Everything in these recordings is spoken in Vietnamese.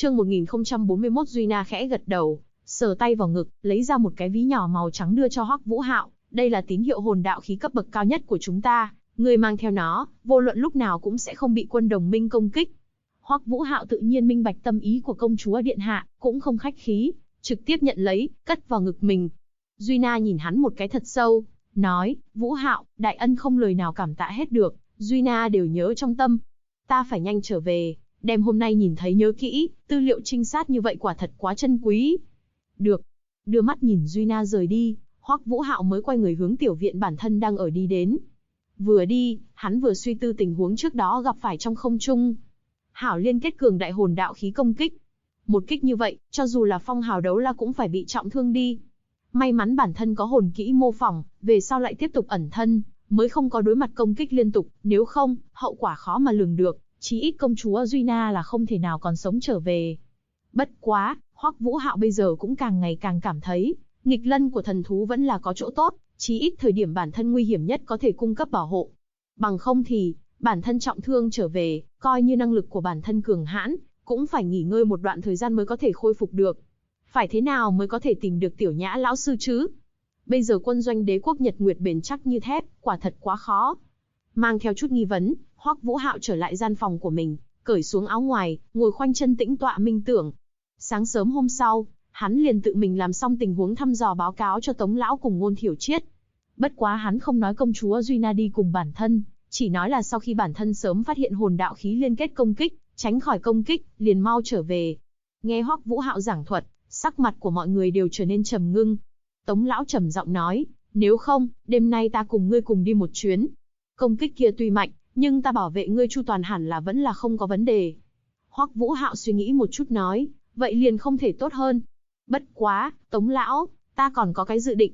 Chương 1041 Duy Na khẽ gật đầu, sờ tay vào ngực, lấy ra một cái ví nhỏ màu trắng đưa cho Hoắc Vũ Hạo. Đây là tín hiệu hồn đạo khí cấp bậc cao nhất của chúng ta, người mang theo nó, vô luận lúc nào cũng sẽ không bị quân đồng minh công kích. Hoắc Vũ Hạo tự nhiên minh bạch tâm ý của công chúa điện hạ, cũng không khách khí, trực tiếp nhận lấy, cất vào ngực mình. Duy Na nhìn hắn một cái thật sâu, nói, Vũ Hạo, đại ân không lời nào cảm tạ hết được, Duy Na đều nhớ trong tâm. Ta phải nhanh trở về, đem hôm nay nhìn thấy nhớ kỹ, tư liệu trinh sát như vậy quả thật quá chân quý. Được. Đưa mắt nhìn Duy Na rời đi, Hoắc Vũ Hạo mới quay người hướng tiểu viện bản thân đang ở đi đến. Vừa đi, hắn vừa suy tư tình huống trước đó gặp phải trong không trung. Hảo liên kết cường đại hồn đạo khí công kích. Một kích như vậy, cho dù là phong hào đấu la cũng phải bị trọng thương đi. May mắn bản thân có hồn kỹ mô phỏng, về sau lại tiếp tục ẩn thân, mới không có đối mặt công kích liên tục, nếu không, hậu quả khó mà lường được, chí ít công chúa Duy Na là không thể nào còn sống trở về. Bất quá, Hoắc Vũ Hạo bây giờ cũng càng ngày càng cảm thấy, nghịch lân của thần thú vẫn là có chỗ tốt, chí ít thời điểm bản thân nguy hiểm nhất có thể cung cấp bảo hộ. Bằng không thì, bản thân trọng thương trở về, coi như năng lực của bản thân cường hãn, cũng phải nghỉ ngơi một đoạn thời gian mới có thể khôi phục được. Phải thế nào mới có thể tìm được Tiểu Nhã lão sư chứ? Bây giờ quân doanh đế quốc Nhật Nguyệt bền chắc như thép, quả thật quá khó. Mang theo chút nghi vấn, Hoắc Vũ Hạo trở lại gian phòng của mình, cởi xuống áo ngoài, ngồi khoanh chân tĩnh tọa minh tưởng. Sáng sớm hôm sau, hắn liền tự mình làm xong tình huống thăm dò báo cáo cho Tống lão cùng Ngôn Thiểu Triết. Bất quá hắn không nói công chúa Duy Na đi cùng bản thân, chỉ nói là sau khi bản thân sớm phát hiện hồn đạo khí liên kết công kích, tránh khỏi công kích, liền mau trở về. Nghe Hoắc Vũ Hạo giảng thuật, sắc mặt của mọi người đều trở nên trầm ngưng. Tống lão trầm giọng nói, nếu không, đêm nay ta cùng ngươi cùng đi một chuyến. Công kích kia tuy mạnh, nhưng ta bảo vệ ngươi chu toàn hẳn là vẫn là không có vấn đề. Hoắc Vũ Hạo suy nghĩ một chút nói, vậy liền không thể tốt hơn. Bất quá, Tống lão, ta còn có cái dự định.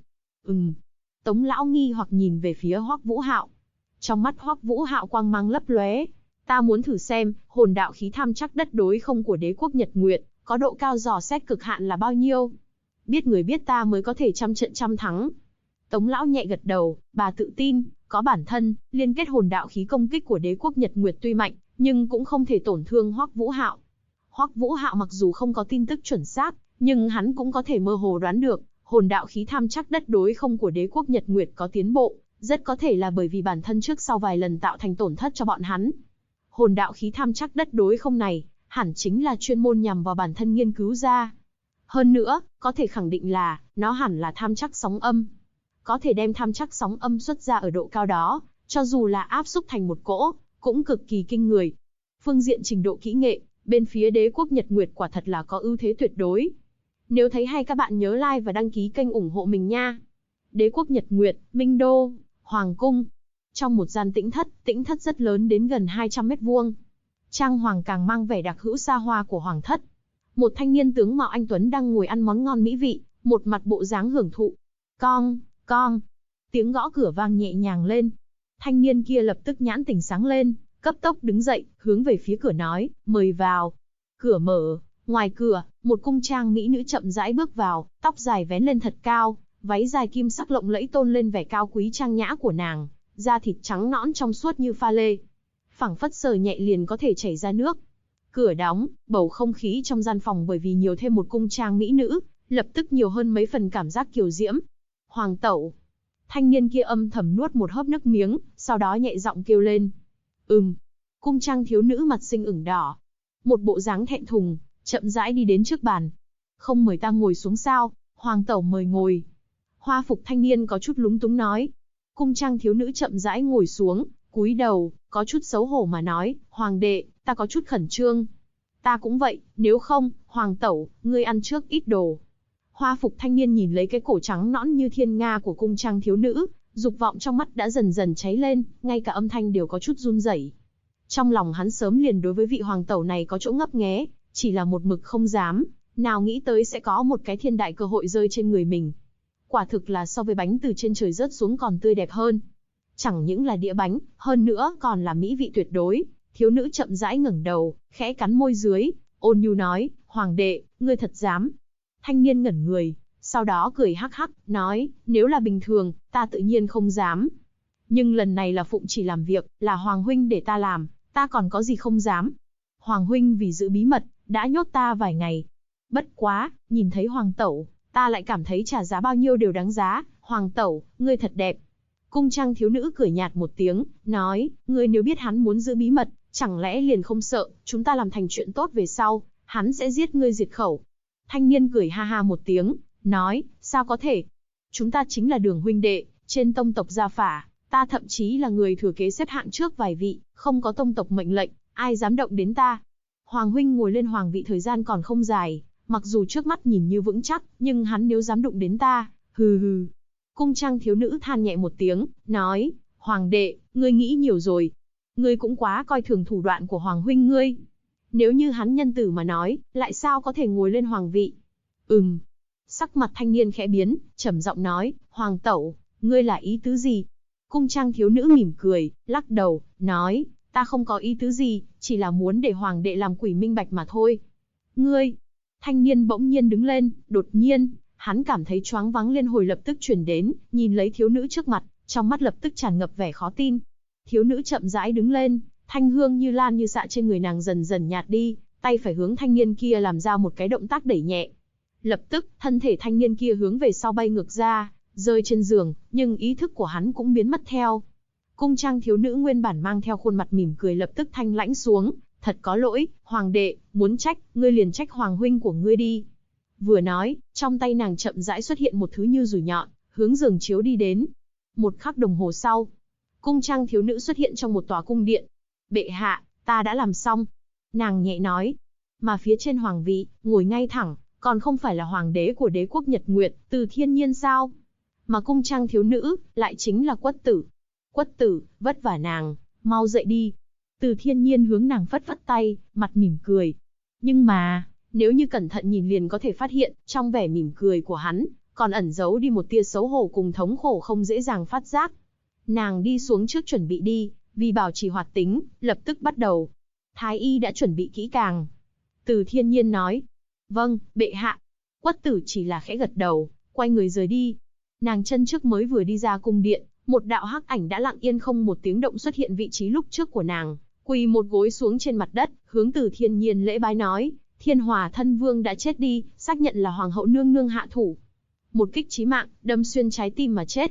Tống lão nghi hoặc nhìn về phía Hoắc Vũ Hạo. Trong mắt Hoắc Vũ Hạo quang mang lấp lóe. Ta muốn thử xem, hồn đạo khí tham chắc đất đối không của đế quốc Nhật Nguyệt, có độ cao dò xét cực hạn là bao nhiêu? Biết người biết ta mới có thể trăm trận trăm thắng. Tống lão nhẹ gật đầu, bà tự tin, có bản thân, liên kết hồn đạo khí công kích của đế quốc Nhật Nguyệt tuy mạnh, nhưng cũng không thể tổn thương Hoắc Vũ Hạo. Hoắc Vũ Hạo mặc dù không có tin tức chuẩn xác, nhưng hắn cũng có thể mơ hồ đoán được, hồn đạo khí tham chắc đất đối không của đế quốc Nhật Nguyệt có tiến bộ, rất có thể là bởi vì bản thân trước sau vài lần tạo thành tổn thất cho bọn hắn. Hồn đạo khí tham chắc đất đối không này, hẳn chính là chuyên môn nhằm vào bản thân nghiên cứu ra. Hơn nữa, có thể khẳng định là, nó hẳn là tham chắc sóng âm. Có thể đem tham chắc sóng âm xuất ra ở độ cao đó, cho dù là áp xúc thành một cỗ, cũng cực kỳ kinh người. Phương diện trình độ kỹ nghệ, bên phía đế quốc Nhật Nguyệt quả thật là có ưu thế tuyệt đối. Nếu thấy hay các bạn nhớ like và đăng ký kênh ủng hộ mình nha. Đế quốc Nhật Nguyệt, Minh Đô, Hoàng Cung. Trong một gian tĩnh thất rất lớn đến gần 200 mét vuông. Trang hoàng càng mang vẻ đặc hữu xa hoa của hoàng thất. Một thanh niên tướng mạo anh tuấn đang ngồi ăn món ngon mỹ vị, một mặt bộ dáng hưởng thụ. Con. Tiếng gõ cửa vang nhẹ nhàng lên. Thanh niên kia lập tức nhãn tỉnh sáng lên, cấp tốc đứng dậy, hướng về phía cửa nói, mời vào. Cửa mở, ngoài cửa, một cung trang mỹ nữ chậm rãi bước vào, tóc dài vén lên thật cao, váy dài kim sắc lộng lẫy tôn lên vẻ cao quý trang nhã của nàng, da thịt trắng nõn trong suốt như pha lê. Phảng phất sờ nhẹ liền có thể chảy ra nước. Cửa đóng, bầu không khí trong gian phòng bởi vì nhiều thêm một cung trang mỹ nữ, lập tức nhiều hơn mấy phần cảm giác kiều diễm. Hoàng tẩu. Thanh niên kia âm thầm nuốt một hớp nước miếng, sau đó nhẹ giọng kêu lên. Cung trang thiếu nữ mặt xinh ửng đỏ. Một bộ dáng thẹn thùng, chậm rãi đi đến trước bàn. Không mời ta ngồi xuống sao, hoàng tẩu mời ngồi. Hoa phục thanh niên có chút lúng túng nói. Cung trang thiếu nữ chậm rãi ngồi xuống, cúi đầu, có chút xấu hổ mà nói, hoàng đệ, ta có chút khẩn trương. Ta cũng vậy, nếu không, hoàng tẩu, ngươi ăn trước ít đồ. Hoa phục thanh niên nhìn lấy cái cổ trắng nõn như thiên nga của cung trang thiếu nữ, dục vọng trong mắt đã dần dần cháy lên, ngay cả âm thanh đều có chút run rẩy. Trong lòng hắn sớm liền đối với vị hoàng tẩu này có chỗ ngấp nghé, chỉ là một mực không dám, nào nghĩ tới sẽ có một cái thiên đại cơ hội rơi trên người mình. Quả thực là so với bánh từ trên trời rớt xuống còn tươi đẹp hơn. Chẳng những là đĩa bánh, hơn nữa còn là mỹ vị tuyệt đối. Thiếu nữ chậm rãi ngẩng đầu, khẽ cắn môi dưới, ôn nhu nói, hoàng đệ, ngươi thật dám. Thanh niên ngẩn người, sau đó cười hắc hắc, nói, nếu là bình thường, ta tự nhiên không dám. Nhưng lần này là phụng chỉ làm việc, là hoàng huynh để ta làm, ta còn có gì không dám. Hoàng huynh vì giữ bí mật, đã nhốt ta vài ngày. Bất quá, nhìn thấy hoàng tẩu, ta lại cảm thấy trả giá bao nhiêu đều đáng giá. Hoàng tẩu, ngươi thật đẹp. Cung trang thiếu nữ cười nhạt một tiếng, nói, ngươi nếu biết hắn muốn giữ bí mật, chẳng lẽ liền không sợ, chúng ta làm thành chuyện tốt về sau, hắn sẽ giết ngươi diệt khẩu. Thanh niên cười ha ha một tiếng, nói, sao có thể? Chúng ta chính là Đường huynh đệ, trên tông tộc Gia Phả, ta thậm chí là người thừa kế xếp hạng trước vài vị, không có tông tộc mệnh lệnh, ai dám động đến ta. Hoàng huynh ngồi lên hoàng vị thời gian còn không dài, mặc dù trước mắt nhìn như vững chắc, nhưng hắn nếu dám đụng đến ta, hừ hừ. Cung trang thiếu nữ than nhẹ một tiếng, nói, hoàng đệ, ngươi nghĩ nhiều rồi. Ngươi cũng quá coi thường thủ đoạn của hoàng huynh ngươi. Nếu như hắn nhân tử mà nói, lại sao có thể ngồi lên hoàng vị? Sắc mặt thanh niên khẽ biến, trầm giọng nói, hoàng tẩu, ngươi là ý tứ gì? Cung trang thiếu nữ mỉm cười, lắc đầu, nói, ta không có ý tứ gì, chỉ là muốn để hoàng đệ làm quỷ minh bạch mà thôi. Ngươi! Thanh niên bỗng nhiên đứng lên, đột nhiên, hắn cảm thấy choáng váng liên hồi lập tức chuyển đến, nhìn lấy thiếu nữ trước mặt, trong mắt lập tức tràn ngập vẻ khó tin. Thiếu nữ chậm rãi đứng lên, thanh hương như lan như xạ trên người nàng dần dần nhạt đi, tay phải hướng thanh niên kia làm ra một cái động tác đẩy nhẹ. Lập tức, thân thể thanh niên kia hướng về sau bay ngược ra, rơi trên giường, nhưng ý thức của hắn cũng biến mất theo. Cung trang thiếu nữ nguyên bản mang theo khuôn mặt mỉm cười lập tức thanh lãnh xuống, thật có lỗi, hoàng đệ, muốn trách, ngươi liền trách hoàng huynh của ngươi đi. Vừa nói, trong tay nàng chậm rãi xuất hiện một thứ như dùi nhọn, hướng giường chiếu đi đến. Một khắc đồng hồ sau, cung trang thiếu nữ xuất hiện trong một tòa cung điện. Bệ hạ, ta đã làm xong. Nàng nhẹ nói. Mà phía trên hoàng vị, ngồi ngay thẳng, còn không phải là hoàng đế của đế quốc Nhật Nguyệt, Từ Thiên Nhiên sao? Mà cung trang thiếu nữ, lại chính là Quất Tử. Quất Tử, vất vả nàng, mau dậy đi. Từ Thiên Nhiên hướng nàng phất phất tay, mặt mỉm cười. Nhưng mà, nếu như cẩn thận nhìn liền có thể phát hiện, trong vẻ mỉm cười của hắn, còn ẩn giấu đi một tia xấu hổ cùng thống khổ không dễ dàng phát giác. Nàng đi xuống trước chuẩn bị đi, vì bảo trì hoạt tính, lập tức bắt đầu. Thái y đã chuẩn bị kỹ càng. Từ Thiên Nhiên nói. Vâng, bệ hạ. Quất Tử chỉ là khẽ gật đầu, quay người rời đi. Nàng chân trước mới vừa đi ra cung điện, một đạo hắc ảnh đã lặng yên không một tiếng động xuất hiện vị trí lúc trước của nàng, quỳ một gối xuống trên mặt đất, hướng Từ Thiên Nhiên lễ bái nói, Thiên Hòa thân vương đã chết đi, xác nhận là hoàng hậu nương nương hạ thủ. Một kích chí mạng, đâm xuyên trái tim mà chết.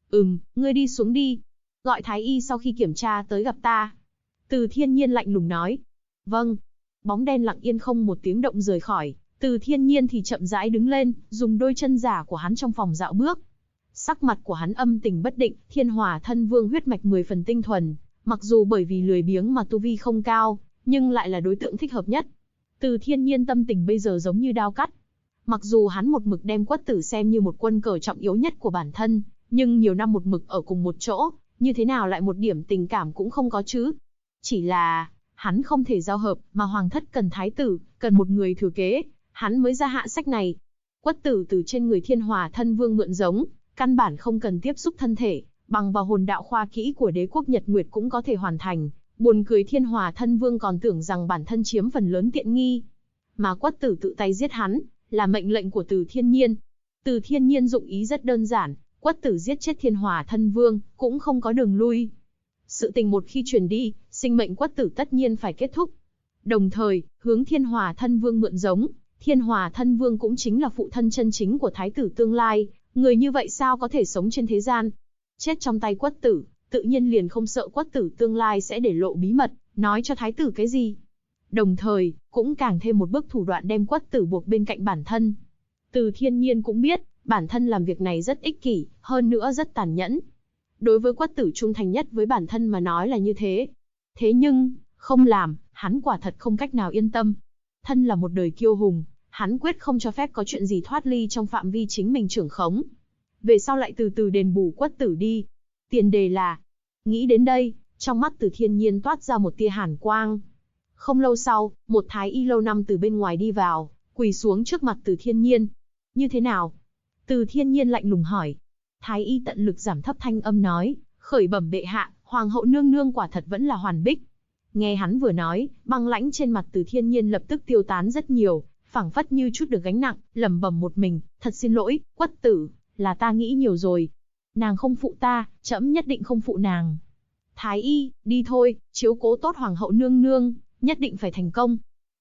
Ngươi đi xuống đi. Gọi thái y sau khi kiểm tra tới gặp ta. Từ Thiên Nhiên lạnh lùng nói. Vâng. Bóng đen lặng yên không một tiếng động rời khỏi. Từ Thiên Nhiên thì chậm rãi đứng lên, dùng đôi chân giả của hắn trong phòng dạo bước. Sắc mặt của hắn âm tình bất định, Thiên Hòa thân vương huyết mạch 10 phần tinh thuần, mặc dù bởi vì lười biếng mà tu vi không cao, nhưng lại là đối tượng thích hợp nhất. Từ Thiên Nhiên tâm tình bây giờ giống như đao cắt. Mặc dù hắn một mực đem Quất Tử xem như một quân cờ trọng yếu nhất của bản thân, nhưng nhiều năm một mực ở cùng một chỗ, như thế nào lại một điểm tình cảm cũng không có chứ. Chỉ là, hắn không thể giao hợp, mà hoàng thất cần thái tử, cần một người thừa kế, hắn mới ra hạ sách này. Quất Tử từ trên người Thiên Hòa thân vương mượn giống, căn bản không cần tiếp xúc thân thể, bằng vào hồn đạo khoa kỹ của đế quốc Nhật Nguyệt cũng có thể hoàn thành. Buồn cười Thiên Hòa thân vương còn tưởng rằng bản thân chiếm phần lớn tiện nghi. Mà Quất Tử tự tay giết hắn, là mệnh lệnh của Từ Thiên Nhiên. Từ Thiên Nhiên dụng ý rất đơn giản, Quất Tử giết chết Thiên Hòa thân vương, cũng không có đường lui. Sự tình một khi truyền đi, sinh mệnh Quất Tử tất nhiên phải kết thúc. Đồng thời, hướng Thiên Hòa thân vương mượn giống, Thiên Hòa thân vương cũng chính là phụ thân chân chính của thái tử tương lai, người như vậy sao có thể sống trên thế gian. Chết trong tay Quất Tử, tự nhiên liền không sợ Quất Tử tương lai sẽ để lộ bí mật, nói cho thái tử cái gì. Đồng thời, cũng càng thêm một bước thủ đoạn đem Quất Tử buộc bên cạnh bản thân. Từ Thiên Nhiên cũng biết, bản thân làm việc này rất ích kỷ, hơn nữa rất tàn nhẫn. Đối với Quất Tử trung thành nhất với bản thân mà nói là như thế. Thế nhưng, không làm, hắn quả thật không cách nào yên tâm. Thân là một đời kiêu hùng, hắn quyết không cho phép có chuyện gì thoát ly trong phạm vi chính mình trưởng khống. Về sau lại từ từ đền bù Quất Tử đi. Tiền đề là, nghĩ đến đây, trong mắt Từ Thiên Nhiên toát ra một tia hàn quang. Không lâu sau, một thái y lâu năm từ bên ngoài đi vào, quỳ xuống trước mặt Từ Thiên Nhiên. Như thế nào? Từ Thiên Nhiên lạnh lùng hỏi. Thái y tận lực giảm thấp thanh âm nói, khởi bẩm bệ hạ, hoàng hậu nương nương quả thật vẫn là hoàn bích. Nghe hắn vừa nói, băng lãnh trên mặt Từ Thiên Nhiên lập tức tiêu tán rất nhiều, phảng phất như chút được gánh nặng, lẩm bẩm một mình, thật xin lỗi, Quất Tử, là ta nghĩ nhiều rồi. Nàng không phụ ta, trẫm nhất định không phụ nàng. Thái y, đi thôi, chiếu cố tốt hoàng hậu nương nương, nhất định phải thành công.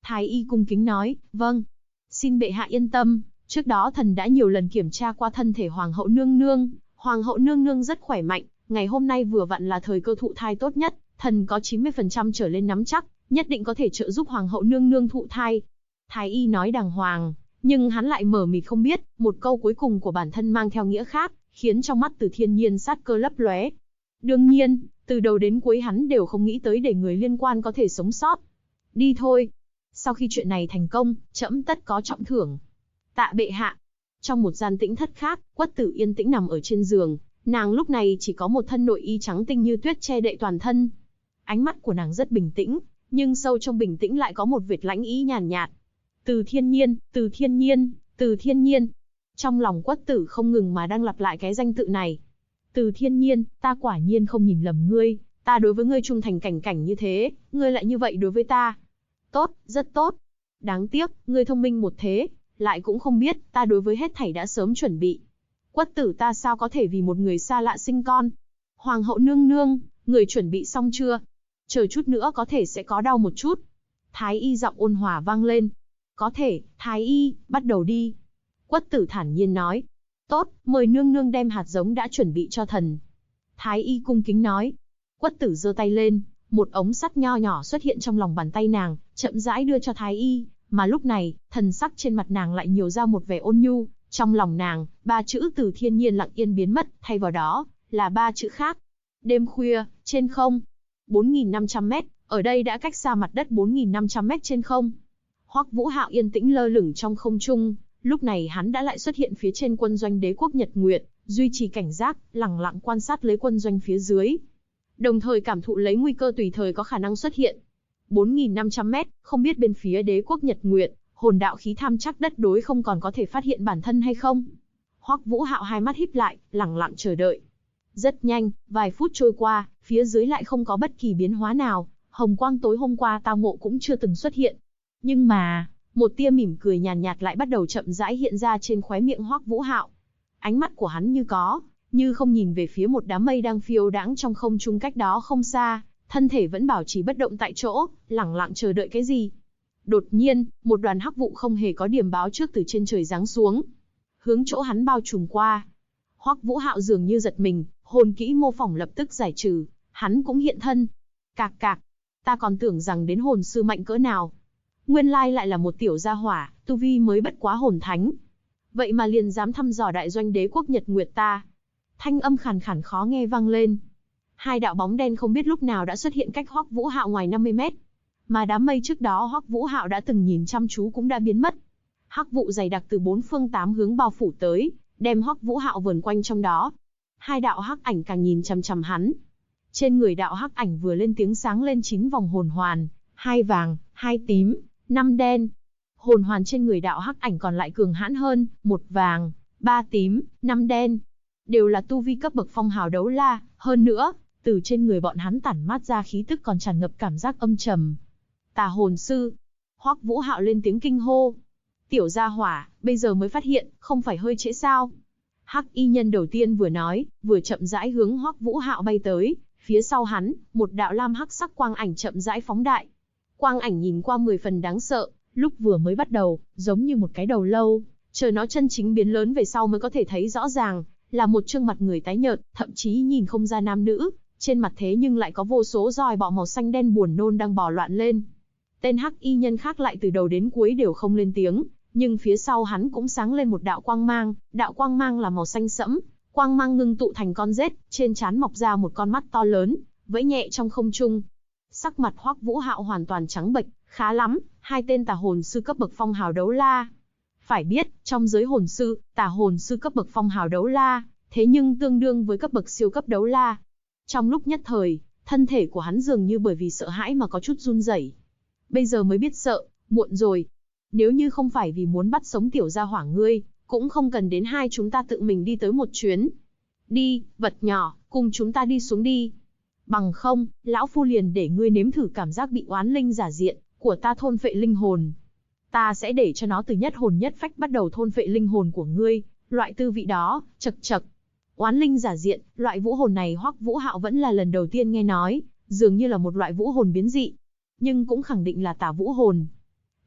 Thái y cung kính nói, vâng. Xin bệ hạ yên tâm, trước đó thần đã nhiều lần kiểm tra qua thân thể hoàng hậu nương nương. Hoàng hậu nương nương rất khỏe mạnh, ngày hôm nay vừa vặn là thời cơ thụ thai tốt nhất, thần có 90% trở lên nắm chắc, nhất định có thể trợ giúp hoàng hậu nương nương thụ thai. Thái y nói đàng hoàng, nhưng hắn lại mở mịt không biết, một câu cuối cùng của bản thân mang theo nghĩa khác, khiến trong mắt Từ Thiên Nhiên sát cơ lấp lóe. Đương nhiên, từ đầu đến cuối hắn đều không nghĩ tới để người liên quan có thể sống sót. Đi thôi. Sau khi chuyện này thành công, trẫm tất có trọng thưởng. Tạ bệ hạ. Trong một gian tĩnh thất khác, Quất Tử yên tĩnh nằm ở trên giường, nàng lúc này chỉ có một thân nội y trắng tinh như tuyết che đậy toàn thân. Ánh mắt của nàng rất bình tĩnh, nhưng sâu trong bình tĩnh lại có một vệt lãnh ý nhàn nhạt. Từ Thiên Nhiên, Từ Thiên Nhiên, Từ Thiên Nhiên. Trong lòng Quất Tử không ngừng mà đang lặp lại cái danh tự này. Từ Thiên Nhiên, ta quả nhiên không nhìn lầm ngươi, ta đối với ngươi trung thành cảnh cảnh như thế, ngươi lại như vậy đối với ta. Tốt, rất tốt. Đáng tiếc, ngươi thông minh một thế, lại cũng không biết, ta đối với hết thảy đã sớm chuẩn bị. Quất Tử ta sao có thể vì một người xa lạ sinh con? Hoàng hậu nương nương, người chuẩn bị xong chưa? Chờ chút nữa có thể sẽ có đau một chút. Thái y giọng ôn hòa vang lên. Có thể, Thái y, bắt đầu đi. Quất Tử thản nhiên nói. Tốt, mời nương nương đem hạt giống đã chuẩn bị cho thần. Thái y cung kính nói. Quất Tử giơ tay lên, một ống sắt nho nhỏ xuất hiện trong lòng bàn tay nàng, chậm rãi đưa cho Thái y, mà lúc này, thần sắc trên mặt nàng lại nhiều ra một vẻ ôn nhu, trong lòng nàng, 3 chữ Từ Thiên Nhiên lặng yên biến mất, thay vào đó là 3 chữ khác. Đêm khuya, trên không, 4.500 mét, ở đây đã cách xa mặt đất 4.500 mét trên không. Hoắc Vũ Hạo yên tĩnh lơ lửng trong không trung, lúc này hắn đã lại xuất hiện phía trên quân doanh đế quốc Nhật Nguyệt, duy trì cảnh giác, lẳng lặng quan sát lấy quân doanh phía dưới, đồng thời cảm thụ lấy nguy cơ tùy thời có khả năng xuất hiện. 4.500 mét, không biết bên phía đế quốc Nhật Nguyệt, hồn đạo khí tham chắc đất đối không còn có thể phát hiện bản thân hay không. Hoắc Vũ Hạo hai mắt híp lại, lẳng lặng chờ đợi. Rất nhanh, vài phút trôi qua, phía dưới lại không có bất kỳ biến hóa nào, hồng quang tối hôm qua tao ngộ cũng chưa từng xuất hiện. Nhưng mà, một tia mỉm cười nhàn nhạt lại bắt đầu chậm rãi hiện ra trên khóe miệng Hoắc Vũ Hạo. Ánh mắt của hắn như không nhìn về phía một đám mây đang phiêu đãng trong không trung cách đó không xa, thân thể vẫn bảo trì bất động tại chỗ, lẳng lặng chờ đợi cái gì. Đột nhiên, một đoàn hắc vụ không hề có điểm báo trước từ trên trời giáng xuống, hướng chỗ hắn bao trùm qua. Hoắc Vũ Hạo dường như giật mình, hồn kỹ mô phỏng lập tức giải trừ, hắn cũng hiện thân. Cạc cạc, ta còn tưởng rằng đến hồn sư mạnh cỡ nào. Nguyên lai lại là một tiểu gia hỏa, tu vi mới bất quá hồn thánh. Vậy mà liền dám thăm dò đại doanh đế quốc Nhật Nguyệt ta. Thanh âm khàn khàn khó nghe vang lên. Hai đạo bóng đen không biết lúc nào đã xuất hiện cách Hoắc Vũ Hạo ngoài 50 mét. Mà đám mây trước đó Hoắc Vũ Hạo đã từng nhìn chăm chú cũng đã biến mất. Hắc vụ dày đặc từ 4 phương 8 hướng bao phủ tới, đem Hoắc Vũ Hạo vờn quanh trong đó. Hai đạo hắc ảnh càng nhìn chằm chằm hắn. Trên người đạo hắc ảnh vừa lên tiếng sáng lên 9 vòng hồn hoàn, 2 vàng, 2 tím, 5 đen. Hồn hoàn trên người đạo hắc ảnh còn lại cường hãn hơn, 1 vàng, 3 tím, 5 đen. Đều là tu vi cấp bậc phong hào đấu la, hơn nữa, từ trên người bọn hắn tản mát ra khí tức còn tràn ngập cảm giác âm trầm. Tà hồn sư. Hoắc Vũ Hạo lên tiếng kinh hô. Tiểu gia hỏa, bây giờ mới phát hiện, không phải hơi trễ sao? Hắc y nhân đầu tiên vừa nói, vừa chậm rãi hướng Hoắc Vũ Hạo bay tới, phía sau hắn, một đạo lam hắc sắc quang ảnh chậm rãi phóng đại. Quang ảnh nhìn qua 10 phần đáng sợ, lúc vừa mới bắt đầu, giống như một cái đầu lâu, chờ nó chân chính biến lớn về sau mới có thể thấy rõ ràng, là một trương mặt người tái nhợt, thậm chí nhìn không ra nam nữ, trên mặt thế nhưng lại có vô số roi bọ màu xanh đen buồn nôn đang bò loạn lên. Tên hắc y nhân khác lại từ đầu đến cuối đều không lên tiếng, nhưng phía sau hắn cũng sáng lên một đạo quang mang là màu xanh sẫm, quang mang ngưng tụ thành con rết, trên trán mọc ra một con mắt to lớn, vẫy nhẹ trong không trung. Sắc mặt Hoắc Vũ Hạo hoàn toàn trắng bệch, khá lắm, hai tên tà hồn sư cấp bậc phong hào đấu la. Phải biết, trong giới hồn sư, tà hồn sư cấp bậc phong hào đấu la, thế nhưng tương đương với cấp bậc siêu cấp đấu la. Trong lúc nhất thời, thân thể của hắn dường như bởi vì sợ hãi mà có chút run rẩy. Bây giờ mới biết sợ, muộn rồi. Nếu như không phải vì muốn bắt sống tiểu gia hỏa ngươi, cũng không cần đến hai chúng ta tự mình đi tới một chuyến. Đi, vật nhỏ, cùng chúng ta đi xuống đi. Bằng không, lão phu liền để ngươi nếm thử cảm giác bị oán linh giả diện của ta thôn phệ linh hồn. Ta sẽ để cho nó từ nhất hồn nhất phách bắt đầu thôn phệ linh hồn của ngươi, loại tư vị đó, chậc chậc. Oán linh giả diện, loại vũ hồn này Hoắc Vũ Hạo vẫn là lần đầu tiên nghe nói, dường như là một loại vũ hồn biến dị, nhưng cũng khẳng định là tà vũ hồn.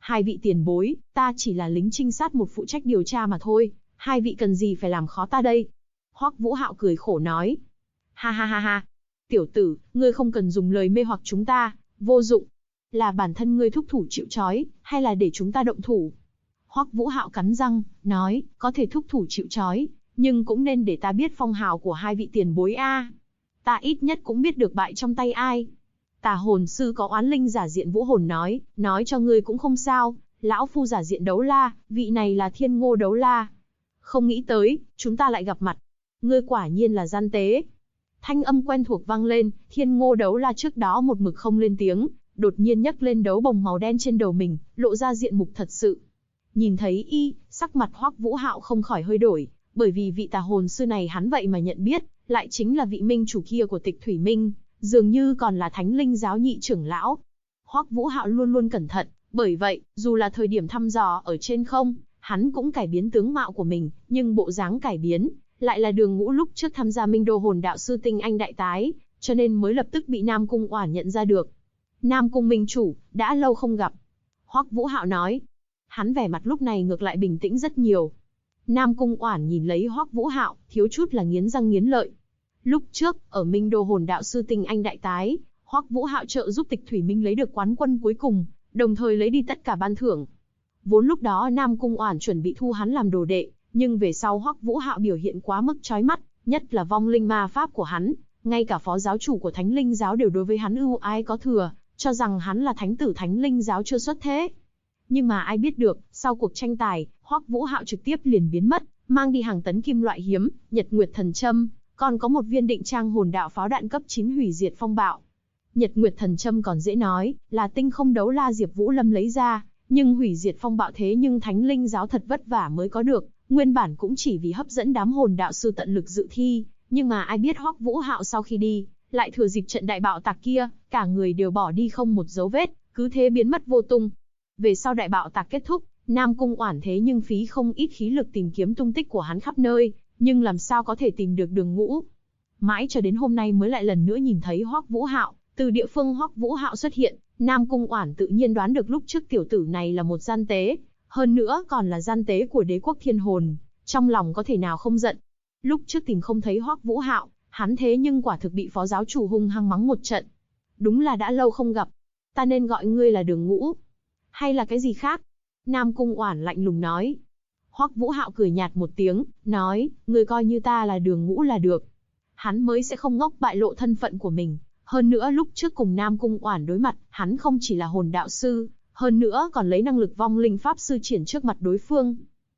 Hai vị tiền bối, ta chỉ là lính trinh sát một phụ trách điều tra mà thôi, hai vị cần gì phải làm khó ta đây? Hoắc Vũ Hạo cười khổ nói. Ha ha ha ha, tiểu tử, ngươi không cần dùng lời mê hoặc chúng ta, vô dụng. Là bản thân ngươi thúc thủ chịu trói, hay là để chúng ta động thủ? Hoắc Vũ Hạo cắn răng, nói, có thể thúc thủ chịu trói, nhưng cũng nên để ta biết phong hào của hai vị tiền bối a. Ta ít nhất cũng biết được bại trong tay ai. Tà hồn sư có oán linh giả diện Vũ Hồn nói cho ngươi cũng không sao, lão phu giả diện Đấu La, vị này là Thiên Ngô Đấu La. Không nghĩ tới, chúng ta lại gặp mặt. Ngươi quả nhiên là gian tế. Thanh âm quen thuộc vang lên, Thiên Ngô Đấu La trước đó một mực không lên tiếng, đột nhiên nhấc lên đấu bồng màu đen trên đầu mình, lộ ra diện mục thật sự. Nhìn thấy y, sắc mặt Hoắc Vũ Hạo không khỏi hơi đổi, bởi vì vị tà hồn sư này hắn vậy mà nhận biết, lại chính là vị minh chủ kia của Tịch Thủy Minh, dường như còn là Thánh Linh giáo nhị trưởng lão. Hoắc Vũ Hạo luôn luôn cẩn thận, bởi vậy, dù là thời điểm thăm dò ở trên không, hắn cũng cải biến tướng mạo của mình, nhưng bộ dáng cải biến, lại là Đường Ngũ lúc trước tham gia Minh Đô Hồn Đạo sư Tinh Anh đại tái, cho nên mới lập tức bị Nam Cung Oản nhận ra được. Nam Cung minh chủ, đã lâu không gặp. Hoắc Vũ Hạo nói. Hắn vẻ mặt lúc này ngược lại bình tĩnh rất nhiều. Nam Cung Oản nhìn lấy Hoắc Vũ Hạo, thiếu chút là nghiến răng nghiến lợi. Lúc trước, ở Minh Đô Hồn Đạo sư Tinh Anh đại tái, Hoắc Vũ Hạo trợ giúp Tịch Thủy Minh lấy được quán quân cuối cùng, đồng thời lấy đi tất cả ban thưởng. Vốn lúc đó Nam Cung Oản chuẩn bị thu hắn làm đồ đệ, nhưng về sau Hoắc Vũ Hạo biểu hiện quá mức chói mắt, nhất là vong linh ma pháp của hắn, ngay cả phó giáo chủ của Thánh Linh giáo đều đối với hắn ưu ái có thừa, cho rằng hắn là thánh tử Thánh Linh giáo chưa xuất thế. Nhưng mà ai biết được, sau cuộc tranh tài, Hoắc Vũ Hạo trực tiếp liền biến mất, mang đi hàng tấn kim loại hiếm, Nhật Nguyệt Thần Châm, còn có một viên định trang hồn đạo pháo đạn cấp 9 hủy diệt phong bạo. Nhật Nguyệt Thần Châm còn dễ nói, là Tinh Không Đấu La Diệp Vũ Lâm lấy ra, nhưng hủy diệt phong bạo thế nhưng Thánh Linh giáo thật vất vả mới có được, nguyên bản cũng chỉ vì hấp dẫn đám hồn đạo sư tận lực dự thi, nhưng mà ai biết Hoắc Vũ Hạo sau khi đi, lại thừa dịp trận đại bạo tạc kia, cả người đều bỏ đi không một dấu vết, cứ thế biến mất vô tung. Về sau đại bạo tạc kết thúc, Nam Cung Oản thế nhưng phí không ít khí lực tìm kiếm tung tích của hắn khắp nơi, nhưng làm sao có thể tìm được Đường Ngũ. Mãi cho đến hôm nay mới lại lần nữa nhìn thấy Hoắc Vũ Hạo, từ địa phương Hoắc Vũ Hạo xuất hiện, Nam Cung Oản tự nhiên đoán được lúc trước tiểu tử này là một gian tế, hơn nữa còn là gian tế của Đế quốc Thiên Hồn, trong lòng có thể nào không giận. Lúc trước tìm không thấy Hoắc Vũ Hạo, hắn thế nhưng quả thực bị phó giáo chủ hung hăng mắng một trận. Đúng là đã lâu không gặp, ta nên gọi ngươi là Đường Ngũ, hay là cái gì khác? Nam Cung Oản lạnh lùng nói. Hoắc Vũ Hạo cười nhạt một tiếng, nói, ngươi coi như ta là Đường Ngũ là được. Hắn mới sẽ không ngốc bại lộ thân phận của mình. Hơn nữa lúc trước cùng Nam Cung Oản đối mặt, hắn không chỉ là hồn đạo sư, hơn nữa còn lấy năng lực vong linh pháp sư triển trước mặt đối phương.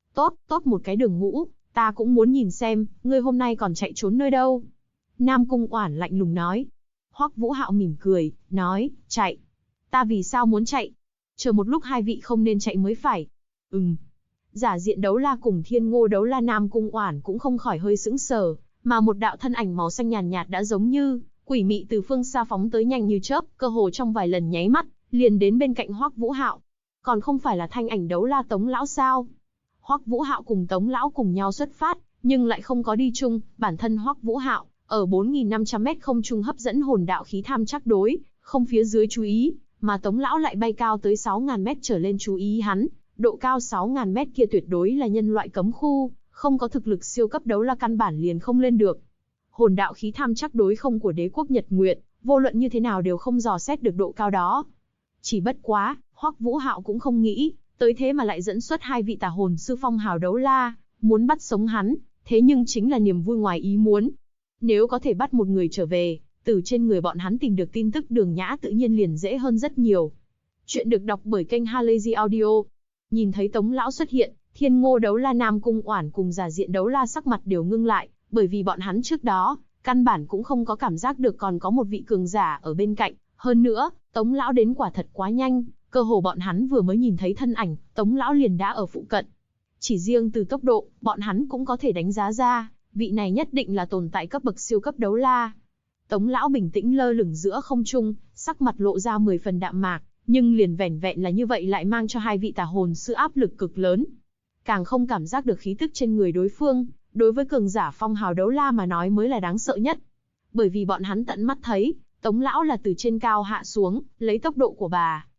Tốt một cái Đường Ngũ, ta cũng muốn nhìn xem, ngươi hôm nay còn chạy trốn nơi đâu. Nam Cung Oản lạnh lùng nói. Hoắc Vũ Hạo mỉm cười, nói, chạy. Ta vì sao muốn chạy? Chờ một lúc hai vị không nên chạy mới phải. Giả diện Đấu La cùng Thiên Ngô Đấu La Nam Cung Oản cũng không khỏi hơi sững sờ, mà một đạo thân ảnh màu xanh nhàn nhạt đã giống như quỷ mị từ phương xa phóng tới nhanh như chớp, cơ hồ trong vài lần nháy mắt, liền đến bên cạnh Hoắc Vũ Hạo. Còn không phải là thanh ảnh Đấu La Tống lão sao? Hoắc Vũ Hạo cùng Tống lão cùng nhau xuất phát, nhưng lại không có đi chung, bản thân Hoắc Vũ Hạo ở 4500 mét không trung hấp dẫn hồn đạo khí tham chắc đối, không phía dưới chú ý, mà Tống lão lại bay cao tới 6000 mét trở lên chú ý hắn, độ cao 6000 mét kia tuyệt đối là nhân loại cấm khu, không có thực lực siêu cấp đấu la căn bản liền không lên được. Hồn đạo khí tham chắc đối không của Đế quốc Nhật Nguyệt, vô luận như thế nào đều không dò xét được độ cao đó. Chỉ bất quá, Hoắc Vũ Hạo cũng không nghĩ, tới thế mà lại dẫn xuất hai vị tà hồn sư phong hào đấu la, muốn bắt sống hắn, thế nhưng chính là niềm vui ngoài ý muốn. Nếu có thể bắt một người trở về, từ trên người bọn hắn tìm được tin tức Đường Nhã tự nhiên liền dễ hơn rất nhiều. Chuyện được đọc bởi kênh Halazy Audio. Nhìn thấy Tống lão xuất hiện, Thiên Ngô Đấu La Nam Cung Oản cùng Giả diện Đấu La sắc mặt đều ngưng lại, bởi vì bọn hắn trước đó, căn bản cũng không có cảm giác được còn có một vị cường giả ở bên cạnh, hơn nữa, Tống lão đến quả thật quá nhanh, cơ hồ bọn hắn vừa mới nhìn thấy thân ảnh, Tống lão liền đã ở phụ cận. Chỉ riêng từ tốc độ, bọn hắn cũng có thể đánh giá ra, vị này nhất định là tồn tại cấp bậc siêu cấp đấu la. Tống lão bình tĩnh lơ lửng giữa không trung, sắc mặt lộ ra 10 phần đạm mạc, nhưng liền vẻn vẹn là như vậy lại mang cho hai vị tà hồn sư áp lực cực lớn. Càng không cảm giác được khí tức trên người đối phương, đối với cường giả phong hào đấu la mà nói mới là đáng sợ nhất. Bởi vì bọn hắn tận mắt thấy, Tống lão là từ trên cao hạ xuống, lấy tốc độ của bà,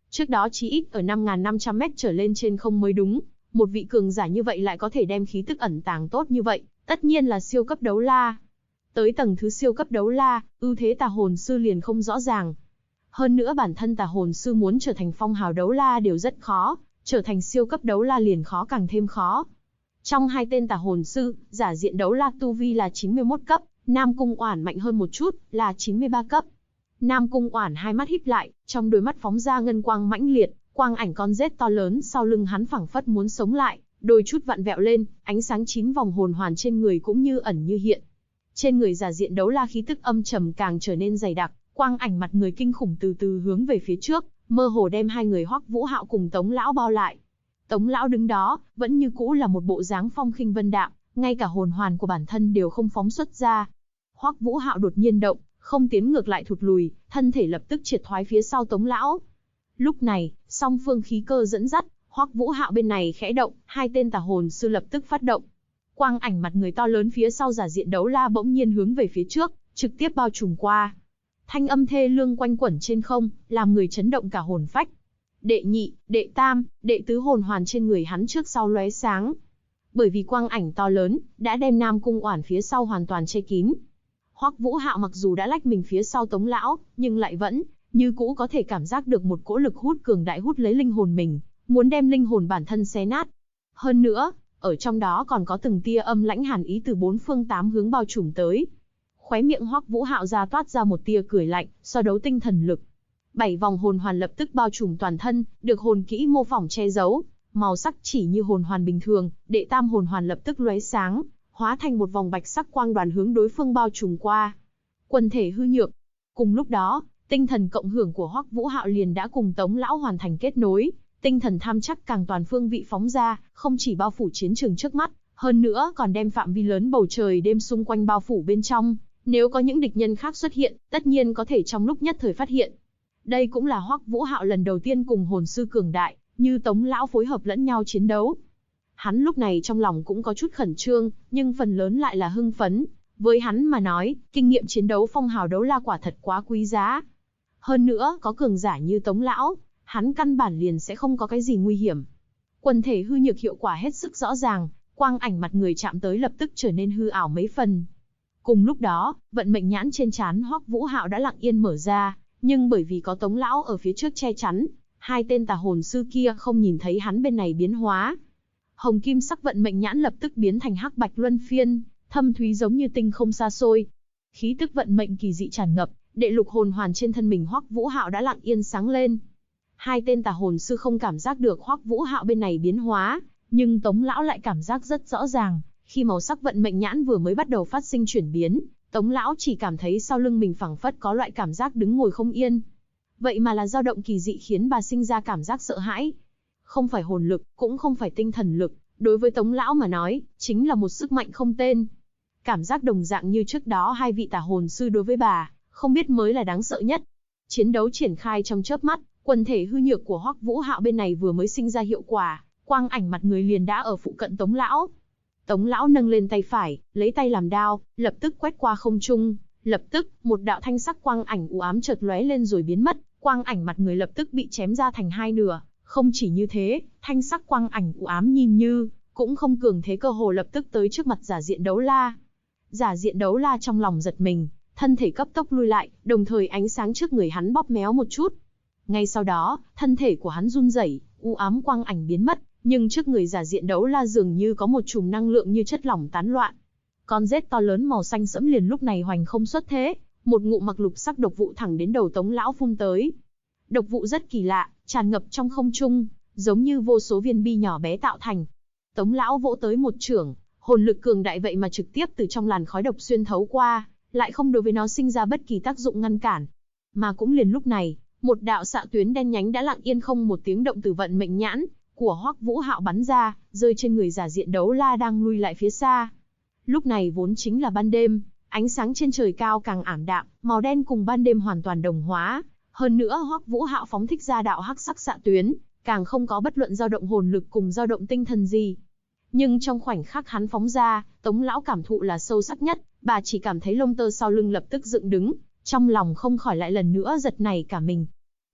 Trước đó chí ít ở 5.500 mét trở lên trên không mới đúng, một vị cường giả như vậy lại có thể đem khí tức ẩn tàng tốt như vậy, tất nhiên là siêu cấp đấu la. Tới tầng thứ siêu cấp đấu la, ưu thế tà hồn sư liền không rõ ràng. Hơn nữa bản thân tà hồn sư muốn trở thành phong hào đấu la đều rất khó, trở thành siêu cấp đấu la liền khó càng thêm khó. Trong hai tên tà hồn sư, giả diện đấu la tu vi là 91 cấp, Nam Cung Oản mạnh hơn một chút, là 93 cấp. Nam Cung Oản hai mắt híp lại, trong đôi mắt phóng ra ngân quang mãnh liệt, quang ảnh con rết to lớn sau lưng hắn phảng phất muốn sống lại, đôi chút vặn vẹo lên, ánh sáng 9 vòng hồn hoàn trên người cũng như ẩn như hiện. Trên người giả diện đấu la khí tức âm trầm càng trở nên dày đặc, quang ảnh mặt người kinh khủng từ từ hướng về phía trước, mơ hồ đem hai người Hoắc Vũ Hạo cùng Tống lão bao lại. Tống lão đứng đó, vẫn như cũ là một bộ dáng phong khinh vân đạm, ngay cả hồn hoàn của bản thân đều không phóng xuất ra. Hoắc Vũ Hạo đột nhiên động, không tiến ngược lại thụt lùi, thân thể lập tức triệt thoái phía sau Tống lão. Lúc này, song phương khí cơ dẫn dắt, Hoắc Vũ Hạo bên này khẽ động, hai tên tà hồn sư lập tức phát động. Quang ảnh mặt người to lớn phía sau giả diện đấu la bỗng nhiên hướng về phía trước, trực tiếp bao trùm qua. Thanh âm thê lương quanh quẩn trên không, làm người chấn động cả hồn phách. Đệ nhị, đệ tam, đệ tứ hồn hoàn trên người hắn trước sau lóe sáng. Bởi vì quang ảnh to lớn, đã đem Nam Cung Oản phía sau hoàn toàn che kín. Hoắc Vũ Hạo mặc dù đã lách mình phía sau Tống lão, nhưng lại vẫn như cũ có thể cảm giác được một cỗ lực hút cường đại hút lấy linh hồn mình, muốn đem linh hồn bản thân xé nát. Hơn nữa, ở trong đó còn có từng tia âm lãnh hàn ý từ bốn phương tám hướng bao trùm tới. Khóe miệng Hoắc Vũ Hạo ra toát ra một tia cười lạnh, so đấu tinh thần lực. 7 vòng hồn hoàn lập tức bao trùm toàn thân, được hồn kỹ mô phỏng che giấu, màu sắc chỉ như hồn hoàn bình thường, đệ tam hồn hoàn lập tức lóe sáng, hóa thành một vòng bạch sắc quang đoàn hướng đối phương bao trùm qua. Quần thể hư nhược. Cùng lúc đó, tinh thần cộng hưởng của Hoắc Vũ Hạo liền đã cùng Tống lão hoàn thành kết nối, tinh thần tham chắc càng toàn phương vị phóng ra, không chỉ bao phủ chiến trường trước mắt, hơn nữa còn đem phạm vi lớn bầu trời đêm xung quanh bao phủ bên trong, nếu có những địch nhân khác xuất hiện, tất nhiên có thể trong lúc nhất thời phát hiện. Đây cũng là Hoắc Vũ Hạo lần đầu tiên cùng hồn sư cường đại, như Tống lão phối hợp lẫn nhau chiến đấu. Hắn lúc này trong lòng cũng có chút khẩn trương, nhưng phần lớn lại là hưng phấn. Với hắn mà nói, kinh nghiệm chiến đấu phong hào đấu la quả thật quá quý giá. Hơn nữa, có cường giả như Tống lão, hắn căn bản liền sẽ không có cái gì nguy hiểm. Quần thể hư nhược hiệu quả hết sức rõ ràng, quang ảnh mặt người chạm tới lập tức trở nên hư ảo mấy phần. Cùng lúc đó, vận mệnh nhãn trên trán Hoắc Vũ Hạo đã lặng yên mở ra, nhưng bởi vì có Tống lão ở phía trước che chắn, hai tên tà hồn sư kia không nhìn thấy hắn bên này biến hóa. Hồng kim sắc vận mệnh nhãn lập tức biến thành hắc bạch luân phiên, thâm thúy giống như tinh không xa xôi. Khí tức vận mệnh kỳ dị tràn ngập, đệ lục hồn hoàn trên thân mình Hoắc Vũ Hạo đã lặng yên sáng lên. Hai tên tà hồn sư không cảm giác được Hoắc Vũ Hạo bên này biến hóa, nhưng Tống lão lại cảm giác rất rõ ràng, khi màu sắc vận mệnh nhãn vừa mới bắt đầu phát sinh chuyển biến, Tống lão chỉ cảm thấy sau lưng mình phảng phất có loại cảm giác đứng ngồi không yên. Vậy mà là dao động kỳ dị khiến bà sinh ra cảm giác sợ hãi. Không phải hồn lực, cũng không phải tinh thần lực, đối với Tống lão mà nói, chính là một sức mạnh không tên. Cảm giác đồng dạng như trước đó hai vị tà hồn sư đối với bà, không biết mới là đáng sợ nhất. Chiến đấu triển khai trong chớp mắt, quần thể hư nhược của Hoắc Vũ Hạo bên này vừa mới sinh ra hiệu quả, quang ảnh mặt người liền đã ở phụ cận Tống lão. Tống lão nâng lên tay phải, lấy tay làm đao, lập tức quét qua không trung, lập tức, một đạo thanh sắc quang ảnh u ám chợt lóe lên rồi biến mất, quang ảnh mặt người lập tức bị chém ra thành hai nửa. Không chỉ như thế, thanh sắc quang ảnh u ám nhìn như cũng không cường thế, cơ hồ lập tức tới trước mặt giả diện đấu la. Giả diện đấu la trong lòng giật mình, thân thể cấp tốc lui lại, đồng thời ánh sáng trước người hắn bóp méo một chút. Ngay sau đó, thân thể của hắn run rẩy, u ám quang ảnh biến mất, nhưng trước người giả diện đấu la dường như có một chùm năng lượng như chất lỏng tán loạn. Con rết to lớn màu xanh sẫm liền lúc này hoành không xuất thế, một ngụm mặc lục sắc độc vụ thẳng đến đầu Tống lão phun tới. Độc vụ rất kỳ lạ, tràn ngập trong không trung, giống như vô số viên bi nhỏ bé tạo thành. Tống lão vỗ tới một chưởng, hồn lực cường đại vậy mà trực tiếp từ trong làn khói độc xuyên thấu qua, lại không đối với nó sinh ra bất kỳ tác dụng ngăn cản. Mà cũng liền lúc này, một đạo xạ tuyến đen nhánh đã lặng yên không một tiếng động từ vận mệnh nhãn của Hoắc Vũ Hạo bắn ra, rơi trên người giả diện đấu la đang lui lại phía xa. Lúc này vốn chính là ban đêm, ánh sáng trên trời cao càng ảm đạm, màu đen cùng ban đêm hoàn toàn đồng hóa. Hơn nữa Hoắc Vũ Hạo phóng thích ra đạo hắc sắc xạ tuyến, càng không có bất luận dao động hồn lực cùng dao động tinh thần gì. Nhưng trong khoảnh khắc hắn phóng ra, Tống lão cảm thụ là sâu sắc nhất, bà chỉ cảm thấy lông tơ sau lưng lập tức dựng đứng, trong lòng không khỏi lại lần nữa giật nảy cả mình.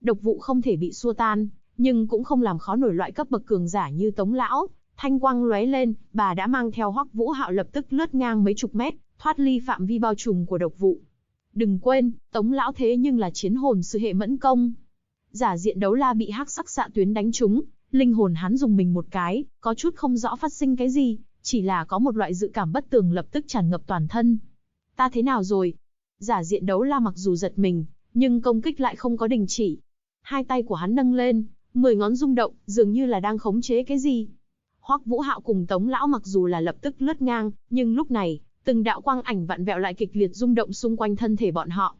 Độc vụ không thể bị xua tan, nhưng cũng không làm khó nổi loại cấp bậc cường giả như Tống lão. Thanh quang lóe lên, bà đã mang theo Hoắc Vũ Hạo lập tức lướt ngang mấy chục mét, thoát ly phạm vi bao trùm của độc vụ. Đừng quên, Tống lão thế nhưng là chiến hồn sư hệ mẫn công. Giả diện đấu la bị hắc sắc xạ tuyến đánh trúng, linh hồn hắn dùng mình một cái, có chút không rõ phát sinh cái gì, chỉ là có một loại dự cảm bất tường lập tức tràn ngập toàn thân. Ta thế nào rồi? Giả diện đấu la mặc dù giật mình, nhưng công kích lại không có đình chỉ. Hai tay của hắn nâng lên, 10 ngón rung động, dường như là đang khống chế cái gì. Hoắc Vũ Hạo cùng Tống lão mặc dù là lập tức lướt ngang, nhưng lúc này, từng đạo quang ảnh vặn vẹo lại kịch liệt rung động xung quanh thân thể bọn họ.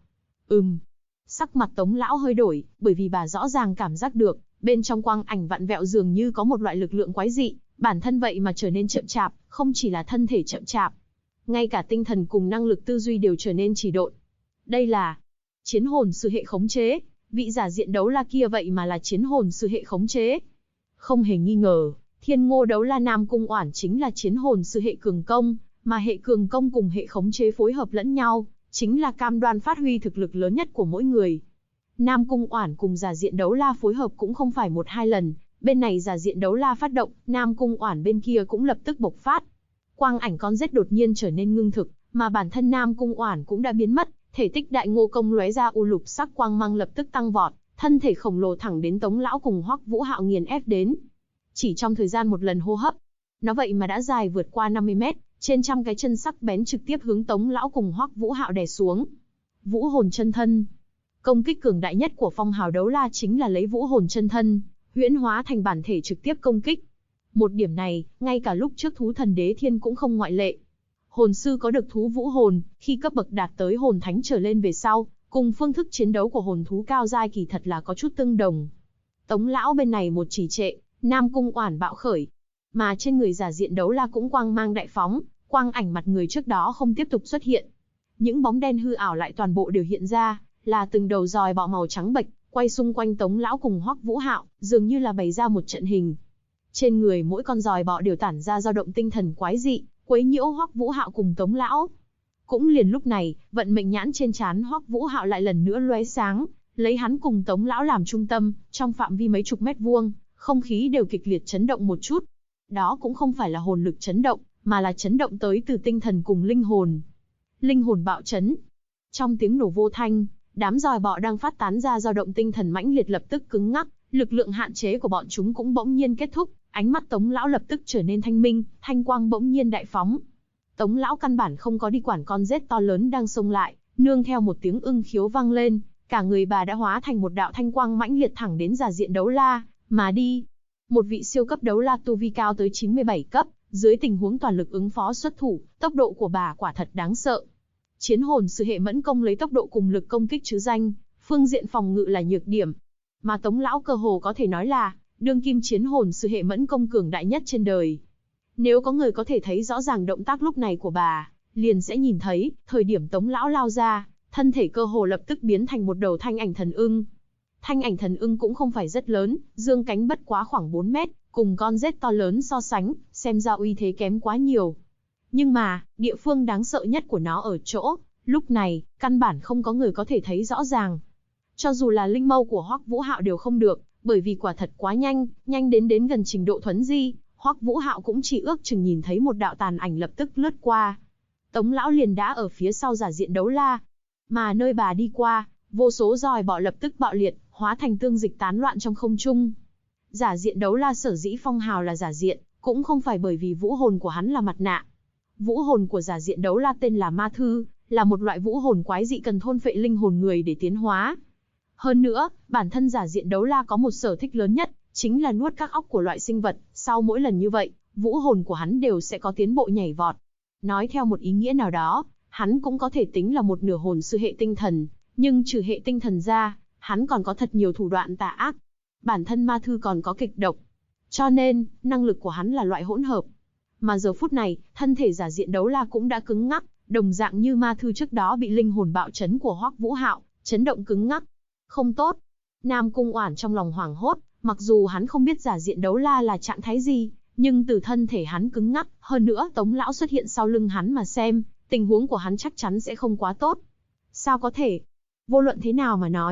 Sắc mặt Tống lão hơi đổi, bởi vì bà rõ ràng cảm giác được, bên trong quang ảnh vặn vẹo dường như có một loại lực lượng quái dị, bản thân vậy mà trở nên chậm chạp, không chỉ là thân thể chậm chạp, ngay cả tinh thần cùng năng lực tư duy đều trở nên trì độn. Đây là chiến hồn sư hệ khống chế, vị giả diện đấu la kia vậy mà là chiến hồn sư hệ khống chế. Không hề nghi ngờ, Thiên Ngô đấu la Nam Cung Oản chính là chiến hồn sư hệ cường công, mà hệ cường công cùng hệ khống chế phối hợp lẫn nhau, chính là cam đoan phát huy thực lực lớn nhất của mỗi người. Nam Cung Oản cùng giả diện đấu la phối hợp cũng không phải 1-2 lần, bên này giả diện đấu la phát động, Nam Cung Oản bên kia cũng lập tức bộc phát. Quang ảnh con rết đột nhiên trở nên ngưng thực, mà bản thân Nam Cung Oản cũng đã biến mất, thể tích đại ngô công lóe ra u lục sắc quang mang lập tức tăng vọt, thân thể khổng lồ thẳng đến Tống lão cùng Hoắc Vũ Hạo nghiền ép đến. Chỉ trong thời gian một lần hô hấp, nó vậy mà đã dài vượt qua 50 mét, trên trăm cái chân sắc bén trực tiếp hướng Tống lão cùng Hoắc Vũ Hạo đè xuống. Vũ hồn chân thân. Công kích cường đại nhất của phong hào đấu la chính là lấy vũ hồn chân thân, huyễn hóa thành bản thể trực tiếp công kích. Một điểm này, ngay cả lúc trước thú thần đế thiên cũng không ngoại lệ. Hồn sư có được thú vũ hồn, khi cấp bậc đạt tới hồn thánh trở lên về sau, cùng phương thức chiến đấu của hồn thú cao giai kỳ thật là có chút tương đồng. Tống lão bên này một trì trệ, Nam Cung Oản bạo khởi, mà trên người giả diện đấu la cũng quang mang đại phóng, quang ảnh mặt người trước đó không tiếp tục xuất hiện. Những bóng đen hư ảo lại toàn bộ đều hiện ra, là từng đầu giòi bọ màu trắng bệch, quay xung quanh Tống lão cùng Hoắc Vũ Hạo, dường như là bày ra một trận hình. Trên người mỗi con giòi bọ đều tản ra dao động tinh thần quái dị, quấy nhiễu Hoắc Vũ Hạo cùng Tống lão. Cũng liền lúc này, vận mệnh nhãn trên trán Hoắc Vũ Hạo lại lần nữa lóe sáng, lấy hắn cùng Tống lão làm trung tâm, trong phạm vi mấy chục mét vuông, không khí đều kịch liệt chấn động một chút. Đó cũng không phải là hồn lực chấn động, mà là chấn động tới từ tinh thần cùng linh hồn. Linh hồn bạo chấn. Trong tiếng nổ vô thanh, đám giòi bọ đang phát tán ra dao động tinh thần mãnh liệt lập tức cứng ngắc, lực lượng hạn chế của bọn chúng cũng bỗng nhiên kết thúc, ánh mắt Tống lão lập tức trở nên thanh minh, thanh quang bỗng nhiên đại phóng. Tống lão căn bản không có đi quản con rết to lớn đang xông lại, nương theo một tiếng ưng khiếu vang lên, cả người bà đã hóa thành một đạo thanh quang mãnh liệt thẳng đến giả diện đấu la mà đi. Một vị siêu cấp đấu la tu vi cao tới 97 cấp, dưới tình huống toàn lực ứng phó xuất thủ, tốc độ của bà quả thật đáng sợ. Chiến hồn sư hệ mẫn công lấy tốc độ cùng lực công kích chứ danh, phương diện phòng ngự là nhược điểm. Mà Tống lão cơ hồ có thể nói là đương kim chiến hồn sư hệ mẫn công cường đại nhất trên đời. Nếu có người có thể thấy rõ ràng động tác lúc này của bà, liền sẽ nhìn thấy, thời điểm Tống lão lao ra, thân thể cơ hồ lập tức biến thành một đầu thanh ảnh thần ưng. Thanh ảnh thần ưng cũng không phải rất lớn, dương cánh bất quá khoảng 4 mét, cùng con rết to lớn so sánh, xem ra uy thế kém quá nhiều. Nhưng mà, địa phương đáng sợ nhất của nó ở chỗ, lúc này, căn bản không có người có thể thấy rõ ràng. Cho dù là linh mâu của Hoắc Vũ Hạo đều không được, bởi vì quả thật quá nhanh, nhanh đến gần trình độ thuấn di, Hoắc Vũ Hạo cũng chỉ ước chừng nhìn thấy một đạo tàn ảnh lập tức lướt qua. Tống lão liền đã ở phía sau giả diện đấu la, mà nơi bà đi qua, vô số giòi bọ lập tức bạo liệt, hóa thành tương dịch tán loạn trong không trung. Giả diện đấu la sở dĩ phong hào là giả diện, cũng không phải bởi vì vũ hồn của hắn là mặt nạ. Vũ hồn của giả diện đấu la tên là ma thư, là một loại vũ hồn quái dị cần thôn phệ linh hồn người để tiến hóa. Hơn nữa, bản thân giả diện đấu la có một sở thích lớn nhất, chính là nuốt các óc của loại sinh vật, sau mỗi lần như vậy, vũ hồn của hắn đều sẽ có tiến bộ nhảy vọt. Nói theo một ý nghĩa nào đó, hắn cũng có thể tính là một nửa hồn sư hệ tinh thần, nhưng trừ hệ tinh thần ra, hắn còn có thật nhiều thủ đoạn tà ác. Bản thân ma thư còn có kịch độc. Cho nên, năng lực của hắn là loại hỗn hợp. Mà giờ phút này, thân thể giả diện đấu la cũng đã cứng ngắc, đồng dạng như ma thư trước đó bị linh hồn bạo chấn của Hoắc Vũ Hạo, chấn động cứng ngắc. Không tốt. Nam Cung Oản trong lòng hoảng hốt, mặc dù hắn không biết giả diện đấu la là trạng thái gì, nhưng từ thân thể hắn cứng ngắc, hơn nữa Tống lão xuất hiện sau lưng hắn mà xem, tình huống của hắn chắc chắn sẽ không quá tốt. Sao có thể? Vô luận thế nào mà nói,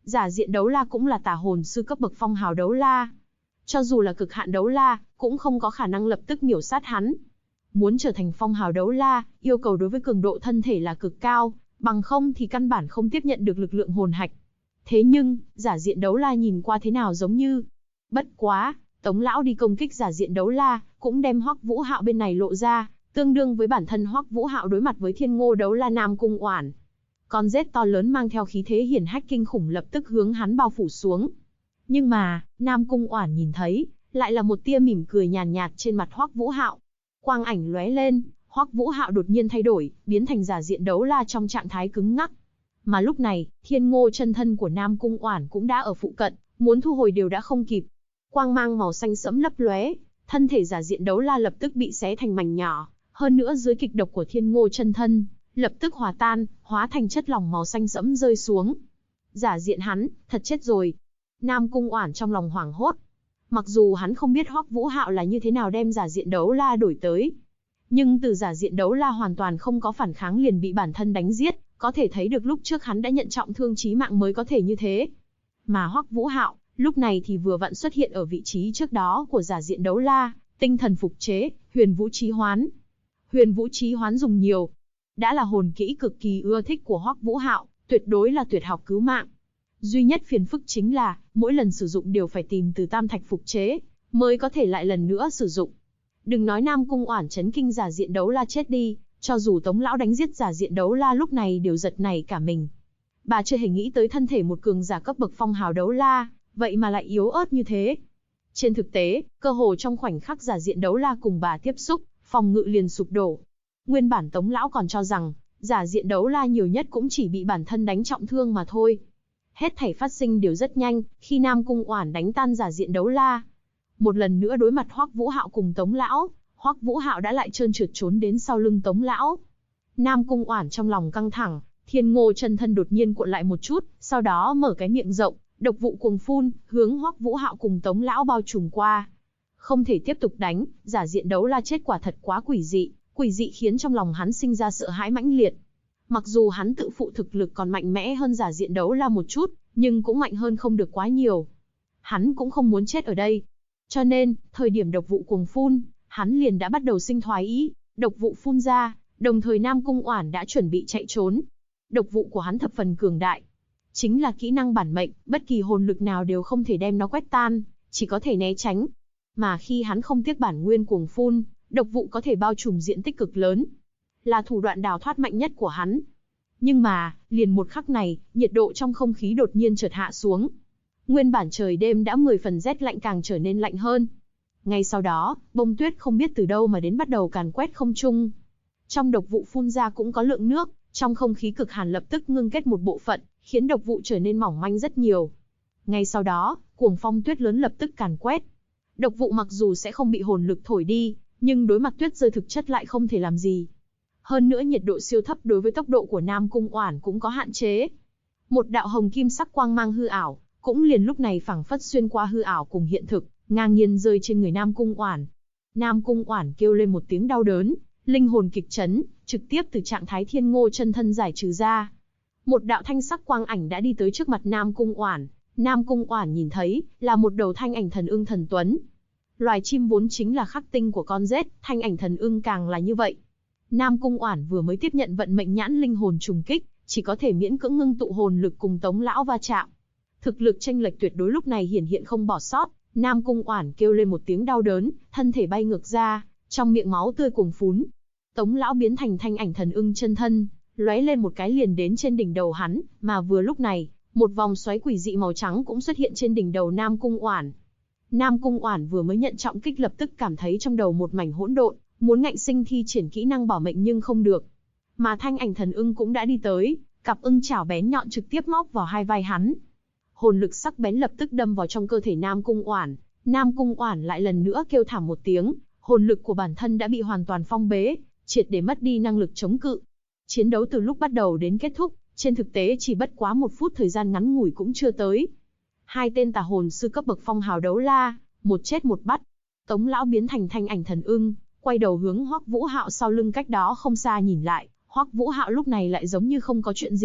Giả diện đấu la cũng là tà hồn sư cấp bậc phong hào đấu la. Cho dù là cực hạn đấu la, cũng không có khả năng lập tức miểu sát hắn. Muốn trở thành phong hào đấu la, yêu cầu đối với cường độ thân thể là cực cao, bằng không thì căn bản không tiếp nhận được lực lượng hồn hạch. Thế nhưng, giả diện đấu la nhìn qua thế nào giống như... Bất quá, Tống lão đi công kích giả diện đấu la, cũng đem Hoắc Vũ Hạo bên này lộ ra, tương đương với bản thân Hoắc Vũ Hạo đối mặt với Thiên Ngô đấu la Nam Cung Oản. Con rết to lớn mang theo khí thế hiển hách kinh khủng lập tức hướng hắn bao phủ xuống. Nhưng mà, Nam Cung Oản nhìn thấy, lại là một tia mỉm cười nhàn nhạt trên mặt Hoắc Vũ Hạo. Quang ảnh lóe lên, Hoắc Vũ Hạo đột nhiên thay đổi, biến thành giả diện đấu la trong trạng thái cứng ngắc. Mà lúc này, Thiên Ngô chân thân của Nam Cung Oản cũng đã ở phụ cận, muốn thu hồi đều đã không kịp. Quang mang màu xanh sẫm lấp lóe, thân thể giả diện đấu la lập tức bị xé thành mảnh nhỏ, hơn nữa dưới kịch độc của Thiên Ngô chân thân, lập tức hòa tan, hóa thành chất lỏng màu xanh sẫm rơi xuống. Giả diện hắn, thật chết rồi. Nam Cung Oản trong lòng hoảng hốt. Mặc dù hắn không biết Hoắc Vũ Hạo là như thế nào đem giả diện đấu la đổi tới, nhưng từ giả diện đấu la hoàn toàn không có phản kháng liền bị bản thân đánh giết, có thể thấy được lúc trước hắn đã nhận trọng thương chí mạng mới có thể như thế. Mà Hoắc Vũ Hạo, lúc này thì vừa vặn xuất hiện ở vị trí trước đó của giả diện đấu la, tinh thần phục chế, Huyền Vũ Chí Hoán. Huyền Vũ Chí Hoán dùng nhiều, đã là hồn kỹ cực kỳ ưa thích của Hoắc Vũ Hạo, tuyệt đối là tuyệt học cứu mạng. Duy nhất phiền phức chính là, mỗi lần sử dụng đều phải tìm từ tam thạch phục chế, mới có thể lại lần nữa sử dụng. Đừng nói Nam Cung Oản chấn kinh giả diện đấu la chết đi, cho dù Tống lão đánh giết giả diện đấu la lúc này đều giật nảy cả mình. Bà chưa hề nghĩ tới thân thể một cường giả cấp bậc phong hào đấu la, vậy mà lại yếu ớt như thế. Trên thực tế, cơ hồ trong khoảnh khắc giả diện đấu la cùng bà tiếp xúc, phòng ngự liền sụp đổ. Nguyên bản Tống lão còn cho rằng, giả diện đấu la nhiều nhất cũng chỉ bị bản thân đánh trọng thương mà thôi. Hết thảy phát sinh đều rất nhanh, khi Nam Cung Oản đánh tan giả diện đấu la. Một lần nữa đối mặt Hoắc Vũ Hạo cùng Tống lão, Hoắc Vũ Hạo đã lại trơn trượt trốn đến sau lưng Tống lão. Nam Cung Oản trong lòng căng thẳng, Thiên Ngô chân thân đột nhiên cuộn lại một chút, sau đó mở cái miệng rộng, độc vụ cuồng phun, hướng Hoắc Vũ Hạo cùng Tống lão bao trùm qua. Không thể tiếp tục đánh, giả diện đấu la chết quả thật quá quỷ dị khiến trong lòng hắn sinh ra sợ hãi mãnh liệt. Mặc dù hắn tự phụ thực lực còn mạnh mẽ hơn giả diện đấu la một chút, nhưng cũng mạnh hơn không được quá nhiều. Hắn cũng không muốn chết ở đây. Cho nên, thời điểm độc vụ cuồng phun, hắn liền đã bắt đầu sinh thoái ý, độc vụ phun ra, đồng thời Nam Cung Oản đã chuẩn bị chạy trốn. Độc vụ của hắn thập phần cường đại, chính là kỹ năng bản mệnh, bất kỳ hồn lực nào đều không thể đem nó quét tan, chỉ có thể né tránh. Mà khi hắn không tiếc bản nguyên cuồng phun, độc vụ có thể bao trùm diện tích cực lớn, là thủ đoạn đào thoát mạnh nhất của hắn. Nhưng mà, liền một khắc này, nhiệt độ trong không khí đột nhiên chợt hạ xuống. Nguyên bản trời đêm đã 10 phần rét lạnh càng trở nên lạnh hơn. Ngay sau đó, bông tuyết không biết từ đâu mà đến bắt đầu càn quét không trung. Trong độc vụ phun ra cũng có lượng nước, trong không khí cực hàn lập tức ngưng kết một bộ phận, khiến độc vụ trở nên mỏng manh rất nhiều. Ngay sau đó, cuồng phong tuyết lớn lập tức càn quét. Độc vụ mặc dù sẽ không bị hồn lực thổi đi, nhưng đối mặt tuyết rơi thực chất lại không thể làm gì. Hơn nữa nhiệt độ siêu thấp đối với tốc độ của Nam Cung Oản cũng có hạn chế. Một đạo hồng kim sắc quang mang hư ảo, cũng liền lúc này phảng phất xuyên qua hư ảo cùng hiện thực, ngang nhiên rơi trên người Nam Cung Oản. Nam Cung Oản kêu lên một tiếng đau đớn, linh hồn kịch chấn, trực tiếp từ trạng thái Thiên Ngô chân thân giải trừ ra. Một đạo thanh sắc quang ảnh đã đi tới trước mặt Nam Cung Oản. Nam Cung Oản nhìn thấy, là một đầu thanh ảnh thần ưng thần tuấn. Loài chim vốn chính là khắc tinh của con rết, thanh ảnh thần ưng càng là như vậy. Nam Cung Oản vừa mới tiếp nhận vận mệnh nhãn linh hồn trùng kích, chỉ có thể miễn cưỡng ngưng tụ hồn lực cùng Tống lão va chạm. Thực lực chênh lệch tuyệt đối lúc này hiển hiện không bỏ sót, Nam Cung Oản kêu lên một tiếng đau đớn, thân thể bay ngược ra, trong miệng máu tươi cuồn phún. Tống lão biến thành thanh ảnh thần ưng chân thân, lóe lên một cái liền đến trên đỉnh đầu hắn, mà vừa lúc này, một vòng xoáy quỷ dị màu trắng cũng xuất hiện trên đỉnh đầu Nam Cung Oản. Nam Cung Oản vừa mới nhận trọng kích lập tức cảm thấy trong đầu một mảnh hỗn độn, muốn ngạnh sinh thi triển kỹ năng bảo mệnh nhưng không được. Mà thanh ảnh thần ưng cũng đã đi tới, cặp ưng chảo bén nhọn trực tiếp móc vào hai vai hắn. Hồn lực sắc bén lập tức đâm vào trong cơ thể Nam Cung Oản. Nam Cung Oản lại lần nữa kêu thảm một tiếng, hồn lực của bản thân đã bị hoàn toàn phong bế, triệt để mất đi năng lực chống cự. Chiến đấu từ lúc bắt đầu đến kết thúc, trên thực tế chỉ bất quá 1 phút thời gian ngắn ngủi cũng chưa tới. Hai tên tà hồn sư cấp bậc phong hào đấu la, một chết một bắt. Tống lão biến thành thanh ảnh thần ưng, quay đầu hướng Hoắc Vũ Hạo sau lưng cách đó không xa nhìn lại. Hoắc Vũ Hạo lúc này lại giống như không có chuyện gì,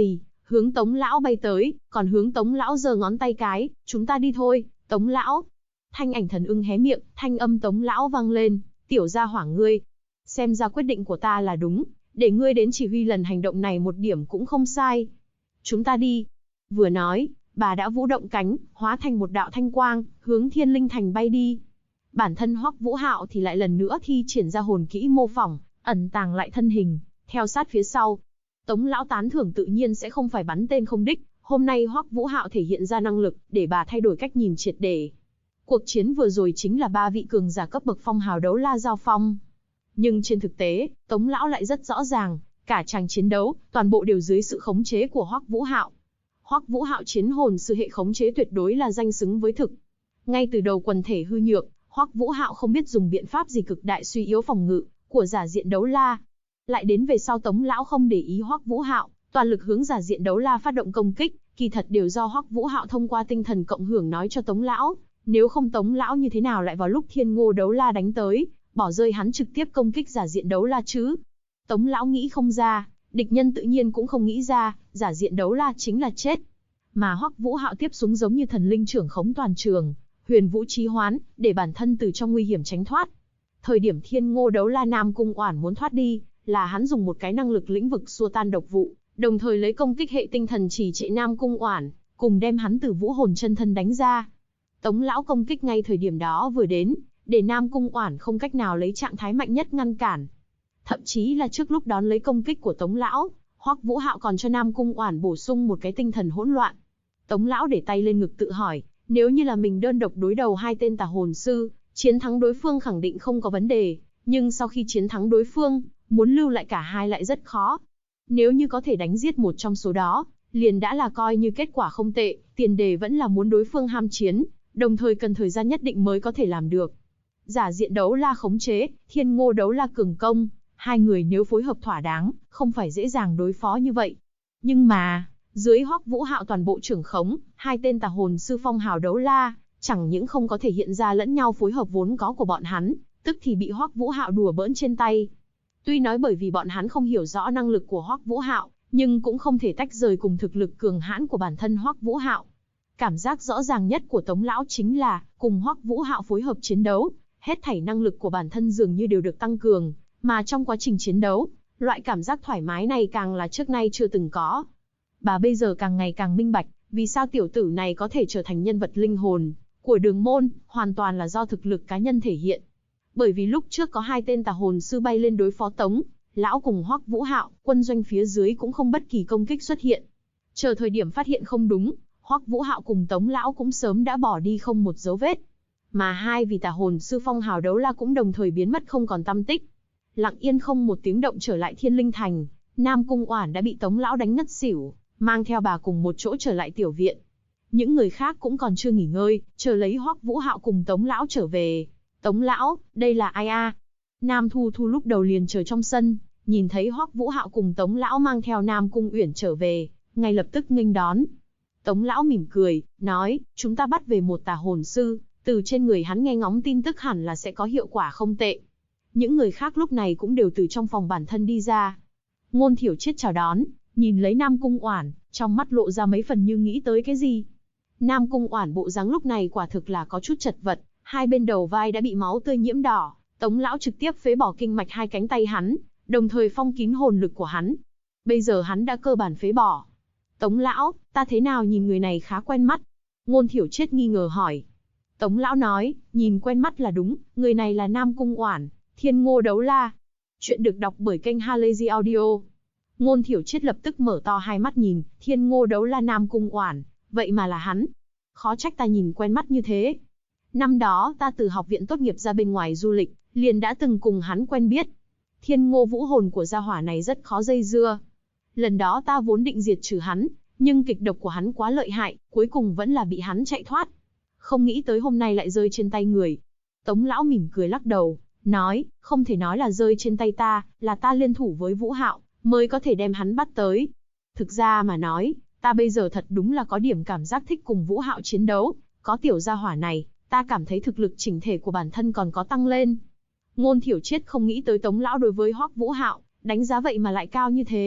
hướng Tống lão bay tới, còn hướng Tống lão giơ ngón tay cái, chúng ta đi thôi, Tống lão. Thanh ảnh thần ưng hé miệng, thanh âm Tống lão vang lên, tiểu gia hỏa ngươi. Xem ra quyết định của ta là đúng, để ngươi đến chỉ huy lần hành động này một điểm cũng không sai. Chúng ta đi. Vừa nói, bà đã vũ động cánh, hóa thành một đạo thanh quang, hướng Thiên Linh Thành bay đi. Bản thân Hoắc Vũ Hạo thì lại lần nữa thi triển ra hồn kỹ mô phỏng, ẩn tàng lại thân hình, theo sát phía sau. Tống lão tán thưởng tự nhiên sẽ không phải bắn tên không đích, hôm nay Hoắc Vũ Hạo thể hiện ra năng lực, để bà thay đổi cách nhìn triệt để. Cuộc chiến vừa rồi chính là 3 vị cường giả cấp bậc phong hào đấu la giao phong. Nhưng trên thực tế, Tống lão lại rất rõ ràng, cả chàng chiến đấu, toàn bộ đều dưới sự khống chế của Hoắc Vũ Hạo. Hoắc Vũ Hạo chiến hồn sư hệ khống chế tuyệt đối là danh xứng với thực. Ngay từ đầu quần thể hư nhược, Hoắc Vũ Hạo không biết dùng biện pháp gì cực đại suy yếu phòng ngự của giả diện đấu la. Lại đến về sau Tống lão không để ý Hoắc Vũ Hạo, toàn lực hướng giả diện đấu la phát động công kích, kỳ thật đều do Hoắc Vũ Hạo thông qua tinh thần cộng hưởng nói cho Tống lão, nếu không Tống lão như thế nào lại vào lúc Thiên Ngô đấu la đánh tới, bỏ rơi hắn trực tiếp công kích giả diện đấu la chứ? Tống lão nghĩ không ra, địch nhân tự nhiên cũng không nghĩ ra, giả diện đấu la chính là chết. Mà Hoắc Vũ Hạo tiếp xuống giống như thần linh trưởng khống toàn trường, huyền vũ chí hoán, để bản thân từ trong nguy hiểm tránh thoát. Thời điểm Thiên Ngô đấu la Nam Cung Oản muốn thoát đi, là hắn dùng một cái năng lực lĩnh vực xua tan độc vụ, đồng thời lấy công kích hệ tinh thần trì trệ Nam Cung Oản, cùng đem hắn từ vũ hồn chân thân đánh ra. Tống lão công kích ngay thời điểm đó vừa đến, để Nam Cung Oản không cách nào lấy trạng thái mạnh nhất ngăn cản. Thậm chí là trước lúc đón lấy công kích của Tống lão, Hoắc Vũ Hạo còn cho Nam Cung Oản bổ sung một cái tinh thần hỗn loạn. Tống lão để tay lên ngực tự hỏi, nếu như là mình đơn độc đối đầu 2 tên tà hồn sư, chiến thắng đối phương khẳng định không có vấn đề, nhưng sau khi chiến thắng đối phương, muốn lưu lại cả hai lại rất khó. Nếu như có thể đánh giết một trong số đó, liền đã là coi như kết quả không tệ, tiền đề vẫn là muốn đối phương ham chiến, đồng thời cần thời gian nhất định mới có thể làm được. Giả diện đấu la khống chế, Thiên Ngô đấu la cường công, hai người nếu phối hợp thỏa đáng, không phải dễ dàng đối phó như vậy. Nhưng mà, dưới Hoắc Vũ Hạo toàn bộ trưởng khống, 2 tên tà hồn sư phong hào đấu la, chẳng những không có thể hiện ra lẫn nhau phối hợp vốn có của bọn hắn, tức thì bị Hoắc Vũ Hạo đùa bỡn trên tay. Tuy nói bởi vì bọn hắn không hiểu rõ năng lực của Hoắc Vũ Hạo, nhưng cũng không thể tách rời cùng thực lực cường hãn của bản thân Hoắc Vũ Hạo. Cảm giác rõ ràng nhất của Tống lão chính là, cùng Hoắc Vũ Hạo phối hợp chiến đấu, hết thảy năng lực của bản thân dường như đều được tăng cường, mà trong quá trình chiến đấu, loại cảm giác thoải mái này càng là trước nay chưa từng có. Bà bây giờ càng ngày càng minh bạch, vì sao tiểu tử này có thể trở thành nhân vật linh hồn của Đường Môn, hoàn toàn là do thực lực cá nhân thể hiện. Bởi vì lúc trước có 2 tên tà hồn sư bay lên đối phó Tống lão cùng Hoắc Vũ Hạo, quân doanh phía dưới cũng không bất kỳ công kích xuất hiện. Chờ thời điểm phát hiện không đúng, Hoắc Vũ Hạo cùng Tống lão cũng sớm đã bỏ đi không một dấu vết. Mà 2 vị tà hồn sư phong hào đấu la cũng đồng thời biến mất không còn tăm tích. Lặng yên không một tiếng động trở lại Thiên Linh Thành, Nam Cung Oản đã bị Tống lão đánh ngất xỉu, mang theo bà cùng một chỗ trở lại tiểu viện. Những người khác cũng còn chưa nghỉ ngơi, chờ lấy Hoắc Vũ Hạo cùng Tống lão trở về. Tống lão, đây là ai a? Nam Thu Thu lúc đầu liền chờ trong sân, nhìn thấy Hoắc Vũ Hạo cùng Tống lão mang theo Nam Cung Uyển trở về, ngay lập tức nghênh đón. Tống lão mỉm cười, nói, chúng ta bắt về một tà hồn sư, từ trên người hắn nghe ngóng tin tức hẳn là sẽ có hiệu quả không tệ. Những người khác lúc này cũng đều từ trong phòng bản thân đi ra. Ngôn Thiểu Triết chào đón, nhìn lấy Nam Cung Oản, trong mắt lộ ra mấy phần như nghĩ tới cái gì. Nam Cung Oản bộ dáng lúc này quả thực là có chút chật vật, hai bên đầu vai đã bị máu tươi nhiễm đỏ, Tống lão trực tiếp phế bỏ kinh mạch 2 cánh tay hắn, đồng thời phong kín hồn lực của hắn. Bây giờ hắn đã cơ bản phế bỏ. Tống lão, ta thế nào nhìn người này khá quen mắt? Ngôn Thiểu Triết nghi ngờ hỏi. Tống lão nói, nhìn quen mắt là đúng, người này là Nam Cung Oản, Thiên Ngô đấu la. Chuyện được đọc bởi kênh Halazy Audio. Ngôn Thiểu Triết lập tức mở to hai mắt nhìn, Thiên Ngô đấu la Nam Cung Oản, vậy mà là hắn. Khó trách ta nhìn quen mắt như thế. Năm đó ta từ học viện tốt nghiệp ra bên ngoài du lịch, liền đã từng cùng hắn quen biết. Thiên Ngô vũ hồn của gia hỏa này rất khó dây dưa. Lần đó ta vốn định diệt trừ hắn, nhưng kịch độc của hắn quá lợi hại, cuối cùng vẫn là bị hắn chạy thoát. Không nghĩ tới hôm nay lại rơi trên tay người. Tống lão mỉm cười lắc đầu, nói, không thể nói là rơi trên tay ta, là ta liên thủ với Vũ Hạo, mới có thể đem hắn bắt tới. Thực ra mà nói, ta bây giờ thật đúng là có điểm cảm giác thích cùng Vũ Hạo chiến đấu, có tiểu gia hỏa này, ta cảm thấy thực lực chỉnh thể của bản thân còn có tăng lên. Ngôn Thiểu Triết không nghĩ tới Tống lão đối với Hoắc Vũ Hạo, đánh giá vậy mà lại cao như thế,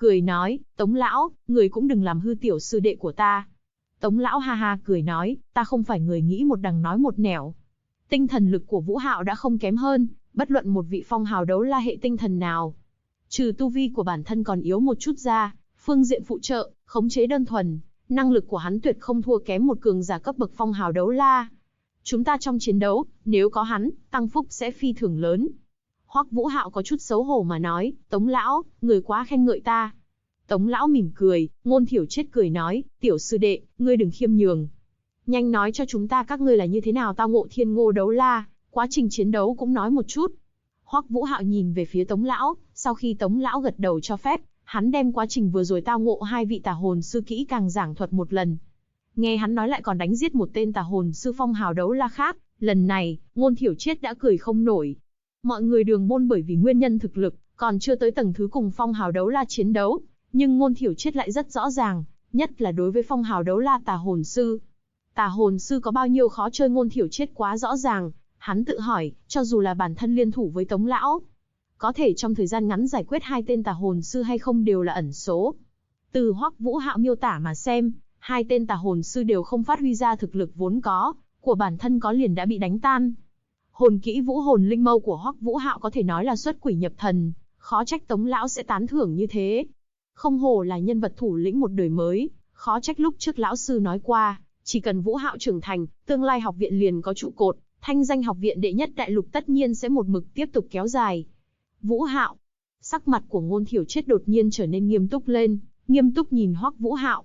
cười nói, Tống lão, người cũng đừng làm hư tiểu sư đệ của ta. Tống lão ha ha cười nói, ta không phải người nghĩ một đằng nói một nẻo. Tinh thần lực của Vũ Hạo đã không kém hơn, bất luận một vị phong hào đấu la hệ tinh thần nào. Trừ tu vi của bản thân còn yếu một chút ra, phương diện phụ trợ, khống chế đơn thuần, năng lực của hắn tuyệt không thua kém một cường giả cấp bậc phong hào đấu la. Chúng ta trong chiến đấu, nếu có hắn, tăng phúc sẽ phi thường lớn. Hoắc Vũ Hạo có chút xấu hổ mà nói, Tống lão, người quá khen ngợi ta. Tống lão mỉm cười, Ngôn Thiểu Triết cười nói, tiểu sư đệ, ngươi đừng khiêm nhường. Nhanh nói cho chúng ta các ngươi là như thế nào tao ngộ Thiên Ngô đấu la, quá trình chiến đấu cũng nói một chút. Hoắc Vũ Hạo nhìn về phía Tống lão, sau khi Tống lão gật đầu cho phép, hắn đem quá trình vừa rồi tao ngộ hai vị tà hồn sư kỹ càng giảng thuật một lần. Nghe hắn nói lại còn đánh giết một tên tà hồn sư phong hào đấu la khác, lần này, Ngôn Thiểu Triết đã cười không nổi. Mọi người Đường Môn bởi vì nguyên nhân thực lực, còn chưa tới tầng thứ cùng phong hào đấu la chiến đấu, nhưng Ngôn Thiểu Triết lại rất rõ ràng, nhất là đối với phong hào đấu la tà hồn sư. Tà hồn sư có bao nhiêu khó chơi Ngôn Thiểu Triết quá rõ ràng, hắn tự hỏi, cho dù là bản thân liên thủ với Tống lão, có thể trong thời gian ngắn giải quyết hai tên tà hồn sư hay không đều là ẩn số. Từ Hoắc Vũ Hạo miêu tả mà xem, hai tên tà hồn sư đều không phát huy ra thực lực vốn có, của bản thân có liền đã bị đánh tan. Hồn kỹ Vũ Hồn Linh Mâu của Hoắc Vũ Hạo có thể nói là xuất quỷ nhập thần, khó trách Tống lão sẽ tán thưởng như thế. Không hổ là nhân vật thủ lĩnh một đời mới, khó trách lúc trước lão sư nói qua, chỉ cần Vũ Hạo trưởng thành, tương lai học viện liền có trụ cột, thanh danh học viện đệ nhất đại lục tất nhiên sẽ một mực tiếp tục kéo dài. Vũ Hạo, sắc mặt của Ngôn Thiểu Triết đột nhiên trở nên nghiêm túc lên, nghiêm túc nhìn Hoắc Vũ Hạo.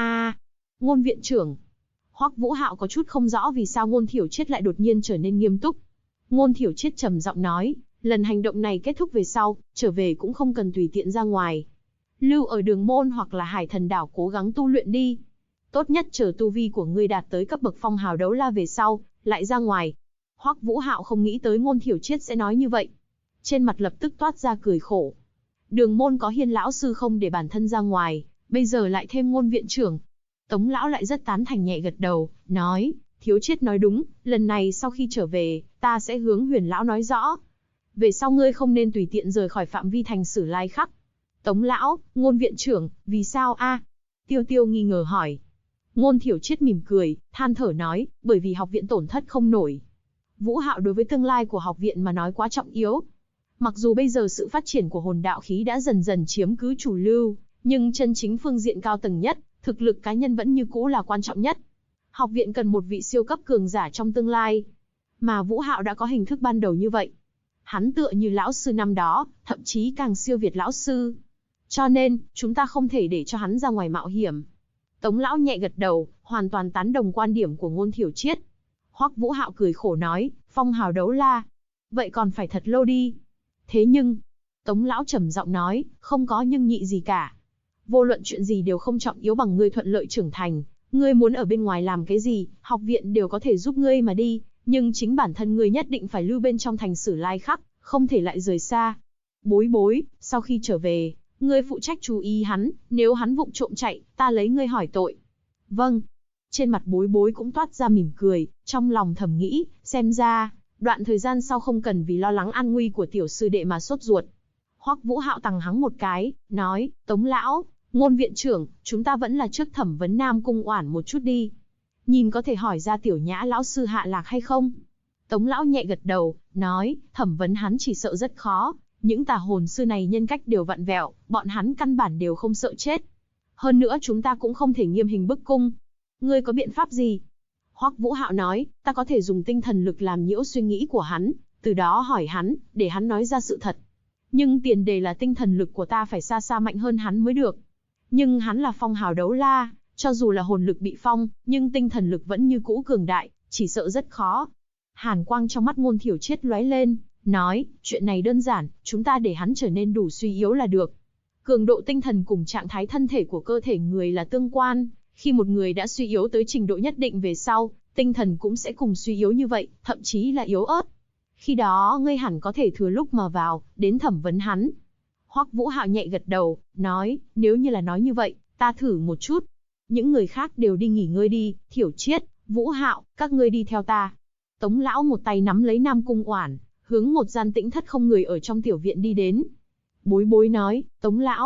Ngôn viện trưởng. Hoắc Vũ Hạo có chút không rõ vì sao Ngôn Thiểu Triết lại đột nhiên trở nên nghiêm túc. Ngôn Thiểu Triết trầm giọng nói, lần hành động này kết thúc về sau, trở về cũng không cần tùy tiện ra ngoài. Lưu ở Đường Môn hoặc là Hải Thần Đảo cố gắng tu luyện đi. Tốt nhất chờ tu vi của ngươi đạt tới cấp bậc phong hào đấu la về sau, lại ra ngoài. Hoắc Vũ Hạo không nghĩ tới Ngôn Thiểu Triết sẽ nói như vậy. Trên mặt lập tức toát ra cười khổ. Đường Môn có Hiên lão sư không để bản thân ra ngoài, bây giờ lại thêm Ngôn viện trưởng. Tống lão lại rất tán thành nhẹ gật đầu, nói, Thiếu Triết nói đúng, lần này sau khi trở về, ta sẽ hướng Huyền lão nói rõ. Về sau ngươi không nên tùy tiện rời khỏi phạm vi thành Sử Lai Khắc. Tống lão, Ngôn viện trưởng, vì sao a? Tiêu Tiêu nghi ngờ hỏi. Ngôn Thiểu Triết mỉm cười, than thở nói, bởi vì học viện tổn thất không nổi. Vũ Hạo đối với tương lai của học viện mà nói quá trọng yếu. Mặc dù bây giờ sự phát triển của hồn đạo khí đã dần dần chiếm cứ chủ lưu, nhưng chân chính phương diện cao tầng nhất, thực lực cá nhân vẫn như cũ là quan trọng nhất. Học viện cần một vị siêu cấp cường giả trong tương lai. Mà Vũ Hạo đã có hình thức ban đầu như vậy. Hắn tựa như lão sư năm đó, thậm chí càng siêu việt lão sư. Cho nên, chúng ta không thể để cho hắn ra ngoài mạo hiểm. Tống lão nhẹ gật đầu, hoàn toàn tán đồng quan điểm của Ngôn Thiểu Triết. Hoắc Vũ Hạo cười khổ nói, phong hào đấu la. Vậy còn phải thật lâu đi. Thế nhưng, Tống lão trầm giọng nói, không có nhưng nhị gì cả. Vô luận chuyện gì đều không trọng yếu bằng ngươi thuận lợi trưởng thành. Ngươi muốn ở bên ngoài làm cái gì, học viện đều có thể giúp ngươi mà đi. Nhưng chính bản thân ngươi nhất định phải lưu bên trong thành Sử Lai Khắc, không thể lại rời xa. Bối bối, sau khi trở về, ngươi phụ trách chú ý hắn, nếu hắn vụng trộm chạy, ta lấy ngươi hỏi tội. Vâng. Trên mặt bối bối cũng toát ra mỉm cười, trong lòng thầm nghĩ, xem ra, đoạn thời gian sau không cần vì lo lắng an nguy của tiểu sư đệ mà sốt ruột. Hoắc Vũ Hạo tằng hắng một cái, nói, Tống lão, Ngôn viện trưởng, chúng ta vẫn là trước thẩm vấn Nam Cung Oản một chút đi. Nhìn có thể hỏi ra tiểu nhã lão sư hạ lạc hay không? Tống lão nhẹ gật đầu, nói, thẩm vấn hắn chỉ sợ rất khó. Những tà hồn sư này nhân cách đều vặn vẹo, bọn hắn căn bản đều không sợ chết. Hơn nữa chúng ta cũng không thể nghiêm hình bức cung. Ngươi có biện pháp gì? Hoắc Vũ Hạo nói, ta có thể dùng tinh thần lực làm nhiễu suy nghĩ của hắn, từ đó hỏi hắn, để hắn nói ra sự thật. Nhưng tiền đề là tinh thần lực của ta phải xa xa mạnh hơn hắn mới được. Nhưng hắn là phong hào đấu la, cho dù là hồn lực bị phong, nhưng tinh thần lực vẫn như cũ cường đại, chỉ sợ rất khó. Hàn quang trong mắt Ngôn Thiểu Triết lóe lên, nói, chuyện này đơn giản, chúng ta để hắn trở nên đủ suy yếu là được. Cường độ tinh thần cùng trạng thái thân thể của cơ thể người là tương quan, khi một người đã suy yếu tới trình độ nhất định về sau, tinh thần cũng sẽ cùng suy yếu như vậy, thậm chí là yếu ớt. Khi đó ngươi hẳn có thể thừa lúc mà vào, đến thẩm vấn hắn. Hoắc Vũ Hạo nhẹ gật đầu, nói, nếu như là nói như vậy, ta thử một chút. Những người khác đều đi nghỉ ngơi đi, Thiểu Triết, Vũ Hạo, các ngươi đi theo ta. Tống lão một tay nắm lấy Nam Cung Oản, hướng một gian tĩnh thất không người ở trong tiểu viện đi đến. Bối bối nói, Tống lão,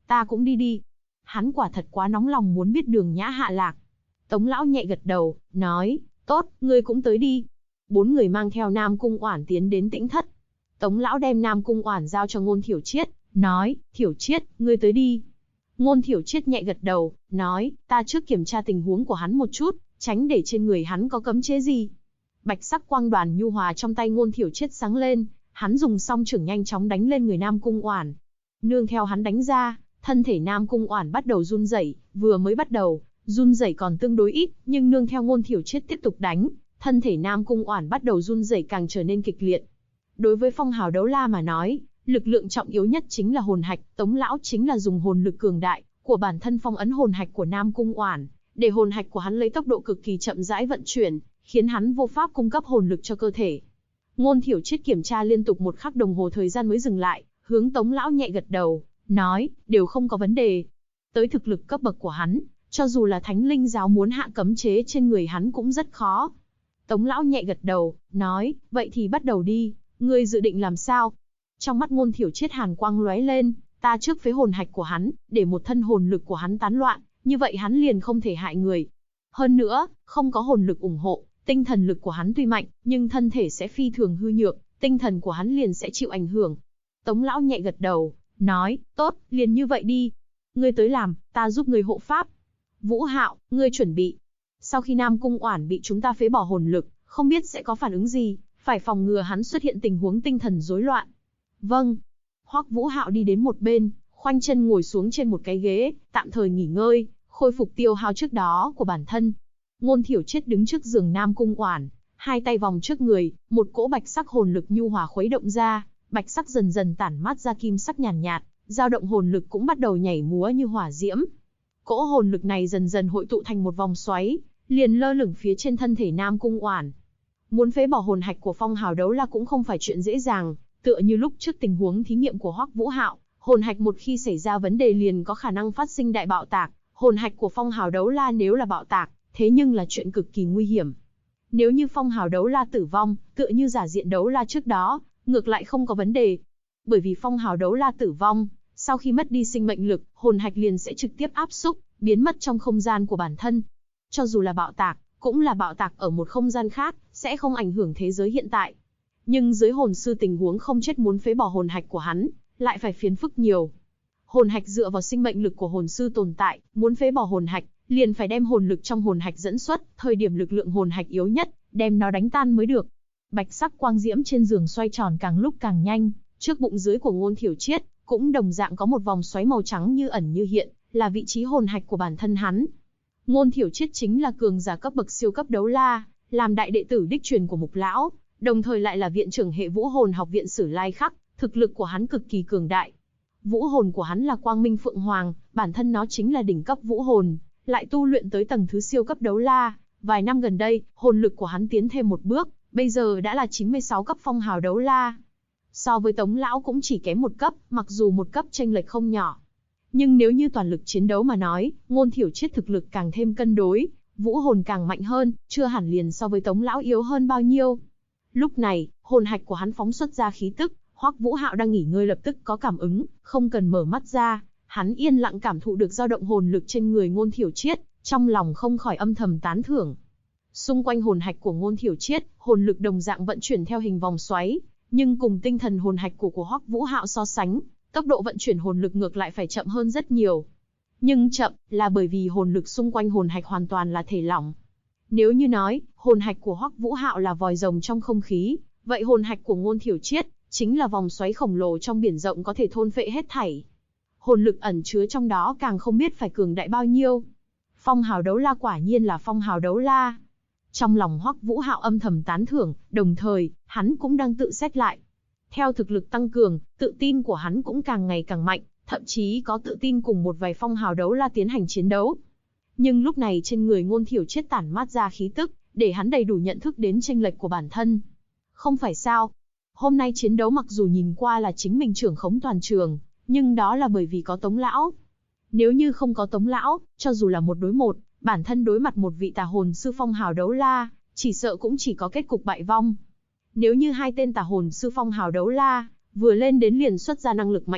Ta cũng đi đi. Hắn quả thật quá nóng lòng muốn biết đường Nhã hạ lạc. Tống lão nhẹ gật đầu, nói, tốt, ngươi cũng tới đi. 4 người mang theo Nam Cung Oản tiến đến Tĩnh Thất. Tống lão đem Nam Cung Oản giao cho Ngôn Thiểu Triết, nói, Thiểu Triết, ngươi tới đi. Ngôn Thiểu Triết nhẹ gật đầu, nói, ta trước kiểm tra tình huống của hắn một chút, tránh để trên người hắn có cấm chế gì. Bạch sắc quang đoàn nhu hòa trong tay Ngôn Thiểu Triết sáng lên, hắn dùng song chưởng nhanh chóng đánh lên người Nam Cung Oản. Nương theo hắn đánh ra, thân thể Nam Cung Oản bắt đầu run rẩy, vừa mới bắt đầu, run rẩy còn tương đối ít, nhưng nương theo Ngôn Thiểu Triết tiếp tục đánh, thân thể Nam Cung Oản bắt đầu run rẩy càng trở nên kịch liệt. Đối với Phong Hào Đấu La mà nói, lực lượng trọng yếu nhất chính là hồn hạch, Tống lão chính là dùng hồn lực cường đại của bản thân phong ấn hồn hạch của Nam Cung Oản, để hồn hạch của hắn lấy tốc độ cực kỳ chậm rãi vận chuyển, khiến hắn vô pháp cung cấp hồn lực cho cơ thể. Ngôn Thiểu Triết kiểm tra liên tục 1 khắc đồng hồ thời gian mới dừng lại, hướng Tống lão nhẹ gật đầu, nói, đều không có vấn đề. Tới thực lực cấp bậc của hắn, cho dù là Thánh Linh giáo muốn hạ cấm chế trên người hắn cũng rất khó. Tống lão nhẹ gật đầu, nói, vậy thì bắt đầu đi, ngươi dự định làm sao? Trong mắt Ngôn Thiểu Triết hàn quang lóe lên, ta trước phế hồn hạch của hắn, để một thân hồn lực của hắn tán loạn, như vậy hắn liền không thể hại người. Hơn nữa, không có hồn lực ủng hộ, tinh thần lực của hắn tuy mạnh, nhưng thân thể sẽ phi thường hư nhược, tinh thần của hắn liền sẽ chịu ảnh hưởng. Tống lão nhẹ gật đầu, nói, tốt, liền như vậy đi. Ngươi tới làm, ta giúp ngươi hộ pháp. Vũ Hạo, ngươi chuẩn bị. Sau khi Nam Cung Oản bị chúng ta phế bỏ hồn lực, không biết sẽ có phản ứng gì, phải phòng ngừa hắn xuất hiện tình huống tinh thần rối loạn. Vâng. Hoắc Vũ Hạo đi đến một bên, khoanh chân ngồi xuống trên một cái ghế, tạm thời nghỉ ngơi, khôi phục tiêu hao trước đó của bản thân. Ngôn Thiểu Triết đứng trước giường Nam Cung Oản, hai tay vòng trước người, một cỗ bạch sắc hồn lực nhu hòa khuấy động ra, bạch sắc dần dần tản mát ra kim sắc nhàn nhạt, dao động hồn lực cũng bắt đầu nhảy múa như hỏa diễm. Cỗ hồn lực này dần dần hội tụ thành một vòng xoáy, liền lơ lửng phía trên thân thể Nam Cung Oản. Muốn phế bỏ hồn hạch của Phong Hào Đấu La cũng không phải chuyện dễ dàng, tựa như lúc trước tình huống thí nghiệm của Hoắc Vũ Hạo, hồn hạch một khi xảy ra vấn đề liền có khả năng phát sinh đại bạo tạc, hồn hạch của Phong Hào Đấu La nếu là bạo tạc, thế nhưng là chuyện cực kỳ nguy hiểm. Nếu như Phong Hào Đấu La tử vong, tựa như Giả Diện Đấu La trước đó, ngược lại không có vấn đề. Bởi vì Phong Hào Đấu La tử vong, sau khi mất đi sinh mệnh lực, hồn hạch liền sẽ trực tiếp áp xúc, biến mất trong không gian của bản thân. Cho dù là bạo tạc, cũng là bạo tạc ở một không gian khác, sẽ không ảnh hưởng thế giới hiện tại. Nhưng dưới hồn sư tình huống không chết muốn phế bỏ hồn hạch của hắn, lại phải phiền phức nhiều. Hồn hạch dựa vào sinh mệnh lực của hồn sư tồn tại, muốn phế bỏ hồn hạch, liền phải đem hồn lực trong hồn hạch dẫn xuất, thời điểm lực lượng hồn hạch yếu nhất, đem nó đánh tan mới được. Bạch sắc quang diễm trên giường xoay tròn càng lúc càng nhanh, trước bụng dưới của Ngôn Thiểu Triết cũng đồng dạng có một vòng xoáy màu trắng như ẩn như hiện, là vị trí hồn hạch của bản thân hắn. Ngôn Thiểu Triết chính là cường giả cấp bậc siêu cấp đấu la, làm đại đệ tử đích truyền của Mục lão, đồng thời lại là viện trưởng hệ Vũ Hồn Học viện Sử Lai Khắc, thực lực của hắn cực kỳ cường đại. Vũ hồn của hắn là Quang Minh Phượng Hoàng, bản thân nó chính là đỉnh cấp vũ hồn, lại tu luyện tới tầng thứ siêu cấp đấu la. Vài năm gần đây, hồn lực của hắn tiến thêm một bước, bây giờ đã là 96 cấp Phong Hào Đấu La. So với Tống lão cũng chỉ kém một cấp, mặc dù một cấp chênh lệch không nhỏ. Nhưng nếu như toàn lực chiến đấu mà nói, Ngôn Thiểu Triết thực lực càng thêm cân đối, vũ hồn càng mạnh hơn, chưa hẳn liền so với Tống lão yếu hơn bao nhiêu. Lúc này, hồn hạch của hắn phóng xuất ra khí tức, Hoắc Vũ Hạo đang nghỉ ngơi lập tức có cảm ứng, không cần mở mắt ra, hắn yên lặng cảm thụ được dao động hồn lực trên người Ngôn Thiểu Triết, trong lòng không khỏi âm thầm tán thưởng. Xung quanh hồn hạch của Ngôn Thiểu Triết, hồn lực đồng dạng vận chuyển theo hình vòng xoáy, nhưng cùng tinh thần hồn hạch của Hoắc Vũ Hạo so sánh, tốc độ vận chuyển hồn lực ngược lại phải chậm hơn rất nhiều. Nhưng chậm là bởi vì hồn lực xung quanh hồn hạch hoàn toàn là thể lỏng. Nếu như nói, hồn hạch của Hoắc Vũ Hạo là vòi rồng trong không khí, vậy hồn hạch của Ngôn Thiểu Triết chính là vòng xoáy khổng lồ trong biển rộng có thể thôn phệ hết thảy. Hồn lực ẩn chứa trong đó càng không biết phải cường đại bao nhiêu. Phong Hào Đấu La quả nhiên là Phong Hào Đấu La. Trong lòng Hoắc Vũ Hạo âm thầm tán thưởng, đồng thời, hắn cũng đang tự xét lại. Theo thực lực tăng cường, tự tin của hắn cũng càng ngày càng mạnh, thậm chí có tự tin cùng một vài Phong Hào Đấu La tiến hành chiến đấu. Nhưng lúc này trên người Ngôn Thiểu Triết tản mát ra khí tức, để hắn đầy đủ nhận thức đến chênh lệch của bản thân. Không phải sao? Hôm nay chiến đấu mặc dù nhìn qua là chính mình trưởng khống toàn trường, nhưng đó là bởi vì có Tống lão. Nếu như không có Tống lão, cho dù là một đối một, bản thân đối mặt một vị tà hồn sư Phong Hào Đấu La, chỉ sợ cũng chỉ có kết cục bại vong. Nếu như hai tên tà hồn sư Phong Hào Đấu La vừa lên đến liền xuất ra năng lực mạnh nhất,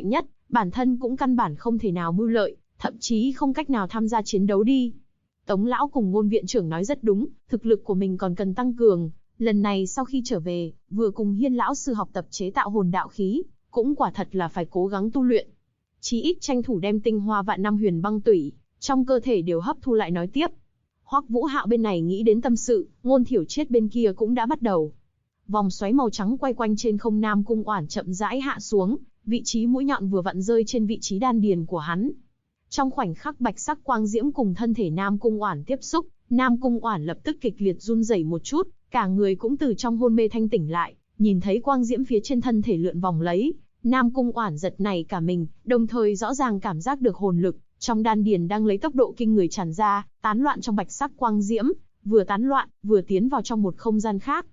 bản thân cũng căn bản không thể nào mưu lợi, thậm chí không cách nào tham gia chiến đấu đi. Tống lão cùng Ngôn viện trưởng nói rất đúng, thực lực của mình còn cần tăng cường. Lần này sau khi trở về, vừa cùng Hiên lão sư học tập chế tạo hồn đạo khí, cũng quả thật là phải cố gắng tu luyện. Chí ít tranh thủ đem tinh hoa vạn năm huyền băng tủy trong cơ thể đều hấp thu lại nói tiếp. Hoắc Vũ Hạo bên này nghĩ đến tâm sự, Ngôn Thiểu Triết bên kia cũng đã bắt đầu. Vòng xoáy màu trắng quay quanh trên không Nam Cung Oản chậm rãi hạ xuống, vị trí mũi nhọn vừa vặn rơi trên vị trí đan điền của hắn. Trong khoảnh khắc bạch sắc quang diễm cùng thân thể Nam Cung Oản tiếp xúc, Nam Cung Oản lập tức kịch liệt run rẩy một chút, cả người cũng từ trong hôn mê thanh tỉnh lại, nhìn thấy quang diễm phía trên thân thể lượn vòng lấy, Nam Cung Oản giật nảy cả mình, đồng thời rõ ràng cảm giác được hồn lực trong đan điền đang lấy tốc độ kinh người tràn ra, tán loạn trong bạch sắc quang diễm, vừa tán loạn, vừa tiến vào trong một không gian khác.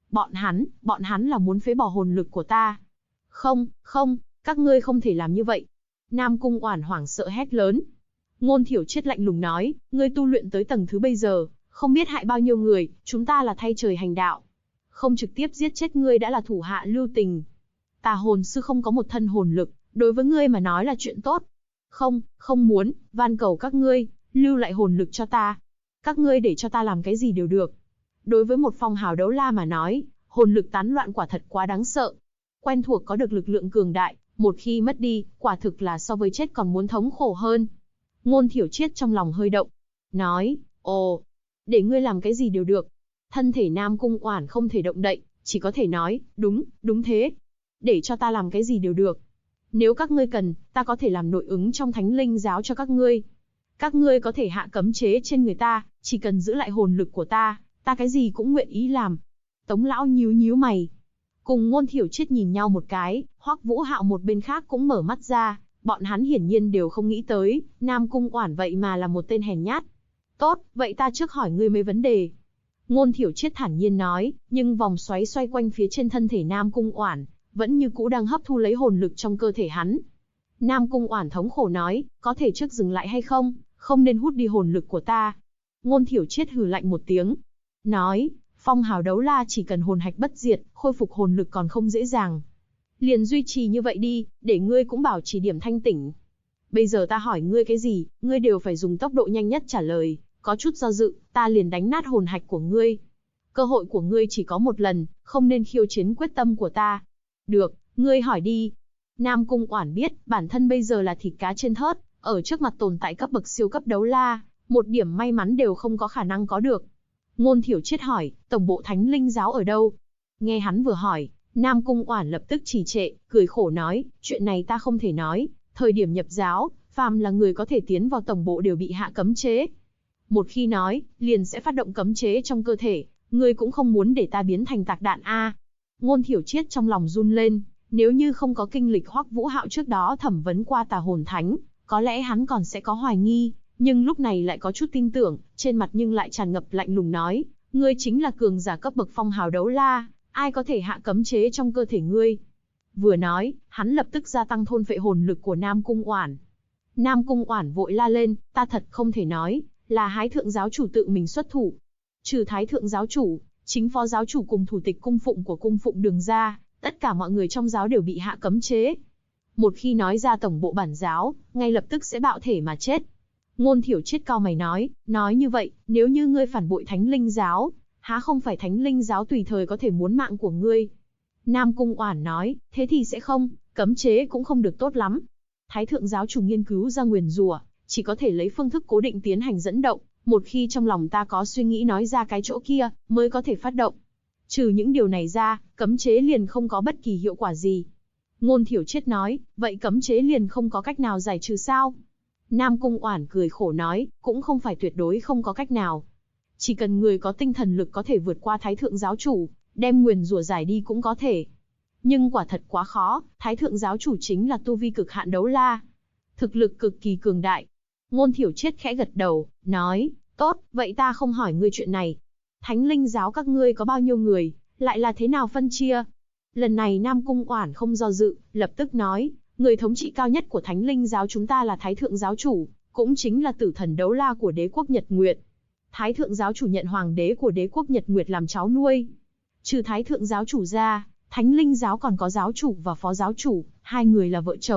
Bọn hắn là muốn phế bỏ hồn lực của ta. Không, các ngươi không thể làm như vậy. Nam Cung Oản hoảng sợ hét lớn. Ngôn Thiểu Triết lạnh lùng nói, ngươi tu luyện tới tầng thứ bây giờ, không biết hại bao nhiêu người, chúng ta là thay trời hành đạo. Không trực tiếp giết chết ngươi đã là thủ hạ lưu tình. Tà hồn sư không có một thân hồn lực, đối với ngươi mà nói là chuyện tốt. Không muốn, van cầu các ngươi, lưu lại hồn lực cho ta. Các ngươi để cho ta làm cái gì đều được. Đối với một phong hào đấu la mà nói, hồn lực tán loạn quả thật quá đáng sợ. Quen thuộc có được lực lượng cường đại, một khi mất đi, quả thực là so với chết còn muốn thống khổ hơn. Ngôn Thiểu Triết trong lòng hơi động, nói, ồ, để ngươi làm cái gì đều được. Thân thể Nam Cung Oản không thể động đậy, chỉ có thể nói, đúng thế. Để cho ta làm cái gì đều được. Nếu các ngươi cần, ta có thể làm nội ứng trong Thánh Linh giáo cho các ngươi. Các ngươi có thể hạ cấm chế trên người ta, chỉ cần giữ lại hồn lực của ta cái gì cũng nguyện ý làm. Tống lão nhíu mày. Cùng Ngôn Thiểu Triết nhìn nhau một cái, Hoắc Vũ Hạo một bên khác cũng mở mắt ra, bọn hắn hiển nhiên đều không nghĩ tới, Nam Cung Oản vậy mà là một tên hèn nhát. Tốt, vậy ta trước hỏi ngươi mấy vấn đề. Ngôn Thiểu Triết thản nhiên nói, nhưng vòng xoáy xoay quanh phía trên thân thể Nam Cung Oản, vẫn như cũ đang hấp thu lấy hồn lực trong cơ thể hắn. Nam Cung Oản thống khổ nói, có thể trước dừng lại hay không, không nên hút đi hồn lực của ta. Ngôn Thiểu Triết hừ lạnh một tiếng, nói, phong hào đấu la chỉ cần hồn hạch bất diệt, khôi phục hồn lực còn không dễ dàng. Liền duy trì như vậy đi, để ngươi cũng bảo trì điểm thanh tỉnh. Bây giờ ta hỏi ngươi cái gì, ngươi đều phải dùng tốc độ nhanh nhất trả lời, có chút do dự, ta liền đánh nát hồn hạch của ngươi. Cơ hội của ngươi chỉ có một lần, không nên khiêu chiến quyết tâm của ta. Được, ngươi hỏi đi. Nam Cung Oản biết, bản thân bây giờ là thịt cá trên thớt, ở trước mặt tồn tại cấp bậc siêu cấp đấu la, một điểm may mắn đều không có khả năng có được. Ngôn Thiểu Triết hỏi, tổng bộ Thánh Linh giáo ở đâu? Nghe hắn vừa hỏi, Nam Cung Oản lập tức trì trệ, cười khổ nói, chuyện này ta không thể nói, thời điểm nhập giáo, phàm là người có thể tiến vào tổng bộ đều bị hạ cấm chế. Một khi nói, liền sẽ phát động cấm chế trong cơ thể, ngươi cũng không muốn để ta biến thành tạc đạn a. Ngôn Thiểu Triết trong lòng run lên, nếu như không có kinh lịch Hoắc Vũ Hạo trước đó thẩm vấn qua tà hồn thánh, có lẽ hắn còn sẽ có hoài nghi, nhưng lúc này lại có chút tin tưởng, trên mặt nhưng lại tràn ngập lạnh lùng nói, ngươi chính là cường giả cấp bậc phong hào đấu la, ai có thể hạ cấm chế trong cơ thể ngươi? Vừa nói, hắn lập tức gia tăng thôn phệ hồn lực của Nam Cung Oản. Nam Cung Oản vội la lên, ta thật không thể nói, là Thái thượng giáo chủ tự mình xuất thủ. Trừ Thái thượng giáo chủ, chính phó giáo chủ cùng thủ tịch cung phụng của cung phụng Đường ra, tất cả mọi người trong giáo đều bị hạ cấm chế. Một khi nói ra tổng bộ bản giáo, ngay lập tức sẽ bạo thể mà chết. Ngôn Thiểu Triết cau mày nói như vậy, nếu như ngươi phản bội Thánh Linh giáo, há không phải Thánh Linh giáo tùy thời có thể muốn mạng của ngươi? Nam Cung Oản nói, thế thì sẽ không, cấm chế cũng không được tốt lắm. Thái thượng giáo chủ nghiên cứu ra nguyền rủa, chỉ có thể lấy phương thức cố định tiến hành dẫn động, một khi trong lòng ta có suy nghĩ nói ra cái chỗ kia, mới có thể phát động. Trừ những điều này ra, cấm chế liền không có bất kỳ hiệu quả gì. Ngôn Thiểu Triết nói, vậy cấm chế liền không có cách nào giải trừ sao? Nam Cung Oản cười khổ nói, cũng không phải tuyệt đối không có cách nào. Chỉ cần người có tinh thần lực có thể vượt qua Thái thượng giáo chủ, đem nguyền rủa giải đi cũng có thể. Nhưng quả thật quá khó, Thái thượng giáo chủ chính là tu vi cực hạn đấu la, thực lực cực kỳ cường đại. Ngôn Thiểu Triết khẽ gật đầu, nói, tốt, vậy ta không hỏi ngươi chuyện này. Thánh Linh giáo các ngươi có bao nhiêu người, lại là thế nào phân chia? Lần này Nam Cung Oản không do dự, lập tức nói, người thống trị cao nhất của Thánh Linh giáo chúng ta là Thái thượng giáo chủ, cũng chính là tử thần đấu la của đế quốc Nhật Nguyệt. Thái thượng giáo chủ nhận hoàng đế của đế quốc Nhật Nguyệt làm cháu nuôi. Trừ Thái thượng giáo chủ ra, Thánh Linh giáo còn có giáo chủ và phó giáo chủ, hai người là vợ chồng,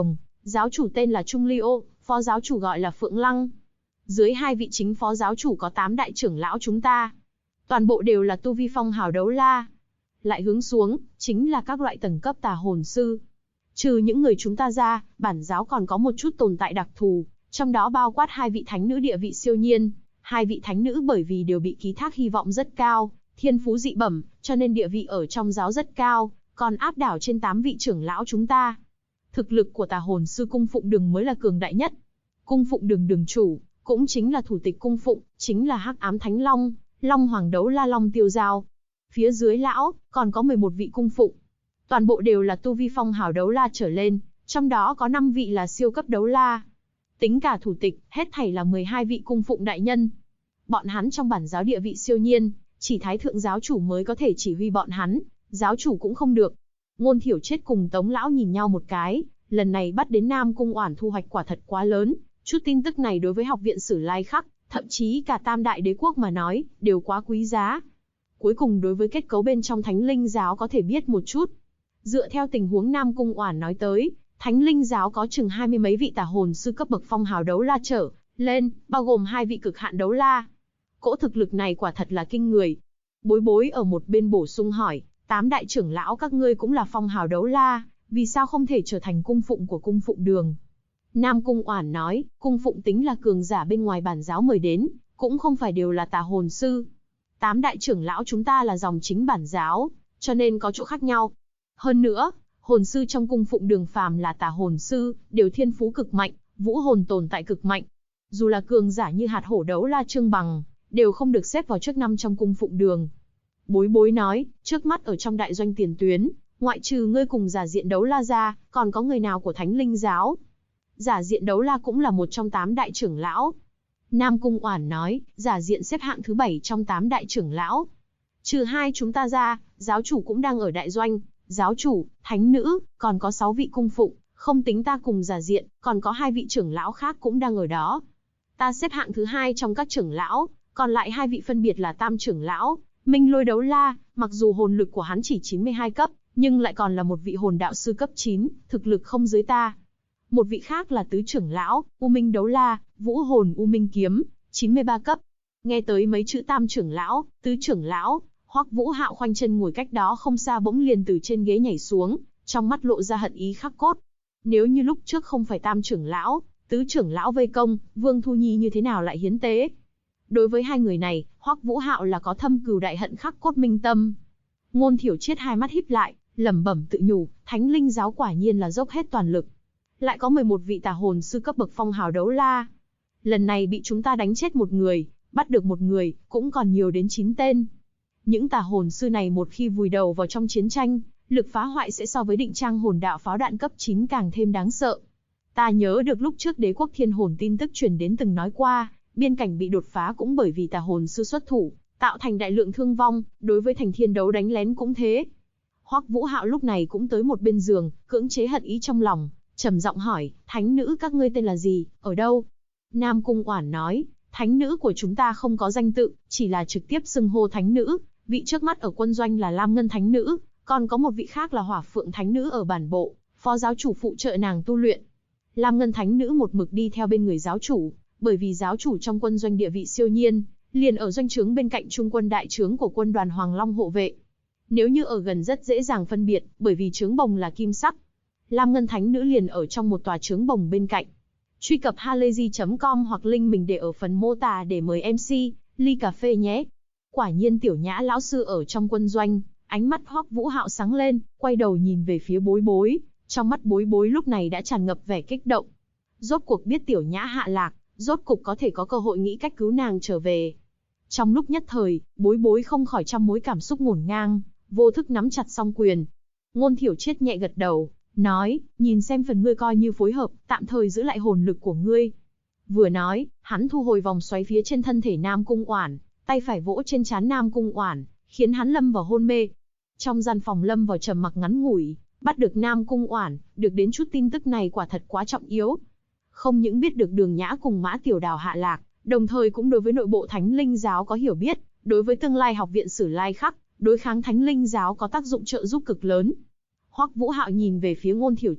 Giáo chủ tên là Trung Ly Ô, phó giáo chủ gọi là Phượng Lăng. Dưới hai vị chính phó giáo chủ có 8 đại trưởng lão chúng ta. Toàn bộ đều là tu vi phong hào đấu la. Lại hướng xuống, chính là các loại tầng cấp tà hồn sư. Trừ những người chúng ta ra, bản giáo còn có một chút tồn tại đặc thù, trong đó bao quát 2 vị thánh nữ địa vị siêu nhiên. 2 vị thánh nữ bởi vì đều bị ký thác hy vọng rất cao, thiên phú dị bẩm, cho nên địa vị ở trong giáo rất cao, còn áp đảo trên 8 vị trưởng lão chúng ta. Thực lực của tà hồn sư cung phụng đường mới là cường đại nhất. Cung phụng đường đường chủ, cũng chính là thủ tịch cung phụng, chính là Hắc Ám Thánh Long, Long Hoàng Đấu La Long Tiêu Giao. Phía dưới lão, còn có 11 vị cung phụng. Toàn bộ đều là tu vi phong hào đấu la trở lên, trong đó có 5 vị là siêu cấp đấu la. Tính cả thủ tịch, hết thảy là 12 vị cung phụng đại nhân. Bọn hắn trong bản giáo địa vị siêu nhiên, chỉ thái thượng giáo chủ mới có thể chỉ huy bọn hắn, giáo chủ cũng không được. Ngôn Thiểu Triết cùng Tống lão nhìn nhau một cái, lần này bắt đến Nam Cung Oản thu hoạch quả thật quá lớn, chút tin tức này đối với học viện Sử Lai Khắc, thậm chí cả Tam Đại Đế quốc mà nói, đều quá quý giá. Cuối cùng đối với kết cấu bên trong Thánh Linh giáo có thể biết một chút. Dựa theo tình huống Nam Cung Oản nói tới, Thánh Linh giáo có chừng 20 mấy vị tà hồn sư cấp bậc phong hào đấu la trở lên, bao gồm 2 vị cực hạn đấu la. Cỗ thực lực này quả thật là kinh người. Bối Bối ở một bên bổ sung hỏi, 8 đại trưởng lão các ngươi cũng là phong hào đấu la, vì sao không thể trở thành cung phụng của cung phụng đường? Nam Cung Oản nói, cung phụng tính là cường giả bên ngoài bản giáo mời đến, cũng không phải đều là tà hồn sư. 8 đại trưởng lão chúng ta là dòng chính bản giáo, cho nên có chỗ khác nhau. Hơn nữa, hồn sư trong cung phụng đường phàm là tà hồn sư, đều thiên phú cực mạnh, vũ hồn tồn tại cực mạnh. Dù là cường giả như hạt hổ đấu la Trương Bằng, đều không được xếp vào trước 5 trong cung phụng đường. Bối Bối nói, trước mắt ở trong đại doanh tiền tuyến, ngoại trừ ngươi cùng giả diện đấu la ra, còn có người nào của Thánh Linh giáo? Giả diện đấu la cũng là một trong 8 đại trưởng lão. Nam Cung Oản nói, giả diện xếp hạng thứ 7 trong 8 đại trưởng lão. Trừ 2 chúng ta ra, giáo chủ cũng đang ở đại doanh, giáo chủ, thánh nữ, còn có 6 vị cung phụng, không tính ta cùng giả diện, còn có 2 vị trưởng lão khác cũng đang ở đó. Ta xếp hạng thứ 2 trong các trưởng lão, còn lại 2 vị phân biệt là Tam trưởng lão, Minh Lôi Đấu La, mặc dù hồn lực của hắn chỉ 92 cấp, nhưng lại còn là một vị hồn đạo sư cấp 9, thực lực không dưới ta. Một vị khác là tứ trưởng lão, U Minh Đấu La, vũ hồn U Minh Kiếm, 93 cấp. Nghe tới mấy chữ Tam trưởng lão, tứ trưởng lão, Hoắc Vũ Hạo khoanh chân ngồi cách đó không xa bỗng liền từ trên ghế nhảy xuống, trong mắt lộ ra hận ý khắc cốt. Nếu như lúc trước không phải Tam trưởng lão, tứ trưởng lão vây công, Vương Thu Nhi như thế nào lại hiến tế? Đối với hai người này, Hoắc Vũ Hạo là có thâm cừu đại hận khắc cốt minh tâm. Ngôn Thiểu Triết hai mắt híp lại, lẩm bẩm tự nhủ, Thánh Linh giáo quả nhiên là dốc hết toàn lực. Lại có 11 vị tà hồn sư cấp bậc phong hào đấu la. Lần này bị chúng ta đánh chết một người, bắt được một người, cũng còn nhiều đến 9 tên. Những tà hồn sư này một khi vùi đầu vào trong chiến tranh, lực phá hoại sẽ so với định trang hồn đạo pháo đạn cấp 9 càng thêm đáng sợ. Ta nhớ được lúc trước Đế quốc Thiên Hồn tin tức truyền đến từng nói qua, biên cảnh bị đột phá cũng bởi vì tà hồn sư xuất thủ, tạo thành đại lượng thương vong, đối với thành thiên đấu đánh lén cũng thế. Hoắc Vũ Hạo lúc này cũng tới một bên giường, cưỡng chế hận ý trong lòng, trầm giọng hỏi, thánh nữ các ngươi tên là gì, ở đâu? Nam Cung Oản nói, thánh nữ của chúng ta không có danh tự, chỉ là trực tiếp xưng hô thánh nữ, vị trước mắt ở quân doanh là Lam Ngân thánh nữ, còn có một vị khác là Hỏa Phượng thánh nữ ở bản bộ, phó giáo chủ phụ trợ nàng tu luyện. Lam Ngân thánh nữ một mực đi theo bên người giáo chủ, bởi vì giáo chủ trong quân doanh địa vị siêu nhiên, liền ở doanh trướng bên cạnh trung quân đại trướng của quân đoàn Hoàng Long hộ vệ. Nếu như ở gần rất dễ dàng phân biệt, bởi vì trướng bồng là kim sắc. Lam Ngân thánh nữ liền ở trong một tòa trướng bồng bên cạnh. Truy cập halayzi.com hoặc link mình để ở phần mô tả để mời MC ly cà phê nhé. Quả nhiên Tiểu Nhã lão sư ở trong quân doanh, ánh mắt Hoắc Vũ Hạo sáng lên, quay đầu nhìn về phía Bối Bối, trong mắt Bối Bối lúc này đã tràn ngập vẻ kích động. Rốt cuộc biết Tiểu Nhã hạ lạc, rốt cục có thể có cơ hội nghĩ cách cứu nàng trở về. Trong lúc nhất thời, Bối Bối không khỏi trăm mối cảm xúc ngổn ngang, vô thức nắm chặt song quyền. Ngôn Thiểu Triết nhẹ gật đầu, nói, nhìn xem phần ngươi coi như phối hợp, tạm thời giữ lại hồn lực của ngươi. Vừa nói, hắn thu hồi vòng xoáy phía trên thân thể Nam Cung Oản, tay phải vỗ trên trán Nam Cung Oản, khiến hắn lâm vào hôn mê. Trong gian phòng lâm vào trầm mặc ngắn ngủi, bắt được Nam Cung Oản, được đến chút tin tức này quả thật quá trọng yếu. Không những biết được Đường Nhã cùng Mã Tiểu Đào hạ lạc, đồng thời cũng đối với nội bộ Thánh Linh giáo có hiểu biết, đối với tương lai học viện Sử Lai Khắc, đối kháng Thánh Linh giáo có tác dụng trợ giúp cực lớn. Hoắc Vũ Hạo nhìn về phía Ngôn Thiểu Triết,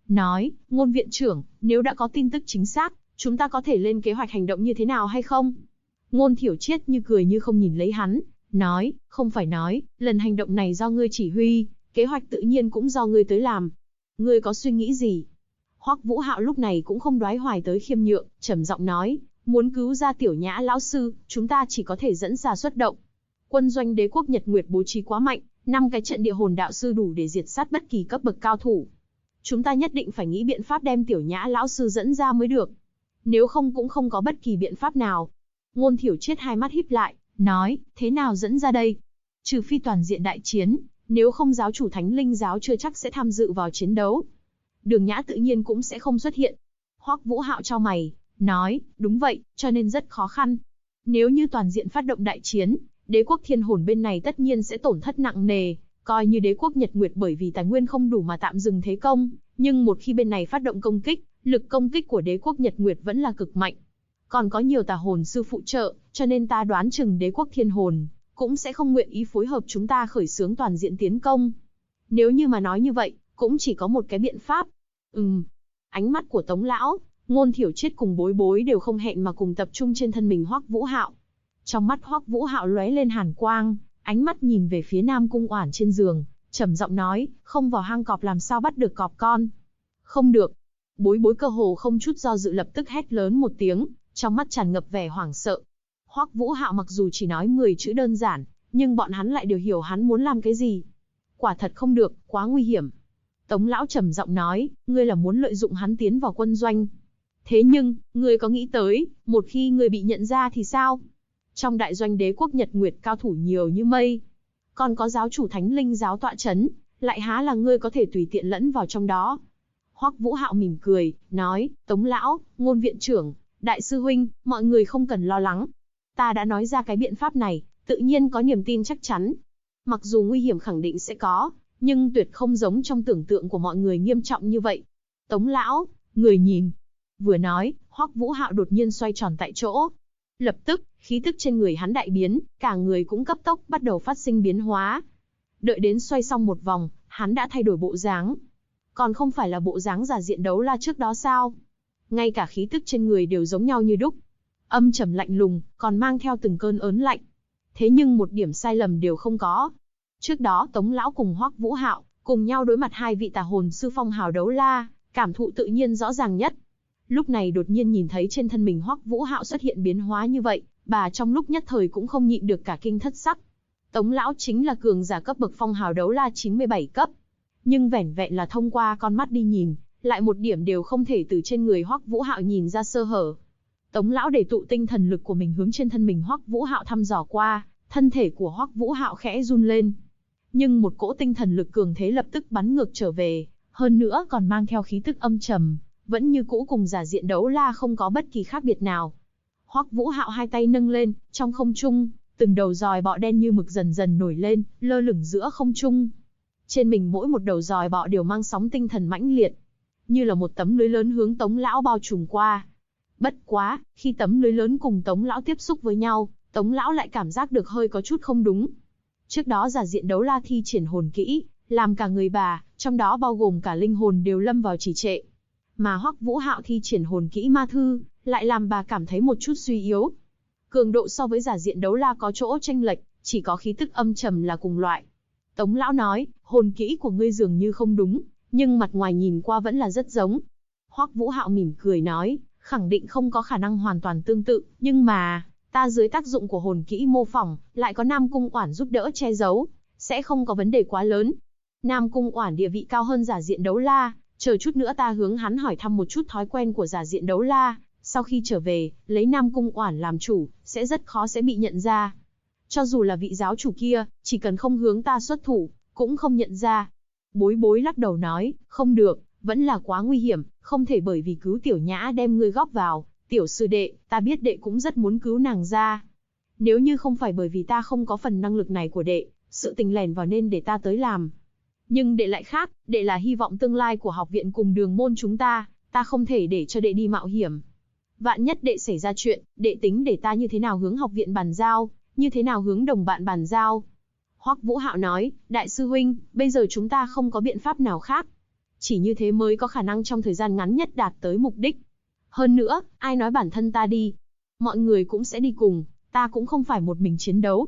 nói, Ngôn viện trưởng, nếu đã có tin tức chính xác, chúng ta có thể lên kế hoạch hành động như thế nào hay không? Ngôn Thiểu Triết như cười như không nhìn lấy hắn, nói, không phải nói, lần hành động này do ngươi chỉ huy, kế hoạch tự nhiên cũng do ngươi tới làm. Ngươi có suy nghĩ gì? Hoắc Vũ Hạo lúc này cũng không đoái hoài tới khiêm nhượng, trầm giọng nói, muốn cứu ra Tiểu Nhã lão sư, chúng ta chỉ có thể dẫn ra xuất động. Quân doanh Đế quốc Nhật Nguyệt bố trí quá mạnh, 5 cái trận địa hồn đạo sư đủ để diệt sát bất kỳ cấp bậc cao thủ. Chúng ta nhất định phải nghĩ biện pháp đem Tiểu Nhã lão sư dẫn ra mới được. Nếu không cũng không có bất kỳ biện pháp nào. Ngôn Thiểu Triết hai mắt híp lại, nói, thế nào dẫn ra đây? Trừ phi toàn diện đại chiến, nếu không giáo chủ Thánh Linh giáo chưa chắc sẽ tham dự vào chiến đấu. Đường Nhã tự nhiên cũng sẽ không xuất hiện. Hoắc Vũ Hạo chau mày, nói, đúng vậy, cho nên rất khó khăn. Nếu như toàn diện phát động đại chiến, Đế quốc Thiên Hồn bên này tất nhiên sẽ tổn thất nặng nề, coi như Đế quốc Nhật Nguyệt bởi vì tài nguyên không đủ mà tạm dừng thế công, nhưng một khi bên này phát động công kích, lực công kích của Đế quốc Nhật Nguyệt vẫn là cực mạnh. Còn có nhiều tà hồn sư phụ trợ, cho nên ta đoán chừng Đế quốc Thiên Hồn cũng sẽ không nguyện ý phối hợp chúng ta khởi xướng toàn diện tiến công. Nếu như mà nói như vậy, cũng chỉ có một cái biện pháp. Ánh mắt của Tống lão, Ngôn Thiểu Triết cùng Bối Bối đều không hẹn mà cùng tập trung trên thân mình Hoắc Vũ Hạo. Trong mắt Hoắc Vũ Hạo lóe lên hàn quang, ánh mắt nhìn về phía Nam Cung Oản trên giường, trầm giọng nói, không vào hang cọp làm sao bắt được cọp con. Không được. Bối Bối cơ hồ không chút do dự lập tức hét lớn một tiếng, trong mắt tràn ngập vẻ hoảng sợ. Hoắc Vũ Hạo mặc dù chỉ nói 10 chữ đơn giản, nhưng bọn hắn lại đều hiểu hắn muốn làm cái gì. Quả thật không được, quá nguy hiểm. Tống lão trầm giọng nói, ngươi là muốn lợi dụng hắn tiến vào quân doanh. Thế nhưng, ngươi có nghĩ tới, một khi ngươi bị nhận ra thì sao? Trong đại doanh Đế quốc Nhật Nguyệt cao thủ nhiều như mây, còn có giáo chủ Thánh Linh giáo tọa chấn, lại há là ngươi có thể tùy tiện lẫn vào trong đó. Hoắc Vũ Hạo mỉm cười, nói, Tống lão, Ngôn viện trưởng, đại sư huynh, mọi người không cần lo lắng. Ta đã nói ra cái biện pháp này, tự nhiên có niềm tin chắc chắn. Mặc dù nguy hiểm khẳng định sẽ có, nhưng tuyệt không giống trong tưởng tượng của mọi người nghiêm trọng như vậy. Tống lão, người nhìn. Vừa nói, Hoắc Vũ Hạo đột nhiên xoay tròn tại chỗ. Lập tức, khí tức trên người hắn đại biến, cả người cũng cấp tốc bắt đầu phát sinh biến hóa. Đợi đến xoay xong một vòng, hắn đã thay đổi bộ dáng. Còn không phải là bộ dáng giả diện đấu la trước đó sao? Ngay cả khí tức trên người đều giống nhau như đúc. Âm trầm lạnh lùng, còn mang theo từng cơn ớn lạnh. Thế nhưng một điểm sai lầm đều không có. Trước đó Tống lão cùng Hoắc Vũ Hạo cùng nhau đối mặt hai vị tà hồn sư phong hào đấu la, cảm thụ tự nhiên rõ ràng nhất. Lúc này đột nhiên nhìn thấy trên thân mình Hoắc Vũ Hạo xuất hiện biến hóa như vậy, bà trong lúc nhất thời cũng không nhịn được cả kinh thất sắc. Tống lão chính là cường giả cấp bậc phong hào đấu la 97 cấp, nhưng vẻn vẹn là thông qua con mắt đi nhìn, lại một điểm đều không thể từ trên người Hoắc Vũ Hạo nhìn ra sơ hở. Tống lão để tụ tinh thần lực của mình hướng trên thân mình Hoắc Vũ Hạo thăm dò qua, thân thể của Hoắc Vũ Hạo khẽ run lên. Nhưng một cỗ tinh thần lực cường thế lập tức bắn ngược trở về, hơn nữa còn mang theo khí tức âm trầm, vẫn như cũ cùng giả diện đấu la không có bất kỳ khác biệt nào. Hoắc Vũ Hạo hai tay nâng lên, trong không trung, từng đầu giòi bọ đen như mực dần dần nổi lên, lơ lửng giữa không trung. Trên mình mỗi một đầu giòi bọ đều mang sóng tinh thần mãnh liệt, như là một tấm lưới lớn hướng Tống lão bao trùm qua. Bất quá, khi tấm lưới lớn cùng Tống lão tiếp xúc với nhau, Tống lão lại cảm giác được hơi có chút không đúng. Trước đó giả diện đấu la thi triển hồn kỹ, làm cả người bà, trong đó bao gồm cả linh hồn đều lâm vào trì trệ. Mà Hoắc Vũ Hạo thi triển hồn kỹ ma thư, lại làm bà cảm thấy một chút suy yếu. Cường độ so với giả diện đấu la có chỗ chênh lệch, chỉ có khí tức âm trầm là cùng loại. Tống lão nói, hồn kỹ của ngươi dường như không đúng, nhưng mặt ngoài nhìn qua vẫn là rất giống. Hoắc Vũ Hạo mỉm cười nói, khẳng định không có khả năng hoàn toàn tương tự, nhưng mà, ta dưới tác dụng của hồn kỹ mô phỏng, lại có Nam Cung Oản giúp đỡ che giấu, sẽ không có vấn đề quá lớn. Nam Cung Oản địa vị cao hơn giả diện đấu la, chờ chút nữa ta hướng hắn hỏi thăm một chút thói quen của giả diện đấu la, sau khi trở về, lấy Nam Cung Oản làm chủ, sẽ rất khó sẽ bị nhận ra. Cho dù là vị giáo chủ kia, chỉ cần không hướng ta xuất thủ, cũng không nhận ra. Bối Bối lắc đầu nói, không được, vẫn là quá nguy hiểm, không thể bởi vì cứu Tiểu Nhã đem ngươi góp vào. Tiểu sư đệ, ta biết đệ cũng rất muốn cứu nàng ra. Nếu như không phải bởi vì ta không có phần năng lực này của đệ, sự tình lèn vào nên để ta tới làm. Nhưng đệ lại khác, đệ là hy vọng tương lai của học viện cùng đường môn chúng ta không thể để cho đệ đi mạo hiểm. Vạn nhất đệ xảy ra chuyện, đệ tính để ta như thế nào hướng học viện bàn giao, như thế nào hướng đồng bạn bàn giao. Hoắc Vũ Hạo nói, đại sư huynh, bây giờ chúng ta không có biện pháp nào khác. Chỉ như thế mới có khả năng trong thời gian ngắn nhất đạt tới mục đích. Hơn nữa, ai nói bản thân ta đi, mọi người cũng sẽ đi cùng, ta cũng không phải một mình chiến đấu.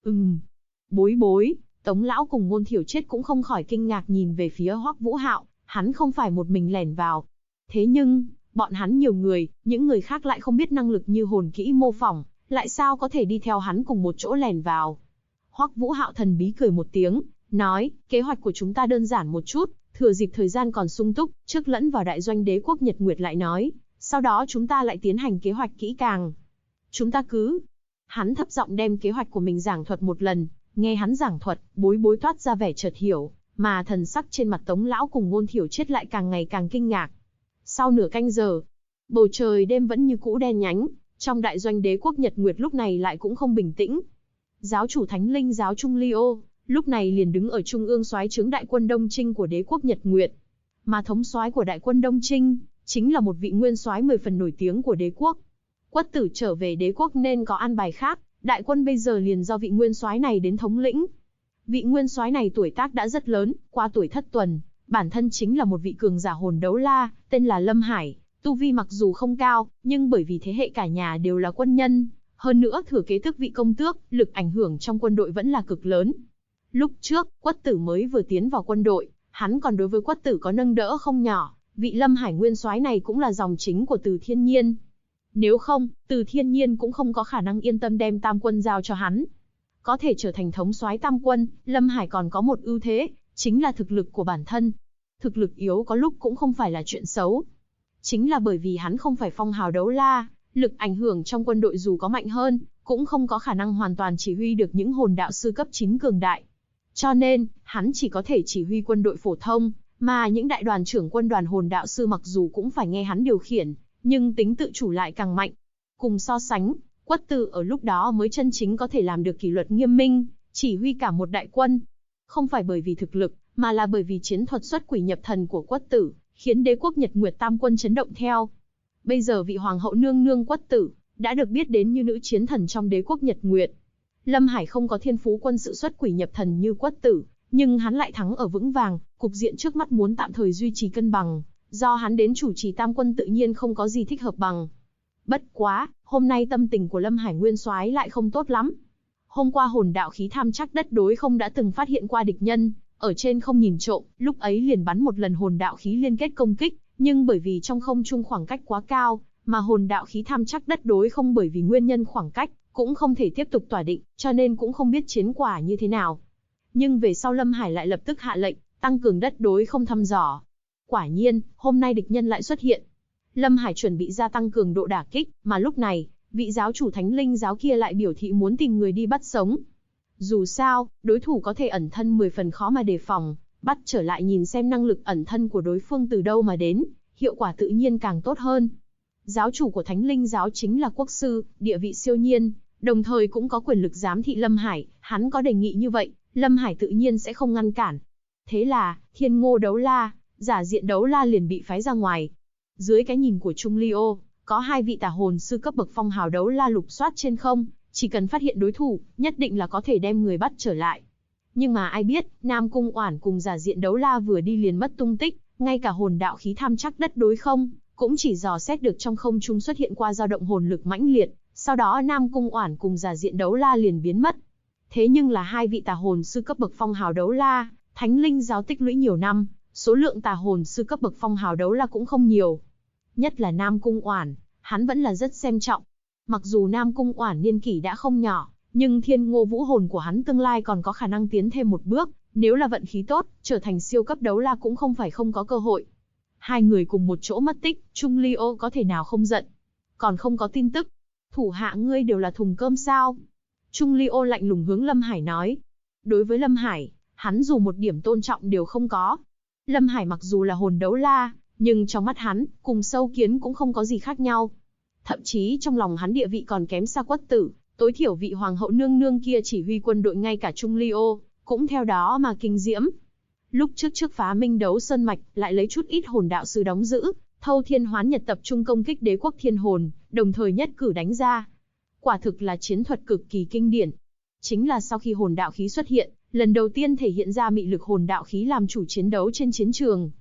Bối bối, Tống lão cùng Ngôn Thiểu Triết cũng không khỏi kinh ngạc nhìn về phía Hoắc Vũ Hạo, hắn không phải một mình lẻn vào. Thế nhưng, bọn hắn nhiều người, những người khác lại không biết năng lực như hồn kỹ mô phỏng, lại sao có thể đi theo hắn cùng một chỗ lẻn vào. Hoắc Vũ Hạo thần bí cười một tiếng, nói, kế hoạch của chúng ta đơn giản một chút, thừa dịp thời gian còn sung túc, trước lẫn vào đại doanh đế quốc Nhật Nguyệt lại nói, sau đó chúng ta lại tiến hành kế hoạch kỹ càng. Chúng ta cứ... Hắn thấp giọng đem kế hoạch của mình giảng thuật một lần, nghe hắn giảng thuật, bối bối toát ra vẻ chợt hiểu, mà thần sắc trên mặt Tống lão cùng Ngôn Thiểu Triết lại càng ngày càng kinh ngạc. Sau nửa canh giờ, bầu trời đêm vẫn như cũ đen nhánh, trong đại doanh đế quốc Nhật Nguyệt lúc này lại cũng không bình tĩnh. Giáo chủ Thánh Linh giáo Trung Ly Ô, lúc này liền đứng ở trung ương soái trướng đại quân Đông Trinh của đế quốc Nhật Nguyệt. Mà thống soái của đại quân Đông Trinh, chính là một vị nguyên soái 10 phần nổi tiếng của đế quốc. Quất Tử trở về đế quốc nên có an bài khác, đại quân bây giờ liền do vị nguyên soái này đến thống lĩnh. Vị nguyên soái này tuổi tác đã rất lớn, qua tuổi thất tuần, bản thân chính là một vị cường giả hồn đấu la, tên là Lâm Hải, tu vi mặc dù không cao, nhưng bởi vì thế hệ cả nhà đều là quân nhân, hơn nữa thừa kế tước vị công tước, lực ảnh hưởng trong quân đội vẫn là cực lớn. Lúc trước, Quất Tử mới vừa tiến vào quân đội, hắn còn đối với Quất Tử có nâng đỡ không nhỏ, vị Lâm Hải nguyên soái này cũng là dòng chính của Từ Thiên Nhiên. Nếu không, Từ Thiên Nhiên cũng không có khả năng yên tâm đem Tam quân giao cho hắn. Có thể trở thành thống soái Tam quân, Lâm Hải còn có một ưu thế, chính là thực lực của bản thân. Thực lực yếu có lúc cũng không phải là chuyện xấu. Chính là bởi vì hắn không phải phong hào đấu la, lực ảnh hưởng trong quân đội dù có mạnh hơn, cũng không có khả năng hoàn toàn chỉ huy được những hồn đạo sư cấp 9 cường đại. Cho nên, hắn chỉ có thể chỉ huy quân đội phổ thông, mà những đại đoàn trưởng quân đoàn hồn đạo sư mặc dù cũng phải nghe hắn điều khiển, nhưng tính tự chủ lại càng mạnh. Cùng so sánh, Quất Tử ở lúc đó mới chân chính có thể làm được kỷ luật nghiêm minh, chỉ huy cả một đại quân. Không phải bởi vì thực lực, mà là bởi vì chiến thuật xuất quỷ nhập thần của Quất Tử, khiến đế quốc Nhật Nguyệt Tam quân chấn động theo. Bây giờ vị hoàng hậu nương nương Quất Tử đã được biết đến như nữ chiến thần trong đế quốc Nhật Nguyệt. Lâm Hải không có thiên phú quân sự xuất quỷ nhập thần như Quất Tử, nhưng hắn lại thắng ở vững vàng, cục diện trước mắt muốn tạm thời duy trì cân bằng, do hắn đến chủ trì Tam quân tự nhiên không có gì thích hợp bằng. Bất quá, hôm nay tâm tình của Lâm Hải nguyên soái lại không tốt lắm. Hôm qua hồn đạo khí tham chắc đất đối không đã từng phát hiện qua địch nhân, ở trên không nhìn trộm, lúc ấy liền bắn một lần hồn đạo khí liên kết công kích, nhưng bởi vì trong không trung khoảng cách quá cao, mà hồn đạo khí tham chắc đất đối không bởi vì nguyên nhân khoảng cách, cũng không thể tiếp tục tỏa định, cho nên cũng không biết chiến quả như thế nào. Nhưng về sau Lâm Hải lại lập tức hạ lệnh, tăng cường đất đối không thăm dò. Quả nhiên, hôm nay địch nhân lại xuất hiện. Lâm Hải chuẩn bị gia tăng cường độ đả kích, mà lúc này, vị giáo chủ Thánh Linh giáo kia lại biểu thị muốn tìm người đi bắt sống. Dù sao, đối thủ có thể ẩn thân 10 phần khó mà đề phòng, bắt trở lại nhìn xem năng lực ẩn thân của đối phương từ đâu mà đến, hiệu quả tự nhiên càng tốt hơn. Giáo chủ của Thánh Linh giáo chính là quốc sư, địa vị siêu nhiên, đồng thời cũng có quyền lực giám thị Lâm Hải, hắn có đề nghị như vậy, Lâm Hải tự nhiên sẽ không ngăn cản. Thế là, Thiên Ngô đấu la, giả diện đấu la liền bị phái ra ngoài. Dưới cái nhìn của Trung Ly Ô, có 2 vị tà hồn sư cấp bậc phong hào đấu la lục soát trên không, chỉ cần phát hiện đối thủ, nhất định là có thể đem người bắt trở lại. Nhưng mà ai biết, Nam Cung Oản cùng giả diện đấu la vừa đi liền mất tung tích, ngay cả hồn đạo khí tham chắc đất đối không, cũng chỉ dò xét được trong không trung xuất hiện qua dao động hồn lực mãnh liệt, sau đó Nam Cung Oản cùng giả diện đấu la liền biến mất. Thế nhưng là 2 vị tà hồn sư cấp bậc phong hào đấu la, Thánh Linh giáo tích lũy nhiều năm, số lượng tà hồn sư cấp bậc phong hào đấu la cũng không nhiều. Nhất là Nam Cung Oản, hắn vẫn là rất xem trọng. Mặc dù Nam Cung Oản niên kỷ đã không nhỏ, nhưng Thiên Ngô vũ hồn của hắn tương lai còn có khả năng tiến thêm một bước, nếu là vận khí tốt, trở thành siêu cấp đấu la cũng không phải không có cơ hội. 2 người cùng một chỗ mất tích, Trung Ly Ô có thể nào không giận? Còn không có tin tức, thủ hạ ngươi đều là thùng cơm sao? Trung Ly Ô lạnh lùng hướng Lâm Hải nói. Đối với Lâm Hải, hắn dù một điểm tôn trọng đều không có. Lâm Hải mặc dù là hồn đấu la, nhưng trong mắt hắn, cùng sâu kiến cũng không có gì khác nhau. Thậm chí trong lòng hắn địa vị còn kém xa Quất Tử, tối thiểu vị hoàng hậu nương nương kia chỉ huy quân đội ngay cả Trung Ly Ô, cũng theo đó mà kinh diễm. Lúc trước phá Minh Đấu Sơn Mạch, lại lấy chút ít hồn đạo sư đóng giữ, Thâu Thiên Hoán Nhật tập trung công kích đế quốc thiên hồn, đồng thời nhất cử đánh ra. Quả thực là chiến thuật cực kỳ kinh điển. Chính là sau khi hồn đạo khí xuất hiện, lần đầu tiên thể hiện ra mị lực hồn đạo khí làm chủ chiến đấu trên chiến trường.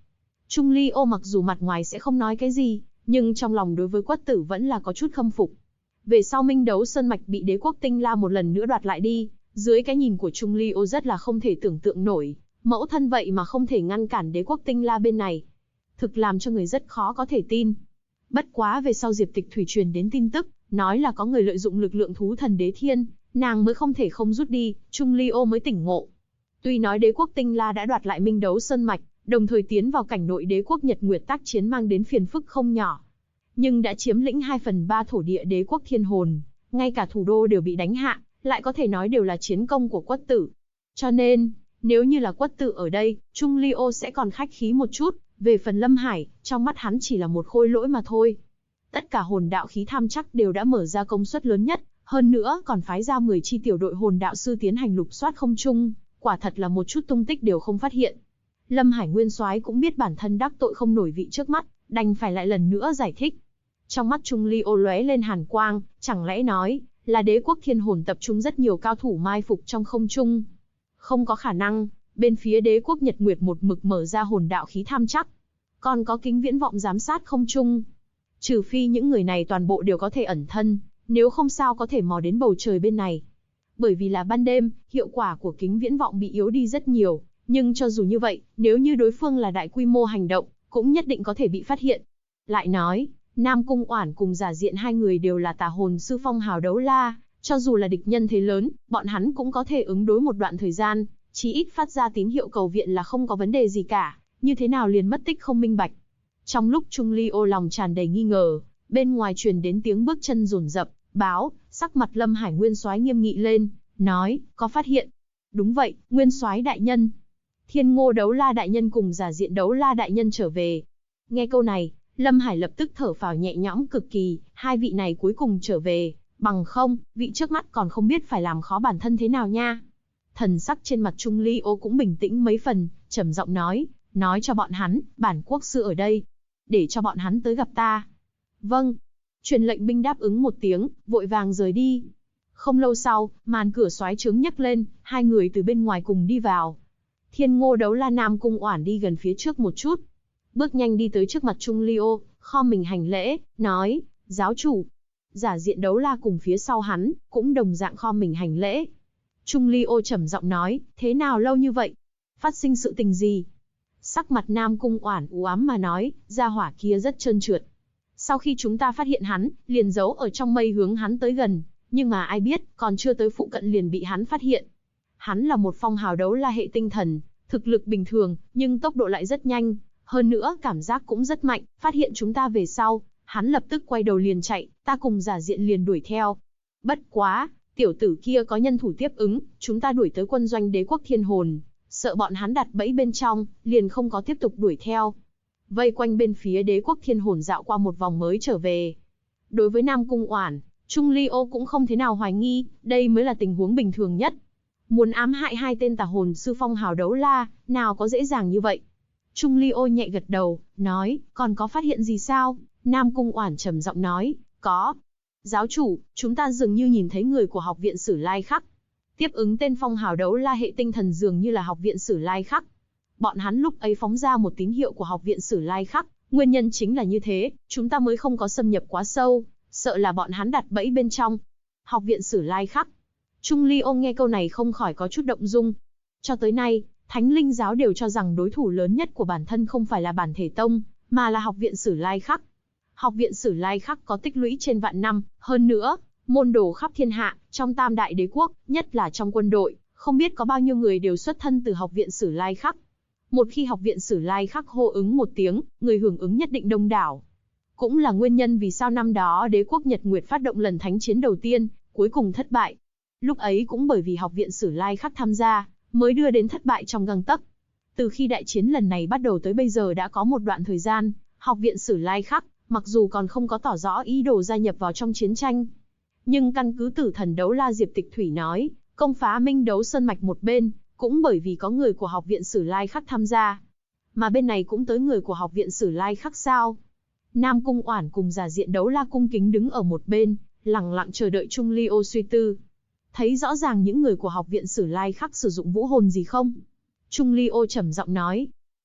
Trung Ly Ô mặc dù mặt ngoài sẽ không nói cái gì, nhưng trong lòng đối với Quất Tử vẫn là có chút khâm phục. Về sau Minh Đấu Sơn Mạch bị đế quốc Tinh La một lần nữa đoạt lại đi, dưới cái nhìn của Trung Ly Ô rất là không thể tưởng tượng nổi, mẫu thân vậy mà không thể ngăn cản đế quốc Tinh La bên này. Thực làm cho người rất khó có thể tin. Bất quá về sau Diệp Tịch Thủy truyền đến tin tức, nói là có người lợi dụng lực lượng thú thần đế thiên, nàng mới không thể không rút đi, Trung Ly Ô mới tỉnh ngộ. Tuy nói đế quốc Tinh La đã đoạt lại Minh Đấu Sơn Mạch, đồng thời tiến vào cảnh nội đế quốc Nhật Nguyệt tác chiến mang đến phiền phức không nhỏ. Nhưng đã chiếm lĩnh 2/3 thổ địa đế quốc Thiên Hồn, ngay cả thủ đô đều bị đánh hạ, lại có thể nói đều là chiến công của Quất Tử. Cho nên, nếu như là Quất Tử ở đây, Trung Ly Ô sẽ còn khách khí một chút, về phần Lâm Hải, trong mắt hắn chỉ là một khôi lỗi mà thôi. Tất cả hồn đạo khí tham chắc đều đã mở ra công suất lớn nhất, hơn nữa còn phái ra 10 chi tiểu đội hồn đạo sư tiến hành lục soát không trung, quả thật là một chút tung tích đều không phát hiện. Lâm Hải Nguyên Soái cũng biết bản thân đắc tội không nổi vị trước mắt, đành phải lại lần nữa giải thích. Trong mắt Trung Ly Ô lóe lên hàn quang, chẳng lẽ nói là đế quốc Thiên Hồn tập trung rất nhiều cao thủ mai phục trong không trung? Không có khả năng, bên phía đế quốc Nhật Nguyệt một mực mở ra hồn đạo khí tham chắc, còn có kính viễn vọng giám sát không trung. Trừ phi những người này toàn bộ đều có thể ẩn thân, nếu không sao có thể mò đến bầu trời bên này. Bởi vì là ban đêm, hiệu quả của kính viễn vọng bị yếu đi rất nhiều, nhưng cho dù như vậy, nếu như đối phương là đại quy mô hành động, cũng nhất định có thể bị phát hiện. Lại nói, Nam Cung Oản cùng Giả Diện hai người đều là tà hồn sư phong hào đấu la, cho dù là địch nhân thế lớn, bọn hắn cũng có thể ứng đối một đoạn thời gian, chí ít phát ra tín hiệu cầu viện là không có vấn đề gì cả, như thế nào liền mất tích không minh bạch. Trong lúc Trung Ly Ô lòng tràn đầy nghi ngờ, bên ngoài truyền đến tiếng bước chân dồn dập, báo, sắc mặt Lâm Hải Nguyên Soái nghiêm nghị lên, nói, có phát hiện. Đúng vậy, Nguyên Soái đại nhân. Thiên Ngô Đấu La đại nhân cùng Giả Diện Đấu La đại nhân trở về. Nghe câu này, Lâm Hải lập tức thở phào nhẹ nhõm cực kỳ, hai vị này cuối cùng trở về, bằng không, vị trước mắt còn không biết phải làm khó bản thân thế nào nha. Thần sắc trên mặt Trung Ly Ô cũng bình tĩnh mấy phần, trầm giọng nói cho bọn hắn, bản quốc sư ở đây, để cho bọn hắn tới gặp ta. Vâng. Truyền lệnh binh đáp ứng một tiếng, vội vàng rời đi. Không lâu sau, màn cửa xoáy trướng nhấc lên, hai người từ bên ngoài cùng đi vào. Thiên Ngô Đấu La Nam Cung Oản đi gần phía trước một chút, bước nhanh đi tới trước mặt Trung Ly Ô, khom mình hành lễ, nói, giáo chủ. Giả Diện Đấu La cùng phía sau hắn, cũng đồng dạng khom mình hành lễ. Trung Ly Ô trầm giọng nói, thế nào lâu như vậy? Phát sinh sự tình gì? Sắc mặt Nam Cung Oản u ám mà nói, gia hỏa kia rất trơn trượt. Sau khi chúng ta phát hiện hắn, liền giấu ở trong mây hướng hắn tới gần, nhưng mà ai biết, còn chưa tới phụ cận liền bị hắn phát hiện. Hắn là một phong hào đấu la hệ tinh thần, thực lực bình thường, nhưng tốc độ lại rất nhanh, hơn nữa cảm giác cũng rất mạnh, phát hiện chúng ta về sau, hắn lập tức quay đầu liền chạy, ta cùng Giả Diện liền đuổi theo. Bất quá, tiểu tử kia có nhân thủ tiếp ứng, chúng ta đuổi tới quân doanh đế quốc Thiên Hồn, sợ bọn hắn đặt bẫy bên trong, liền không có tiếp tục đuổi theo. Vây quanh bên phía đế quốc Thiên Hồn dạo qua một vòng mới trở về. Đối với Nam Cung Oản, Trung Ly Ô cũng không thế nào hoài nghi, đây mới là tình huống bình thường nhất. Muốn ám hại hai tên tà hồn sư phong hào đấu la, nào có dễ dàng như vậy. Trung Ly Ô nhẹ gật đầu, nói, còn có phát hiện gì sao? Nam Cung Oản trầm giọng nói, có. Giáo chủ, chúng ta dường như nhìn thấy người của học viện Sử Lai Khắc. Tiếp ứng tên phong hào đấu la hệ tinh thần dường như là học viện Sử Lai Khắc. Bọn hắn lúc ấy phóng ra một tín hiệu của học viện Sử Lai Khắc, nguyên nhân chính là như thế, chúng ta mới không có xâm nhập quá sâu, sợ là bọn hắn đặt bẫy bên trong. Học viện Sử Lai Khắc. Trung Ly Ô nghe câu này không khỏi có chút động dung. Cho tới nay, Thánh Linh giáo đều cho rằng đối thủ lớn nhất của bản thân không phải là Bản Thể Tông, mà là học viện Sử Lai Khắc. Học viện Sử Lai Khắc có tích lũy trên vạn năm, hơn nữa, môn đồ khắp thiên hạ, trong tam đại đế quốc, nhất là trong quân đội, không biết có bao nhiêu người đều xuất thân từ học viện Sử Lai Khắc. Một khi học viện Sử Lai Khắc hô ứng một tiếng, người hưởng ứng nhất định đông đảo. Cũng là nguyên nhân vì sao năm đó đế quốc Nhật Nguyệt phát động lần thánh chiến đầu tiên, cuối cùng thất bại. Lúc ấy cũng bởi vì học viện Sử Lai Khắc tham gia, mới đưa đến thất bại trong gang tấc. Từ khi đại chiến lần này bắt đầu tới bây giờ đã có một đoạn thời gian, học viện Sử Lai Khắc, mặc dù còn không có tỏ rõ ý đồ gia nhập vào trong chiến tranh, nhưng căn cứ Tử Thần Đấu La Diệp Tịch Thủy nói, công phá Minh Đấu Sơn Mạch một bên, cũng bởi vì có người của học viện Sử Lai Khắc tham gia. Mà bên này cũng tới người của học viện Sử Lai Khắc sao? Nam Cung Oản cùng Giả Diện Đấu La cung kính đứng ở một bên, lặng lặng chờ đợi Trung Ly Ô suy tư. Thấy rõ ràng những người của học viện Sử Lai Khắc sử dụng vũ hồn gì không? Trung Ly Ô trầm giọng nói.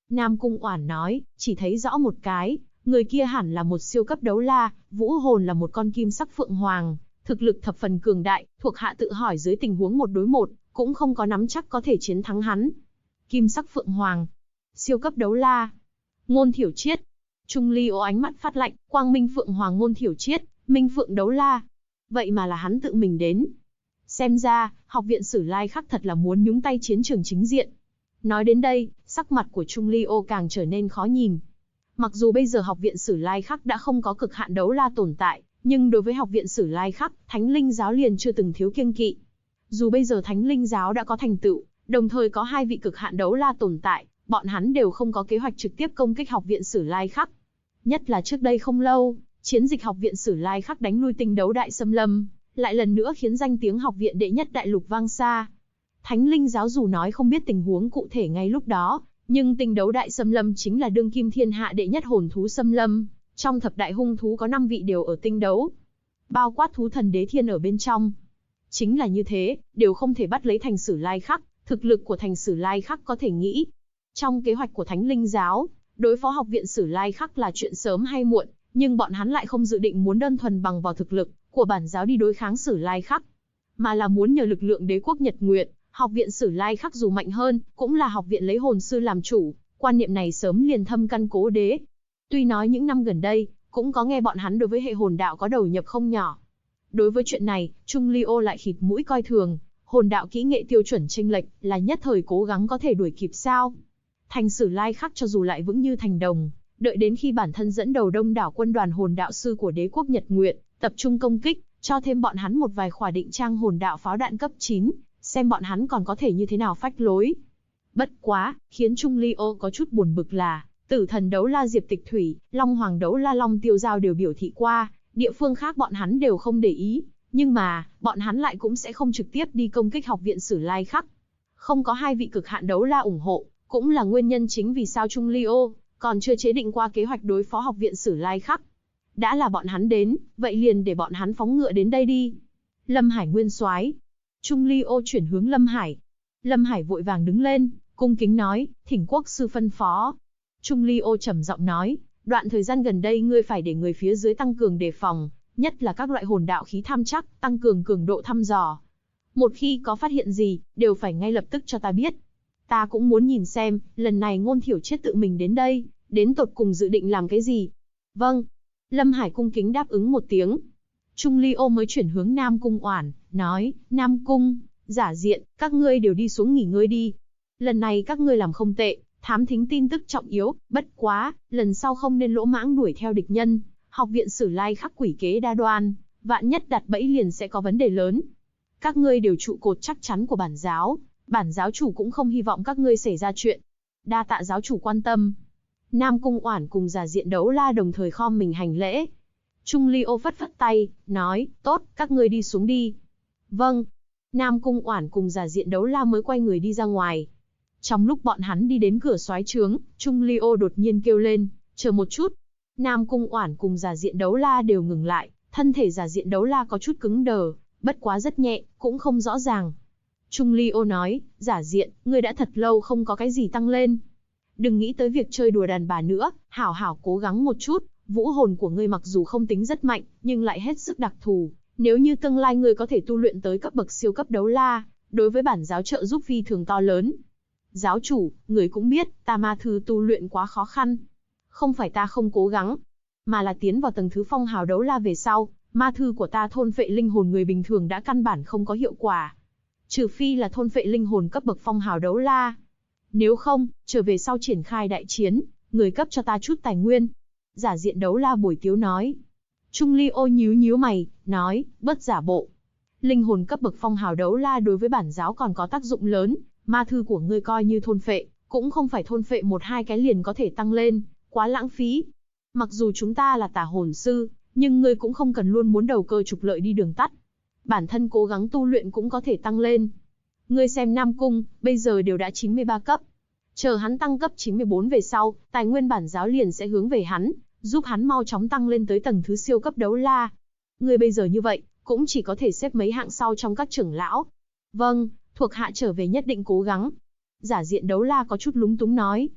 Nam Cung Oản nói, chỉ thấy rõ một cái, người kia hẳn là một siêu cấp đấu la, vũ hồn là một con kim sắc phượng hoàng, thực lực thập phần cường đại, thuộc hạ tự hỏi dưới tình huống một đối một, cũng không có nắm chắc có thể chiến thắng hắn. Kim sắc phượng hoàng, siêu cấp đấu la, Ngôn Thiểu Triết. Trung Ly Ô ánh mắt phát lạnh, Quang Minh Phượng Hoàng Ngôn Thiểu Triết, Minh Phượng đấu la. Vậy mà là hắn tự mình đến. Xem ra, học viện Sử Lai Khắc thật là muốn nhúng tay chiến trường chính diện. Nói đến đây, sắc mặt của Trung Ly Ô càng trở nên khó nhìn. Mặc dù bây giờ học viện Sử Lai Khắc đã không có cực hạn đấu la tồn tại, nhưng đối với học viện Sử Lai Khắc, Thánh Linh giáo liền chưa từng thiếu kiêng kỵ. Dù bây giờ Thánh Linh giáo đã có thành tựu, đồng thời có 2 vị cực hạn đấu la tồn tại, bọn hắn đều không có kế hoạch trực tiếp công kích học viện Sử Lai Khắc. Nhất là trước đây không lâu, chiến dịch học viện Sử Lai Khắc đánh lui Tinh Đấu Đại Xâm Lâm, lại lần nữa khiến danh tiếng học viện đệ nhất đại lục vang xa. Thánh Linh giáo dù nói không biết tình huống cụ thể ngay lúc đó, nhưng Tinh Đấu Đại Xâm Lâm chính là đương kim thiên hạ đệ nhất hồn thú xâm lâm, trong thập đại hung thú có 5 vị đều ở tinh đấu, bao quát thú thần đế thiên ở bên trong. Chính là như thế, đều không thể bắt lấy thành Sử Lai Khắc, thực lực của thành Sử Lai Khắc có thể nghĩ. Trong kế hoạch của Thánh Linh giáo, đối phó học viện Sử Lai Khắc là chuyện sớm hay muộn, nhưng bọn hắn lại không dự định muốn đơn thuần bằng vào thực lực của bản giáo đi đối kháng Sử Lai Khắc, mà là muốn nhờ lực lượng đế quốc Nhật Nguyệt. Học viện Sử Lai Khắc dù mạnh hơn, cũng là học viện lấy hồn sư làm chủ, quan niệm này sớm liền thâm căn cố đế. Tuy nói những năm gần đây, cũng có nghe bọn hắn đối với hệ hồn đạo có đầu nhập không nhỏ. Đối với chuyện này, Trung Ly Ô lại khịt mũi coi thường, hồn đạo kỹ nghệ tiêu chuẩn chênh lệch, là nhất thời cố gắng có thể đuổi kịp sao? Thành Sử Lai Khắc cho dù lại vững như thành đồng, đợi đến khi bản thân dẫn đầu đông đảo quân đoàn hồn đạo sư của đế quốc Nhật Nguyệt, tập trung công kích, cho thêm bọn hắn một vài khỏa định trang hồn đạo pháo đạn cấp 9, xem bọn hắn còn có thể như thế nào phách lối. Bất quá, khiến Trung Ly Ô có chút buồn bực là, Tử Thần đấu la Diệp Tịch Thủy, Long Hoàng đấu la Long Tiêu Giao đều biểu thị qua, địa phương khác bọn hắn đều không để ý, nhưng mà, bọn hắn lại cũng sẽ không trực tiếp đi công kích học viện Sử Lai Khắc. Không có 2 vị cực hạn đấu la ủng hộ, cũng là nguyên nhân chính vì sao Trung Ly Ô còn chưa chế định qua kế hoạch đối phó học viện Sử Lai Khắc. Đã là bọn hắn đến, vậy liền để bọn hắn phóng ngựa đến đây đi. Lâm Hải nguyên soái. Trung Ly Ô chuyển hướng Lâm Hải. Lâm Hải vội vàng đứng lên, cung kính nói, thỉnh quốc sư phân phó. Trung Ly Ô trầm giọng nói, đoạn thời gian gần đây ngươi phải để người phía dưới tăng cường đề phòng, nhất là các loại hồn đạo khí tham chắc, tăng cường cường độ thăm dò. Một khi có phát hiện gì, đều phải ngay lập tức cho ta biết. Ta cũng muốn nhìn xem, lần này Ngôn Thiểu Triết tự mình đến đây, đến tột cùng dự định làm cái gì. Vâng. Lâm Hải cung kính đáp ứng một tiếng. Trung Ly Ô mới chuyển hướng Nam Cung Oản, nói, Nam Cung, Giả Diện, các ngươi đều đi xuống nghỉ ngơi đi. Lần này các ngươi làm không tệ, thám thính tin tức trọng yếu, bất quá, lần sau không nên lỗ mãng đuổi theo địch nhân. Học viện Sử Lai Khắc quỷ kế đa đoan, vạn nhất đặt bẫy liền sẽ có vấn đề lớn. Các ngươi đều trụ cột chắc chắn của bản giáo chủ cũng không hy vọng các ngươi xảy ra chuyện. Đa tạ giáo chủ quan tâm. Nam Cung Oản cùng Giả Diện đấu la đồng thời khom mình hành lễ. Trung Ly Ô phất phất tay, nói, tốt, các ngươi đi xuống đi. Vâng. Nam Cung Oản cùng Giả Diện đấu la mới quay người đi ra ngoài. Trong lúc bọn hắn đi đến cửa soái trướng, Trung Ly Ô đột nhiên kêu lên, chờ một chút. Nam Cung Oản cùng Giả Diện đấu la đều ngừng lại, thân thể Giả Diện đấu la có chút cứng đờ, bất quá rất nhẹ, cũng không rõ ràng. Trung Ly Ô nói, Giả Diện, ngươi đã thật lâu không có cái gì tăng lên. Đừng nghĩ tới việc chơi đùa đàn bà nữa, hảo hảo cố gắng một chút, vũ hồn của ngươi mặc dù không tính rất mạnh, nhưng lại hết sức đặc thù. Nếu như tương lai ngươi có thể tu luyện tới cấp bậc siêu cấp đấu la, đối với bản giáo trợ giúp phi thường to lớn. Giáo chủ, người cũng biết, ta ma thư tu luyện quá khó khăn. Không phải ta không cố gắng, mà là tiến vào tầng thứ phong hào đấu la về sau, ma thư của ta thôn phệ linh hồn người bình thường đã căn bản không có hiệu quả. Trừ phi là thôn phệ linh hồn cấp bậc phong hào đấu la. Nếu không, trở về sau triển khai đại chiến, người cấp cho ta chút tài nguyên. Giả Diện đấu la bồi tiếu nói. Trung Ly Ô nhíu nhíu mày, nói, bớt giả bộ. Linh hồn cấp bậc phong hào đấu la đối với bản giáo còn có tác dụng lớn, ma thư của ngươi coi như thôn phệ, cũng không phải thôn phệ 1-2 cái liền có thể tăng lên, quá lãng phí. Mặc dù chúng ta là tà hồn sư, nhưng ngươi cũng không cần luôn muốn đầu cơ trục lợi đi đường tắt. Bản thân cố gắng tu luyện cũng có thể tăng lên. Ngươi xem Nam Cung, bây giờ đều đã 93 cấp. Chờ hắn tăng cấp 94 về sau, tài nguyên bản giáo liền sẽ hướng về hắn, giúp hắn mau chóng tăng lên tới tầng thứ siêu cấp đấu la. Ngươi bây giờ như vậy, cũng chỉ có thể xếp mấy hạng sau trong các trưởng lão. Vâng, thuộc hạ trở về nhất định cố gắng. Giả Diện đấu la có chút lúng túng nói.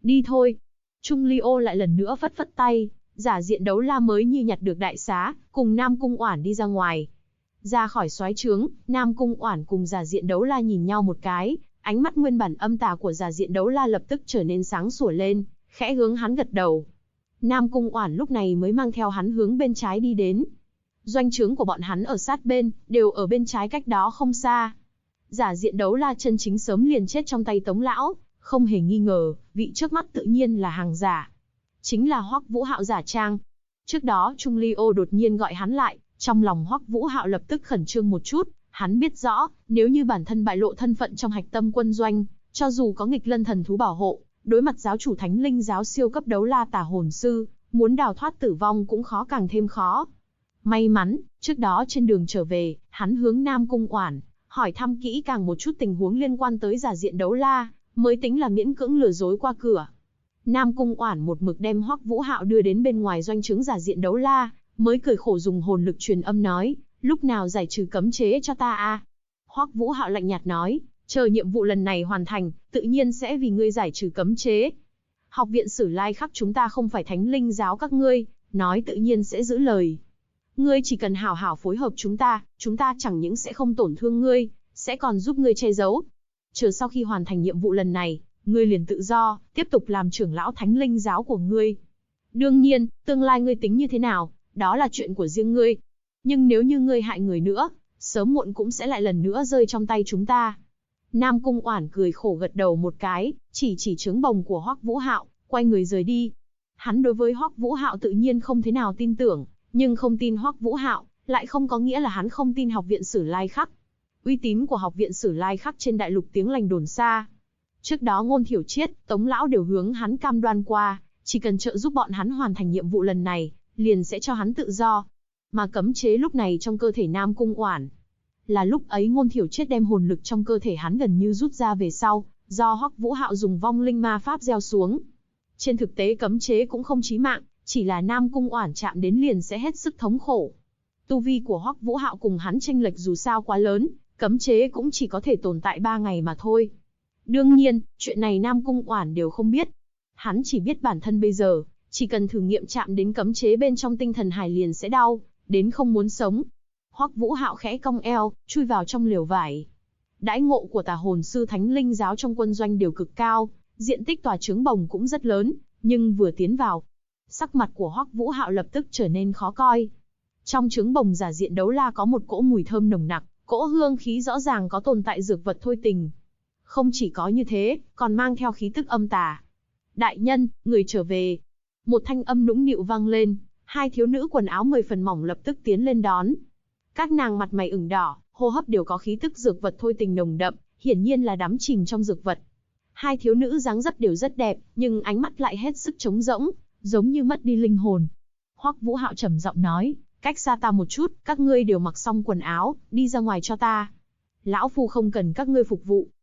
Đi thôi. Trung Ly Ô lại lần nữa phất phất tay, giả diện đấu la mới như nhặt được đại xá, cùng Nam Cung Oản đi ra ngoài. Ra khỏi soái trướng, Nam Cung Oản cùng giả diện đấu la nhìn nhau một cái, ánh mắt nguyên bản âm tà của giả diện đấu la lập tức trở nên sáng sủa lên, khẽ hướng hắn gật đầu. Nam Cung Oản lúc này mới mang theo hắn hướng bên trái đi đến. Doanh trướng của bọn hắn ở sát bên, đều ở bên trái cách đó không xa. Giả diện đấu la chân chính sớm liền chết trong tay Tống lão, không hề nghi ngờ, vị trước mắt tự nhiên là hàng giả. Chính là Hoắc Vũ Hạo giả trang. Trước đó Trung Ly Ô đột nhiên gọi hắn lại, trong lòng Hoắc Vũ Hạo lập tức khẩn trương một chút, hắn biết rõ, nếu như bản thân bại lộ thân phận trong hạch tâm quân doanh, cho dù có nghịch lân thần thú bảo hộ, đối mặt giáo chủ Thánh Linh giáo siêu cấp đấu la tà hồn sư, muốn đào thoát tử vong cũng khó càng thêm khó. May mắn, trước đó trên đường trở về, hắn hướng Nam Cung Oản, hỏi thăm kỹ càng một chút tình huống liên quan tới giả diện đấu la, mới tính là miễn cưỡng lừa dối qua cửa. Nam Cung Oản một mực đem Hoắc Vũ Hạo đưa đến bên ngoài doanh trướng giả diện đấu la, mới cười khổ dùng hồn lực truyền âm nói, lúc nào giải trừ cấm chế cho ta a? Hoắc Vũ Hạo lạnh nhạt nói, chờ nhiệm vụ lần này hoàn thành, tự nhiên sẽ vì ngươi giải trừ cấm chế. Học viện Sử Lai Khắc chúng ta không phải Thánh Linh giáo các ngươi, nói tự nhiên sẽ giữ lời. Ngươi chỉ cần hảo hảo phối hợp chúng ta chẳng những sẽ không tổn thương ngươi, sẽ còn giúp ngươi che giấu. Chờ sau khi hoàn thành nhiệm vụ lần này, ngươi liền tự do, tiếp tục làm trưởng lão Thánh Linh giáo của ngươi. Đương nhiên, tương lai ngươi tính như thế nào, đó là chuyện của riêng ngươi. Nhưng nếu như ngươi hại người nữa, sớm muộn cũng sẽ lại lần nữa rơi trong tay chúng ta. Nam Cung Oản cười khổ gật đầu một cái, chỉ trướng bồng của Hoắc Vũ Hạo, quay người rời đi. Hắn đối với Hoắc Vũ Hạo tự nhiên không thế nào tin tưởng, nhưng không tin Hoắc Vũ Hạo, lại không có nghĩa là hắn không tin học viện Sử Lai Khắc. Uy tín của học viện Sử Lai Khắc trên đại lục tiếng lành đồn xa. Trước đó Ngôn Thiểu Triết, Tống lão đều hướng hắn cam đoan qua, chỉ cần trợ giúp bọn hắn hoàn thành nhiệm vụ lần này, liền sẽ cho hắn tự do. Mà cấm chế lúc này trong cơ thể Nam Cung Oản, là lúc ấy Ngôn Thiểu Triết đem hồn lực trong cơ thể hắn gần như rút ra về sau, do Hoắc Vũ Hạo dùng vong linh ma pháp gieo xuống. Trên thực tế cấm chế cũng không chí mạng, chỉ là Nam Cung Oản chạm đến liền sẽ hết sức thống khổ. Tu vi của Hoắc Vũ Hạo cùng hắn chênh lệch dù sao quá lớn, cấm chế cũng chỉ có thể tồn tại 3 ngày mà thôi. Đương nhiên, chuyện này Nam Cung Oản đều không biết. Hắn chỉ biết bản thân bây giờ, chỉ cần thử nghiệm chạm đến cấm chế bên trong tinh thần hải liền sẽ đau, đến không muốn sống. Hoắc Vũ Hạo khẽ cong eo, chui vào trong lều vải. Đãi ngộ của tà hồn sư Thánh Linh giáo trong quân doanh đều cực cao, diện tích tòa trướng bồng cũng rất lớn, nhưng vừa tiến vào, sắc mặt của Hoắc Vũ Hạo lập tức trở nên khó coi. Trong trướng bồng giả diện đấu la có một cỗ mùi thơm nồng nặc, cỗ hương khí rõ ràng có tồn tại dược vật thôi tình. Không chỉ có như thế, còn mang theo khí tức âm tà. Đại nhân, người trở về. Một thanh âm nũng nịu vang lên, hai thiếu nữ quần áo 10 phần mỏng lập tức tiến lên đón. Các nàng mặt mày ửng đỏ, hô hấp đều có khí tức dược vật thôi tình nồng đậm, hiển nhiên là đắm chìm trong dược vật. Hai thiếu nữ dáng dấp đều rất đẹp, nhưng ánh mắt lại hết sức trống rỗng, giống như mất đi linh hồn. Hoắc Vũ Hạo trầm giọng nói, cách xa ta một chút, các ngươi đều mặc xong quần áo, đi ra ngoài cho ta. Lão phu không cần các ngươi phục vụ.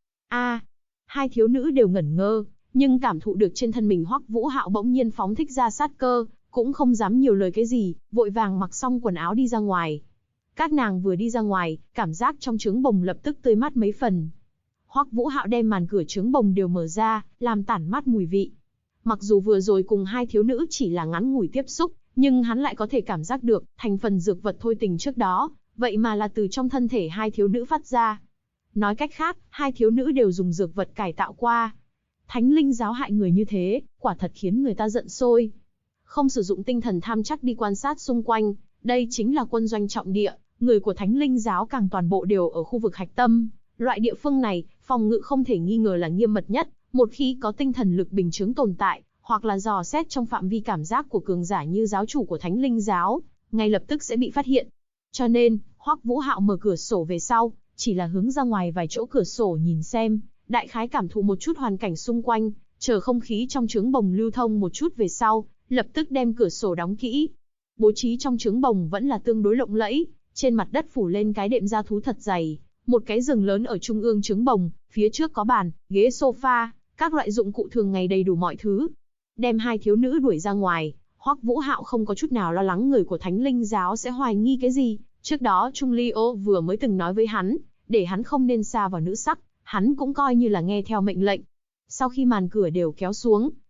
Hai thiếu nữ đều ngẩn ngơ, nhưng cảm thụ được trên thân mình Hoắc Vũ Hạo bỗng nhiên phóng thích ra sát cơ, cũng không dám nhiều lời cái gì, vội vàng mặc xong quần áo đi ra ngoài. Các nàng vừa đi ra ngoài, cảm giác trong trướng bồng lập tức tươi mát mấy phần. Hoắc Vũ Hạo đem màn cửa trướng bồng đều mở ra, làm tản mát mùi vị. Mặc dù vừa rồi cùng hai thiếu nữ chỉ là ngắn ngủi tiếp xúc, nhưng hắn lại có thể cảm giác được, thành phần dược vật thôi tình trước đó, vậy mà là từ trong thân thể hai thiếu nữ phát ra. Nói cách khác, hai thiếu nữ đều dùng dược vật cải tạo qua. Thánh Linh giáo hại người như thế, quả thật khiến người ta giận sôi. Không sử dụng tinh thần tham chắc đi quan sát xung quanh, đây chính là quân doanh trọng địa, người của Thánh Linh giáo càng toàn bộ đều ở khu vực hạch tâm. Loại địa phương này, phòng ngự không thể nghi ngờ là nghiêm mật nhất, một khi có tinh thần lực bình chứng tồn tại, hoặc là dò xét trong phạm vi cảm giác của cường giả như giáo chủ của Thánh Linh giáo, ngay lập tức sẽ bị phát hiện. Cho nên, Hoắc Vũ Hạo mở cửa sổ về sau, chỉ là hướng ra ngoài vài chỗ cửa sổ nhìn xem, đại khái cảm thụ một chút hoàn cảnh xung quanh, chờ không khí trong trướng bồng lưu thông một chút về sau, lập tức đem cửa sổ đóng kỹ. Bố trí trong trướng bồng vẫn là tương đối lộng lẫy, trên mặt đất phủ lên cái đệm da thú thật dày, một cái giường lớn ở trung ương trướng bồng, phía trước có bàn, ghế sofa, các loại dụng cụ thường ngày đầy đủ mọi thứ. Đem hai thiếu nữ đuổi ra ngoài, Hoắc Vũ Hạo không có chút nào lo lắng người của Thánh Linh giáo sẽ hoài nghi cái gì. Trước đó Trung Ly Ô vừa mới từng nói với hắn, để hắn không nên xa vào nữ sắc, hắn cũng coi như là nghe theo mệnh lệnh. Sau khi màn cửa đều kéo xuống,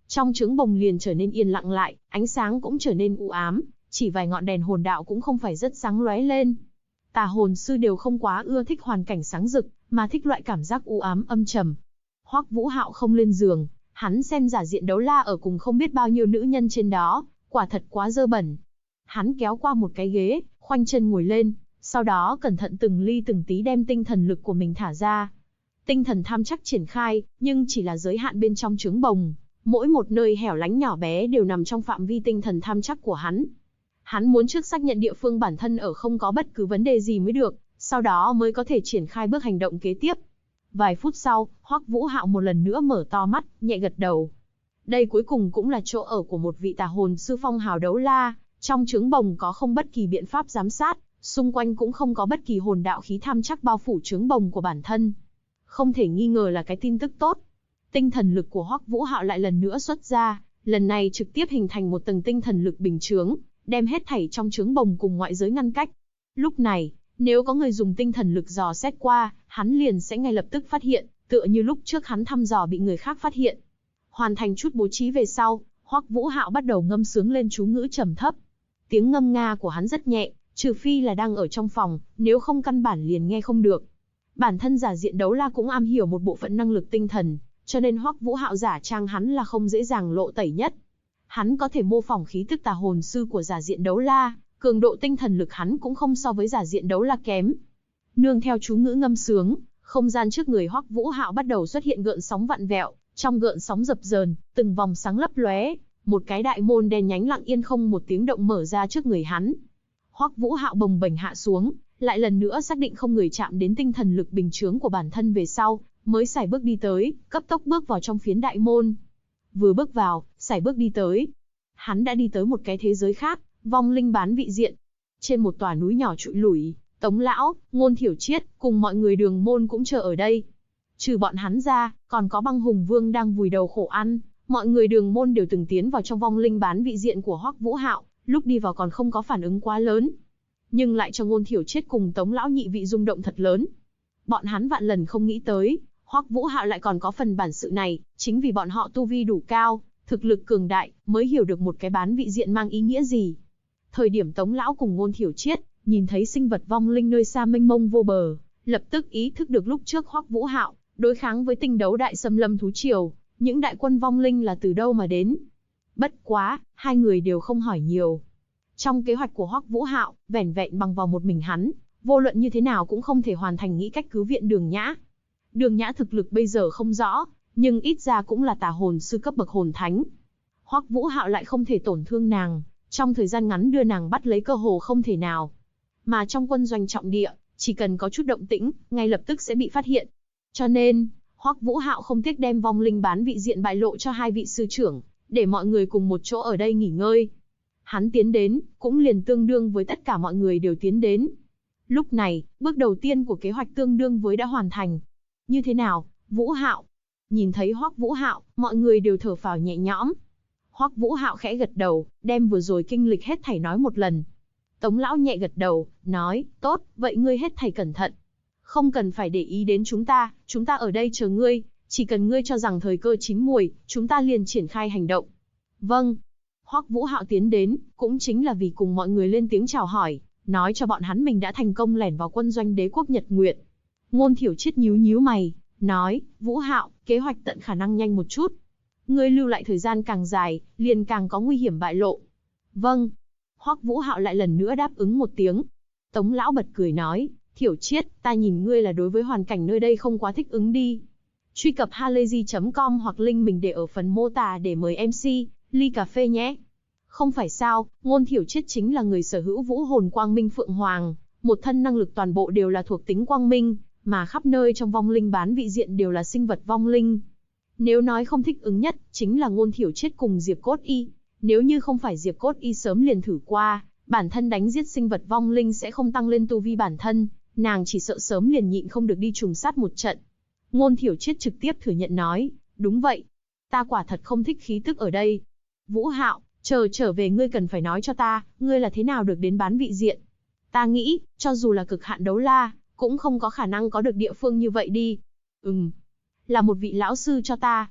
Trong trướng bồng liền trở nên yên lặng lại, ánh sáng cũng trở nên u ám, chỉ vài ngọn đèn hồn đạo cũng không phải rất sáng lóe lên. Tà hồn sư đều không quá ưa thích hoàn cảnh sáng rực, mà thích loại cảm giác u ám âm trầm. Hoắc Vũ Hạo không lên giường, hắn xem giả diện đấu la ở cùng không biết bao nhiêu nữ nhân trên đó, quả thật quá dơ bẩn. Hắn kéo qua một cái ghế, khoanh chân ngồi lên, sau đó cẩn thận từng ly từng tí đem tinh thần lực của mình thả ra. Tinh thần tham chắc triển khai, nhưng chỉ là giới hạn bên trong trướng bồng, mỗi một nơi hẻo lánh nhỏ bé đều nằm trong phạm vi tinh thần tham chắc của hắn. Hắn muốn trước xác nhận địa phương bản thân ở không có bất cứ vấn đề gì mới được, sau đó mới có thể triển khai bước hành động kế tiếp. Vài phút sau, Hoắc Vũ Hạo một lần nữa mở to mắt, nhẹ gật đầu. Đây cuối cùng cũng là chỗ ở của một vị tà hồn sư phong hào đấu la, trong trướng bồng có không bất kỳ biện pháp giám sát, xung quanh cũng không có bất kỳ hồn đạo khí tham chắc bao phủ trướng bồng của bản thân. Không thể nghi ngờ là cái tin tức tốt. Tinh thần lực của Hoắc Vũ Hạo lại lần nữa xuất ra, lần này trực tiếp hình thành một tầng tinh thần lực bình chướng, đem hết thảy trong trướng bồng cùng ngoại giới ngăn cách. Lúc này, nếu có người dùng tinh thần lực dò xét qua, hắn liền sẽ ngay lập tức phát hiện, tựa như lúc trước hắn thăm dò bị người khác phát hiện. Hoàn thành chút bố trí về sau, Hoắc Vũ Hạo bắt đầu ngâm sướng lên chú ngữ trầm thấp. Tiếng ngâm nga của hắn rất nhẹ, trừ phi là đang ở trong phòng, nếu không căn bản liền nghe không được. Bản thân giả diện đấu la cũng am hiểu một bộ phận năng lực tinh thần, cho nên Hoắc Vũ Hạo giả trang hắn là không dễ dàng lộ tẩy nhất. Hắn có thể mô phỏng khí tức tà hồn sư của giả diện đấu la, cường độ tinh thần lực hắn cũng không so với giả diện đấu la kém. Nương theo chú ngữ ngâm sướng, không gian trước người Hoắc Vũ Hạo bắt đầu xuất hiện gợn sóng vặn vẹo, trong gợn sóng dập dờn, từng vòng sáng lấp lóe, một cái đại môn đen nhánh lặng yên không một tiếng động mở ra trước người hắn. Hoắc Vũ Hạo bồng bềnh hạ xuống, lại lần nữa xác định không người chạm đến tinh thần lực bình chướng của bản thân về sau, mới sải bước đi tới, cấp tốc bước vào trong phiến đại môn. Vừa bước vào, sải bước đi tới, hắn đã đi tới một cái thế giới khác, vong linh bán vị diện. Trên một tòa núi nhỏ trụi lủi, Tống lão, Ngôn Thiểu Triết cùng mọi người Đường môn cũng chờ ở đây. Trừ bọn hắn ra, còn có Băng Hùng Vương đang vùi đầu khổ ăn. Mọi người Đường môn đều từng tiến vào trong vong linh bán vị diện của Hoắc Vũ Hạo, lúc đi vào còn không có phản ứng quá lớn, nhưng lại cho Ngôn Thiểu Triết cùng Tống lão nhị vị rung động thật lớn. Bọn hắn vạn lần không nghĩ tới, Hoắc Vũ Hạo lại còn có phần bản sự này, chính vì bọn họ tu vi đủ cao, thực lực cường đại, mới hiểu được một cái bán vị diện mang ý nghĩa gì. Thời điểm Tống lão cùng Ngôn Thiểu Triết nhìn thấy sinh vật vong linh nơi xa mênh mông vô bờ, lập tức ý thức được lúc trước Hoắc Vũ Hạo đối kháng với tinh đấu đại xâm lâm thú triều, những đại quân vong linh là từ đâu mà đến. Bất quá, hai người đều không hỏi nhiều. Trong kế hoạch của Hoắc Vũ Hạo, vẻn vẹn bằng vào một mình hắn, vô luận như thế nào cũng không thể hoàn thành nghĩ cách cứu viện Đường Nhã. Đường Nhã thực lực bây giờ không rõ, nhưng ít ra cũng là tà hồn sư cấp bậc hồn thánh. Hoắc Vũ Hạo lại không thể tổn thương nàng, trong thời gian ngắn đưa nàng bắt lấy cơ hồ không thể nào. Mà trong quân doanh trọng địa, chỉ cần có chút động tĩnh, ngay lập tức sẽ bị phát hiện. Cho nên, Hoắc Vũ Hạo không tiếc đem vong linh bán vị diện bại lộ cho hai vị sư trưởng, để mọi người cùng một chỗ ở đây nghỉ ngơi. Hắn tiến đến, cũng liền tương đương với tất cả mọi người đều tiến đến. Lúc này, bước đầu tiên của kế hoạch tương đương với đã hoàn thành. Như thế nào, Vũ Hạo? Nhìn thấy Hoắc Vũ Hạo, mọi người đều thở phào nhẹ nhõm. Hoắc Vũ Hạo khẽ gật đầu, đem vừa rồi kinh lịch hết thảy nói một lần. Tống lão nhẹ gật đầu, nói, tốt, vậy ngươi hết thảy cẩn thận. Không cần phải để ý đến chúng ta ở đây chờ ngươi, chỉ cần ngươi cho rằng thời cơ chín muồi, chúng ta liền triển khai hành động. Vâng. Hoắc Vũ Hạo tiến đến, cũng chính là vì cùng mọi người lên tiếng chào hỏi, nói cho bọn hắn mình đã thành công lẻn vào quân doanh đế quốc Nhật Nguyệt. Ngôn Thiểu Triết nhíu nhíu mày, nói, Vũ Hạo, kế hoạch tận khả năng nhanh một chút. Ngươi lưu lại thời gian càng dài, liền càng có nguy hiểm bại lộ. Vâng. Hoắc Vũ Hạo lại lần nữa đáp ứng một tiếng. Tống lão bật cười nói, Thiểu Triết, ta nhìn ngươi là đối với hoàn cảnh nơi đây không quá thích ứng đi. Truy cập halayzi.com hoặc link mình để ở phần mô tả để mời MC, ly cà phê nhé. Không phải sao, Ngôn Thiểu Triết chính là người sở hữu vũ hồn quang minh phượng hoàng, một thân năng lực toàn bộ đều là thuộc tính quang minh, mà khắp nơi trong vong linh bán vị diện đều là sinh vật vong linh. Nếu nói không thích ứng nhất, chính là Ngôn Thiểu Triết cùng Diệp Cốt Y. Nếu như không phải Diệp Cốt Y sớm liền thử qua, bản thân đánh giết sinh vật vong linh sẽ không tăng lên tu vi bản thân, nàng chỉ sợ sớm liền nhịn không được đi trùng sát một trận. Ngôn Thiểu Triết trực tiếp thừa nhận nói, đúng vậy, ta quả thật không thích khí tức ở đây. Vũ Hạo, trở về ngươi cần phải nói cho ta, ngươi là thế nào được đến bán vị diện. Ta nghĩ, cho dù là cực hạn đấu la, cũng không có khả năng có được địa phương như vậy đi. Là một vị lão sư cho ta.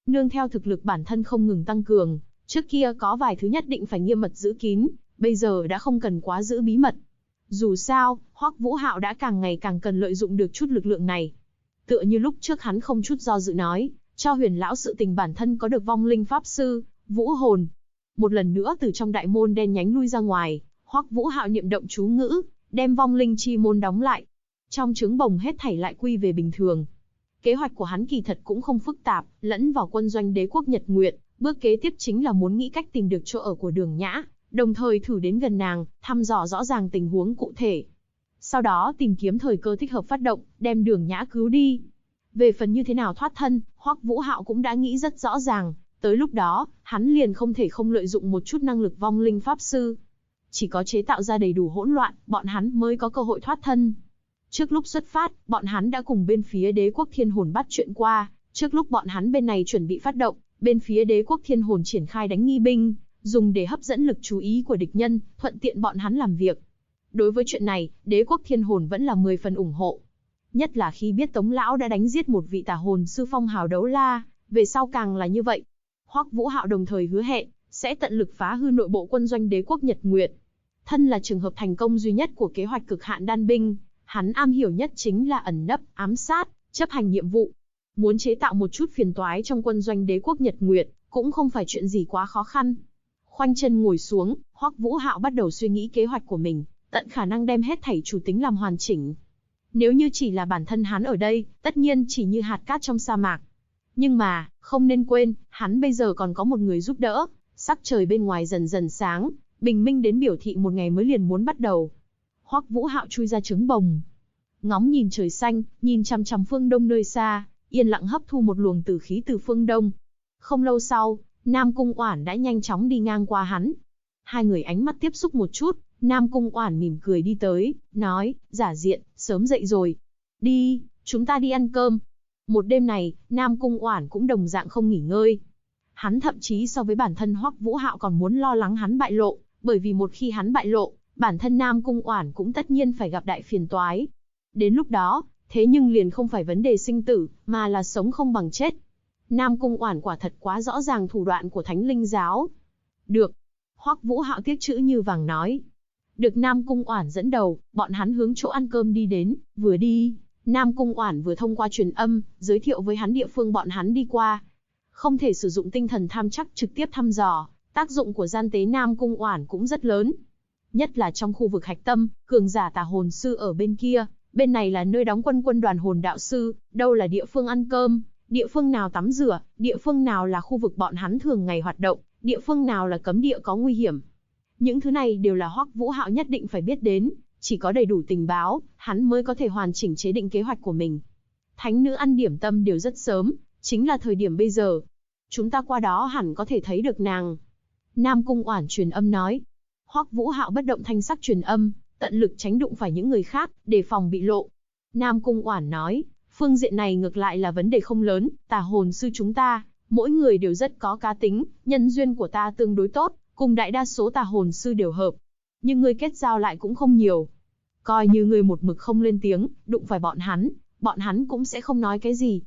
Nương theo thực lực bản thân không ngừng tăng cường, trước kia có vài thứ nhất định phải nghiêm mật giữ kín, bây giờ đã không cần quá giữ bí mật. Dù sao, Hoắc Vũ Hạo đã càng ngày càng cần lợi dụng được chút lực lượng này. Tựa như lúc trước hắn không chút do dự nói, cho Huyền lão sự tình bản thân có được vong linh pháp sư, vũ hồn. Một lần nữa từ trong đại môn đen nhánh lui ra ngoài, Hoắc Vũ Hạo niệm động chú ngữ, đem vong linh chi môn đóng lại. Trong trứng bồng hết thảy lại quy về bình thường. Kế hoạch của hắn kỳ thật cũng không phức tạp, lẫn vào quân doanh đế quốc Nhật Nguyệt, bước kế tiếp chính là muốn nghĩ cách tìm được chỗ ở của Đường Nhã, đồng thời thử đến gần nàng, thăm dò rõ ràng tình huống cụ thể. Sau đó tìm kiếm thời cơ thích hợp phát động, đem Đường Nhã cứu đi. Về phần như thế nào thoát thân, Hoắc Vũ Hạo cũng đã nghĩ rất rõ ràng, tới lúc đó, hắn liền không thể không lợi dụng một chút năng lực vong linh pháp sư. Chỉ có chế tạo ra đầy đủ hỗn loạn, bọn hắn mới có cơ hội thoát thân. Trước lúc xuất phát, bọn hắn đã cùng bên phía đế quốc Thiên Hồn bắt chuyện qua, trước lúc bọn hắn bên này chuẩn bị phát động, bên phía đế quốc Thiên Hồn triển khai đánh nghi binh, dùng để hấp dẫn lực chú ý của địch nhân, thuận tiện bọn hắn làm việc. Đối với chuyện này, đế quốc Thiên Hồn vẫn là 10 phần ủng hộ. Nhất là khi biết Tống lão đã đánh giết một vị tà hồn sư phong hào đấu la, về sau càng là như vậy. Hoắc Vũ Hạo đồng thời hứa hẹn, sẽ tận lực phá hư nội bộ quân doanh đế quốc Nhật Nguyệt. Thân là trường hợp thành công duy nhất của kế hoạch cực hạn đan binh, hắn am hiểu nhất chính là ẩn nấp, ám sát, chấp hành nhiệm vụ. Muốn chế tạo một chút phiền toái trong quân doanh đế quốc Nhật Nguyệt, cũng không phải chuyện gì quá khó khăn. Khoanh chân ngồi xuống, Hoắc Vũ Hạo bắt đầu suy nghĩ kế hoạch của mình, tận khả năng đem hết thảy chủ tính làm hoàn chỉnh. Nếu như chỉ là bản thân hắn ở đây, tất nhiên chỉ như hạt cát trong sa mạc. Nhưng mà, không nên quên, hắn bây giờ còn có một người giúp đỡ. Sắc trời bên ngoài dần dần sáng, bình minh đến biểu thị một ngày mới liền muốn bắt đầu. Hoắc Vũ Hạo chui ra trứng bồng, ngóng nhìn trời xanh, nhìn chằm chằm phương đông nơi xa, yên lặng hấp thu một luồng tử khí từ phương đông. Không lâu sau, Nam Cung Oản đã nhanh chóng đi ngang qua hắn. Hai người ánh mắt tiếp xúc một chút, Nam Cung Oản mỉm cười đi tới, nói, Giả Diện, sớm dậy rồi. Đi, chúng ta đi ăn cơm. Một đêm này, Nam Cung Oản cũng đồng dạng không nghỉ ngơi. Hắn thậm chí so với bản thân Hoắc Vũ Hạo còn muốn lo lắng hắn bại lộ, bởi vì một khi hắn bại lộ, bản thân Nam Cung Oản cũng tất nhiên phải gặp đại phiền toái. Đến lúc đó, thế nhưng liền không phải vấn đề sinh tử, mà là sống không bằng chết. Nam Cung Oản quả thật quá rõ ràng thủ đoạn của Thánh Linh giáo. Được. Hoắc Vũ Hạo tiếc chữ như vàng nói. Được Nam Cung Oản dẫn đầu, bọn hắn hướng chỗ ăn cơm đi đến, vừa đi, Nam Cung Oản vừa thông qua truyền âm, giới thiệu với hắn địa phương bọn hắn đi qua. Không thể sử dụng tinh thần tham chắc trực tiếp thăm dò, tác dụng của gian tế Nam Cung Oản cũng rất lớn. Nhất là trong khu vực hạch tâm, cường giả tà hồn sư ở bên kia, bên này là nơi đóng quân quân đoàn hồn đạo sư, đâu là địa phương ăn cơm, địa phương nào tắm rửa, địa phương nào là khu vực bọn hắn thường ngày hoạt động, địa phương nào là cấm địa có nguy hiểm. Những thứ này đều là Hoắc Vũ Hạo nhất định phải biết đến, chỉ có đầy đủ tình báo, hắn mới có thể hoàn chỉnh chế định kế hoạch của mình. Thánh nữ ăn điểm tâm đều rất sớm, chính là thời điểm bây giờ. Chúng ta qua đó hẳn có thể thấy được nàng. Nam Cung Oản truyền âm nói. Hoắc Vũ Hạo bất động thanh sắc truyền âm, tận lực tránh đụng phải những người khác, để phòng bị lộ. Nam Cung Oản nói, phương diện này ngược lại là vấn đề không lớn, tà hồn sư chúng ta, mỗi người đều rất có cá tính, nhân duyên của ta tương đối tốt, cùng đại đa số tà hồn sư đều hợp. Nhưng ngươi kết giao lại cũng không nhiều. Coi như ngươi một mực không lên tiếng, đụng phải bọn hắn cũng sẽ không nói cái gì.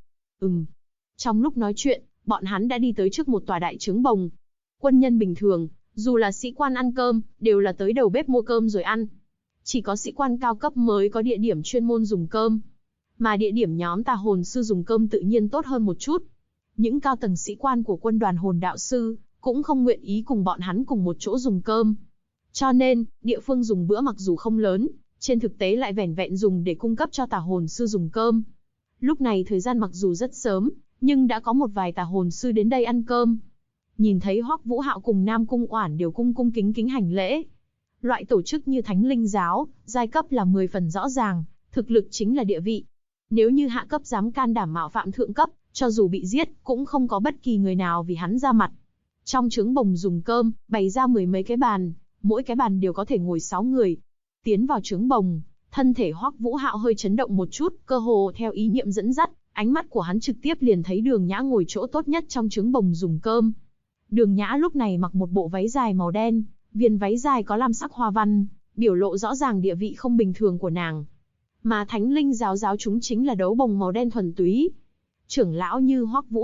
Trong lúc nói chuyện, bọn hắn đã đi tới trước một tòa đại trướng bồng. Quân nhân bình thường, dù là sĩ quan ăn cơm, đều là tới đầu bếp mua cơm rồi ăn. Chỉ có sĩ quan cao cấp mới có địa điểm chuyên môn dùng cơm. Mà địa điểm nhóm tà hồn sư dùng cơm tự nhiên tốt hơn một chút. Những cao tầng sĩ quan của quân đoàn hồn đạo sư, cũng không nguyện ý cùng bọn hắn cùng một chỗ dùng cơm. Cho nên, địa phương dùng bữa mặc dù không lớn, trên thực tế lại vẻn vẹn dùng để cung cấp cho tà hồn sư dùng cơm. Lúc này thời gian mặc dù rất sớm, nhưng đã có một vài tà hồn sư đến đây ăn cơm. Nhìn thấy Hoắc Vũ Hạo cùng Nam Cung Oản đều cung cung kính kính hành lễ. Loại tổ chức như Thánh Linh giáo, giai cấp là 10 phần rõ ràng, thực lực chính là địa vị. Nếu như hạ cấp dám can đảm mạo phạm thượng cấp, cho dù bị giết, cũng không có bất kỳ người nào vì hắn ra mặt. Trong trướng bồng dùng cơm, bày ra 10 mấy cái bàn, mỗi cái bàn đều có thể ngồi 6 người. Tiến vào trướng bồng, thân thể Hoắc Vũ Hạo hơi chấn động một chút, cơ hồ theo ý niệm dẫn dắt, ánh mắt của hắn trực tiếp liền thấy Đường Nhã ngồi chỗ tốt nhất trong trướng bồng dùng cơm. Đường Nhã lúc này mặc một bộ váy dài màu đen, viền váy dài có lam sắc hoa văn, biểu lộ rõ ràng địa vị không bình thường của nàng. Mà Thánh Linh giáo giáo chúng chính là đấu bồng màu đen thuần túy. Trưởng lão như Hoắc Vũ Hạo,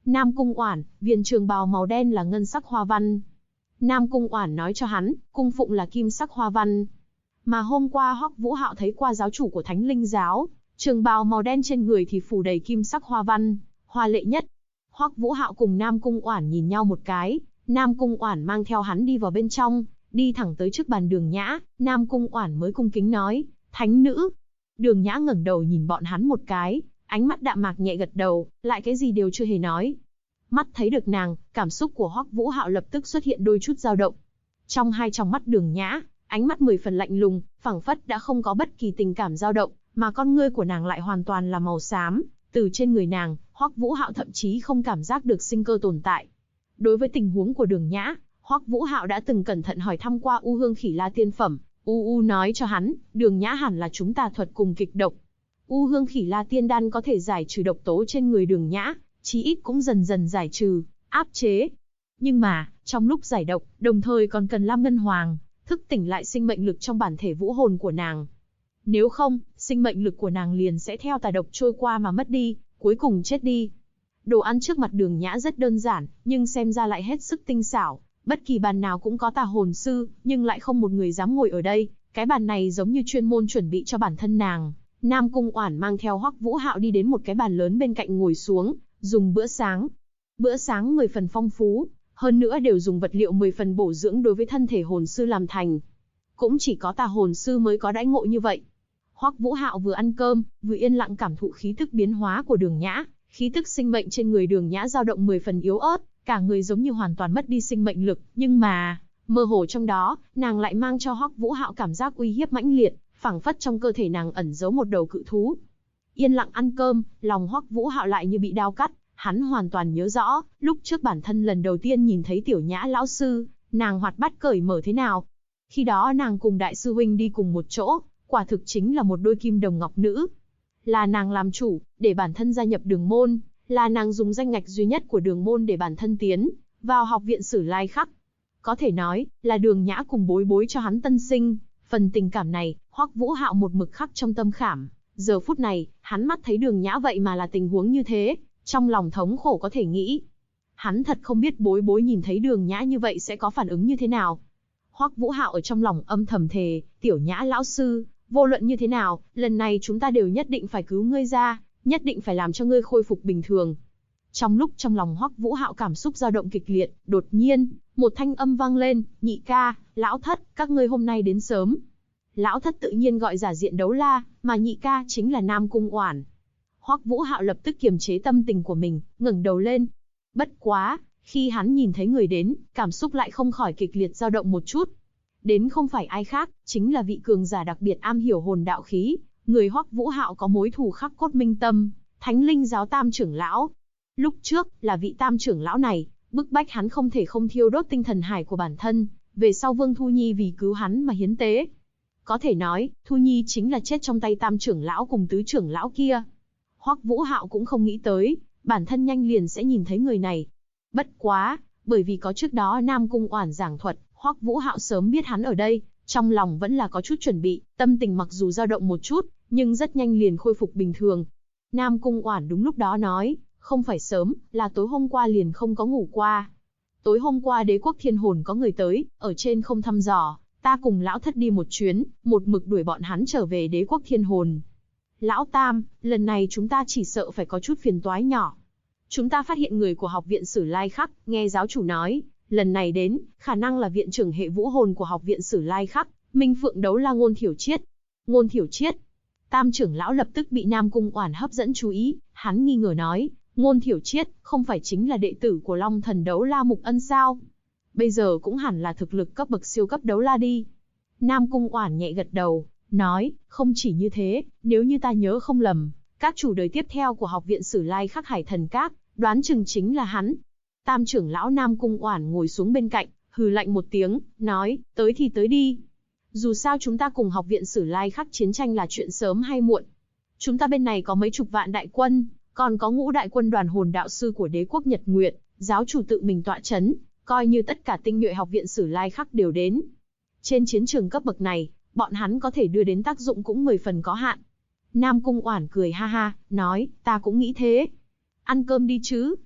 Nam Cung Oản, viền trường bào màu đen là ngân sắc hoa văn. Nam Cung Oản nói cho hắn, cung phụng là kim sắc hoa văn. Mà hôm qua Hoắc Vũ Hạo thấy qua giáo chủ của Thánh Linh giáo, trường bào màu đen trên người thì phủ đầy kim sắc hoa văn, hoa lệ nhất. Hoắc Vũ Hạo cùng Nam Cung Oản nhìn nhau một cái, Nam Cung Oản mang theo hắn đi vào bên trong, đi thẳng tới trước bàn Đường Nhã, Nam Cung Oản mới cung kính nói, "Thánh nữ." Đường Nhã ngẩng đầu nhìn bọn hắn một cái, ánh mắt đạm mạc nhẹ gật đầu, lại cái gì đều chưa hề nói. Mắt thấy được nàng, cảm xúc của Hoắc Vũ Hạo lập tức xuất hiện đôi chút dao động. Trong hai tròng mắt Đường Nhã, ánh mắt 10 phần lạnh lùng, phảng phất đã không có bất kỳ tình cảm dao động, mà con ngươi của nàng lại hoàn toàn là màu xám, từ trên người nàng, Hoắc Vũ Hạo thậm chí không cảm giác được sinh cơ tồn tại. Đối với tình huống của Đường Nhã, Hoắc Vũ Hạo đã từng cẩn thận hỏi thăm qua U Hương Khỉ La tiên phẩm, U nói cho hắn, Đường Nhã hẳn là chúng tà thuật cùng kịch độc. U Hương Khỉ La tiên đan có thể giải trừ độc tố trên người Đường Nhã, chí ít cũng dần dần giải trừ, áp chế. Nhưng mà, trong lúc giải độc, đồng thời còn cần Lam Ngân Hoàng thức tỉnh lại sinh mệnh lực trong bản thể vũ hồn của nàng. Nếu không, sinh mệnh lực của nàng liền sẽ theo tà độc trôi qua mà mất đi, cuối cùng chết đi. Đồ ăn trước mặt Đường Nhã rất đơn giản, nhưng xem ra lại hết sức tinh xảo. Bất kỳ bàn nào cũng có tà hồn sư, nhưng lại không một người dám ngồi ở đây. Cái bàn này giống như chuyên môn chuẩn bị cho bản thân nàng. Nam Cung Oản mang theo Hoắc Vũ Hạo đi đến một cái bàn lớn bên cạnh ngồi xuống, dùng bữa sáng. Bữa sáng 10 phần phong phú, hơn nữa đều dùng vật liệu 10 phần bổ dưỡng đối với thân thể hồn sư làm thành. Cũng chỉ có tà hồn sư mới có đãi ngộ như vậy. Hoắc Vũ Hạo vừa ăn cơm, vừa yên lặng cảm thụ khí tức biến hóa của Đường Nhã, khí tức sinh mệnh trên người Đường Nhã dao động 10 phần yếu ớt, cả người giống như hoàn toàn mất đi sinh mệnh lực, nhưng mà, mơ hồ trong đó, nàng lại mang cho Hoắc Vũ Hạo cảm giác uy hiếp mãnh liệt, phảng phất trong cơ thể nàng ẩn giấu một đầu cự thú. Yên lặng ăn cơm, lòng Hoắc Vũ Hạo lại như bị đao cắt, hắn hoàn toàn nhớ rõ, lúc trước bản thân lần đầu tiên nhìn thấy Tiểu Nhã lão sư, nàng hoạt bát cởi mở thế nào. Khi đó nàng cùng đại sư huynh đi cùng một chỗ, quả thực chính là một đôi kim đồng ngọc nữ. Là nàng làm chủ, để bản thân gia nhập Đường môn, là nàng dùng danh ngạch duy nhất của Đường môn để bản thân tiến vào học viện Sử Lai Khắc. Có thể nói, là Đường Nhã cùng bối bối cho hắn tân sinh, phần tình cảm này, Hoắc Vũ Hạo một mực khắc trong tâm khảm. Giờ phút này, hắn mắt thấy Đường Nhã vậy mà là tình huống như thế, trong lòng thống khổ có thể nghĩ. Hắn thật không biết bối bối nhìn thấy Đường Nhã như vậy sẽ có phản ứng như thế nào. Hoắc Vũ Hạo ở trong lòng âm thầm thề, Tiểu Nhã lão sư, vô luận như thế nào, lần này chúng ta đều nhất định phải cứu ngươi ra, nhất định phải làm cho ngươi khôi phục bình thường. Trong lúc trong lòng Hoắc Vũ Hạo cảm xúc dao động kịch liệt, đột nhiên, một thanh âm vang lên, "Nhị ca, lão thất, các ngươi hôm nay đến sớm." Lão thất tự nhiên gọi giả diện Đấu La, mà nhị ca chính là Nam Cung Oản. Hoắc Vũ Hạo lập tức kiềm chế tâm tình của mình, ngẩng đầu lên. Bất quá, khi hắn nhìn thấy người đến, cảm xúc lại không khỏi kịch liệt dao động một chút. Đến không phải ai khác, chính là vị cường giả đặc biệt am hiểu hồn đạo khí, người Hoắc Vũ Hạo có mối thù khắc cốt minh tâm, Thánh Linh giáo Tam trưởng lão. Lúc trước, là vị Tam trưởng lão này, bức bách hắn không thể không thiêu đốt tinh thần hải của bản thân, về sau Vương Thu Nhi vì cứu hắn mà hiến tế. Có thể nói, Thu Nhi chính là chết trong tay Tam trưởng lão cùng Tứ trưởng lão kia. Hoắc Vũ Hạo cũng không nghĩ tới, bản thân nhanh liền sẽ nhìn thấy người này. Bất quá, bởi vì có trước đó Nam Cung Oản giảng thuật, Hoắc Vũ Hạo sớm biết hắn ở đây, trong lòng vẫn là có chút chuẩn bị, tâm tình mặc dù dao động một chút, nhưng rất nhanh liền khôi phục bình thường. Nam Cung Oản đúng lúc đó nói, không phải sớm, là tối hôm qua liền không có ngủ qua. Tối hôm qua Đế quốc Thiên Hồn có người tới, ở trên không thăm dò, ta cùng lão thất đi một chuyến, một mực đuổi bọn hắn trở về Đế quốc Thiên Hồn. Lão Tam, lần này chúng ta chỉ sợ phải có chút phiền toái nhỏ. Chúng ta phát hiện người của học viện Sử Lai Khắc, nghe giáo chủ nói, lần này đến, khả năng là viện trưởng hệ vũ hồn của học viện Sử Lai Khắc, Minh Phượng Đấu La Ngôn Thiểu Chiết. Ngôn Thiểu Chiết. Tam trưởng lão lập tức bị Nam Cung Oản hấp dẫn chú ý, hắn nghi ngờ nói, Ngôn Thiểu Chiết, không phải chính là đệ tử của Long Thần Đấu La Mục Ân sao? Bây giờ cũng hẳn là thực lực cấp bậc siêu cấp đấu la đi. Nam Cung Oản nhẹ gật đầu, nói, không chỉ như thế, nếu như ta nhớ không lầm, các chủ đời tiếp theo của học viện Sử Lai Khắc Hải Thần Các, đoán chừng chính là hắn. Tam trưởng lão Nam Cung Oản ngồi xuống bên cạnh, hừ lạnh một tiếng, nói, tới thì tới đi. Dù sao chúng ta cùng học viện Sử Lai Khắc chiến tranh là chuyện sớm hay muộn. Chúng ta bên này có mấy chục vạn đại quân, còn có ngũ đại quân đoàn hồn đạo sư của Đế quốc Nhật Nguyệt, giáo chủ tự mình tọa chấn, coi như tất cả tinh nhuệ học viện Sử Lai Khắc đều đến. Trên chiến trường cấp bậc này, bọn hắn có thể đưa đến tác dụng cũng 10 phần có hạn. Nam Cung Oản cười ha ha, nói, ta cũng nghĩ thế. Ăn cơm đi chứ.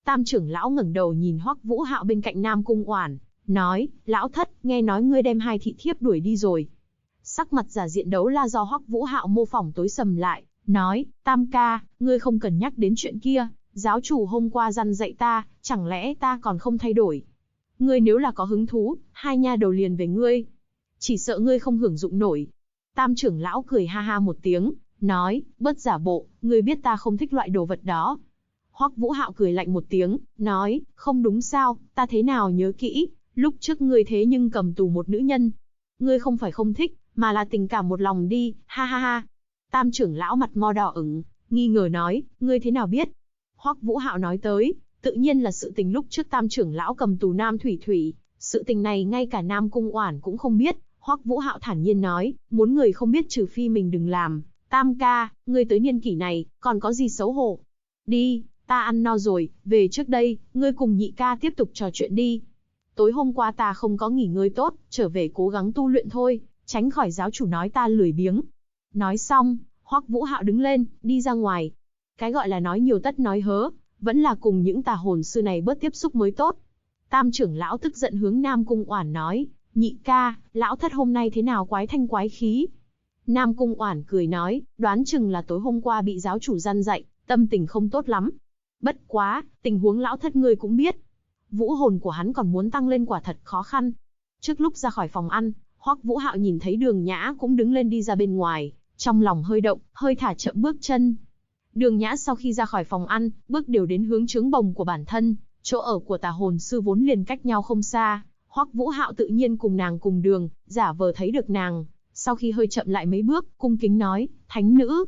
Tam trưởng lão ngẩng đầu nhìn Hoắc Vũ Hạo bên cạnh Nam Cung Oản, nói, lão thất, nghe nói ngươi đem 2 thị thiếp đuổi đi rồi. Sắc mặt giả diện đấu la do Hoắc Vũ Hạo mô phỏng tối sầm lại, nói, Tam ca, ngươi không cần nhắc đến chuyện kia, giáo chủ hôm qua dặn dạy ta, chẳng lẽ ta còn không thay đổi. Ngươi nếu là có hứng thú, 2 nha đầu liền về ngươi. Chỉ sợ ngươi không hưởng dụng nổi. Tam trưởng lão cười ha ha một tiếng, nói, bớt giả bộ, ngươi biết ta không thích loại đồ vật đó. Hoắc Vũ Hạo cười lạnh một tiếng, nói, không đúng sao, ta thế nào nhớ kỹ, lúc trước ngươi thế nhưng cầm tù một nữ nhân. Ngươi không phải không thích, mà là tình cảm một lòng đi, ha ha ha. Tam trưởng lão mặt mo đỏ ửng, nghi ngờ nói, ngươi thế nào biết? Hoắc Vũ Hạo nói tới, tự nhiên là sự tình lúc trước Tam trưởng lão cầm tù Nam Thủy Thủy, sự tình này ngay cả Nam Cung Oản cũng không biết. Hoắc Vũ Hạo thản nhiên nói, muốn người không biết trừ phi mình đừng làm. Tam ca, ngươi tới niên kỷ này, còn có gì xấu hổ? Đi, ta ăn no rồi, về trước đây, ngươi cùng nhị ca tiếp tục trò chuyện đi. Tối hôm qua ta không có nghỉ ngơi tốt, trở về cố gắng tu luyện thôi, tránh khỏi giáo chủ nói ta lười biếng. Nói xong, Hoắc Vũ Hạo đứng lên, đi ra ngoài. Cái gọi là nói nhiều tất nói hớ, vẫn là cùng những tà hồn sư này bớt tiếp xúc mới tốt. Tam trưởng lão tức giận hướng Nam Cung Oản nói, nhị ca, lão thất hôm nay thế nào quái thanh quái khí. Nam Cung Oản cười nói, đoán chừng là tối hôm qua bị giáo chủ dặn dạy, tâm tình không tốt lắm. Bất quá, tình huống lão thất ngươi cũng biết. Vũ hồn của hắn còn muốn tăng lên quả thật khó khăn. Trước lúc ra khỏi phòng ăn, Hoắc Vũ Hạo nhìn thấy Đường Nhã cũng đứng lên đi ra bên ngoài, trong lòng hơi động, hơi thả chậm bước chân. Đường Nhã sau khi ra khỏi phòng ăn, bước đều đến hướng trướng bồng của bản thân, chỗ ở của tà hồn sư vốn liền cách nhau không xa. Hoắc Vũ Hạo tự nhiên cùng nàng cùng đường, giả vờ thấy được nàng, sau khi hơi chậm lại mấy bước, cung kính nói, thánh nữ.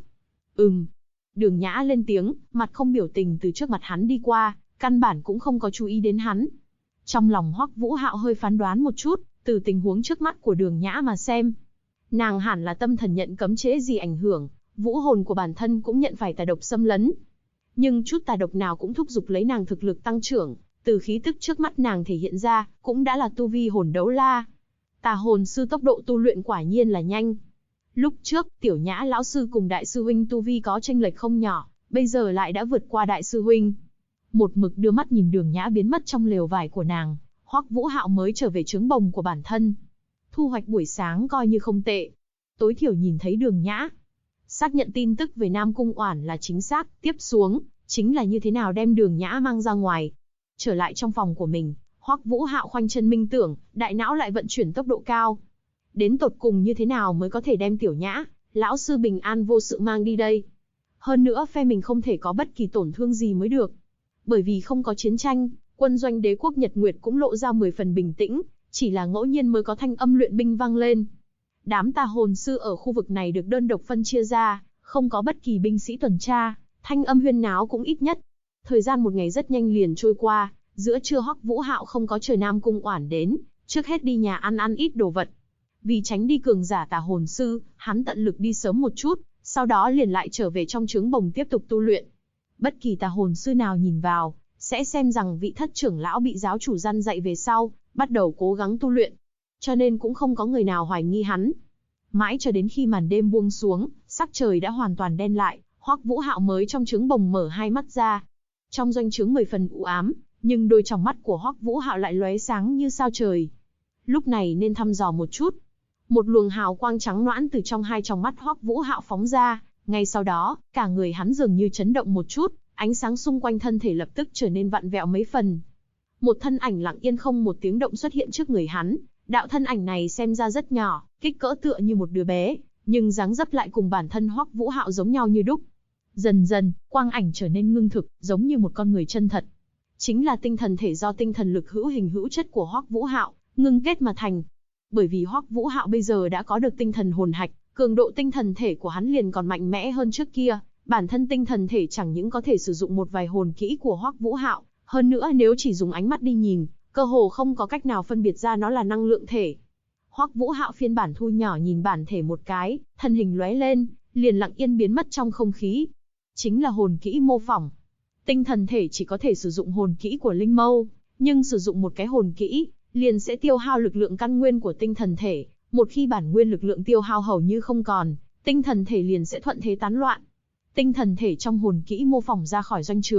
Đường Nhã lên tiếng, mặt không biểu tình từ trước mặt hắn đi qua, căn bản cũng không có chú ý đến hắn. Trong lòng Hoắc Vũ Hạo hơi phán đoán một chút, từ tình huống trước mắt của Đường Nhã mà xem. Nàng hẳn là tâm thần nhận cấm chế gì ảnh hưởng, vũ hồn của bản thân cũng nhận phải tà độc xâm lấn. Nhưng chút tà độc nào cũng thúc giục lấy nàng thực lực tăng trưởng, từ khí tức trước mắt nàng thể hiện ra, cũng đã là tu vi hồn đấu la. Tà hồn sư tốc độ tu luyện quả nhiên là nhanh. Lúc trước, Tiểu Nhã lão sư cùng đại sư huynh tu vi có chênh lệch không nhỏ, bây giờ lại đã vượt qua đại sư huynh. Một mực đưa mắt nhìn Đường Nhã biến mất trong lều vải của nàng, Hoắc Vũ Hạo mới trở về trướng bồng của bản thân. Thu hoạch buổi sáng coi như không tệ. Tối thiểu nhìn thấy Đường Nhã. Xác nhận tin tức về Nam Cung Oản là chính xác, tiếp xuống, chính là như thế nào đem Đường Nhã mang ra ngoài. Trở lại trong phòng của mình, Hoắc Vũ Hạo khoanh chân minh tưởng, đại não lại vận chuyển tốc độ cao. Đến tột cùng như thế nào mới có thể đem Tiểu Nhã, lão sư bình an vô sự mang đi đây? Hơn nữa phe mình không thể có bất kỳ tổn thương gì mới được. Bởi vì không có chiến tranh, quân doanh đế quốc Nhật Nguyệt cũng lộ ra 10 phần bình tĩnh, chỉ là ngẫu nhiên mới có thanh âm luyện binh vang lên. Đám tà hồn sư ở khu vực này được đơn độc phân chia ra, không có bất kỳ binh sĩ tuần tra, thanh âm huyên náo cũng ít nhất. Thời gian một ngày rất nhanh liền trôi qua, giữa trưa Hoắc Vũ Hạo không có chờ Nam Cung Oản đến, trước hết đi nhà ăn ít đồ vật. Vì tránh đi cường giả tà hồn sư, hắn tận lực đi sớm một chút, sau đó liền lại trở về trong trướng bồng tiếp tục tu luyện. Bất kỳ tà hồn sư nào nhìn vào, sẽ xem rằng vị thất trưởng lão bị giáo chủ dặn dạy về sau, bắt đầu cố gắng tu luyện. Cho nên cũng không có người nào hoài nghi hắn. Mãi cho đến khi màn đêm buông xuống, sắc trời đã hoàn toàn đen lại, Hoắc Vũ Hạo mới trong trướng bồng mở hai mắt ra. Trong doanh trướng 10 phần u ám, nhưng đôi tròng mắt của Hoắc Vũ Hạo lại lóe sáng như sao trời. Lúc này nên thăm dò một chút. Một luồng hào quang trắng nõn từ trong hai tròng mắt Hoắc Vũ Hạo phóng ra, ngay sau đó, cả người hắn dường như chấn động một chút, ánh sáng xung quanh thân thể lập tức trở nên vặn vẹo mấy phần. Một thân ảnh lặng yên không một tiếng động xuất hiện trước người hắn, đạo thân ảnh này xem ra rất nhỏ, kích cỡ tựa như một đứa bé, nhưng dáng dấp lại cùng bản thân Hoắc Vũ Hạo giống nhau như đúc. Dần dần, quang ảnh trở nên ngưng thực, giống như một con người chân thật. Chính là tinh thần thể do tinh thần lực hữu hình hữu chất của Hoắc Vũ Hạo ngưng kết mà thành. Bởi vì Hoắc Vũ Hạo bây giờ đã có được tinh thần hồn hạch, cường độ tinh thần thể của hắn liền còn mạnh mẽ hơn trước kia, bản thân tinh thần thể chẳng những có thể sử dụng một vài hồn kỹ của Hoắc Vũ Hạo, hơn nữa nếu chỉ dùng ánh mắt đi nhìn, cơ hồ không có cách nào phân biệt ra nó là năng lượng thể. Hoắc Vũ Hạo phiên bản thu nhỏ nhìn bản thể một cái, thân hình lóe lên, liền lặng yên biến mất trong không khí. Chính là hồn kỹ mô phỏng. Tinh thần thể chỉ có thể sử dụng hồn kỹ của linh mâu, nhưng sử dụng một cái hồn kỹ, liền sẽ tiêu hao lực lượng căn nguyên của tinh thần thể. Một khi bản nguyên lực lượng tiêu hao hầu như không còn, tinh thần thể liền sẽ thuận thế tán loạn. Tinh thần thể trong hồn kỹ mô phỏng ra khỏi doanh trướng,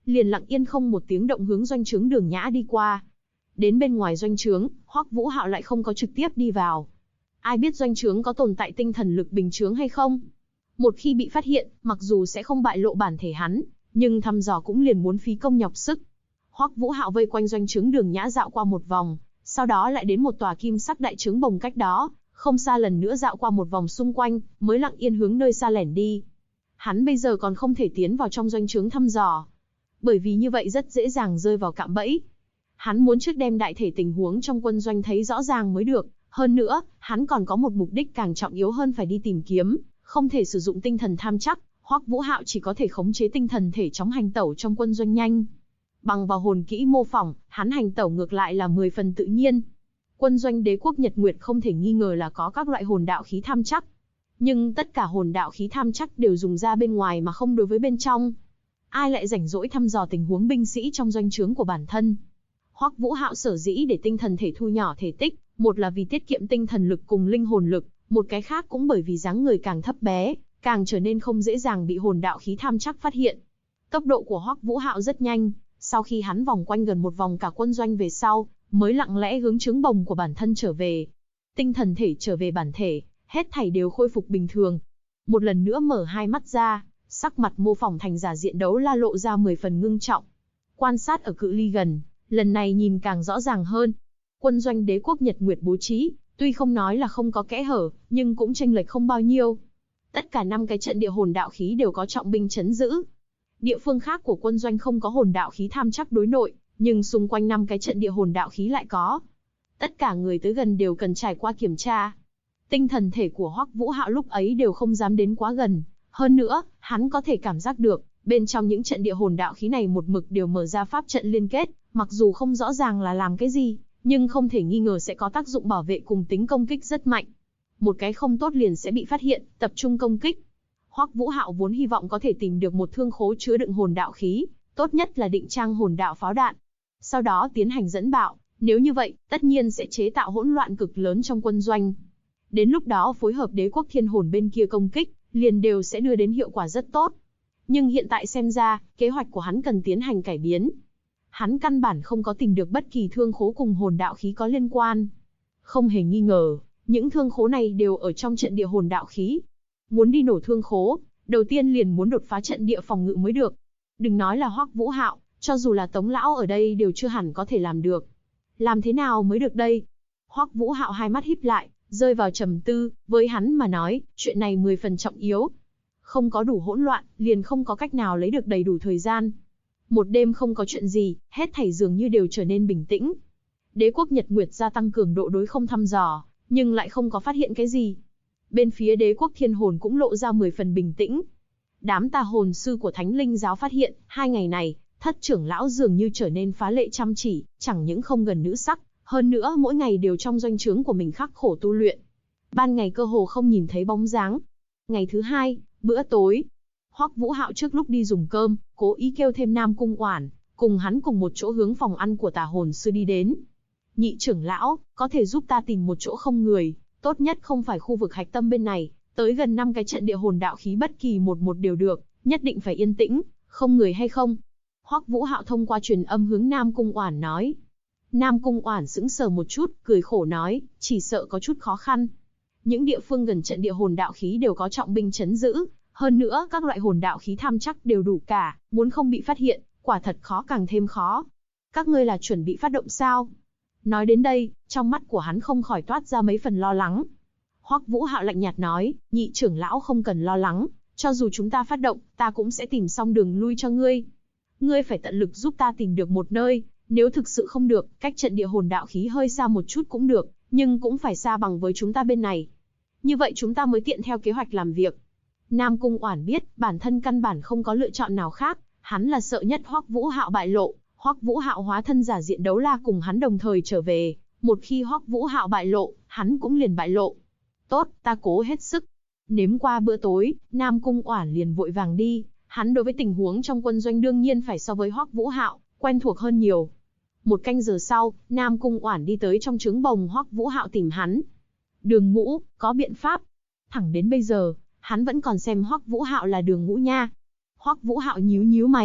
liền lặng yên không một tiếng động hướng doanh trướng Đường Nhã đi qua. Đến bên ngoài doanh trướng, Hoắc Vũ Hạo lại không có trực tiếp đi vào. Ai biết doanh trướng có tồn tại tinh thần lực bình chướng hay không? Một khi bị phát hiện, mặc dù sẽ không bại lộ bản thể hắn, nhưng thăm dò cũng liền muốn phí công nhọc sức. Hoắc Vũ Hạo vây quanh doanh trướng Đường Nhã dạo qua một vòng, sau đó lại đến một tòa kim sắc đại trướng bồng cách đó, không xa lần nữa dạo qua một vòng xung quanh, mới lặng yên hướng nơi xa lẻn đi. Hắn bây giờ còn không thể tiến vào trong doanh trướng thăm dò, bởi vì như vậy rất dễ dàng rơi vào cạm bẫy. Hắn muốn trước đem đại thể tình huống trong quân doanh thấy rõ ràng mới được, hơn nữa, hắn còn có một mục đích càng trọng yếu hơn phải đi tìm kiếm, không thể sử dụng tinh thần tham chắc, Hoắc Vũ Hạo chỉ có thể khống chế tinh thần thể chóng hành tẩu trong quân doanh nhanh. Bằng vào hồn kỹ mô phỏng, hắn hành tẩu ngược lại là 10 phần tự nhiên. Quân doanh Đế quốc Nhật Nguyệt không thể nghi ngờ là có các loại hồn đạo khí tham chắc. Nhưng tất cả hồn đạo khí tham chắc đều dùng ra bên ngoài mà không đối với bên trong. Ai lại rảnh rỗi thăm dò tình huống binh sĩ trong doanh trướng của bản thân? Hoắc Vũ Hạo sở dĩ để tinh thần thể thu nhỏ thể tích, một là vì tiết kiệm tinh thần lực cùng linh hồn lực, một cái khác cũng bởi vì dáng người càng thấp bé, càng trở nên không dễ dàng bị hồn đạo khí tham chắc phát hiện. Tốc độ của Hoắc Vũ Hạo rất nhanh, sau khi hắn vòng quanh gần một vòng cả quân doanh về sau, mới lặng lẽ hướng trướng bồng của bản thân trở về. Tinh thần thể trở về bản thể, hết thảy đều khôi phục bình thường. Một lần nữa mở hai mắt ra, sắc mặt mô phỏng thành giả diện đấu la lộ ra 10 phần ngưng trọng. Quan sát ở cự ly gần, lần này nhìn càng rõ ràng hơn. Quân doanh Đế quốc Nhật Nguyệt bố trí, tuy không nói là không có kẽ hở, nhưng cũng chênh lệch không bao nhiêu. Tất cả 5 cái trận địa hồn đạo khí đều có trọng binh chấn giữ. Địa phương khác của quân doanh không có hồn đạo khí tham chắc đối nội, nhưng xung quanh 5 cái trận địa hồn đạo khí lại có. Tất cả người tới gần đều cần trải qua kiểm tra. Tinh thần thể của Hoắc Vũ Hạo lúc ấy đều không dám đến quá gần. Hơn nữa, hắn có thể cảm giác được, bên trong những trận địa hồn đạo khí này một mực đều mở ra pháp trận liên kết, mặc dù không rõ ràng là làm cái gì, nhưng không thể nghi ngờ sẽ có tác dụng bảo vệ cùng tính công kích rất mạnh. Một cái không tốt liền sẽ bị phát hiện, tập trung công kích. Hoắc Vũ Hạo vốn hy vọng có thể tìm được một thương khố chứa đựng hồn đạo khí, tốt nhất là định trang hồn đạo pháo đạn. Sau đó tiến hành dẫn bạo, nếu như vậy, tất nhiên sẽ chế tạo hỗn loạn cực lớn trong quân doanh. Đến lúc đó phối hợp Đế quốc Thiên Hồn bên kia công kích, liền đều sẽ đưa đến hiệu quả rất tốt. Nhưng hiện tại xem ra, kế hoạch của hắn cần tiến hành cải biến. Hắn căn bản không có tìm được bất kỳ thương khố cùng hồn đạo khí có liên quan. Không hề nghi ngờ, những thương khố này đều ở trong trận địa hồn đạo khí. Muốn đi nổ thương khố, đầu tiên liền muốn đột phá trận địa phòng ngự mới được. Đừng nói là Hoắc Vũ Hạo, cho dù là Tống lão ở đây đều chưa hẳn có thể làm được. Làm thế nào mới được đây? Hoắc Vũ Hạo hai mắt híp lại, rơi vào trầm tư, với hắn mà nói, chuyện này 10 phần trọng yếu. Không có đủ hỗn loạn, liền không có cách nào lấy được đầy đủ thời gian. Một đêm không có chuyện gì, hết thảy dường như đều trở nên bình tĩnh. Đế quốc Nhật Nguyệt gia tăng cường độ đối không thăm dò, nhưng lại không có phát hiện cái gì. Bên phía Đế quốc Thiên Hồn cũng lộ ra 10 phần bình tĩnh. Đám tà hồn sư của Thánh Linh giáo phát hiện, 2 ngày này, thất trưởng lão dường như trở nên phá lệ chăm chỉ, chẳng những không gần nữ sắc, hơn nữa mỗi ngày đều trong doanh trướng của mình khắc khổ tu luyện. Ban ngày cơ hồ không nhìn thấy bóng dáng. Ngày thứ 2, bữa tối. Hoắc Vũ Hạo trước lúc đi dùng cơm, cố ý kêu thêm Nam Cung Oản, cùng hắn cùng một chỗ hướng phòng ăn của tà hồn sư đi đến. Nhị trưởng lão, có thể giúp ta tìm một chỗ không người, tốt nhất không phải khu vực hạch tâm bên này, tới gần 5 cái trận địa hồn đạo khí bất kỳ một đều được, nhất định phải yên tĩnh, không người hay không. Hoắc Vũ Hạo thông qua truyền âm hướng Nam Cung Oản nói. Nam Cung Oản sững sờ một chút, cười khổ nói, chỉ sợ có chút khó khăn. Những địa phương gần trận địa hồn đạo khí đều có trọng binh trấn giữ, hơn nữa các loại hồn đạo khí tham chắc đều đủ cả, muốn không bị phát hiện, quả thật khó càng thêm khó. Các ngươi là chuẩn bị phát động sao? Nói đến đây, trong mắt của hắn không khỏi toát ra mấy phần lo lắng. Hoắc Vũ Hạo lạnh nhạt nói, nhị trưởng lão không cần lo lắng, cho dù chúng ta phát động, ta cũng sẽ tìm xong đường lui cho ngươi. Ngươi phải tận lực giúp ta tìm được một nơi, nếu thực sự không được, cách trận địa hồn đạo khí hơi xa một chút cũng được, nhưng cũng phải xa bằng với chúng ta bên này. Như vậy chúng ta mới tiện theo kế hoạch làm việc. Nam Cung Oản biết, bản thân căn bản không có lựa chọn nào khác, hắn là sợ nhất Hoắc Vũ Hạo bại lộ, Hoắc Vũ Hạo hóa thân giả diện đấu la cùng hắn đồng thời trở về, một khi Hoắc Vũ Hạo bại lộ, hắn cũng liền bại lộ. Tốt, ta cố hết sức. Nếm qua bữa tối, Nam Cung Oản liền vội vàng đi, hắn đối với tình huống trong quân doanh đương nhiên phải so với Hoắc Vũ Hạo quen thuộc hơn nhiều. Một canh giờ sau, Nam Cung Oản đi tới trong trướng bồng Hoắc Vũ Hạo tìm hắn. Đường Ngũ, có biện pháp. Thẳng đến bây giờ, hắn vẫn còn xem Hoắc Vũ Hạo là Đường Ngũ nha. Hoắc Vũ Hạo nhíu nhíu mày,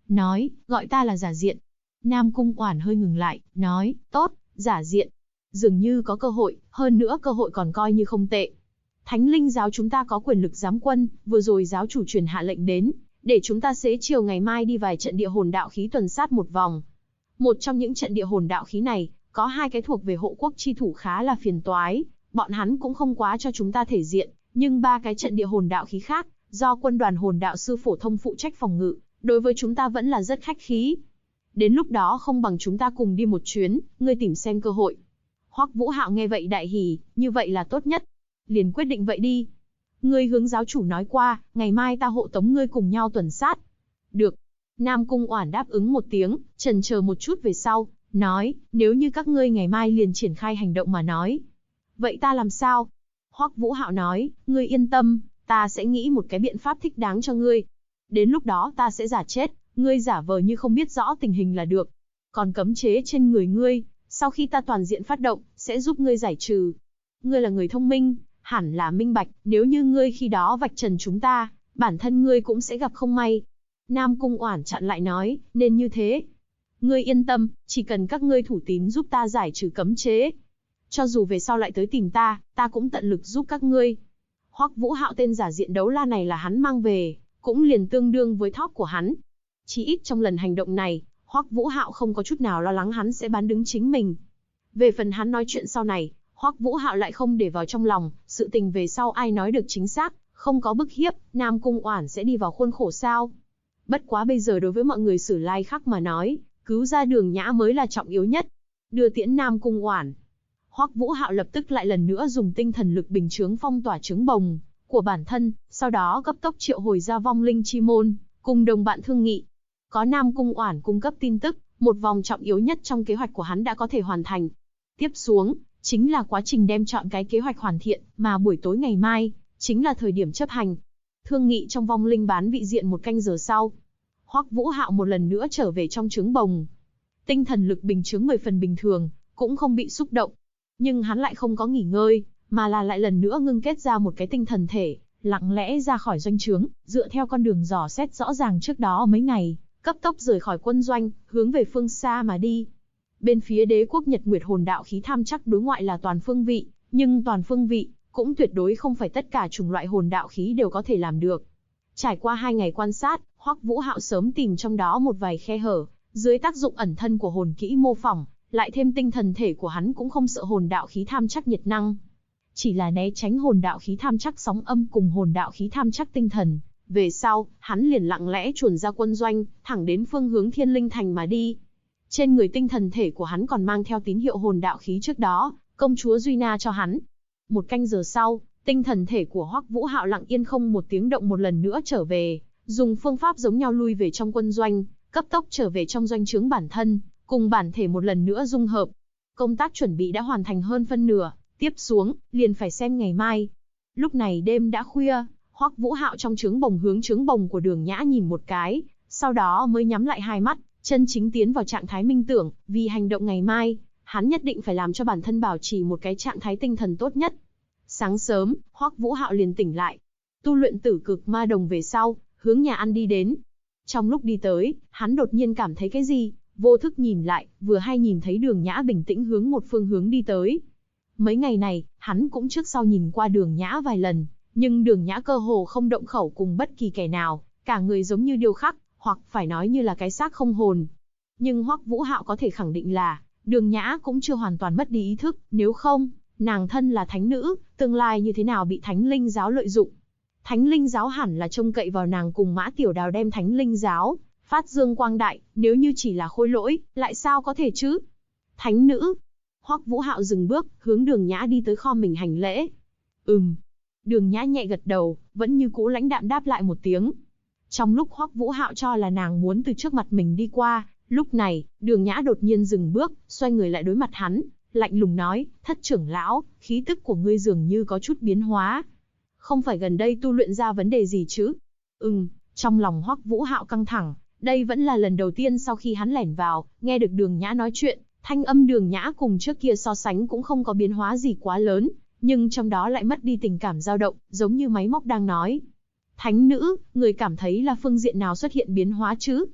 nói, gọi ta là Giả Diện. Nam Cung Oản hơi ngừng lại, nói, tốt, Giả Diện. Dường như có cơ hội, hơn nữa cơ hội còn coi như không tệ. Thánh linh giáo chúng ta có quyền lực giám quân, vừa rồi giáo chủ truyền hạ lệnh đến, để chúng ta xế chiều ngày mai đi vài trận địa hồn đạo khí tuần sát một vòng. Một trong những trận địa hồn đạo khí này, có 2 cái thuộc về hộ quốc chi thủ khá là phiền toái, bọn hắn cũng không quá cho chúng ta thể diện, nhưng 3 cái trận địa hồn đạo khí khác, do quân đoàn hồn đạo sư phổ thông phụ trách phòng ngự, đối với chúng ta vẫn là rất khách khí. Đến lúc đó không bằng chúng ta cùng đi một chuyến, ngươi tìm xem cơ hội. Hoắc Vũ Hạo nghe vậy đại hỉ, như vậy là tốt nhất. Liền quyết định vậy đi. Ngươi hướng giáo chủ nói qua, ngày mai ta hộ tống ngươi cùng nhau tuần sát. Được. Nam Cung Oản đáp ứng một tiếng, chần chờ một chút về sau, nói, nếu như các ngươi ngày mai liền triển khai hành động mà nói. Vậy ta làm sao? Hoắc Vũ Hạo nói, ngươi yên tâm, ta sẽ nghĩ một cái biện pháp thích đáng cho ngươi. Đến lúc đó ta sẽ giả chết, ngươi giả vờ như không biết rõ tình hình là được. Còn cấm chế trên người ngươi, sau khi ta toàn diện phát động, sẽ giúp ngươi giải trừ. Ngươi là người thông minh, hẳn là minh bạch, nếu như ngươi khi đó vạch trần chúng ta, bản thân ngươi cũng sẽ gặp không may. Nam Cung Oản chặn lại nói, nên như thế. Ngươi yên tâm, chỉ cần các ngươi thủ tín giúp ta giải trừ cấm chế. Cho dù về sau lại tới tìm ta cũng tận lực giúp các ngươi. Hoắc Vũ Hạo tên Giả Diện đấu la này là hắn mang về, cũng liền tương đương với top của hắn. Chỉ ít trong lần hành động này, Hoắc Vũ Hạo không có chút nào lo lắng hắn sẽ bán đứng chính mình. Về phần hắn nói chuyện sau này, Hoắc Vũ Hạo lại không để vào trong lòng, sự tình về sau ai nói được chính xác, không có bức hiếp, Nam Cung Oản sẽ đi vào khuôn khổ sao? Bất quá bây giờ đối với mọi người Sử Lai Khắc mà nói, cứu ra Đường Nhã mới là trọng yếu nhất. Đưa tiễn Nam Cung Oản, Hoắc Vũ Hạo lập tức lại lần nữa dùng tinh thần lực bình chướng phong tỏa trứng bồng của bản thân, sau đó cấp tốc triệu hồi ra vong linh chi môn, cùng đồng bạn thương nghị. Có Nam Cung Oản cung cấp tin tức, một vòng trọng yếu nhất trong kế hoạch của hắn đã có thể hoàn thành. Tiếp xuống, chính là quá trình đem chọn cái kế hoạch hoàn thiện, mà buổi tối ngày mai, chính là thời điểm chấp hành. Thương nghị trong vong linh bán vị diện 1 canh giờ sau. Hoắc Vũ Hạo một lần nữa trở về trong trứng bồng. Tinh thần lực bình chướng 10 phần bình thường, cũng không bị xúc động. Nhưng hắn lại không có nghỉ ngơi, mà là lại lần nữa ngưng kết ra một cái tinh thần thể, lặng lẽ ra khỏi doanh trướng, dựa theo con đường dò xét rõ ràng trước đó mấy ngày, cấp tốc rời khỏi quân doanh, hướng về phương xa mà đi. Bên phía đế quốc Nhật Nguyệt hồn đạo khí tham chắc đối ngoại là toàn phương vị, nhưng toàn phương vị cũng tuyệt đối không phải tất cả chủng loại hồn đạo khí đều có thể làm được. Trải qua 2 ngày quan sát, Hoắc Vũ Hạo sớm tìm trong đó một vài khe hở, dưới tác dụng ẩn thân của hồn kỹ mô phỏng, lại thêm tinh thần thể của hắn cũng không sợ hồn đạo khí tham chắc nhiệt năng. Chỉ là né tránh hồn đạo khí tham chắc sóng âm cùng hồn đạo khí tham chắc tinh thần. Về sau, hắn liền lặng lẽ chuồn ra quân doanh, thẳng đến phương hướng Thiên Linh Thành mà đi. Trên người tinh thần thể của hắn còn mang theo tín hiệu hồn đạo khí trước đó, công chúa Duy Na cho hắn. 1 canh giờ sau, tinh thần thể của Hoắc Vũ Hạo lặng yên không một tiếng động một lần nữa trở về, dùng phương pháp giống nhau lui về trong quân doanh, cấp tốc trở về trong doanh trướng bản thân, cùng bản thể một lần nữa dung hợp. Công tác chuẩn bị đã hoàn thành hơn phân nửa, tiếp xuống, liền phải xem ngày mai. Lúc này đêm đã khuya, Hoắc Vũ Hạo trong trướng bồng hướng trướng bồng của Đường Nhã nhìn một cái, sau đó mới nhắm lại hai mắt, chân chính tiến vào trạng thái minh tưởng, vì hành động ngày mai, hắn nhất định phải làm cho bản thân bảo trì một cái trạng thái tinh thần tốt nhất. Sáng sớm, Hoắc Vũ Hạo liền tỉnh lại, tu luyện Tử Cực Ma Đồng về sau, hướng nhà ăn đi đến. Trong lúc đi tới, hắn đột nhiên cảm thấy cái gì, vô thức nhìn lại, vừa hay nhìn thấy Đường Nhã bình tĩnh hướng một phương hướng đi tới. Mấy ngày này, hắn cũng trước sau nhìn qua Đường Nhã vài lần, nhưng Đường Nhã cơ hồ không động khẩu cùng bất kỳ kẻ nào, cả người giống như điêu khắc, hoặc phải nói như là cái xác không hồn. Nhưng Hoắc Vũ Hạo có thể khẳng định là, Đường Nhã cũng chưa hoàn toàn mất đi ý thức, nếu không, nàng thân là thánh nữ, tương lai như thế nào bị Thánh Linh giáo lợi dụng. Thánh Linh giáo hẳn là trông cậy vào nàng cùng Mã Tiểu Đào đem Thánh Linh giáo phát dương quang đại, nếu như chỉ là khôi lỗi, lại sao có thể chứ? Thánh nữ. Hoắc Vũ Hạo dừng bước, hướng Đường Nhã đi tới kho mình hành lễ. Đường Nhã nhẹ gật đầu, vẫn như cũ lãnh đạm đáp lại một tiếng. Trong lúc Hoắc Vũ Hạo cho là nàng muốn từ trước mặt mình đi qua, lúc này, Đường Nhã đột nhiên dừng bước, xoay người lại đối mặt hắn, lạnh lùng nói, Thất trưởng lão, khí tức của ngươi dường như có chút biến hóa. Không phải gần đây tu luyện ra vấn đề gì chứ? Trong lòng Hoắc Vũ Hạo căng thẳng, đây vẫn là lần đầu tiên sau khi hắn lẻn vào, nghe được Đường Nhã nói chuyện, thanh âm Đường Nhã cùng trước kia so sánh cũng không có biến hóa gì quá lớn, nhưng trong đó lại mất đi tình cảm dao động, giống như máy móc đang nói. Thánh nữ, người cảm thấy là phương diện nào xuất hiện biến hóa chứ?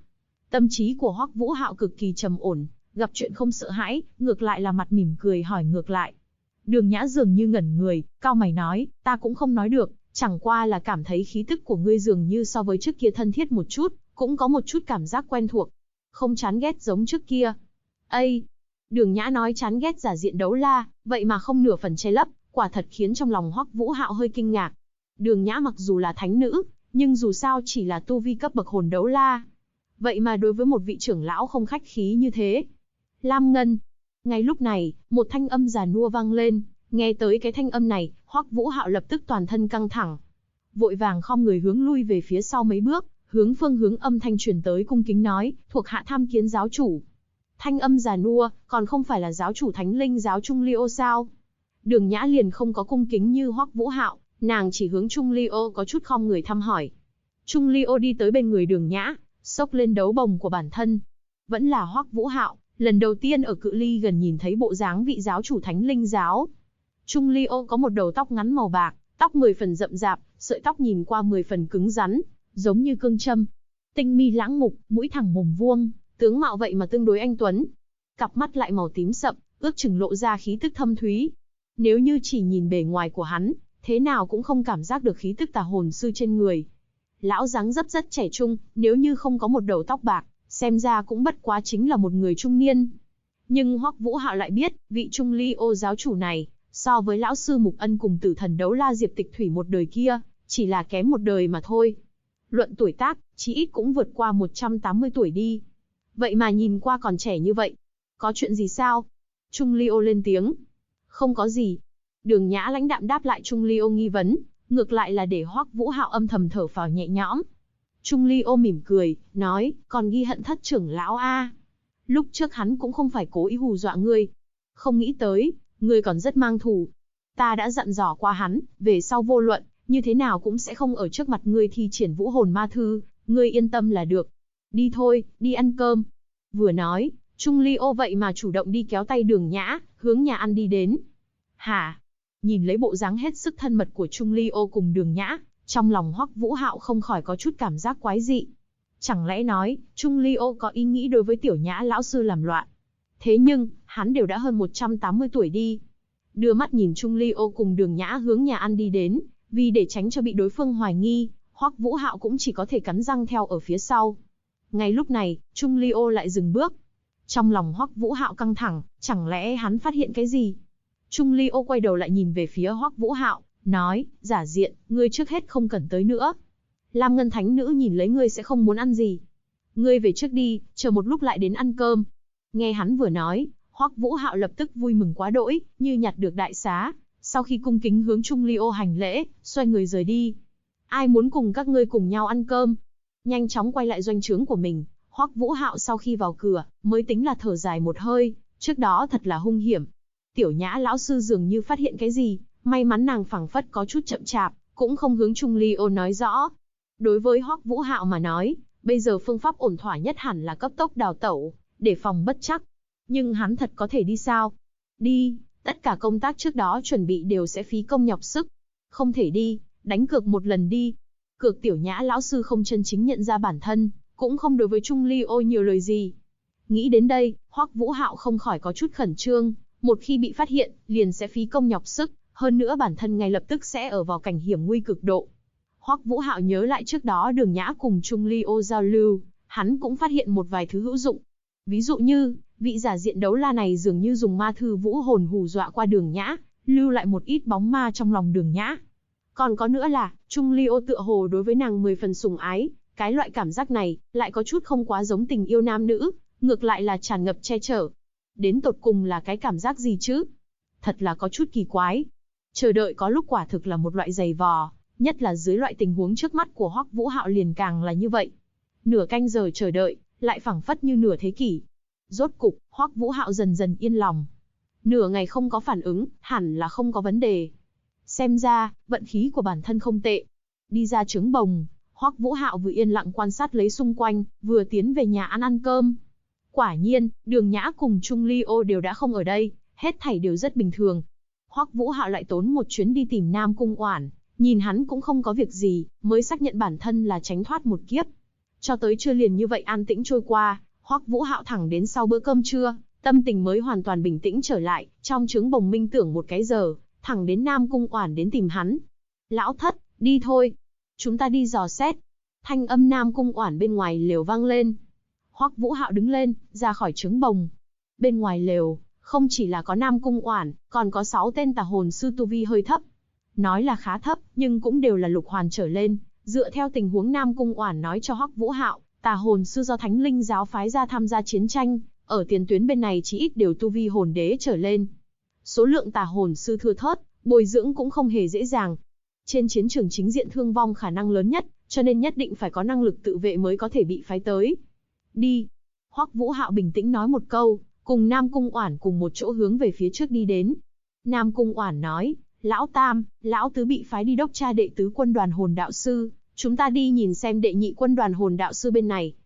Tâm trí của Hoắc Vũ Hạo cực kỳ trầm ổn, gặp chuyện không sợ hãi, ngược lại là mặt mỉm cười hỏi ngược lại. Đường Nhã dường như ngẩn người, cau mày nói, ta cũng không nói được, chẳng qua là cảm thấy khí tức của ngươi dường như so với trước kia thân thiết một chút, cũng có một chút cảm giác quen thuộc, không chán ghét giống trước kia. Ây! Đường Nhã nói chán ghét giả diện Đấu La, vậy mà không nửa phần che lấp, quả thật khiến trong lòng Hoắc Vũ Hạo hơi kinh ngạc. Đường Nhã mặc dù là thánh nữ, nhưng dù sao chỉ là tu vi cấp bậc hồn đấu la. Vậy mà đối với một vị trưởng lão không khách khí như thế. Lam Ngân. Ngay lúc này, một thanh âm già nua vang lên, nghe tới cái thanh âm này, Hoắc Vũ Hạo lập tức toàn thân căng thẳng. Vội vàng khom người hướng lui về phía sau mấy bước, hướng phương hướng âm thanh truyền tới cung kính nói, thuộc hạ tham kiến giáo chủ. Thanh âm già nua, còn không phải là giáo chủ Thánh Linh giáo Trung Ly Ô sao? Đường Nhã liền không có cung kính như Hoắc Vũ Hạo, nàng chỉ hướng Trung Ly Ô có chút khom người thăm hỏi. Trung Ly Ô đi tới bên người Đường Nhã, xốc lên đấu bồng của bản thân. Vẫn là Hoắc Vũ Hạo, lần đầu tiên ở cự ly gần nhìn thấy bộ dáng vị giáo chủ Thánh Linh giáo. Trung Ly Ô có một đầu tóc ngắn màu bạc, tóc 10 phần rậm rạp, sợi tóc nhìn qua 10 phần cứng rắn, giống như cương châm. Tinh mi lãng mục, mũi thẳng mồm vuông, tướng mạo vậy mà tương đối anh tuấn. Cặp mắt lại màu tím sậm, ước chừng lộ ra khí tức thâm thúy. Nếu như chỉ nhìn bề ngoài của hắn, thế nào cũng không cảm giác được khí tức tà hồn sư trên người. Lão dáng dấp rất trẻ trung, nếu như không có một đầu tóc bạc, xem ra cũng bất quá chính là một người trung niên. Nhưng Hoắc Vũ Hạo lại biết, vị Trung Ly Ô giáo chủ này, so với lão sư Mục Ân cùng tử thần Đấu La Diệp Tịch Thủy một đời kia, chỉ là kém một đời mà thôi. Luận tuổi tác, chí ít cũng vượt qua 180 tuổi đi. Vậy mà nhìn qua còn trẻ như vậy. Có chuyện gì sao? Trung Ly Ô lên tiếng. Không có gì. Đường Nhã lãnh đạm đáp lại Trung Ly Ô nghi vấn, ngược lại là để Hoắc Vũ Hạo âm thầm thở phào nhẹ nhõm. Trung Ly Ô mỉm cười, nói, còn ghi hận Thất trưởng lão a. Lúc trước hắn cũng không phải cố ý hù dọa ngươi. Không nghĩ tới, ngươi còn rất mang thù. Ta đã dặn dò qua hắn, về sau vô luận, như thế nào cũng sẽ không ở trước mặt ngươi thi triển vũ hồn ma thư, ngươi yên tâm là được. Đi thôi, đi ăn cơm. Vừa nói, Trung Ly Ô vậy mà chủ động đi kéo tay Đường Nhã, hướng nhà ăn đi đến. Hả? Nhìn lấy bộ dáng hết sức thân mật của Trung Ly Ô cùng Đường Nhã, trong lòng Hoắc Vũ Hạo không khỏi có chút cảm giác quái dị. Chẳng lẽ nói, Trung Ly Ô có ý nghĩ đối với Tiểu Nhã lão sư làm loạn? Thế nhưng, hắn đều đã hơn 180 tuổi đi. Đưa mắt nhìn Trung Ly Ô cùng Đường Nhã hướng nhà ăn đi đến, vì để tránh cho bị đối phương hoài nghi, Hoắc Vũ Hạo cũng chỉ có thể cắn răng theo ở phía sau. Ngay lúc này, Trung Ly Ô lại dừng bước. Trong lòng Hoắc Vũ Hạo căng thẳng, chẳng lẽ hắn phát hiện cái gì? Trung Ly Ô quay đầu lại nhìn về phía Hoắc Vũ Hạo, nói, giả diện, ngươi trước hết không cần tới nữa. Lam Ngân Thánh Nữ nhìn lấy ngươi sẽ không muốn ăn gì. Ngươi về trước đi, chờ một lúc lại đến ăn cơm. Nghe hắn vừa nói, Hoắc Vũ Hạo lập tức vui mừng quá đỗi, như nhặt được đại xá. Sau khi cung kính hướng Trung Ly Ô hành lễ, xoay người rời đi. Ai muốn cùng các ngươi cùng nhau ăn cơm? Nhanh chóng quay lại doanh trướng của mình, Hoắc Vũ Hạo sau khi vào cửa, mới tính là thở dài một hơi, trước đó thật là hung hiểm. Tiểu Nhã lão sư dường như phát hiện cái gì, may mắn nàng phảng phất có chút chậm chạp, cũng không hướng Trung Ly Ô nói rõ. Đối với Hoắc Vũ Hạo mà nói, bây giờ phương pháp ổn thỏa nhất hẳn là cấp tốc đào tẩu, để phòng bất trắc. Nhưng hắn thật có thể đi sao? Đi, tất cả công tác trước đó chuẩn bị đều sẽ phí công nhọc sức. Không thể đi, đánh cược một lần đi. Cược Tiểu Nhã lão sư không chân chính nhận ra bản thân, cũng không đối với Trung Ly Ô nhiều lời gì. Nghĩ đến đây, Hoắc Vũ Hạo không khỏi có chút khẩn trương, một khi bị phát hiện, liền sẽ phí công nhọc sức, hơn nữa bản thân ngay lập tức sẽ ở vào cảnh hiểm nguy cực độ. Hoắc Vũ Hạo nhớ lại trước đó Đường Nhã cùng Trung Ly Ô giao lưu, hắn cũng phát hiện một vài thứ hữu dụng. Ví dụ như, vị giả diện Đấu La này dường như dùng ma thư vũ hồn hù dọa qua Đường Nhã, lưu lại một ít bóng ma trong lòng Đường Nhã. Còn có nữa là, Trung Ly Ô tựa hồ đối với nàng 10 phần sủng ái, cái loại cảm giác này, lại có chút không quá giống tình yêu nam nữ, ngược lại là tràn ngập che chở. Đến tột cùng là cái cảm giác gì chứ? Thật là có chút kỳ quái. Chờ đợi có lúc quả thực là một loại giày vò, nhất là dưới loại tình huống trước mắt của Hoắc Vũ Hạo liền càng là như vậy. Nửa canh giờ chờ đợi, lại phảng phất như nửa thế kỷ. Rốt cục, Hoắc Vũ Hạo dần dần yên lòng. Nửa ngày không có phản ứng, hẳn là không có vấn đề. Xem ra, vận khí của bản thân không tệ. Đi ra trứng bồng, Hoắc Vũ Hạo vừa yên lặng quan sát lấy xung quanh, vừa tiến về nhà ăn cơm. Quả nhiên, Đường Nhã cùng Trung Ly Ô đều đã không ở đây, hết thảy đều rất bình thường. Hoắc Vũ Hạo lại tốn một chuyến đi tìm Nam Cung Oản, nhìn hắn cũng không có việc gì, mới xác nhận bản thân là tránh thoát một kiếp. Cho tới trưa liền như vậy an tĩnh trôi qua, Hoắc Vũ Hạo thẳng đến sau bữa cơm trưa, tâm tình mới hoàn toàn bình tĩnh trở lại, trong trướng bồng minh tưởng một cái giờ, thẳng đến Nam Cung Oản đến tìm hắn. Lão thất, đi thôi. Chúng ta đi dò xét. Thanh âm Nam Cung Oản bên ngoài lều vang lên. Hoắc Vũ Hạo đứng lên, ra khỏi trướng bồng. Bên ngoài lều, không chỉ là có Nam Cung Oản, còn có 6 tên tà hồn sư tu vi hơi thấp. Nói là khá thấp, nhưng cũng đều là lục hoàn trở lên. Dựa theo tình huống Nam Cung Oản nói cho Hoắc Vũ Hạo, tà hồn sư do Thánh Linh giáo phái ra tham gia chiến tranh, ở tiền tuyến bên này chỉ ít đều tu vi hồn đế trở lên. Số lượng tà hồn sư thưa thớt, bồi dưỡng cũng không hề dễ dàng. Trên chiến trường chính diện thương vong khả năng lớn nhất, cho nên nhất định phải có năng lực tự vệ mới có thể bị phái tới. Đi. Hoắc Vũ Hạo bình tĩnh nói một câu, cùng Nam Cung Oản cùng một chỗ hướng về phía trước đi đến. Nam Cung Oản nói, Lão Tam, Lão Tứ bị phái đi đốc tra đệ tứ quân đoàn hồn đạo sư, chúng ta đi nhìn xem đệ nhị quân đoàn hồn đạo sư bên này.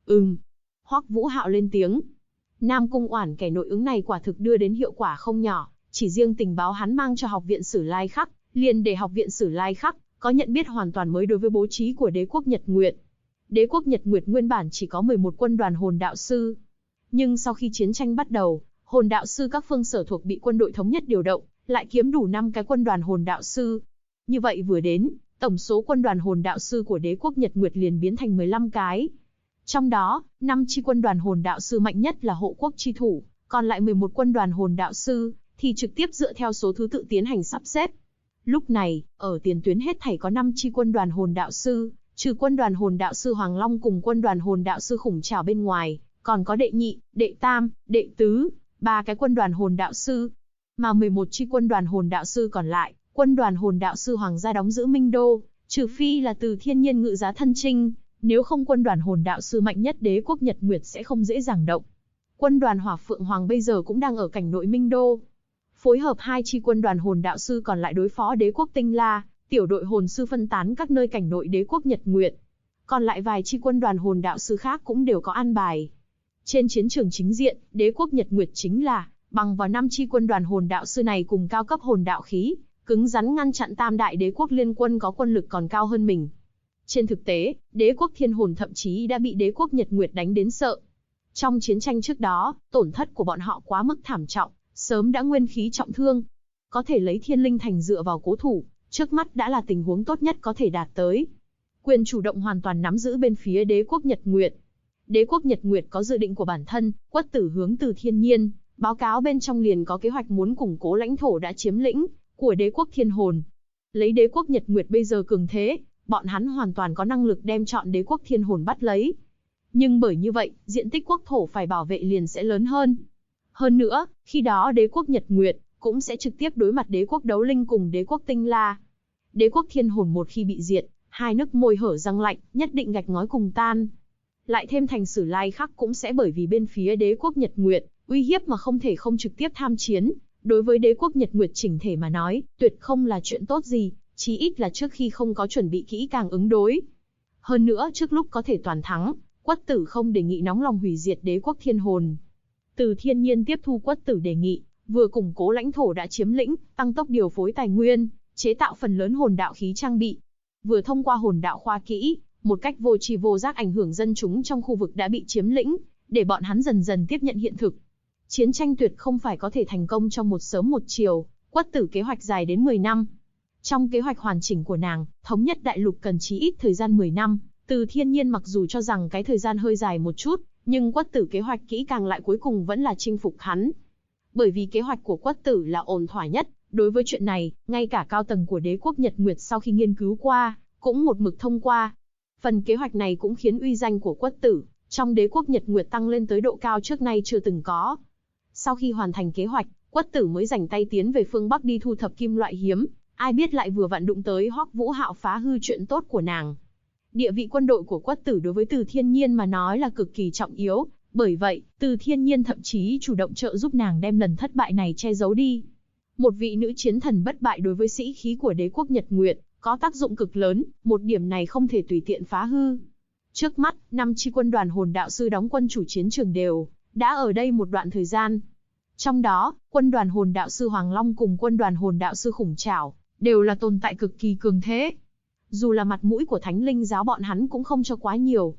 Hoắc Vũ Hạo lên tiếng. Nam Cung Oản kẻ nội ứng này quả thực đưa đến hiệu quả không nhỏ, chỉ riêng tình báo hắn mang cho học viện Sử Lai Khắc, liền để học viện Sử Lai Khắc có nhận biết hoàn toàn mới đối với bố trí của đế quốc Nhật Nguyệt. Đế quốc Nhật Nguyệt nguyên bản chỉ có 11 quân đoàn hồn đạo sư, nhưng sau khi chiến tranh bắt đầu, hồn đạo sư các phương sở thuộc bị quân đội thống nhất điều động, lại kiếm đủ 5 cái quân đoàn hồn đạo sư. Như vậy vừa đến, tổng số quân đoàn hồn đạo sư của đế quốc Nhật Nguyệt liền biến thành 15 cái. Trong đó, 5 chi quân đoàn hồn đạo sư mạnh nhất là hộ quốc chi thủ, còn lại 11 quân đoàn hồn đạo sư thì trực tiếp dựa theo số thứ tự tiến hành sắp xếp. Lúc này, ở tiền tuyến hết thảy có 5 chi quân đoàn hồn đạo sư, trừ quân đoàn hồn đạo sư Hoàng Long cùng quân đoàn hồn đạo sư Khủng Trảo bên ngoài, còn có đệ nhị, đệ tam, đệ tứ, 3 cái quân đoàn hồn đạo sư. Mà 11 chi quân đoàn hồn đạo sư còn lại, quân đoàn hồn đạo sư Hoàng gia đóng giữ Minh Đô, trừ phi là từ thiên nhiên ngự giá thân chinh, nếu không quân đoàn hồn đạo sư mạnh nhất đế quốc Nhật Nguyệt sẽ không dễ dàng động. Quân đoàn Hỏa Phượng Hoàng bây giờ cũng đang ở cảnh nội Minh Đô, phối hợp 2 chi quân đoàn hồn đạo sư còn lại đối phó đế quốc Tinh La, tiểu đội hồn sư phân tán các nơi cảnh nội đế quốc Nhật Nguyệt. Còn lại vài chi quân đoàn hồn đạo sư khác cũng đều có an bài. Trên chiến trường chính diện, đế quốc Nhật Nguyệt chính là bằng vào 5 chi quân đoàn hồn đạo sư này cùng cao cấp hồn đạo khí, cứng rắn ngăn chặn tam đại đế quốc liên quân có quân lực còn cao hơn mình. Trên thực tế, đế quốc Thiên Hồn thậm chí đã bị đế quốc Nhật Nguyệt đánh đến sợ. Trong chiến tranh trước đó, tổn thất của bọn họ quá mức thảm trọng, sớm đã nguyên khí trọng thương. Có thể lấy Thiên Linh Thành dựa vào cố thủ, trước mắt đã là tình huống tốt nhất có thể đạt tới. Quyền chủ động hoàn toàn nắm giữ bên phía đế quốc Nhật Nguyệt. Đế quốc Nhật Nguyệt có dự định của bản thân, Quất Tử hướng từ thiên nhiên, báo cáo bên trong liền có kế hoạch muốn củng cố lãnh thổ đã chiếm lĩnh của đế quốc Thiên Hồn. Lấy đế quốc Nhật Nguyệt bây giờ cường thế, bọn hắn hoàn toàn có năng lực đem trọn đế quốc Thiên Hồn bắt lấy. Nhưng bởi như vậy, diện tích quốc thổ phải bảo vệ liền sẽ lớn hơn. Hơn nữa, khi đó đế quốc Nhật Nguyệt cũng sẽ trực tiếp đối mặt đế quốc Đấu Linh cùng đế quốc Tinh La. Đế quốc Thiên Hồn một khi bị diệt, hai nước môi hở răng lạnh, nhất định gạch ngói cùng tan. Lại thêm thành Sử Lai Khắc cũng sẽ bởi vì bên phía đế quốc Nhật Nguyệt uy hiếp mà không thể không trực tiếp tham chiến. Đối với đế quốc Nhật Nguyệt chỉnh thể mà nói, tuyệt không là chuyện tốt gì, chí ít là trước khi không có chuẩn bị kỹ càng ứng đối. Hơn nữa trước lúc có thể toàn thắng, Quất Tử không đề nghị nóng lòng hủy diệt đế quốc Thiên Hồn. Từ thiên nhiên tiếp thu Quất Tử đề nghị, vừa củng cố lãnh thổ đã chiếm lĩnh, tăng tốc điều phối tài nguyên, chế tạo phần lớn hồn đạo khí trang bị. Vừa thông qua hồn đạo khoa kỹ, một cách vô tri vô giác ảnh hưởng dân chúng trong khu vực đã bị chiếm lĩnh, để bọn hắn dần dần tiếp nhận hiện thực. Chiến tranh tuyệt không phải có thể thành công trong một sớm một chiều, Quất Tử kế hoạch dài đến 10 năm. Trong kế hoạch hoàn chỉnh của nàng, thống nhất đại lục cần chí ít thời gian 10 năm, từ thiên nhiên mặc dù cho rằng cái thời gian hơi dài một chút, nhưng Quất Tử kế hoạch kỹ càng lại cuối cùng vẫn là chinh phục hắn. Bởi vì kế hoạch của Quất Tử là ổn thỏa nhất, đối với chuyện này, ngay cả cao tầng của đế quốc Nhật Nguyệt sau khi nghiên cứu qua, cũng một mực thông qua. Phần kế hoạch này cũng khiến uy danh của Quất Tử trong đế quốc Nhật Nguyệt tăng lên tới độ cao trước nay chưa từng có. Sau khi hoàn thành kế hoạch, Quất Tử mới rảnh tay tiến về phương Bắc đi thu thập kim loại hiếm, ai biết lại vừa vặn đụng tới Hoắc Vũ Hạo phá hư chuyện tốt của nàng. Địa vị quân đội của Quất Tử đối với Từ Thiên Nhiên mà nói là cực kỳ trọng yếu, bởi vậy, Từ Thiên Nhiên thậm chí chủ động trợ giúp nàng đem lần thất bại này che giấu đi. Một vị nữ chiến thần bất bại đối với sĩ khí của đế quốc Nhật Nguyệt có tác dụng cực lớn, một điểm này không thể tùy tiện phá hư. Trước mắt, 5 chi quân đoàn hồn đạo sư đóng quân chủ chiến trường đều đã ở đây một đoạn thời gian. Trong đó, quân đoàn hồn đạo sư Hoàng Long cùng quân đoàn hồn đạo sư Khủng Trảo đều là tồn tại cực kỳ cường thế. Dù là mặt mũi của Thánh Linh giáo bọn hắn cũng không cho quá nhiều.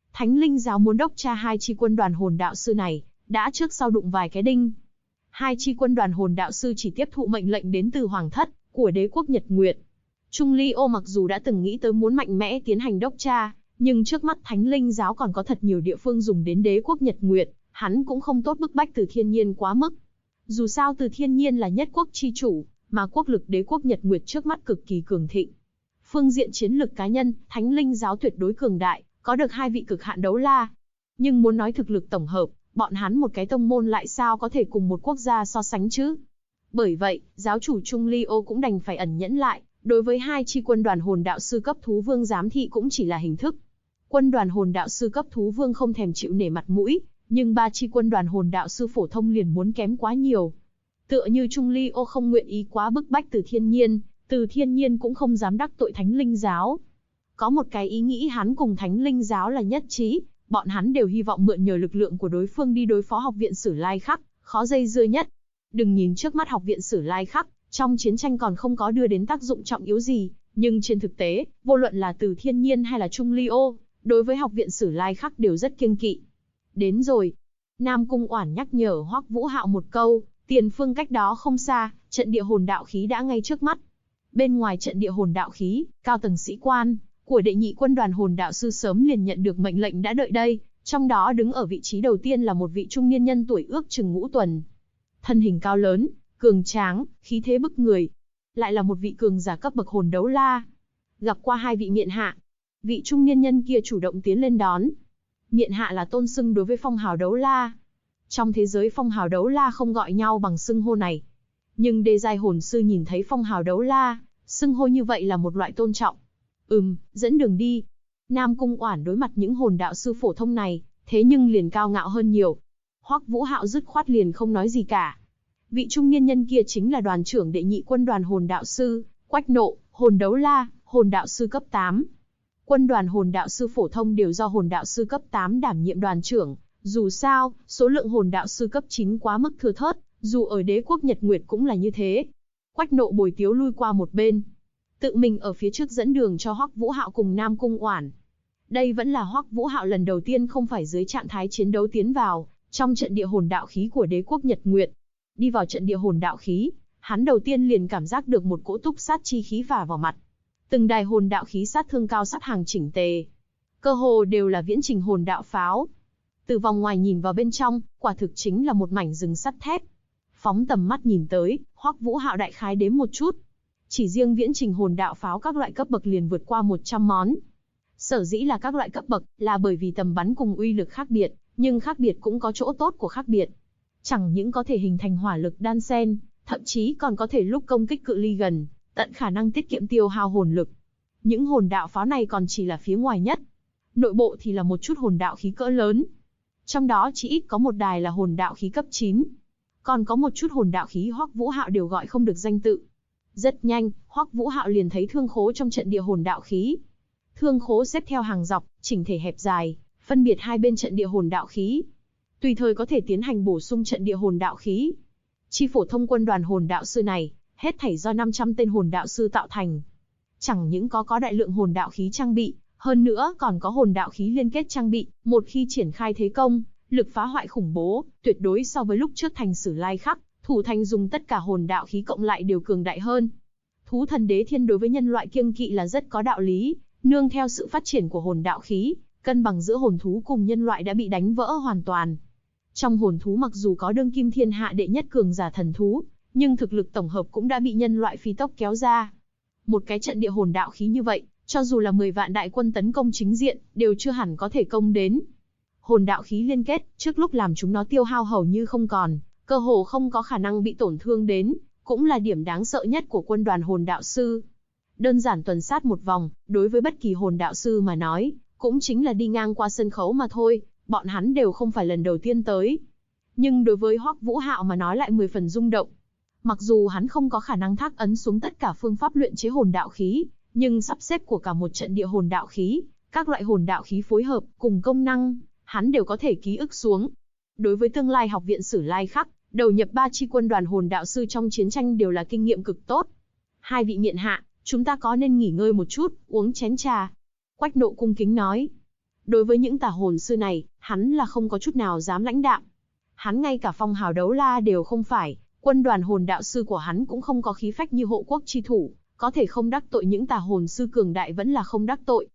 Thánh Linh giáo muốn đốc tra hai chi quân đoàn hồn đạo sư này, đã trước sau đụng vài cái đinh. Hai chi quân đoàn hồn đạo sư chỉ tiếp thụ mệnh lệnh đến từ hoàng thất của đế quốc Nhật Nguyệt. Trung Ly Ô mặc dù đã từng nghĩ tới muốn mạnh mẽ tiến hành đốc tra, nhưng trước mắt Thánh Linh giáo còn có thật nhiều địa phương dùng đến đế quốc Nhật Nguyệt, hắn cũng không tốt bức bách Từ Thiên Nhiên quá mức. Dù sao Từ Thiên Nhiên là nhất quốc chi chủ, mà quốc lực đế quốc Nhật Nguyệt trước mắt cực kỳ cường thịnh. Phương diện chiến lược cá nhân, Thánh Linh giáo tuyệt đối cường đại, có được hai vị cực hạn đấu la. Nhưng muốn nói thực lực tổng hợp, bọn hắn một cái tông môn lại sao có thể cùng một quốc gia so sánh chứ? Bởi vậy, giáo chủ Trung Ly Ô cũng đành phải ẩn nhẫn lại, đối với hai chi quân đoàn hồn đạo sư cấp thú vương giám thị cũng chỉ là hình thức. Quân đoàn hồn đạo sư cấp thú vương không thèm chịu nể mặt mũi, nhưng ba chi quân đoàn hồn đạo sư phổ thông liền muốn kém quá nhiều. Tựa như Trung Ly Ô không nguyện ý quá bức bách Từ Thiên Nhiên cũng không dám đắc tội Thánh Linh giáo. Có một cái ý nghĩ hắn cùng Thánh Linh giáo là nhất trí, bọn hắn đều hy vọng mượn nhờ lực lượng của đối phương đi đối phó học viện Sử Lai Khắc, khó dây dưa nhất. Đừng nhìn trước mắt học viện Sử Lai Khắc, trong chiến tranh còn không có đưa đến tác dụng trọng yếu gì, nhưng trên thực tế, vô luận là Từ Thiên Nhiên hay là Trung Ly Ô, đối với học viện Sử Lai Khắc đều rất kiêng kỵ. Đến rồi. Nam Cung Oản nhắc nhở Hoắc Vũ Hạo một câu, tiền phương cách đó không xa, trận địa hồn đạo khí đã ngay trước mắt. Bên ngoài trận địa hồn đạo khí, cao tầng sĩ quan của đệ nhị quân đoàn hồn đạo sư sớm liền nhận được mệnh lệnh đã đợi đây, trong đó đứng ở vị trí đầu tiên là một vị trung niên nhân tuổi ước chừng ngũ tuần. Thân hình cao lớn, cường tráng, khí thế bức người. Lại là một vị cường giả cấp bậc hồn đấu la. Gặp qua hai vị miện hạ. Vị trung niên nhân kia chủ động tiến lên đón. Miện hạ là tôn xưng đối với phong hào đấu la. Trong thế giới phong hào đấu la không gọi nhau bằng xưng hô này. Nhưng đê giai hồn sư nhìn thấy phong hào đấu la, xưng hô như vậy là một loại tôn trọng. Dẫn đường đi. Nam Cung Oản đối mặt những hồn đạo sư phổ thông này, thế nhưng liền cao ngạo hơn nhiều. Hoắc Vũ Hạo dứt khoát liền không nói gì cả. Vị trung niên nhân kia chính là đoàn trưởng đệ nhị quân đoàn hồn đạo sư, Quách Nộ, hồn đấu la, hồn đạo sư cấp 8. Quân đoàn hồn đạo sư phổ thông đều do hồn đạo sư cấp 8 đảm nhiệm đoàn trưởng, dù sao, số lượng hồn đạo sư cấp 9 quá mức thưa thớt, dù ở đế quốc Nhật Nguyệt cũng là như thế. Quách Nộ bồi tiếu lui qua một bên, tự mình ở phía trước dẫn đường cho Hoắc Vũ Hạo cùng Nam Cung Oản. Đây vẫn là Hoắc Vũ Hạo lần đầu tiên không phải dưới trạng thái chiến đấu tiến vào trong trận địa hồn đạo khí của đế quốc Nhật Nguyệt. Đi vào trận địa hồn đạo khí, hắn đầu tiên liền cảm giác được một cỗ túc sát chi khí phả vào mặt. Từng đài hồn đạo khí sát thương cao sát hàng chỉnh tề, cơ hồ đều là viễn trình hồn đạo pháo. Từ vòng ngoài nhìn vào bên trong, quả thực chính là một mảnh rừng sắt thép. Phóng tầm mắt nhìn tới, Hoắc Vũ Hạo đại khái đếm một chút. Chỉ riêng viễn trình hồn đạo pháo các loại cấp bậc liền vượt qua 100 món. Sở dĩ là các loại cấp bậc, là bởi vì tầm bắn cùng uy lực khác biệt, nhưng khác biệt cũng có chỗ tốt của khác biệt. Chẳng những có thể hình thành hỏa lực đan xen, thậm chí còn có thể lúc công kích cự ly gần, tận khả năng tiết kiệm tiêu hao hồn lực. Những hồn đạo pháo này còn chỉ là phía ngoài nhất. Nội bộ thì là một chút hồn đạo khí cỡ lớn. Trong đó chỉ ít có một đài là hồn đạo khí cấp 9. Còn có một chút hồn đạo khí Hoắc Vũ Hạo đều gọi không được danh tự. Rất nhanh, Hoắc Vũ Hạo liền thấy thương khố trong trận địa hồn đạo khí. Thương khố xếp theo hàng dọc, chỉnh thể hẹp dài, phân biệt hai bên trận địa hồn đạo khí. Tùy thời có thể tiến hành bổ sung trận địa hồn đạo khí. Chi phổ thông quân đoàn hồn đạo sư này, hết thảy do 500 tên hồn đạo sư tạo thành. Chẳng những có đại lượng hồn đạo khí trang bị, hơn nữa còn có hồn đạo khí liên kết trang bị, một khi triển khai thế công, lực phá hoại khủng bố, tuyệt đối so với lúc trước thành Sử Lai Khắc, thủ thành dùng tất cả hồn đạo khí cộng lại đều cường đại hơn. Thú thần đế thiên đối với nhân loại kiêng kỵ là rất có đạo lý, nương theo sự phát triển của hồn đạo khí, cân bằng giữa hồn thú cùng nhân loại đã bị đánh vỡ hoàn toàn. Trong hồn thú mặc dù có đương kim thiên hạ đệ nhất cường giả thần thú, nhưng thực lực tổng hợp cũng đã bị nhân loại phi tốc kéo ra. Một cái trận địa hồn đạo khí như vậy, cho dù là 10 vạn đại quân tấn công chính diện, đều chưa hẳn có thể công đến. Hồn đạo khí liên kết, trước lúc làm chúng nó tiêu hao hầu như không còn, cơ hồ không có khả năng bị tổn thương đến, cũng là điểm đáng sợ nhất của quân đoàn hồn đạo sư. Đơn giản tuần sát một vòng, đối với bất kỳ hồn đạo sư mà nói, cũng chính là đi ngang qua sân khấu mà thôi, bọn hắn đều không phải lần đầu tiên tới. Nhưng đối với Hoắc Vũ Hạo mà nói lại 10 phần rung động. Mặc dù hắn không có khả năng thác ấn xuống tất cả phương pháp luyện chế hồn đạo khí, nhưng sắp xếp của cả một trận địa hồn đạo khí, các loại hồn đạo khí phối hợp cùng công năng, hắn đều có thể ký ức xuống. Đối với tương lai học viện Sử Lai Khắc, đầu nhập 3 chi quân đoàn hồn đạo sư trong chiến tranh đều là kinh nghiệm cực tốt. Hai vị miện hạ, chúng ta có nên nghỉ ngơi một chút, uống chén trà. Quách Nộ cung kính nói. Đối với những tà hồn sư này, hắn là không có chút nào dám lãnh đạm. Hắn ngay cả phong hào đấu la đều không phải, quân đoàn hồn đạo sư của hắn cũng không có khí phách như hộ quốc chi thủ, có thể không đắc tội những tà hồn sư cường đại vẫn là không đắc tội.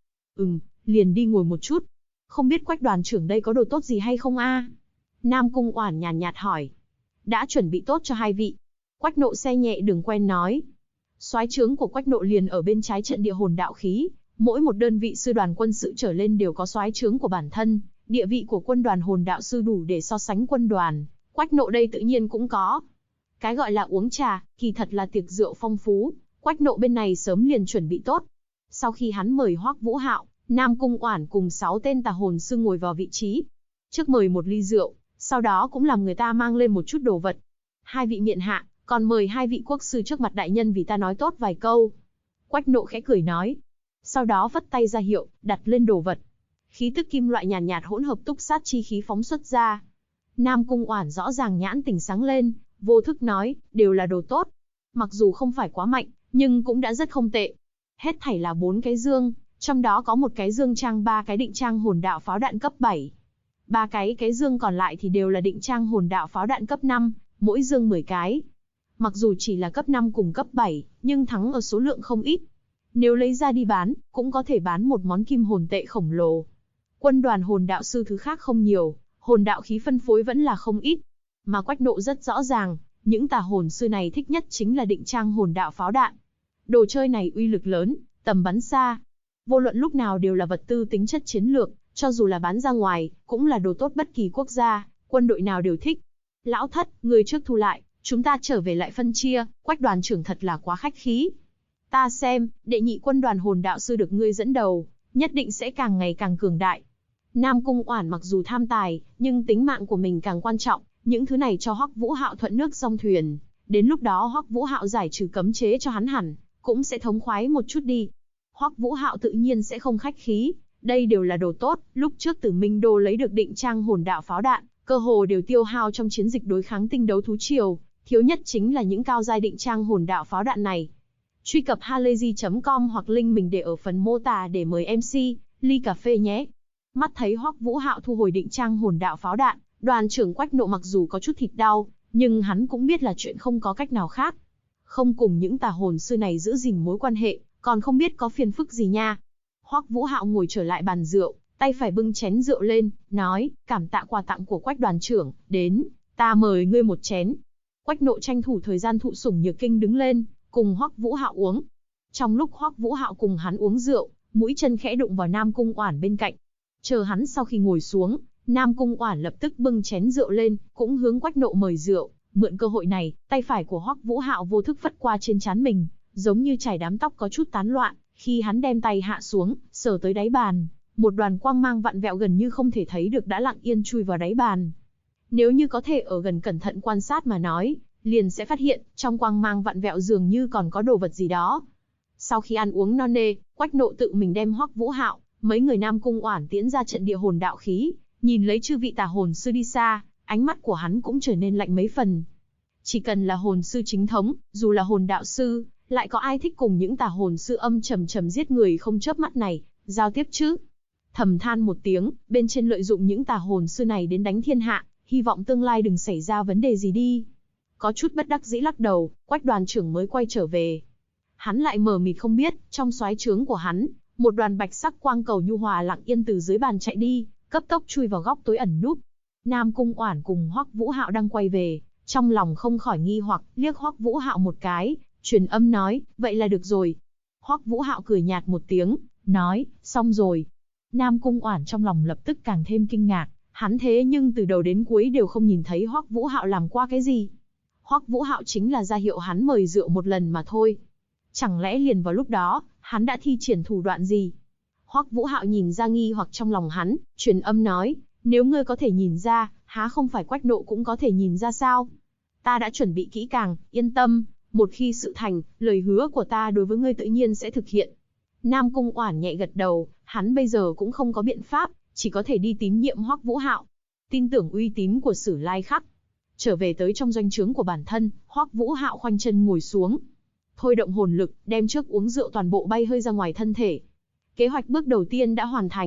Liền đi ngồi một chút. Không biết Quách đoàn trưởng đây có đồ tốt gì hay không a? Nam Cung Oản nhàn nhạt hỏi. Đã chuẩn bị tốt cho hai vị. Quách Nộ xe nhẹ đường quen nói. Soái trướng của Quách Nộ liền ở bên trái trận địa hồn đạo khí, mỗi một đơn vị sư đoàn quân sự trở lên đều có soái trướng của bản thân, địa vị của quân đoàn hồn đạo sư đủ để so sánh quân đoàn, Quách Nộ đây tự nhiên cũng có. Cái gọi là uống trà, kỳ thật là tiệc rượu phong phú, Quách Nộ bên này sớm liền chuẩn bị tốt. Sau khi hắn mời Hoắc Vũ Hạo, Nam Cung Oản cùng 6 tên tà hồn sư ngồi vào vị trí. Trước mời một ly rượu, sau đó cũng làm người ta mang lên một chút đồ vật. Hai vị miện hạ, còn mời hai vị quốc sư trước mặt đại nhân vì ta nói tốt vài câu. Quách Nộ khẽ cười nói. Sau đó vất tay ra hiệu, đặt lên đồ vật. Khí tức kim loại nhàn nhạt hỗn hợp túc sát chi khí phóng xuất ra. Nam Cung Oản rõ ràng nhãn tỉnh sáng lên, vô thức nói, đều là đồ tốt. Mặc dù không phải quá mạnh, nhưng cũng đã rất không tệ. Hết thảy là 4 cái dương, trong đó có một cái dương trang 3 cái định trang hồn đạo pháo đạn cấp 7. 3 cái dương còn lại thì đều là định trang hồn đạo pháo đạn cấp 5, mỗi dương 10 cái. Mặc dù chỉ là cấp 5 cùng cấp 7, nhưng thắng ở số lượng không ít. Nếu lấy ra đi bán, cũng có thể bán một món kim hồn tệ khổng lồ. Quân đoàn hồn đạo sư thứ khác không nhiều, hồn đạo khí phân phối vẫn là không ít. Mà Quách Nộ rất rõ ràng, những tà hồn sư này thích nhất chính là định trang hồn đạo pháo đạn. Đồ chơi này uy lực lớn, tầm bắn xa. Vô luận lúc nào đều là vật tư tính chất chiến lược, cho dù là bán ra ngoài, cũng là đồ tốt bất kỳ quốc gia, quân đội nào đều thích. Lão Thất, người trước thu lại, chúng ta trở về lại phân chia, Quách đoàn trưởng thật là quá khách khí. Ta xem, đệ nhị quân đoàn hồn đạo sư được ngươi dẫn đầu, nhất định sẽ càng ngày càng cường đại. Nam Cung Oản mặc dù tham tài, nhưng tính mạng của mình càng quan trọng, những thứ này cho Hoắc Vũ Hạo thuận nước dong thuyền. Đến lúc đó Hoắc Vũ Hạo giải trừ cấm chế cho hắn hẳn, cũng sẽ thống khoái một chút đi. Hoắc Vũ Hạo tự nhiên sẽ không khách khí, đây đều là đồ tốt, lúc trước từ Minh Đô lấy được định trang hồn đạo pháo đạn, cơ hồ đều tiêu hao trong chiến dịch đối kháng tinh đấu thú triều, thiếu nhất chính là những cao giai định trang hồn đạo pháo đạn này. Truy cập halayzi.com hoặc link mình để ở phần mô tả để mời MC, ly cà phê nhé. Mắt thấy Hoắc Vũ Hạo thu hồi định trang hồn đạo pháo đạn, đoàn trưởng Quách Nộ mặc dù có chút thịt đau, nhưng hắn cũng biết là chuyện không có cách nào khác. Không cùng những tà hồn sư này giữ gìn mối quan hệ, còn không biết có phiền phức gì nha. Hoắc Vũ Hạo ngồi trở lại bàn rượu, tay phải bưng chén rượu lên, nói, cảm tạ quà tặng của Quách đoàn trưởng, đến, ta mời ngươi một chén. Quách Nộ tranh thủ thời gian thụ sủng nhược kinh đứng lên, cùng Hoắc Vũ Hạo uống. Trong lúc Hoắc Vũ Hạo cùng hắn uống rượu, mũi chân khẽ đụng vào Nam Cung Oản bên cạnh. Chờ hắn sau khi ngồi xuống, Nam Cung Oản lập tức bưng chén rượu lên, cũng hướng Quách Nộ mời rượu. Mượn cơ hội này, tay phải của Hoắc Vũ Hạo vô thức phất qua trên trán mình, giống như chải đám tóc có chút tán loạn. Khi hắn đem tay hạ xuống, sờ tới đáy bàn, một đoàn quang mang vặn vẹo gần như không thể thấy được đã lặng yên chui vào đáy bàn. Nếu như có thể ở gần cẩn thận quan sát mà nói, liền sẽ phát hiện, trong quang mang vặn vẹo dường như còn có đồ vật gì đó. Sau khi ăn uống no nê, Quách Nộ tự mình đem Hoắc Vũ Hạo, mấy người Nam Cung Oản tiễn ra trận địa hồn đạo khí, nhìn lấy chư vị tà hồn sư đi xa, ánh mắt của hắn cũng trở nên lạnh mấy phần. Chỉ cần là hồn sư chính thống, dù là hồn đạo sư, lại có ai thích cùng những tà hồn sư âm trầm trầm giết người không chớp mắt này, giao tiếp chứ? Thầm than một tiếng, bên trên lợi dụng những tà hồn sư này đến đánh thiên hạ, hy vọng tương lai đừng xảy ra vấn đề gì đi. Có chút bất đắc dĩ lắc đầu, Quách đoàn trưởng mới quay trở về. Hắn lại mờ mịt không biết, trong soái trướng của hắn, một đoàn bạch sắc quang cầu nhu hòa lặng yên từ dưới bàn chạy đi, cấp tốc chui vào góc tối ẩn núp. Nam Cung Oản cùng Hoắc Vũ Hạo đang quay về, trong lòng không khỏi nghi hoặc, liếc Hoắc Vũ Hạo một cái, truyền âm nói, vậy là được rồi. Hoắc Vũ Hạo cười nhạt một tiếng, nói, xong rồi. Nam Cung Oản trong lòng lập tức càng thêm kinh ngạc, hắn thế nhưng từ đầu đến cuối đều không nhìn thấy Hoắc Vũ Hạo làm qua cái gì. Hoắc Vũ Hạo chính là ra hiệu hắn mời rượu một lần mà thôi. Chẳng lẽ liền vào lúc đó, hắn đã thi triển thủ đoạn gì? Hoắc Vũ Hạo nhìn ra nghi hoặc trong lòng hắn, truyền âm nói, nếu ngươi có thể nhìn ra, há không phải Quách Nộ cũng có thể nhìn ra sao? Ta đã chuẩn bị kỹ càng, yên tâm, một khi sự thành, lời hứa của ta đối với ngươi tự nhiên sẽ thực hiện. Nam Cung Oản nhẹ gật đầu, hắn bây giờ cũng không có biện pháp, chỉ có thể đi tín nhiệm Hoắc Vũ Hạo, tin tưởng uy tín của Sử Lai Khắc. Trở về tới trong doanh trướng của bản thân, Hoắc Vũ Hạo khoanh chân ngồi xuống, thôi động hồn lực, đem trước uống rượu toàn bộ bay hơi ra ngoài thân thể. Kế hoạch bước đầu tiên đã hoàn thành,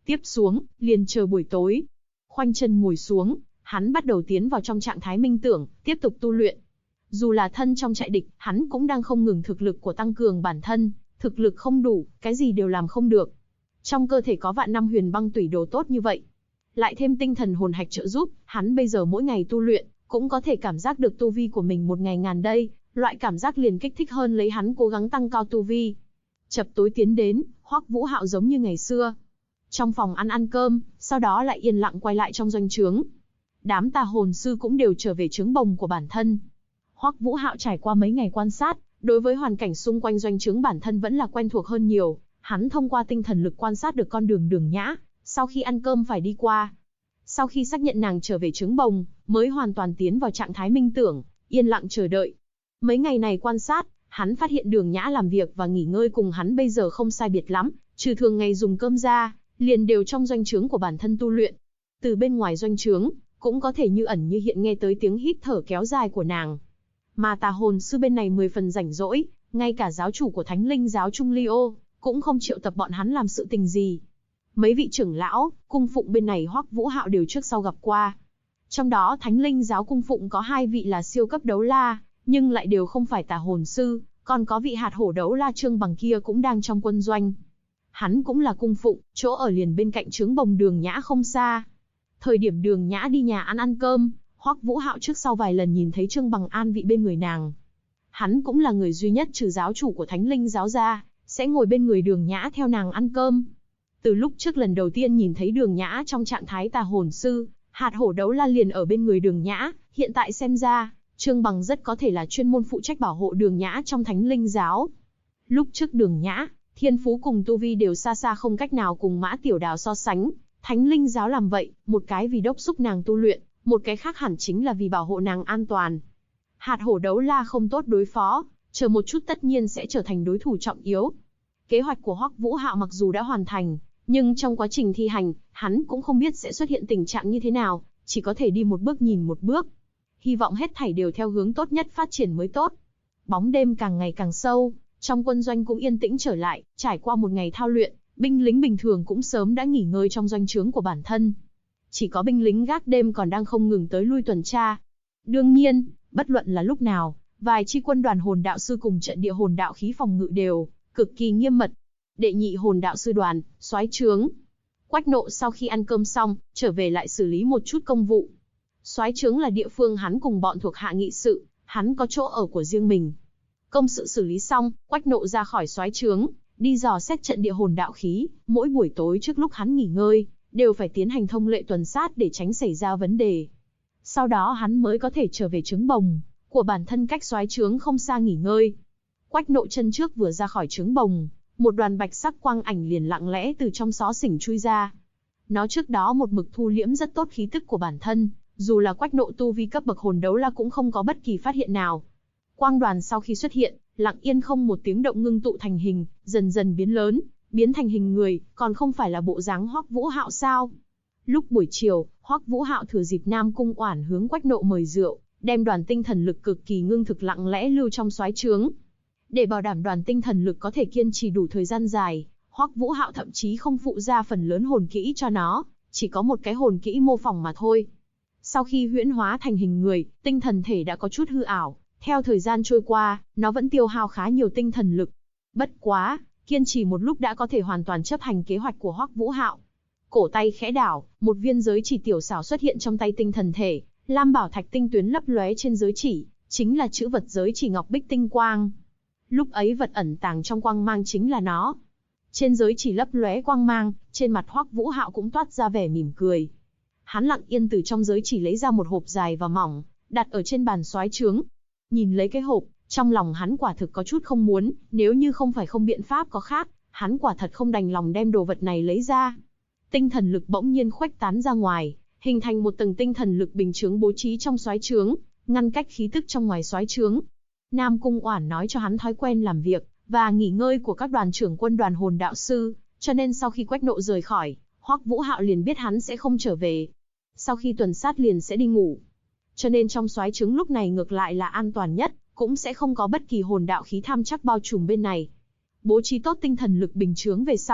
Tiếp xuống, liền chờ buổi tối. Khoanh chân ngồi xuống, hắn bắt đầu tiến vào trong trạng thái minh tưởng, tiếp tục tu luyện. Dù là thân trong trại địch, hắn cũng đang không ngừng thực lực của tăng cường bản thân, thực lực không đủ, cái gì đều làm không được. Trong cơ thể có vạn năm huyền băng tủy đồ tốt như vậy, lại thêm tinh thần hồn hạch trợ giúp, hắn bây giờ mỗi ngày tu luyện, cũng có thể cảm giác được tu vi của mình một ngày ngàn đây, loại cảm giác liền kích thích hơn lấy hắn cố gắng tăng cao tu vi. Chập tối tiến đến, Hoắc Vũ Hạo giống như ngày xưa. Trong phòng ăn cơm, sau đó lại yên lặng quay lại trong doanh trướng. Đám tà hồn sư cũng đều trở về trướng bồng của bản thân. Hoắc Vũ Hạo trải qua mấy ngày quan sát, đối với hoàn cảnh xung quanh doanh trướng bản thân vẫn là quen thuộc hơn nhiều. Hắn thông qua tinh thần lực quan sát được con đường Đường Nhã, sau khi ăn cơm phải đi qua. Sau khi xác nhận nàng trở về trướng bồng, mới hoàn toàn tiến vào trạng thái minh tưởng, yên lặng chờ đợi. Mấy ngày này quan sát, hắn phát hiện Đường Nhã làm việc và nghỉ ngơi cùng hắn bây giờ không sai biệt lắm, trừ thường ngày dùng cơm ra, liền đều trong doanh trướng của bản thân tu luyện. Từ bên ngoài doanh trướng, cũng có thể như ẩn như hiện nghe tới tiếng hít thở kéo dài của nàng. Mà tà hồn sư bên này 10 phần rảnh rỗi, ngay cả giáo chủ của Thánh Linh giáo Trung Liêu cũng không triệu tập bọn hắn làm sự tình gì. Mấy vị trưởng lão, cung phụng bên này Hoắc Vũ Hạo đều trước sau gặp qua. Trong đó Thánh Linh giáo cung phụng có 2 vị là siêu cấp đấu la, nhưng lại đều không phải tà hồn sư, còn có vị hạt hổ đấu la Trương Bằng kia cũng đang trong quân doanh. Hắn cũng là cung phụng, chỗ ở liền bên cạnh trướng bồng Đường Nhã không xa. Thời điểm Đường Nhã đi nhà ăn cơm, Hoắc Vũ Hạo trước sau vài lần nhìn thấy Trương Bằng an vị bên người nàng. Hắn cũng là người duy nhất trừ giáo chủ của Thánh Linh giáo ra, sẽ ngồi bên người Đường Nhã theo nàng ăn cơm. Từ lúc trước lần đầu tiên nhìn thấy Đường Nhã trong trạng thái tà hồn sư, hạt hổ đấu la liền ở bên người Đường Nhã, hiện tại xem ra, Trương Bằng rất có thể là chuyên môn phụ trách bảo hộ Đường Nhã trong Thánh Linh giáo. Lúc trước Đường Nhã, thiên phú cùng tu vi đều xa xa không cách nào cùng Mã Tiểu Đào so sánh, Thánh Linh giáo làm vậy, một cái vì đốc thúc nàng tu luyện, một cái khác hẳn chính là vì bảo hộ nàng an toàn. Hạt hổ đấu la không tốt đối phó, chờ một chút tất nhiên sẽ trở thành đối thủ trọng yếu. Kế hoạch của Hoắc Vũ Hạo mặc dù đã hoàn thành, nhưng trong quá trình thi hành, hắn cũng không biết sẽ xuất hiện tình trạng như thế nào, chỉ có thể đi một bước nhìn một bước. Hy vọng hết thảy đều theo hướng tốt nhất phát triển mới tốt. Bóng đêm càng ngày càng sâu, trong quân doanh cũng yên tĩnh trở lại, trải qua một ngày thao luyện, binh lính bình thường cũng sớm đã nghỉ ngơi trong doanh trướng của bản thân. Chỉ có binh lính gác đêm còn đang không ngừng tới lui tuần tra. Đương nhiên, bất luận là lúc nào, vài chi quân đoàn hồn đạo sư cùng trận địa hồn đạo khí phòng ngự đều cực kỳ nghiêm mật. Đệ nhị hồn đạo sư đoàn, soái trướng. Quách Nộ sau khi ăn cơm xong, trở về lại xử lý một chút công vụ. Soái trướng là địa phương hắn cùng bọn thuộc hạ nghị sự, hắn có chỗ ở của riêng mình. Công sự xử lý xong, Quách Nộ ra khỏi soái trướng, đi dò xét trận địa hồn đạo khí, mỗi buổi tối trước lúc hắn nghỉ ngơi, đều phải tiến hành thông lệ tuần sát để tránh xảy ra vấn đề. Sau đó hắn mới có thể trở về trướng bồng của bản thân cách soái trướng không xa nghỉ ngơi. Quách Nộ chân trước vừa ra khỏi trướng bồng, một đoàn bạch sắc quang ảnh liền lặng lẽ từ trong xó xỉnh chui ra. Nó trước đó một mực thu liễm rất tốt khí tức của bản thân, dù là Quách Nộ tu vi cấp bậc hồn đấu la cũng không có bất kỳ phát hiện nào. Quang đoàn sau khi xuất hiện, lặng yên không một tiếng động ngưng tụ thành hình, dần dần biến lớn, biến thành hình người, còn không phải là bộ dáng Hoắc Vũ Hạo sao? Lúc buổi chiều, Hoắc Vũ Hạo thừa dịp Nam Cung Oản hướng Quách Nộ mời rượu, đem đoàn tinh thần lực cực kỳ ngưng thực lặng lẽ lưu trong soái trướng. Để bảo đảm đoàn tinh thần lực có thể kiên trì đủ thời gian dài, Hoắc Vũ Hạo thậm chí không phụ ra phần lớn hồn kỹ cho nó, chỉ có một cái hồn kỹ mô phỏng mà thôi. Sau khi huyễn hóa thành hình người, tinh thần thể đã có chút hư ảo, theo thời gian trôi qua, nó vẫn tiêu hao khá nhiều tinh thần lực. Bất quá, kiên trì một lúc đã có thể hoàn toàn chấp hành kế hoạch của Hoắc Vũ Hạo. Cổ tay khẽ đảo, một viên giới chỉ tiểu xảo xuất hiện trong tay tinh thần thể, lam bảo thạch tinh tuyến lấp lóe trên giới chỉ, chính là chữ vật giới chỉ ngọc bích tinh quang. Lúc ấy vật ẩn tàng trong quang mang chính là nó. Trên giới chỉ lấp lóe quang mang, trên mặt Hoắc Vũ Hạo cũng toát ra vẻ mỉm cười. Hắn lặng yên từ trong giới chỉ lấy ra một hộp dài và mỏng, đặt ở trên bàn soái trướng. Nhìn lấy cái hộp, trong lòng hắn quả thực có chút không muốn, nếu như không phải không biện pháp có khác, hắn quả thật không đành lòng đem đồ vật này lấy ra. Tinh thần lực bỗng nhiên khuếch tán ra ngoài, hình thành một tầng tinh thần lực bình chướng bố trí trong soái trướng, ngăn cách khí tức trong ngoài soái trướng. Nam Cung Oản nói cho hắn thói quen làm việc và nghỉ ngơi của các đoàn trưởng quân đoàn hồn đạo sư, cho nên sau khi Quách Nộ rời khỏi, Hoắc Vũ Hạo liền biết hắn sẽ không trở về. Sau khi tuần sát liền sẽ đi ngủ. Cho nên trong soái trướng lúc này ngược lại là an toàn nhất, cũng sẽ không có bất kỳ hồn đạo khí tham chắc bao trùm bên này. Bố trí tốt tinh thần lực bình chướng về sau,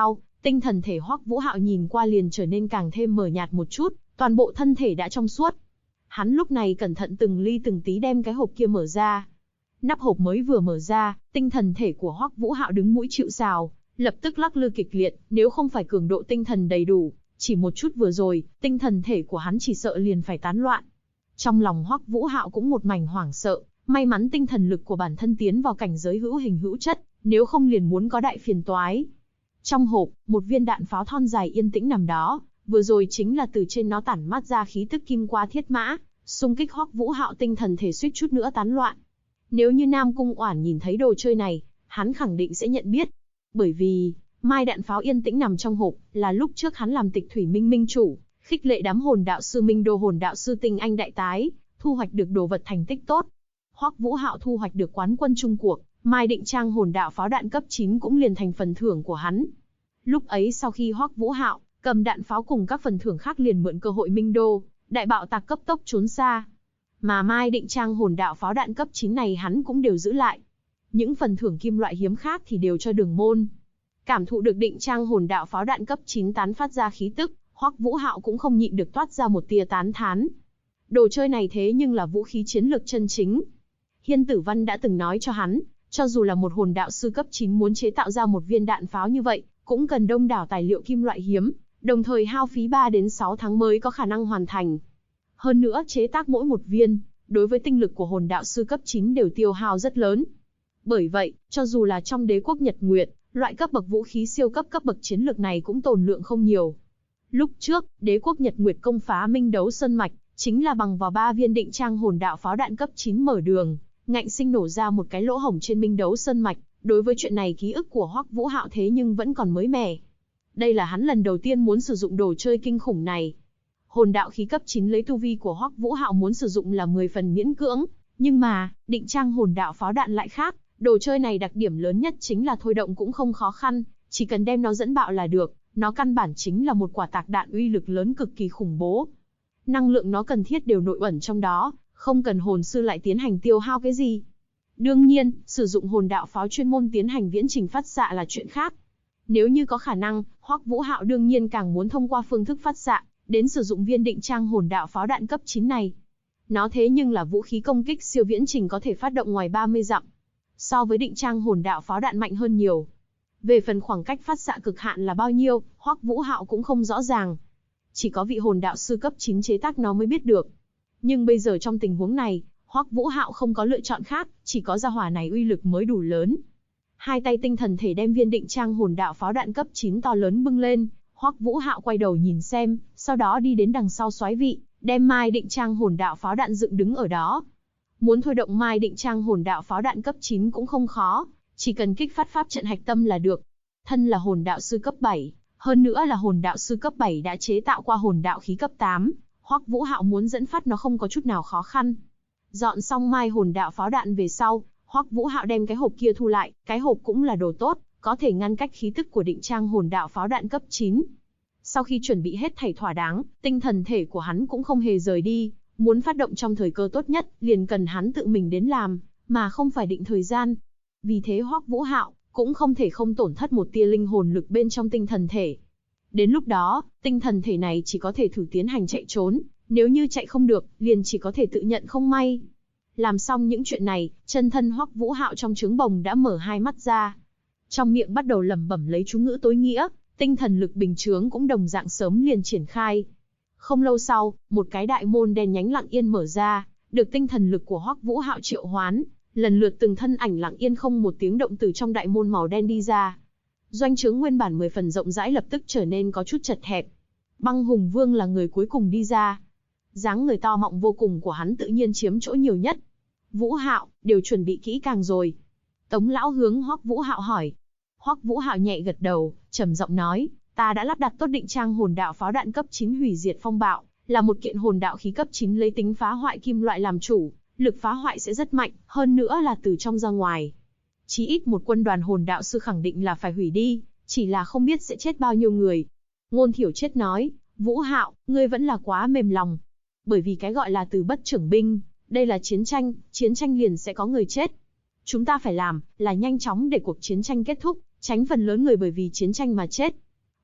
tinh thần thể Hoắc Vũ Hạo nhìn qua liền trở nên càng thêm mờ nhạt một chút, toàn bộ thân thể đã trong suốt. Hắn lúc này cẩn thận từng ly từng tí đem cái hộp kia mở ra. Nắp hộp mới vừa mở ra, tinh thần thể của Hoắc Vũ Hạo đứng mũi chịu sào, lập tức lắc lư kịch liệt, nếu không phải cường độ tinh thần đầy đủ, chỉ một chút vừa rồi, tinh thần thể của hắn chỉ sợ liền phải tán loạn. Trong lòng Hoắc Vũ Hạo cũng một mảnh hoảng sợ, may mắn tinh thần lực của bản thân tiến vào cảnh giới hữu hình hữu chất, nếu không liền muốn có đại phiền toái. Trong hộp, một viên đạn pháo thon dài yên tĩnh nằm đó, vừa rồi chính là từ trên nó tản mát ra khí tức kim qua thiết mã, xung kích Hoắc Vũ Hạo tinh thần thể suýt chút nữa tán loạn. Nếu như Nam Cung Oản nhìn thấy đồ chơi này, hắn khẳng định sẽ nhận biết, bởi vì mai đạn pháo yên tĩnh nằm trong hộp là lúc trước hắn làm Tịch Thủy Minh minh chủ, khích lệ đám hồn đạo sư Minh Đô hồn đạo sư tinh anh đại tái, thu hoạch được đồ vật thành tích tốt. Hoắc Vũ Hạo thu hoạch được quán quân chung cuộc, Mai Định Trang hồn đạo pháo đạn cấp 9 cũng liền thành phần thưởng của hắn. Lúc ấy sau khi Hoắc Vũ Hạo cầm đạn pháo cùng các phần thưởng khác liền mượn cơ hội Minh Đô, đại bạo tạc cấp tốc trốn xa. Mà Mai Định Trang hồn đạo pháo đạn cấp 9 này hắn cũng đều giữ lại. Những phần thưởng kim loại hiếm khác thì đều cho Đường Môn. Cảm thụ được Định Trang hồn đạo pháo đạn cấp 9 tán phát ra khí tức, Hoắc Vũ Hạo cũng không nhịn được toát ra một tia tán thán. Đồ chơi này thế nhưng là vũ khí chiến lược chân chính. Hiên Tử Văn đã từng nói cho hắn, cho dù là một hồn đạo sư cấp 9 muốn chế tạo ra một viên đạn pháo như vậy, cũng cần đông đảo tài liệu kim loại hiếm, đồng thời hao phí 3 đến 6 tháng mới có khả năng hoàn thành. Hơn nữa chế tác mỗi một viên, đối với tinh lực của hồn đạo sư cấp 9 đều tiêu hao rất lớn. Bởi vậy, cho dù là trong đế quốc Nhật Nguyệt, loại cấp bậc vũ khí siêu cấp bậc chiến lược này cũng tồn lượng không nhiều. Lúc trước, đế quốc Nhật Nguyệt công phá Minh Đấu Sơn Mạch, chính là bằng vào 3 viên Định Trang hồn đạo pháo đạn cấp 9 mở đường, ngạnh sinh nổ ra một cái lỗ hổng trên Minh Đấu Sơn Mạch. Đối với chuyện này ký ức của Hoắc Vũ Hạo thế nhưng vẫn còn mới mẻ. Đây là hắn lần đầu tiên muốn sử dụng đồ chơi kinh khủng này. Hồn đạo khí cấp 9 lấy tu vi của Hoắc Vũ Hạo muốn sử dụng là 10 phần miễn cưỡng, nhưng mà, Định Trang hồn đạo pháo đạn lại khác, đồ chơi này đặc điểm lớn nhất chính là thôi động cũng không khó khăn, chỉ cần đem nó dẫn bạo là được, nó căn bản chính là một quả tạc đạn uy lực lớn cực kỳ khủng bố. Năng lượng nó cần thiết đều nội ẩn trong đó, không cần hồn sư lại tiến hành tiêu hao cái gì. Đương nhiên, sử dụng hồn đạo pháo chuyên môn tiến hành viễn trình phát xạ là chuyện khác. Nếu như có khả năng, Hoắc Vũ Hạo đương nhiên càng muốn thông qua phương thức phát xạ, đến sử dụng viên Định Trang hồn đạo pháo đạn cấp 9 này. Nó thế nhưng là vũ khí công kích siêu viễn trình có thể phát động ngoài 30 dặm. So với Định Trang hồn đạo pháo đạn mạnh hơn nhiều. Về phần khoảng cách phát xạ cực hạn là bao nhiêu, Hoắc Vũ Hạo cũng không rõ ràng. Chỉ có vị hồn đạo sư cấp 9 chế tác nó mới biết được. Nhưng bây giờ trong tình huống này, Hoắc Vũ Hạo không có lựa chọn khác, chỉ có gia hỏa này uy lực mới đủ lớn. Hai tay tinh thần thể đem viên Định Trang hồn đạo pháo đạn cấp 9 to lớn bưng lên, Hoắc Vũ Hạo quay đầu nhìn xem, sau đó đi đến đằng sau soái vị, đem Mai Định Trang hồn đạo pháo đạn dựng đứng ở đó. Muốn thôi động Mai Định Trang hồn đạo pháo đạn cấp 9 cũng không khó, chỉ cần kích phát pháp trận hạch tâm là được. Thân là hồn đạo sư cấp 7, hơn nữa là hồn đạo sư cấp 7 đã chế tạo qua hồn đạo khí cấp 8, Hoắc Vũ Hạo muốn dẫn phát nó không có chút nào khó khăn. Dọn xong mai hồn đạo pháo đạn về sau, Hoắc Vũ Hạo đem cái hộp kia thu lại, cái hộp cũng là đồ tốt, có thể ngăn cách khí tức của Định Trang hồn đạo pháo đạn cấp 9. Sau khi chuẩn bị hết thảy thỏa đáng, tinh thần thể của hắn cũng không hề rời đi, muốn phát động trong thời cơ tốt nhất, liền cần hắn tự mình đến làm, mà không phải định thời gian. Vì thế Hoắc Vũ Hạo cũng không thể không tổn thất một tia linh hồn lực bên trong tinh thần thể. Đến lúc đó, tinh thần thể này chỉ có thể thử tiến hành chạy trốn, nếu như chạy không được, liền chỉ có thể tự nhận không may. Làm xong những chuyện này, chân thân Hoắc Vũ Hạo trong trứng bồng đã mở hai mắt ra. Trong miệng bắt đầu lẩm bẩm lấy chú ngữ tối nghĩa, tinh thần lực bình chướng cũng đồng dạng sớm liền triển khai. Không lâu sau, một cái đại môn đen nhánh lặng yên mở ra, được tinh thần lực của Hoắc Vũ Hạo triệu hoán, lần lượt từng thân ảnh lặng yên không một tiếng động từ trong đại môn màu đen đi ra. Doanh trướng nguyên bản 10 phần rộng rãi lập tức trở nên có chút chật hẹp. Băng Hùng Vương là người cuối cùng đi ra. Dáng người to mọng vô cùng của hắn tự nhiên chiếm chỗ nhiều nhất. Vũ Hạo, đều chuẩn bị kỹ càng rồi. Tống lão hướng Hoắc Vũ Hạo hỏi. Hoắc Vũ Hạo nhẹ gật đầu, trầm giọng nói, ta đã lắp đặt tốt Định Trang hồn đạo pháo đạn cấp 9 hủy diệt phong bạo, là một kiện hồn đạo khí cấp 9 lấy tính phá hoại kim loại làm chủ, lực phá hoại sẽ rất mạnh, hơn nữa là từ trong ra ngoài. Chí ít một quân đoàn hồn đạo sư khẳng định là phải hủy đi, chỉ là không biết sẽ chết bao nhiêu người. Ngôn Thiểu Chết nói, Vũ Hạo, ngươi vẫn là quá mềm lòng. Bởi vì cái gọi là từ bất trưởng binh, đây là chiến tranh liền sẽ có người chết. Chúng ta phải làm, là nhanh chóng để cuộc chiến tranh kết thúc, tránh phần lớn người bởi vì chiến tranh mà chết.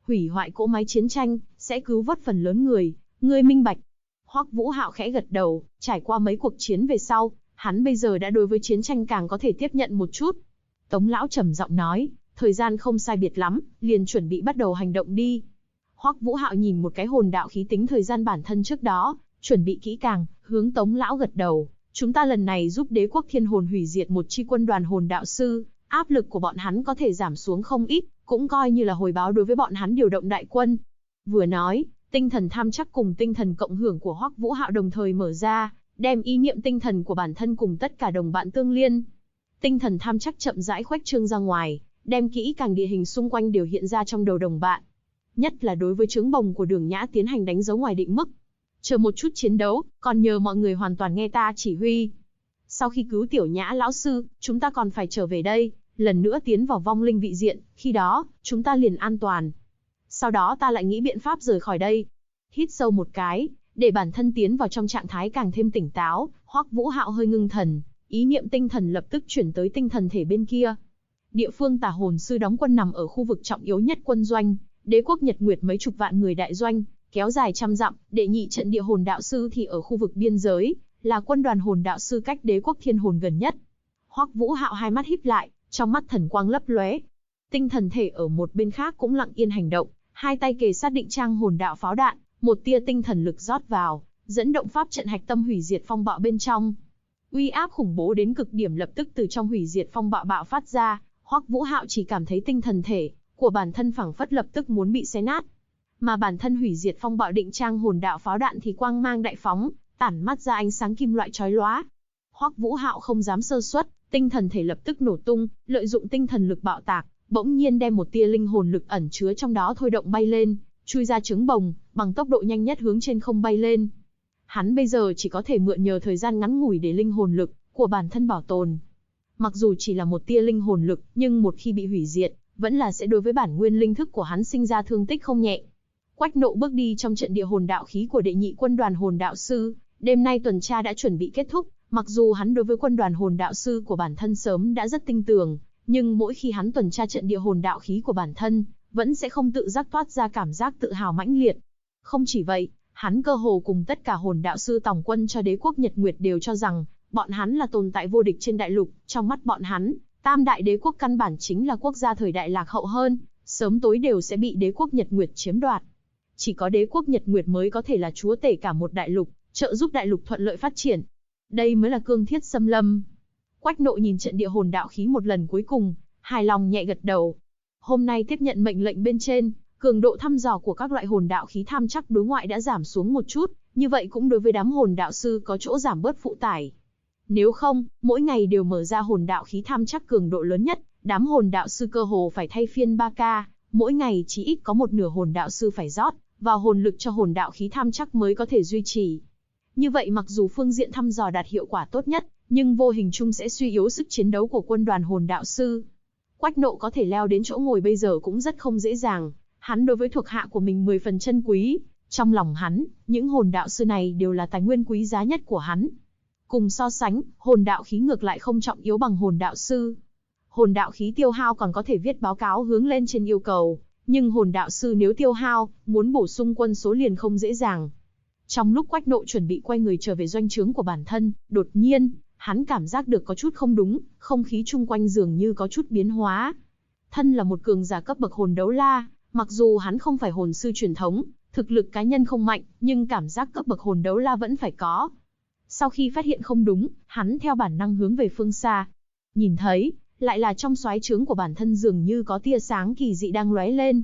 hủy hoại cỗ máy chiến tranh, sẽ cứu vớt phần lớn người, ngươi minh bạch. Hoắc Vũ Hạo khẽ gật đầu, trải qua mấy cuộc chiến về sau, hắn bây giờ đã đối với chiến tranh càng có thể tiếp nhận một chút. Tống lão trầm giọng nói, thời gian không sai biệt lắm, liền chuẩn bị bắt đầu hành động đi. Hoắc Vũ Hạo nhìn một cái hồn đạo khí tính thời gian bản thân trước đó, chuẩn bị kỹ càng, hướng Tống lão gật đầu. Chúng ta lần này giúp đế quốc thiên hồn hủy diệt một chi quân đoàn hồn đạo sư, áp lực của bọn hắn có thể giảm xuống không ít, cũng coi như là hồi báo đối với bọn hắn điều động đại quân. Vừa nói, tinh thần tham chắc cùng tinh thần cộng hưởng của Hoắc Vũ Hạo đồng thời mở ra, đem ý niệm tinh thần của bản thân cùng tất cả đồng bạn tương liên. Tinh thần tham chắc chậm rãi khuếch trương ra ngoài, đem kỹ càng địa hình xung quanh đều hiện ra trong đầu đồng bạn. Nhất là đối với trướng bồng của Đường Nhã tiến hành đánh dấu ngoài định mức. Chờ một chút chiến đấu, còn nhờ mọi người hoàn toàn nghe ta chỉ huy. Sau khi cứu Tiểu Nhã lão sư, chúng ta còn phải trở về đây, lần nữa tiến vào vong linh vị diện, khi đó, chúng ta liền an toàn. Sau đó ta lại nghĩ biện pháp rời khỏi đây. Hít sâu một cái, để bản thân tiến vào trong trạng thái càng thêm tỉnh táo, Hoắc Vũ Hạo hơi ngưng thần, ý niệm tinh thần lập tức chuyển tới tinh thần thể bên kia. Địa phương Tà Hồn sư đóng quân nằm ở khu vực trọng yếu nhất quân doanh, đế quốc Nhật Nguyệt mấy chục vạn người đại doanh, kéo dài trăm dặm, đệ nhị trận địa hồn đạo sư thì ở khu vực biên giới, là quân đoàn hồn đạo sư cách đế quốc thiên hồn gần nhất. Hoắc Vũ Hạo hai mắt híp lại, trong mắt thần quang lấp lóe. Tinh thần thể ở một bên khác cũng lặng yên hành động, hai tay kề sát định trang hồn đạo pháo đạn, một tia tinh thần lực rót vào, dẫn động pháp trận hạch tâm hủy diệt phong bạo bên trong. Uy áp khủng bố đến cực điểm lập tức từ trong hủy diệt phong bạo bạo phát ra, Hoắc Vũ Hạo chỉ cảm thấy tinh thần thể của bản thân phảng phất lập tức muốn bị xé nát. Mà bản thân hủy diệt phong bạo định trang hồn đạo pháo đạn thì quang mang đại phóng, tản mắt ra ánh sáng kim loại chói lóa. Hoắc Vũ Hạo không dám sơ suất, tinh thần thể lập tức nổ tung, lợi dụng tinh thần lực bạo tạc, bỗng nhiên đem một tia linh hồn lực ẩn chứa trong đó thôi động bay lên, chui ra trứng bồng, bằng tốc độ nhanh nhất hướng trên không bay lên. Hắn bây giờ chỉ có thể mượn nhờ thời gian ngắn ngủi để linh hồn lực của bản thân bảo tồn. Mặc dù chỉ là một tia linh hồn lực, nhưng một khi bị hủy diệt, vẫn là sẽ đối với bản nguyên linh thức của hắn sinh ra thương tích không nhẹ. Quách Nộ bước đi trong trận địa hồn đạo khí của đệ nhị quân đoàn hồn đạo sư, đêm nay tuần tra đã chuẩn bị kết thúc, mặc dù hắn đối với quân đoàn hồn đạo sư của bản thân sớm đã rất tinh tường, nhưng mỗi khi hắn tuần tra trận địa hồn đạo khí của bản thân, vẫn sẽ không tự giác toát ra cảm giác tự hào mãnh liệt. Không chỉ vậy, hắn cơ hồ cùng tất cả hồn đạo sư tổng quân cho đế quốc Nhật Nguyệt đều cho rằng, bọn hắn là tồn tại vô địch trên đại lục, trong mắt bọn hắn, tam đại đế quốc căn bản chính là quốc gia thời đại lạc hậu hơn, sớm tối đều sẽ bị đế quốc Nhật Nguyệt chiếm đoạt. Chỉ có đế quốc Nhật Nguyệt mới có thể là chúa tể cả một đại lục, trợ giúp đại lục thuận lợi phát triển. Đây mới là cương thiết xâm lâm. Quách Nộ nhìn trận địa hồn đạo khí một lần cuối cùng, hài lòng nhẹ gật đầu. Hôm nay tiếp nhận mệnh lệnh bên trên, cường độ thăm dò của các loại hồn đạo khí tham chắc đối ngoại đã giảm xuống một chút, như vậy cũng đối với đám hồn đạo sư có chỗ giảm bớt phụ tải. Nếu không, mỗi ngày đều mở ra hồn đạo khí tham chắc cường độ lớn nhất, đám hồn đạo sư cơ hồ phải thay phiên 3K, mỗi ngày chỉ ít có một nửa hồn đạo sư phải rót vào hồn lực cho hồn đạo khí tham chắc mới có thể duy trì. Như vậy mặc dù phương diện thăm dò đạt hiệu quả tốt nhất, nhưng vô hình chung sẽ suy yếu sức chiến đấu của quân đoàn hồn đạo sư. Quách Nộ có thể leo đến chỗ ngồi bây giờ cũng rất không dễ dàng, hắn đối với thuộc hạ của mình 10 phần chân quý, trong lòng hắn, những hồn đạo sư này đều là tài nguyên quý giá nhất của hắn. Cùng so sánh, hồn đạo khí ngược lại không trọng yếu bằng hồn đạo sư. Hồn đạo khí tiêu hao còn có thể viết báo cáo hướng lên trên yêu cầu, nhưng hồn đạo sư nếu tiêu hao, muốn bổ sung quân số liền không dễ dàng. Trong lúc Quách Nộ chuẩn bị quay người trở về doanh trướng của bản thân, đột nhiên, hắn cảm giác được có chút không đúng, không khí chung quanh dường như có chút biến hóa. Thân là một cường giả cấp bậc hồn đấu la, mặc dù hắn không phải hồn sư truyền thống, thực lực cá nhân không mạnh, nhưng cảm giác cấp bậc hồn đấu la vẫn phải có. Sau khi phát hiện không đúng, hắn theo bản năng hướng về phương xa. Nhìn thấy, lại là trong xoáy trướng của bản thân dường như có tia sáng kỳ dị đang lóe lên.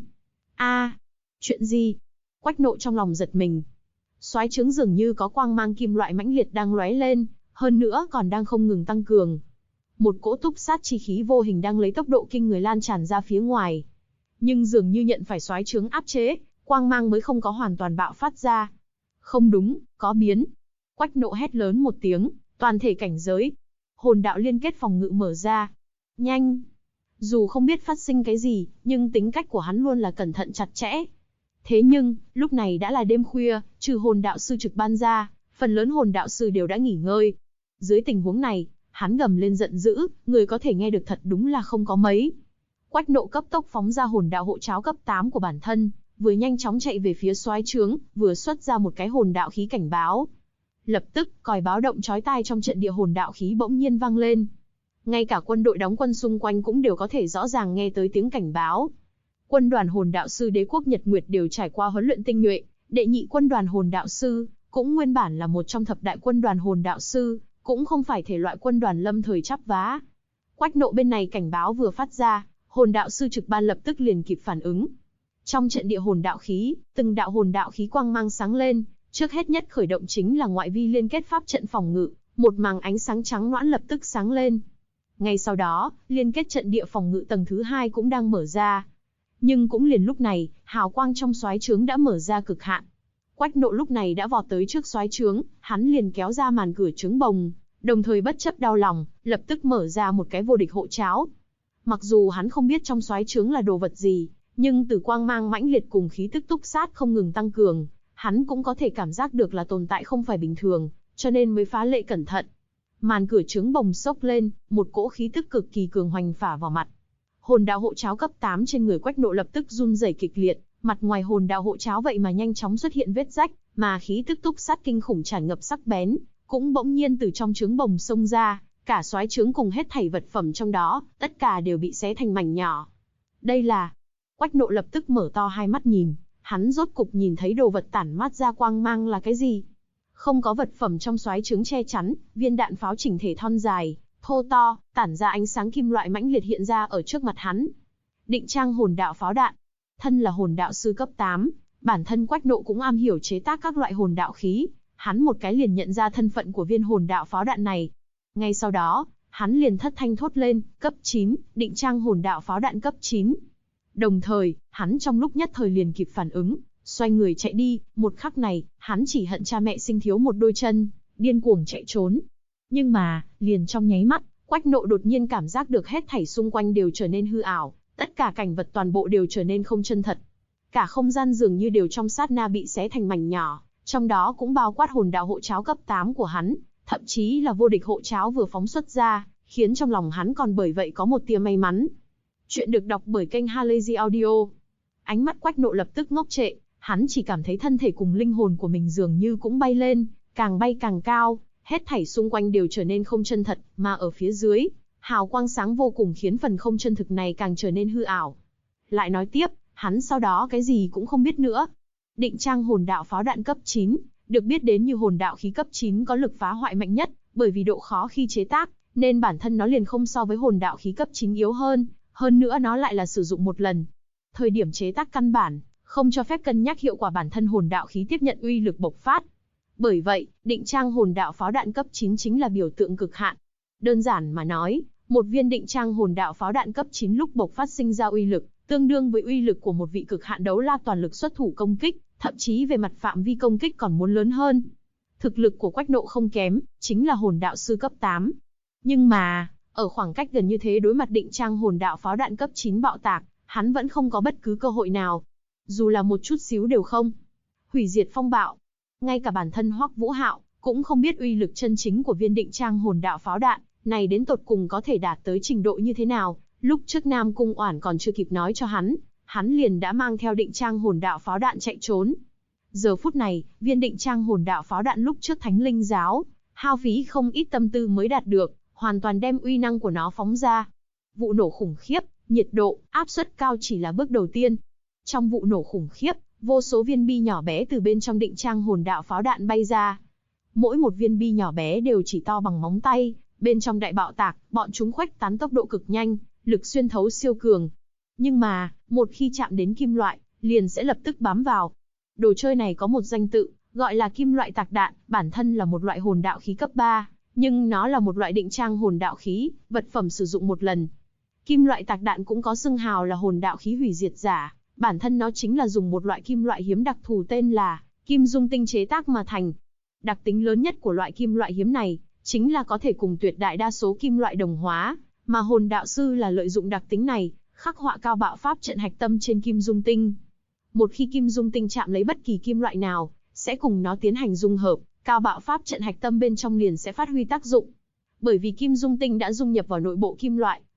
Chuyện gì? Quách Nộ trong lòng giật mình. Xoáy trướng dường như có quang mang kim loại mãnh liệt đang lóe lên, hơn nữa còn đang không ngừng tăng cường. Một cỗ túc sát chi khí vô hình đang lấy tốc độ kinh người lan tràn ra phía ngoài. Nhưng dường như nhận phải xoáy trướng áp chế, quang mang mới không có hoàn toàn bạo phát ra. Không đúng, có biến. Quách Nộ hét lớn một tiếng, toàn thể cảnh giới. Hồn đạo liên kết phòng ngự mở ra. Nhanh! Dù không biết phát sinh cái gì, nhưng tính cách của hắn luôn là cẩn thận chặt chẽ. Thế nhưng, lúc này đã là đêm khuya, trừ hồn đạo sư trực ban ra, phần lớn hồn đạo sư đều đã nghỉ ngơi. Dưới tình huống này, hắn gầm lên giận dữ, người có thể nghe được thật đúng là không có mấy. Quách Nộ cấp tốc phóng ra hồn đạo hộ cháo cấp 8 của bản thân, vừa nhanh chóng chạy về phía soái trướng, vừa xuất ra một cái hồn đạo khí cảnh báo. Lập tức, còi báo động chói tai trong trận địa hồn đạo khí bỗng nhiên vang lên. Ngay cả quân đội đóng quân xung quanh cũng đều có thể rõ ràng nghe tới tiếng cảnh báo. Quân đoàn hồn đạo sư đế quốc Nhật Nguyệt đều trải qua huấn luyện tinh nhuệ, đệ nhị quân đoàn hồn đạo sư cũng nguyên bản là một trong thập đại quân đoàn hồn đạo sư, cũng không phải thể loại quân đoàn lâm thời chắp vá. Quách Nộ bên này cảnh báo vừa phát ra, hồn đạo sư trực ban lập tức liền kịp phản ứng. Trong trận địa hồn đạo khí, từng đạo hồn đạo khí quang mang sáng lên, trước hết nhất khởi động chính là ngoại vi liên kết pháp trận phòng ngự, một màng ánh sáng trắng loãng lập tức sáng lên. Ngay sau đó, liên kết trận địa phòng ngự tầng thứ 2 cũng đang mở ra. Nhưng cũng liền lúc này, hào quang trong soái trướng đã mở ra cực hạn. Quách Nộ lúc này đã vọt tới trước soái trướng, hắn liền kéo ra màn cửa trướng bồng, đồng thời bất chấp đau lòng, lập tức mở ra một cái vô địch hộ cháo. Mặc dù hắn không biết trong soái trướng là đồ vật gì, nhưng từ quang mang mãnh liệt cùng khí tức túc sát không ngừng tăng cường, hắn cũng có thể cảm giác được là tồn tại không phải bình thường, cho nên mới phá lệ cẩn thận. Màn cửa trướng bồng xốc lên, một cỗ khí tức cực kỳ cường hoành phả vào mặt. Hồn đạo hộ cháo cấp 8 trên người Quách Nộ lập tức run rẩy kịch liệt, mặt ngoài hồn đạo hộ cháo vậy mà nhanh chóng xuất hiện vết rách, mà khí tức túc sát kinh khủng tràn ngập sắc bén, cũng bỗng nhiên từ trong trướng bồng xông ra, cả soái trướng cùng hết thảy vật phẩm trong đó, tất cả đều bị xé thành mảnh nhỏ. Đây là... Quách Nộ lập tức mở to hai mắt nhìn, hắn rốt cục nhìn thấy đồ vật tản mát ra quang mang là cái gì. Không có vật phẩm trong soái trướng che chắn, viên đạn pháo chỉnh thể thon dài, thô to, tản ra ánh sáng kim loại mãnh liệt hiện ra ở trước mặt hắn. Định trang hồn đạo pháo đạn. Thân là hồn đạo sư cấp 8, bản thân Quách Nộ cũng am hiểu chế tác các loại hồn đạo khí, hắn một cái liền nhận ra thân phận của viên hồn đạo pháo đạn này. Ngay sau đó, hắn liền thất thanh thốt lên, cấp 9, định trang hồn đạo pháo đạn cấp 9. Đồng thời, hắn trong lúc nhất thời liền kịp phản ứng, xoay người chạy đi, một khắc này, hắn chỉ hận cha mẹ sinh thiếu một đôi chân, điên cuồng chạy trốn. Nhưng mà, liền trong nháy mắt, Quách Nộ đột nhiên cảm giác được hết thảy xung quanh đều trở nên hư ảo, tất cả cảnh vật toàn bộ đều trở nên không chân thật. Cả không gian dường như đều trong sát na bị xé thành mảnh nhỏ, trong đó cũng bao quát hồn đạo hộ cháo cấp 8 của hắn, thậm chí là vô địch hộ cháo vừa phóng xuất ra, khiến trong lòng hắn còn bởi vậy có một tia may mắn. Chuyện được đọc bởi kênh Halazy Audio. Ánh mắt Quách Nộ lập tức ngốc trệ, hắn chỉ cảm thấy thân thể cùng linh hồn của mình dường như cũng bay lên, càng bay càng cao, hết thảy xung quanh đều trở nên không chân thật, mà ở phía dưới, hào quang sáng vô cùng khiến phần không chân thực này càng trở nên hư ảo. Lại nói tiếp, hắn sau đó cái gì cũng không biết nữa. Định trang hồn đạo pháo đạn cấp 9, được biết đến như hồn đạo khí cấp 9 có lực phá hoại mạnh nhất, bởi vì độ khó khi chế tác, nên bản thân nó liền không so với hồn đạo khí cấp 9 yếu hơn nữa nó lại là sử dụng một lần. Thời điểm chế tác căn bản, không cho phép cân nhắc hiệu quả bản thân hồn đạo khí tiếp nhận uy lực bộc phát. Bởi vậy, định trang hồn đạo pháo đạn cấp 9 chính là biểu tượng cực hạn. Đơn giản mà nói, một viên định trang hồn đạo pháo đạn cấp 9 lúc bộc phát sinh ra uy lực, tương đương với uy lực của một vị cực hạn đấu la toàn lực xuất thủ công kích, thậm chí về mặt phạm vi công kích còn muốn lớn hơn. Thực lực của Quách Nộ không kém, chính là hồn đạo sư cấp 8. Nhưng mà, ở khoảng cách gần như thế đối mặt định trang hồn đạo pháo đạn cấp 9 bạo tạc, hắn vẫn không có bất cứ cơ hội nào. Dù là một chút xíu đều không. Hủy diệt phong bạo. Ngay cả bản thân Hoắc Vũ Hạo cũng không biết uy lực chân chính của viên định trang hồn đạo pháo đạn này đến tột cùng có thể đạt tới trình độ như thế nào. Lúc trước Nam Cung Oản còn chưa kịp nói cho hắn liền đã mang theo định trang hồn đạo pháo đạn chạy trốn. Giờ phút này, viên định trang hồn đạo pháo đạn lúc trước Thánh Linh giáo hao phí không ít tâm tư mới đạt được, hoàn toàn đem uy năng của nó phóng ra. Vụ nổ khủng khiếp, nhiệt độ, áp suất cao chỉ là bước đầu tiên. Trong vụ nổ khủng khiếp, vô số viên bi nhỏ bé từ bên trong định trang hồn đạo pháo đạn bay ra. Mỗi một viên bi nhỏ bé đều chỉ to bằng móng tay, bên trong đại bạo tạc, bọn chúng khuếch tán tốc độ cực nhanh, lực xuyên thấu siêu cường. Nhưng mà, một khi chạm đến kim loại, liền sẽ lập tức bám vào. Đồ chơi này có một danh tự, gọi là kim loại tạc đạn, bản thân là một loại hồn đạo khí cấp 3, nhưng nó là một loại định trang hồn đạo khí, vật phẩm sử dụng một lần. Kim loại tạc đạn cũng có xưng hào là hồn đạo khí hủy diệt giả, bản thân nó chính là dùng một loại kim loại hiếm đặc thù tên là kim dung tinh chế tác mà thành. Đặc tính lớn nhất của loại kim loại hiếm này chính là có thể cùng tuyệt đại đa số kim loại đồng hóa, mà hồn đạo sư là lợi dụng đặc tính này, khắc họa cao bạo pháp trận hạch tâm trên kim dung tinh. Một khi kim dung tinh chạm lấy bất kỳ kim loại nào, sẽ cùng nó tiến hành dung hợp, cao bạo pháp trận hạch tâm bên trong liền sẽ phát huy tác dụng. Bởi vì kim dung tinh đã dung nhập vào nội bộ kim loại,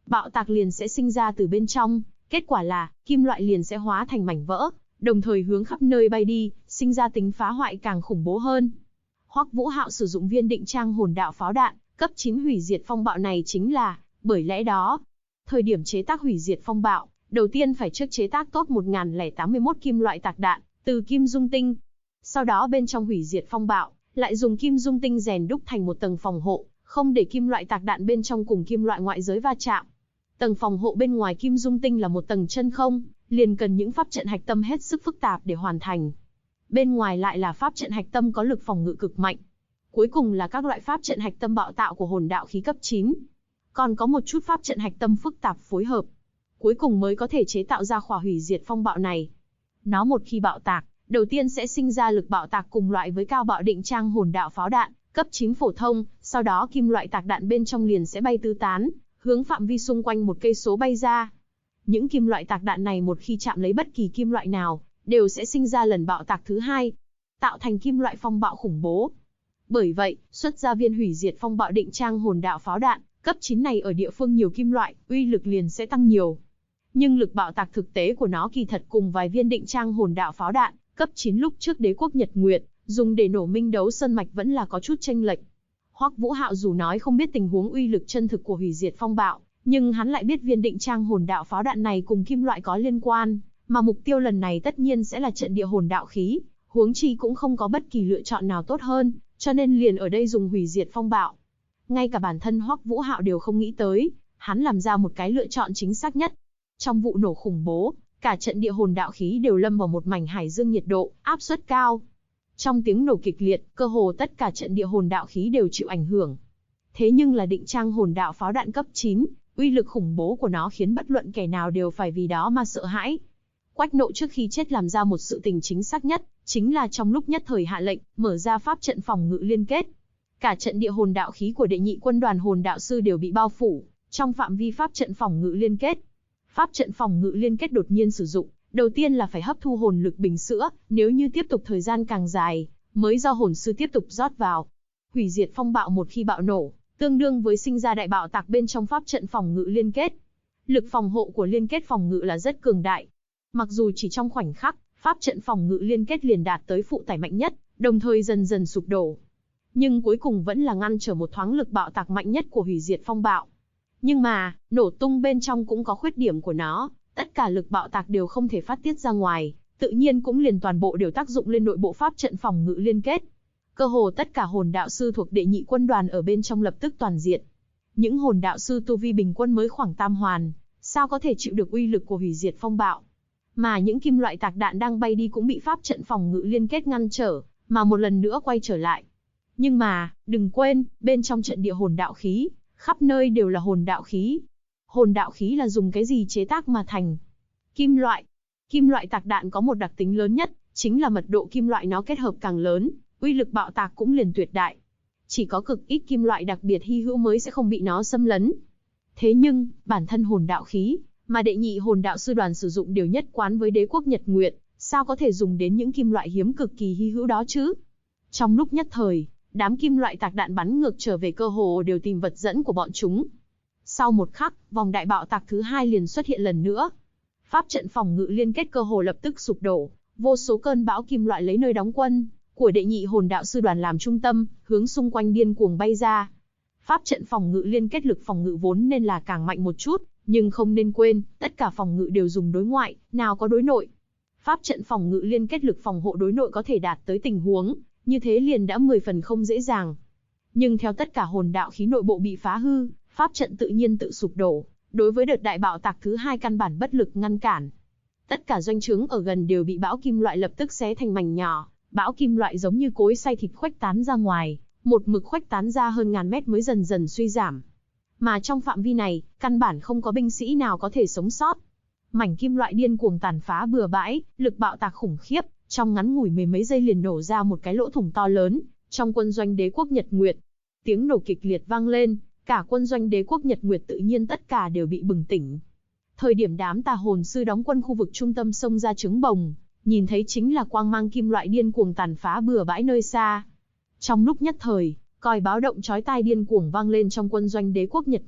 bạo tạc liền sẽ sinh ra từ bên trong, kết quả là, kim loại liền sẽ hóa thành mảnh vỡ, đồng thời hướng khắp nơi bay đi, sinh ra tính phá hoại càng khủng bố hơn. Hoắc Vũ Hạo sử dụng viên định trang hồn đạo pháo đạn, cấp 9 hủy diệt phong bạo này chính là, bởi lẽ đó, thời điểm chế tác hủy diệt phong bạo, đầu tiên phải trước chế tác tốt 1081 kim loại tạc đạn, từ kim dung tinh. Sau đó bên trong hủy diệt phong bạo, lại dùng kim dung tinh rèn đúc thành một tầng phòng hộ, không để kim loại tạc đạn bên trong cùng kim loại ngoại giới va chạm. Tầng phòng hộ bên ngoài kim dung tinh là một tầng chân không, liền cần những pháp trận hạch tâm hết sức phức tạp để hoàn thành. Bên ngoài lại là pháp trận hạch tâm có lực phòng ngự cực mạnh. Cuối cùng là các loại pháp trận hạch tâm bạo tạo của hồn đạo khí cấp 9. Còn có một chút pháp trận hạch tâm phức tạp phối hợp. Cuối cùng mới có thể chế tạo ra khỏa hủy diệt phong bạo này. Nó một khi bạo tạc, đầu tiên sẽ sinh ra lực bạo tạc cùng loại với cao bạo định trang hồn đạo pháo đạn, cấp 9 phổ thông, sau đó kim loại tạc đạn bên trong liền sẽ bay tứ tán, hướng phạm vi xung quanh 1 cây số bay ra. Những kim loại tạc đạn này một khi chạm lấy bất kỳ kim loại nào, đều sẽ sinh ra lần bạo tạc thứ hai, tạo thành kim loại phong bạo khủng bố. Bởi vậy, xuất ra viên hủy diệt phong bạo định trang hồn đạo pháo đạn, cấp 9 này ở địa phương nhiều kim loại, uy lực liền sẽ tăng nhiều. Nhưng lực bạo tạc thực tế của nó kỳ thật cùng vài viên định trang hồn đạo pháo đạn, cấp 9 lúc trước đế quốc Nhật Nguyệt, dùng để nổ Minh Đấu Sơn Mạch vẫn là có chút chênh lệch. Hoắc Vũ Hạo dù nói không biết tình huống uy lực chân thực của hủy diệt phong bạo, nhưng hắn lại biết viên định trang hồn đạo pháo đạn này cùng kim loại có liên quan, mà mục tiêu lần này tất nhiên sẽ là trận địa hồn đạo khí, huống chi cũng không có bất kỳ lựa chọn nào tốt hơn, cho nên liền ở đây dùng hủy diệt phong bạo. Ngay cả bản thân Hoắc Vũ Hạo đều không nghĩ tới, hắn làm ra một cái lựa chọn chính xác nhất. Trong vụ nổ khủng bố, cả trận địa hồn đạo khí đều lâm vào một mảnh hải dương nhiệt độ, áp suất cao. Trong tiếng nổ kịch liệt, cơ hồ tất cả trận địa hồn đạo khí đều chịu ảnh hưởng. Thế nhưng là định trang hồn đạo pháo đạn cấp 9, uy lực khủng bố của nó khiến bất luận kẻ nào đều phải vì đó mà sợ hãi. Quách Nộ trước khi chết làm ra một sự tình chính xác nhất, chính là trong lúc nhất thời hạ lệnh, mở ra pháp trận phòng ngự liên kết. Cả trận địa hồn đạo khí của đệ nhị quân đoàn hồn đạo sư đều bị bao phủ, trong phạm vi pháp trận phòng ngự liên kết. Pháp trận phòng ngự liên kết đột nhiên sử dụng, đầu tiên là phải hấp thu hồn lực bình sữa, nếu như tiếp tục thời gian càng dài, mới do hồn sư tiếp tục rót vào. Hủy diệt phong bạo một khi bạo nổ, tương đương với sinh ra đại bạo tạc bên trong pháp trận phòng ngự liên kết. Lực phòng hộ của liên kết phòng ngự là rất cường đại. Mặc dù chỉ trong khoảnh khắc, pháp trận phòng ngự liên kết liền đạt tới phụ tải mạnh nhất, đồng thời dần dần sụp đổ. Nhưng cuối cùng vẫn là ngăn trở một thoáng lực bạo tạc mạnh nhất của hủy diệt phong bạo. Nhưng mà, nổ tung bên trong cũng có khuyết điểm của nó, tất cả lực bạo tạc đều không thể phát tiết ra ngoài, tự nhiên cũng liền toàn bộ đều tác dụng lên nội bộ pháp trận phòng ngự liên kết. Cơ hồ tất cả hồn đạo sư thuộc đệ nhị quân đoàn ở bên trong lập tức toàn diệt. Những hồn đạo sư tu vi bình quân mới khoảng tam hoàn, sao có thể chịu được uy lực của hủy diệt phong bạo. Mà những kim loại tạc đạn đang bay đi cũng bị pháp trận phòng ngự liên kết ngăn trở, mà một lần nữa quay trở lại. Nhưng mà, đừng quên, bên trong trận địa hồn đạo khí, khắp nơi đều là hồn đạo khí. Hồn đạo khí là dùng cái gì chế tác mà thành? Kim loại. Kim loại tạc đạn có một đặc tính lớn nhất, chính là mật độ kim loại nó kết hợp càng lớn, uy lực bạo tạc cũng liền tuyệt đại. Chỉ có cực ít kim loại đặc biệt hy hữu mới sẽ không bị nó xâm lấn. Thế nhưng, bản thân hồn đạo khí, mà đệ nhị hồn đạo sư đoàn sử dụng đều nhất quán với đế quốc Nhật Nguyệt, sao có thể dùng đến những kim loại hiếm cực kỳ hy hữu đó chứ? Trong lúc nhất thời, đám kim loại tạc đạn bắn ngược trở về cơ hồ đều tìm vật dẫn của bọn chúng. Sau một khắc, vòng đại bạo tạc thứ hai liền xuất hiện lần nữa. Pháp trận phòng ngự liên kết cơ hồ lập tức sụp đổ, vô số cơn bão kim loại lấy nơi đóng quân của đệ nhị hồn đạo sư đoàn làm trung tâm, hướng xung quanh điên cuồng bay ra. Pháp trận phòng ngự liên kết lực phòng ngự vốn nên là càng mạnh một chút, nhưng không nên quên, tất cả phòng ngự đều dùng đối ngoại, nào có đối nội. Pháp trận phòng ngự liên kết lực phòng hộ đối nội có thể đạt tới tình huống, như thế liền đã 10 phần không dễ dàng. Nhưng theo tất cả hồn đạo khí nội bộ bị phá hư, pháp trận tự nhiên tự sụp đổ, đối với đợt đại bạo tạc thứ hai căn bản bất lực ngăn cản. Tất cả doanh trướng ở gần đều bị bão kim loại lập tức xé thành mảnh nhỏ, bão kim loại giống như cối xay thịt khuếch tán ra ngoài, một mực khuếch tán ra hơn ngàn mét mới dần dần suy giảm. Mà trong phạm vi này, căn bản không có binh sĩ nào có thể sống sót. Mảnh kim loại điên cuồng tàn phá bừa bãi, lực bạo tạc khủng khiếp, trong ngắn ngủi mười mấy giây liền nổ ra một cái lỗ thủng to lớn, trong quân doanh đế quốc Nhật Nguyệt. Tiếng nổ kịch liệt vang lên, cả quân doanh đế quốc Nhật Nguyệt tự nhiên tất cả đều bị bừng tỉnh. Thời điểm đám tà hồn sư đóng quân khu vực trung tâm xông ra trứng bồng, nhìn thấy chính là quang mang kim loại điên cuồng tàn phá bừa bãi nơi xa. Trong lúc nhất thời, còi báo động chói tai điên cuồng vang lên trong quân doanh đế quốc Nhật Nguyệt,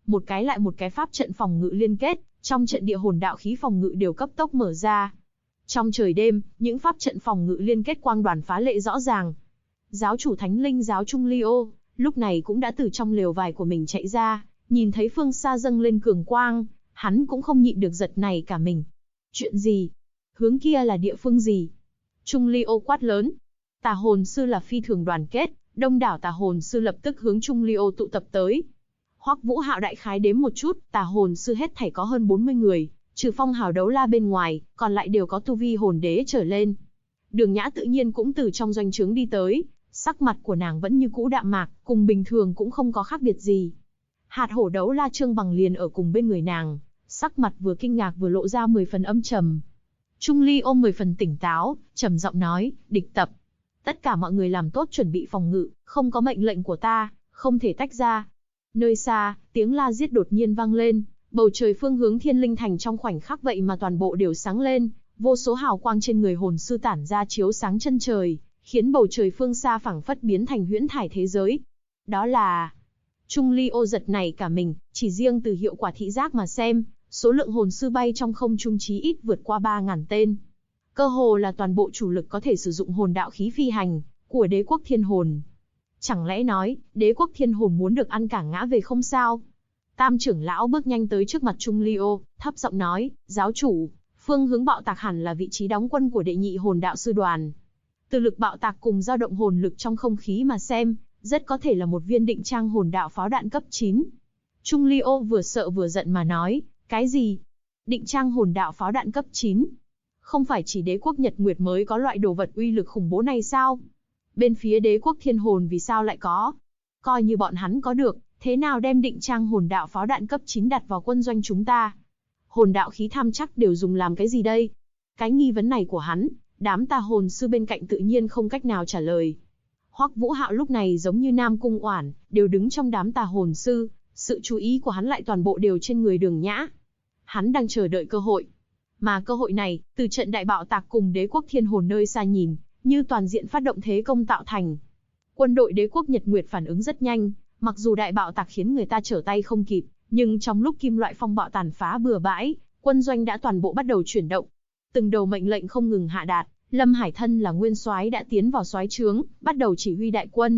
một cái lại một cái pháp trận phòng ngự liên kết, trong trận địa hồn đạo khí phòng ngự đều cấp tốc mở ra. Trong trời đêm, những pháp trận phòng ngự liên kết quang đoàn phá lệ rõ ràng. Giáo chủ Thánh Linh giáo Trung Ly Ô, lúc này cũng đã từ trong lều vải của mình chạy ra, nhìn thấy phương xa dâng lên cường quang, hắn cũng không nhịn được giật nảy cả mình. Chuyện gì? Hướng kia là địa phương gì? Trung Ly Ô quát lớn. Tà hồn sư là phi thường đoàn kết, đông đảo tà hồn sư lập tức hướng Trung Ly Ô tụ tập tới. Hoắc Vũ Hạo đại khái đếm một chút, tà hồn sư hết thảy có hơn 40 người, trừ Phong Hào Đấu La bên ngoài, còn lại đều có tu vi hồn đế trở lên. Đường Nhã tự nhiên cũng từ trong doanh trướng đi tới, sắc mặt của nàng vẫn như cũ đạm mạc, cùng bình thường cũng không có khác biệt gì. Hạt hổ đấu la Trương Bằng liền ở cùng bên người nàng, sắc mặt vừa kinh ngạc vừa lộ ra 10 phần âm trầm. Trung Ly ôm 10 phần tỉnh táo, trầm giọng nói, địch tập. Tất cả mọi người làm tốt chuẩn bị phòng ngự, không có mệnh lệnh của ta, không thể tách ra. Nơi xa, tiếng la giết đột nhiên vang lên, bầu trời phương hướng Thiên Linh Thành trong khoảnh khắc vậy mà toàn bộ đều sáng lên, vô số hào quang trên người hồn sư tản ra chiếu sáng chân trời, khiến bầu trời phương xa phảng phất biến thành huyễn thải thế giới. Đó là... Trung Ly Ô giật này cả mình, chỉ riêng từ hiệu quả thị giác mà xem, số lượng hồn sư bay trong không trung chí ít vượt qua 3.000 tên. Cơ hồ là toàn bộ chủ lực có thể sử dụng hồn đạo khí phi hành của đế quốc thiên hồn. Chẳng lẽ nói, đế quốc thiên hồn muốn được ăn cả ngã về không sao? Tam trưởng lão bước nhanh tới trước mặt Trung Ly Ô, thấp giọng nói, giáo chủ, phương hướng bạo tạc hẳn là vị trí đóng quân của đệ nhị hồn đạo sư đoàn. Từ lực bạo tạc cùng dao động hồn lực trong không khí mà xem, rất có thể là một viên định trang hồn đạo pháo đạn cấp 9. Trung Ly Ô vừa sợ vừa giận mà nói, cái gì? Định trang hồn đạo pháo đạn cấp 9? Không phải chỉ đế quốc Nhật Nguyệt mới có loại đồ vật uy lực khủng bố này sao? Bên phía đế quốc thiên hồn vì sao lại có? Coi như bọn hắn có được, thế nào đem định trang hồn đạo pháo đạn cấp 9 đặt vào quân doanh chúng ta? Hồn đạo khí tham chắc đều dùng làm cái gì đây? Cái nghi vấn này của hắn, đám tà hồn sư bên cạnh tự nhiên không cách nào trả lời. Hoắc Vũ Hạo lúc này giống như Nam Cung Oản, đều đứng trong đám tà hồn sư, sự chú ý của hắn lại toàn bộ đều trên người Đường Nhã. Hắn đang chờ đợi cơ hội. Mà cơ hội này, từ trận đại bạo tạc cùng đế quốc thiên hồn nơi xa nhìn, như toàn diện phát động thế công tạo thành. Quân đội đế quốc Nhật Nguyệt phản ứng rất nhanh, mặc dù đại bạo tạc khiến người ta trở tay không kịp, nhưng trong lúc kim loại phong bạo tàn phá bừa bãi, quân doanh đã toàn bộ bắt đầu chuyển động. Từng đầu mệnh lệnh không ngừng hạ đạt, Lâm Hải thân là nguyên soái đã tiến vào soái trướng, bắt đầu chỉ huy đại quân.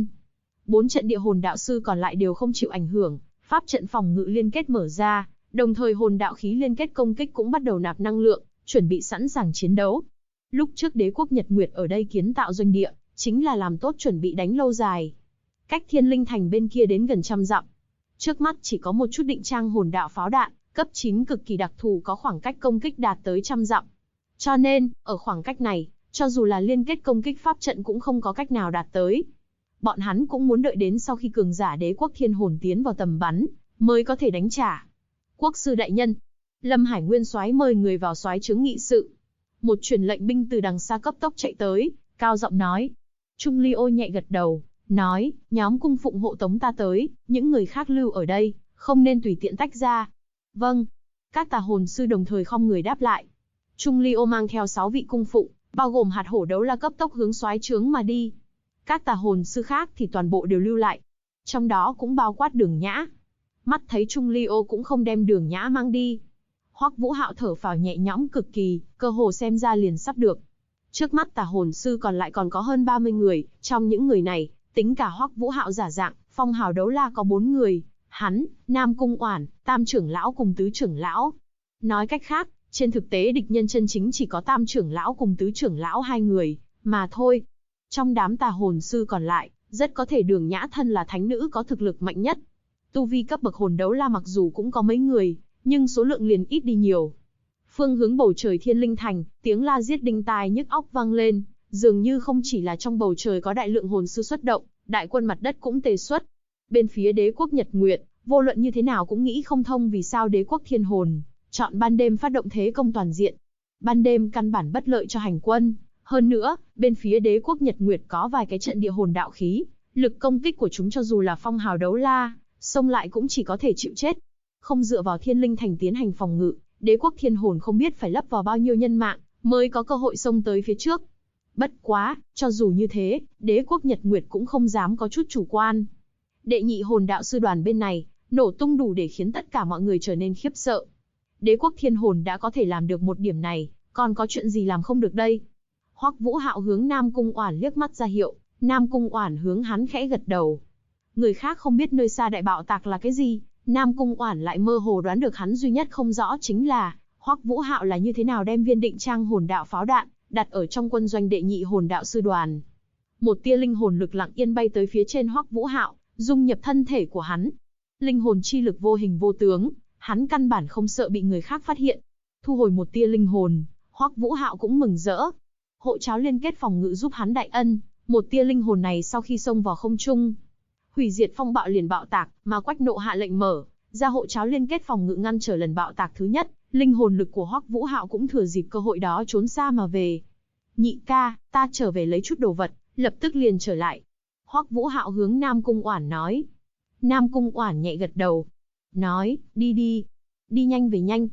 4 trận địa hồn đạo sư còn lại đều không chịu ảnh hưởng, pháp trận phòng ngự liên kết mở ra, đồng thời hồn đạo khí liên kết công kích cũng bắt đầu nạp năng lượng, chuẩn bị sẵn sàng chiến đấu. Lúc trước đế quốc Nhật Nguyệt ở đây kiến tạo doanh địa, chính là làm tốt chuẩn bị đánh lâu dài. Cách Thiên Linh Thành bên kia đến gần 100 dặm. Trước mắt chỉ có một chút định trang hồn đạo pháo đạn, cấp 9 cực kỳ đặc thù có khoảng cách công kích đạt tới 100 dặm. Cho nên, ở khoảng cách này, cho dù là liên kết công kích pháp trận cũng không có cách nào đạt tới. Bọn hắn cũng muốn đợi đến sau khi cường giả đế quốc thiên hồn tiến vào tầm bắn, mới có thể đánh trả. Quốc sư đại nhân, Lâm Hải nguyên soái mời người vào soái trướng nghị sự. Một truyền lệnh binh từ đằng xa cấp tốc chạy tới, cao giọng nói. Trung Ly Ô nhẹ gật đầu, nói, nhóm cung phụng hộ tống ta tới, những người khác lưu ở đây, không nên tùy tiện tách ra. Vâng. Các tà hồn sư đồng thời khom người đáp lại. Trung Ly Ô mang theo 6 vị cung phụng, bao gồm hạt hổ đấu la cấp tốc hướng soái trướng mà đi. Các tà hồn sư khác thì toàn bộ đều lưu lại. Trong đó cũng bao quát Đường Nhã. Mắt thấy Trung Ly Ô cũng không đem Đường Nhã mang đi. Hoắc Vũ Hạo thở phào nhẹ nhõm cực kỳ, cơ hồ xem ra liền sắp được. Trước mắt tà hồn sư còn lại còn có hơn 30 người, trong những người này, tính cả Hoắc Vũ Hạo giả dạng, Phong Hào Đấu La có 4 người, hắn, Nam Cung Oản, Tam trưởng lão cùng Tứ trưởng lão. Nói cách khác, trên thực tế địch nhân chân chính chỉ có Tam trưởng lão cùng Tứ trưởng lão 2 người, mà thôi. Trong đám tà hồn sư còn lại, rất có thể Đường Nhã thân là thánh nữ có thực lực mạnh nhất. Tu vi cấp bậc hồn đấu la mặc dù cũng có mấy người, nhưng số lượng liền ít đi nhiều. Phương hướng bầu trời Thiên Linh Thành, tiếng la giết đinh tai nhức óc vang lên, dường như không chỉ là trong bầu trời có đại lượng hồn sư xuất động, đại quân mặt đất cũng tề xuất. Bên phía đế quốc Nhật Nguyệt, vô luận như thế nào cũng nghĩ không thông vì sao đế quốc Thiên Hồn chọn ban đêm phát động thế công toàn diện. Ban đêm căn bản bất lợi cho hành quân, hơn nữa, bên phía đế quốc Nhật Nguyệt có vài cái trận địa hồn đạo khí, lực công kích của chúng cho dù là Phong Hào Đấu La, xông lại cũng chỉ có thể chịu chết. Không dựa vào Thiên Linh Thành tiến hành phòng ngự, đế quốc Thiên Hồn không biết phải lấp vào bao nhiêu nhân mạng, mới có cơ hội xông tới phía trước. Bất quá, cho dù như thế, đế quốc Nhật Nguyệt cũng không dám có chút chủ quan. Đệ nhị hồn đạo sư đoàn bên này, nổ tung đủ để khiến tất cả mọi người trở nên khiếp sợ. Đế quốc thiên hồn đã có thể làm được một điểm này, còn có chuyện gì làm không được đây? Hoắc Vũ Hạo hướng Nam Cung Oản liếc mắt ra hiệu, Nam Cung Oản hướng hắn khẽ gật đầu. Người khác không biết nơi xa đại bạo tạc là cái gì, Nam Cung Oản lại mơ hồ đoán được, hắn duy nhất không rõ chính là Hoắc Vũ Hạo là như thế nào đem viên định trang hồn đạo pháo đạn đặt ở trong quân doanh đệ nhị hồn đạo sư đoàn. Một tia linh hồn lực lặng yên bay tới phía trên Hoắc Vũ Hạo, dung nhập thân thể của hắn. Linh hồn chi lực vô hình vô tướng, hắn căn bản không sợ bị người khác phát hiện. Thu hồi một tia linh hồn, Hoắc Vũ Hạo cũng mừng rỡ. Hộ cháo liên kết phòng ngự giúp hắn đại ân, một tia linh hồn này sau khi xông vào không trung, hủy diệt phong bạo liền bạo tạc, mà Quách Nộ hạ lệnh mở ra hộ cháo liên kết phòng ngự ngăn trở lần bạo tạc thứ nhất. Linh hồn lực của Hoắc Vũ Hạo cũng thừa dịp cơ hội đó trốn xa mà về. Nhị ca, ta trở về lấy chút đồ vật, lập tức liền trở lại. Hoắc Vũ Hạo hướng Nam Cung Oản nói. Nam Cung Oản nhẹ gật đầu, nói, đi đi, đi nhanh về nhanh.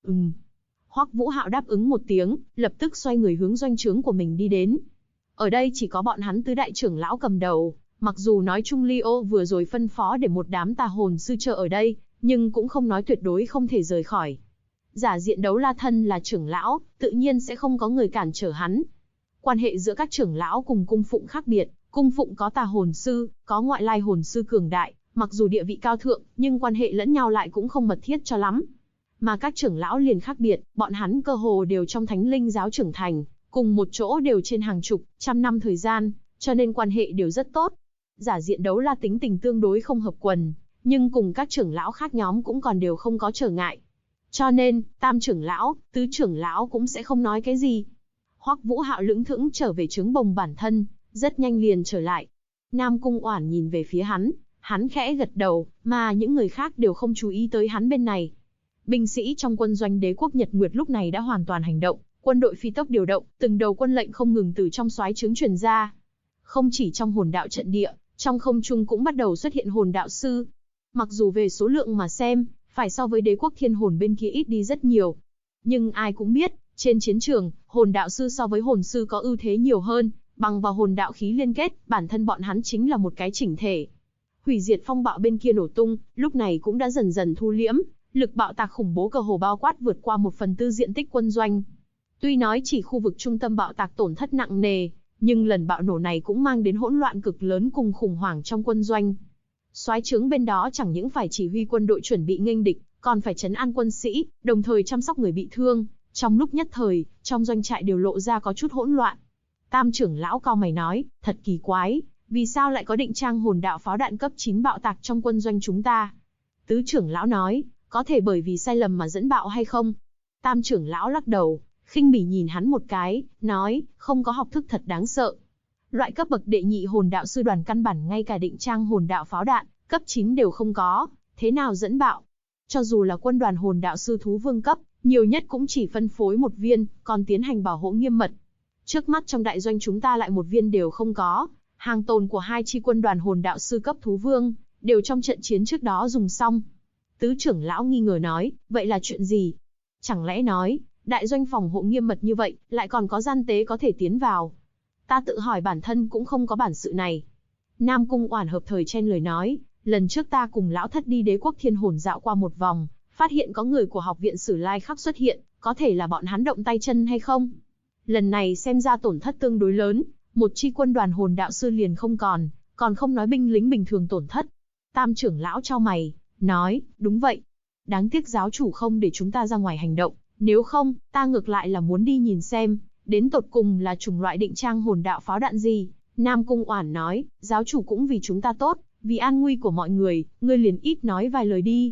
Hoắc Vũ Hạo đáp ứng một tiếng, lập tức xoay người hướng doanh trướng của mình đi đến. Ở đây chỉ có bọn hắn tứ đại trưởng lão cầm đầu, mặc dù nói Trung Ly Ô vừa rồi phân phó để một đám tà hồn sư chờ ở đây, nhưng cũng không nói tuyệt đối không thể rời khỏi. Giả diện Đấu La thân là trưởng lão, tự nhiên sẽ không có người cản trở hắn. Quan hệ giữa các trưởng lão cùng cung phụng khác biệt, cung phụng có tà hồn sư, có ngoại lai hồn sư cường đại, mặc dù địa vị cao thượng, nhưng quan hệ lẫn nhau lại cũng không mật thiết cho lắm. Mà các trưởng lão liền khác biệt, bọn hắn cơ hồ đều trong Thánh Linh giáo trưởng thành, cùng một chỗ đều trên hàng chục, trăm năm thời gian, cho nên quan hệ đều rất tốt. Giả diện Đấu La tính tình tương đối không hợp quần, nhưng cùng các trưởng lão khác nhóm cũng còn đều không có trở ngại. Cho nên, tam trưởng lão, tứ trưởng lão cũng sẽ không nói cái gì. Hoắc Vũ Hạo lững thững trở về trướng bồng bản thân, rất nhanh liền trở lại. Nam Cung Oản nhìn về phía hắn khẽ gật đầu, mà những người khác đều không chú ý tới hắn bên này. Binh sĩ trong quân doanh đế quốc Nhật Nguyệt lúc này đã hoàn toàn hành động, quân đội phi tốc điều động, từng đầu quân lệnh không ngừng từ trong soái trướng truyền ra. Không chỉ trong hồn đạo trận địa, trong không trung cũng bắt đầu xuất hiện hồn đạo sư. Mặc dù về số lượng mà xem, phải so với đế quốc thiên hồn bên kia ít đi rất nhiều. Nhưng ai cũng biết, trên chiến trường, hồn đạo sư so với hồn sư có ưu thế nhiều hơn, bằng vào hồn đạo khí liên kết, bản thân bọn hắn chính là một cái chỉnh thể. Hủy diệt phong bạo bên kia nổ tung, lúc này cũng đã dần dần thu liễm, lực bạo tạc khủng bố cơ hồ bao quát vượt qua 1/4 diện tích quân doanh. Tuy nói chỉ khu vực trung tâm bạo tạc tổn thất nặng nề, nhưng lần bạo nổ này cũng mang đến hỗn loạn cực lớn cùng khủng hoảng trong quân doanh. Soái trướng bên đó chẳng những phải chỉ huy quân đội chuẩn bị nghênh địch, còn phải trấn an quân sĩ, đồng thời chăm sóc người bị thương. Trong lúc nhất thời, trong doanh trại đều lộ ra có chút hỗn loạn. Tam trưởng lão cau mày nói, thật kỳ quái, vì sao lại có định trang hồn đạo pháo đạn cấp 9 bạo tạc trong quân doanh chúng ta? Tứ trưởng lão nói, có thể bởi vì sai lầm mà dẫn bạo hay không? Tam trưởng lão lắc đầu, khinh bỉ nhìn hắn một cái, nói, không có học thức thật đáng sợ. Loại cấp bậc đệ nhị hồn đạo sư đoàn căn bản ngay cả định trang hồn đạo pháo đạn, cấp 9 đều không có, thế nào dẫn bạo? Cho dù là quân đoàn hồn đạo sư thú vương cấp, nhiều nhất cũng chỉ phân phối một viên, còn tiến hành bảo hộ nghiêm mật. Trước mắt trong đại doanh chúng ta lại một viên đều không có, hàng tồn của 2 chi quân đoàn hồn đạo sư cấp thú vương, đều trong trận chiến trước đó dùng xong. Tứ trưởng lão nghi ngờ nói, vậy là chuyện gì? Chẳng lẽ nói, đại doanh phòng hộ nghiêm mật như vậy, lại còn có gian tế có thể tiến vào? Ta tự hỏi bản thân cũng không có bản sự này. Nam Cung Oản hợp thời chen lời nói, lần trước ta cùng lão thất đi đế quốc thiên hồn dạo qua một vòng, phát hiện có người của học viện Sử Lai Khắc xuất hiện, có thể là bọn hắn động tay chân hay không? Lần này xem ra tổn thất tương đối lớn, một chi quân đoàn hồn đạo sư liền không còn không nói binh lính bình thường tổn thất. Tam trưởng lão chau mày, nói, đúng vậy. Đáng tiếc giáo chủ không để chúng ta ra ngoài hành động, nếu không, ta ngược lại là muốn đi nhìn xem, đến tột cùng là chủng loại định trang hồn đạo pháo đạn gì. Nam Cung Oản nói, giáo chủ cũng vì chúng ta tốt, vì an nguy của mọi người, ngươi liền ít nói vài lời đi.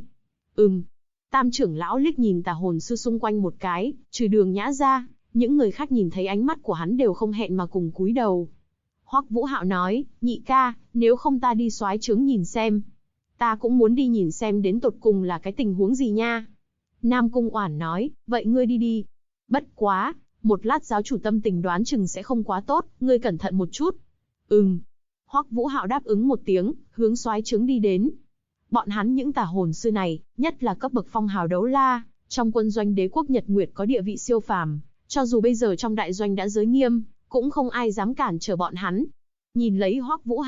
Tam trưởng lão liếc nhìn tà hồn sư xung quanh một cái, trừ Đường Nhã ra, những người khác nhìn thấy ánh mắt của hắn đều không hẹn mà cùng cúi đầu. Hoắc Vũ Hạo nói, nhị ca, nếu không ta đi soái trướng nhìn xem. Ta cũng muốn đi nhìn xem đến tột cùng là cái tình huống gì nha. Nam Cung Oản nói, vậy ngươi đi đi. Bất quá, một lát giáo chủ tâm tình đoán chừng sẽ không quá tốt, ngươi cẩn thận một chút. Hoắc Vũ Hạo đáp ứng một tiếng, hướng soái trướng đi đến. Bọn hắn những tà hồn sư này, nhất là cấp bậc phong hào đấu la, trong quân doanh đế quốc Nhật Nguyệt có địa vị siêu phàm, cho dù bây giờ trong đại doanh đã giới nghiêm, cũng không ai dám cản trở bọn hắn. Nhìn lấy Hoắc Vũ Hạo,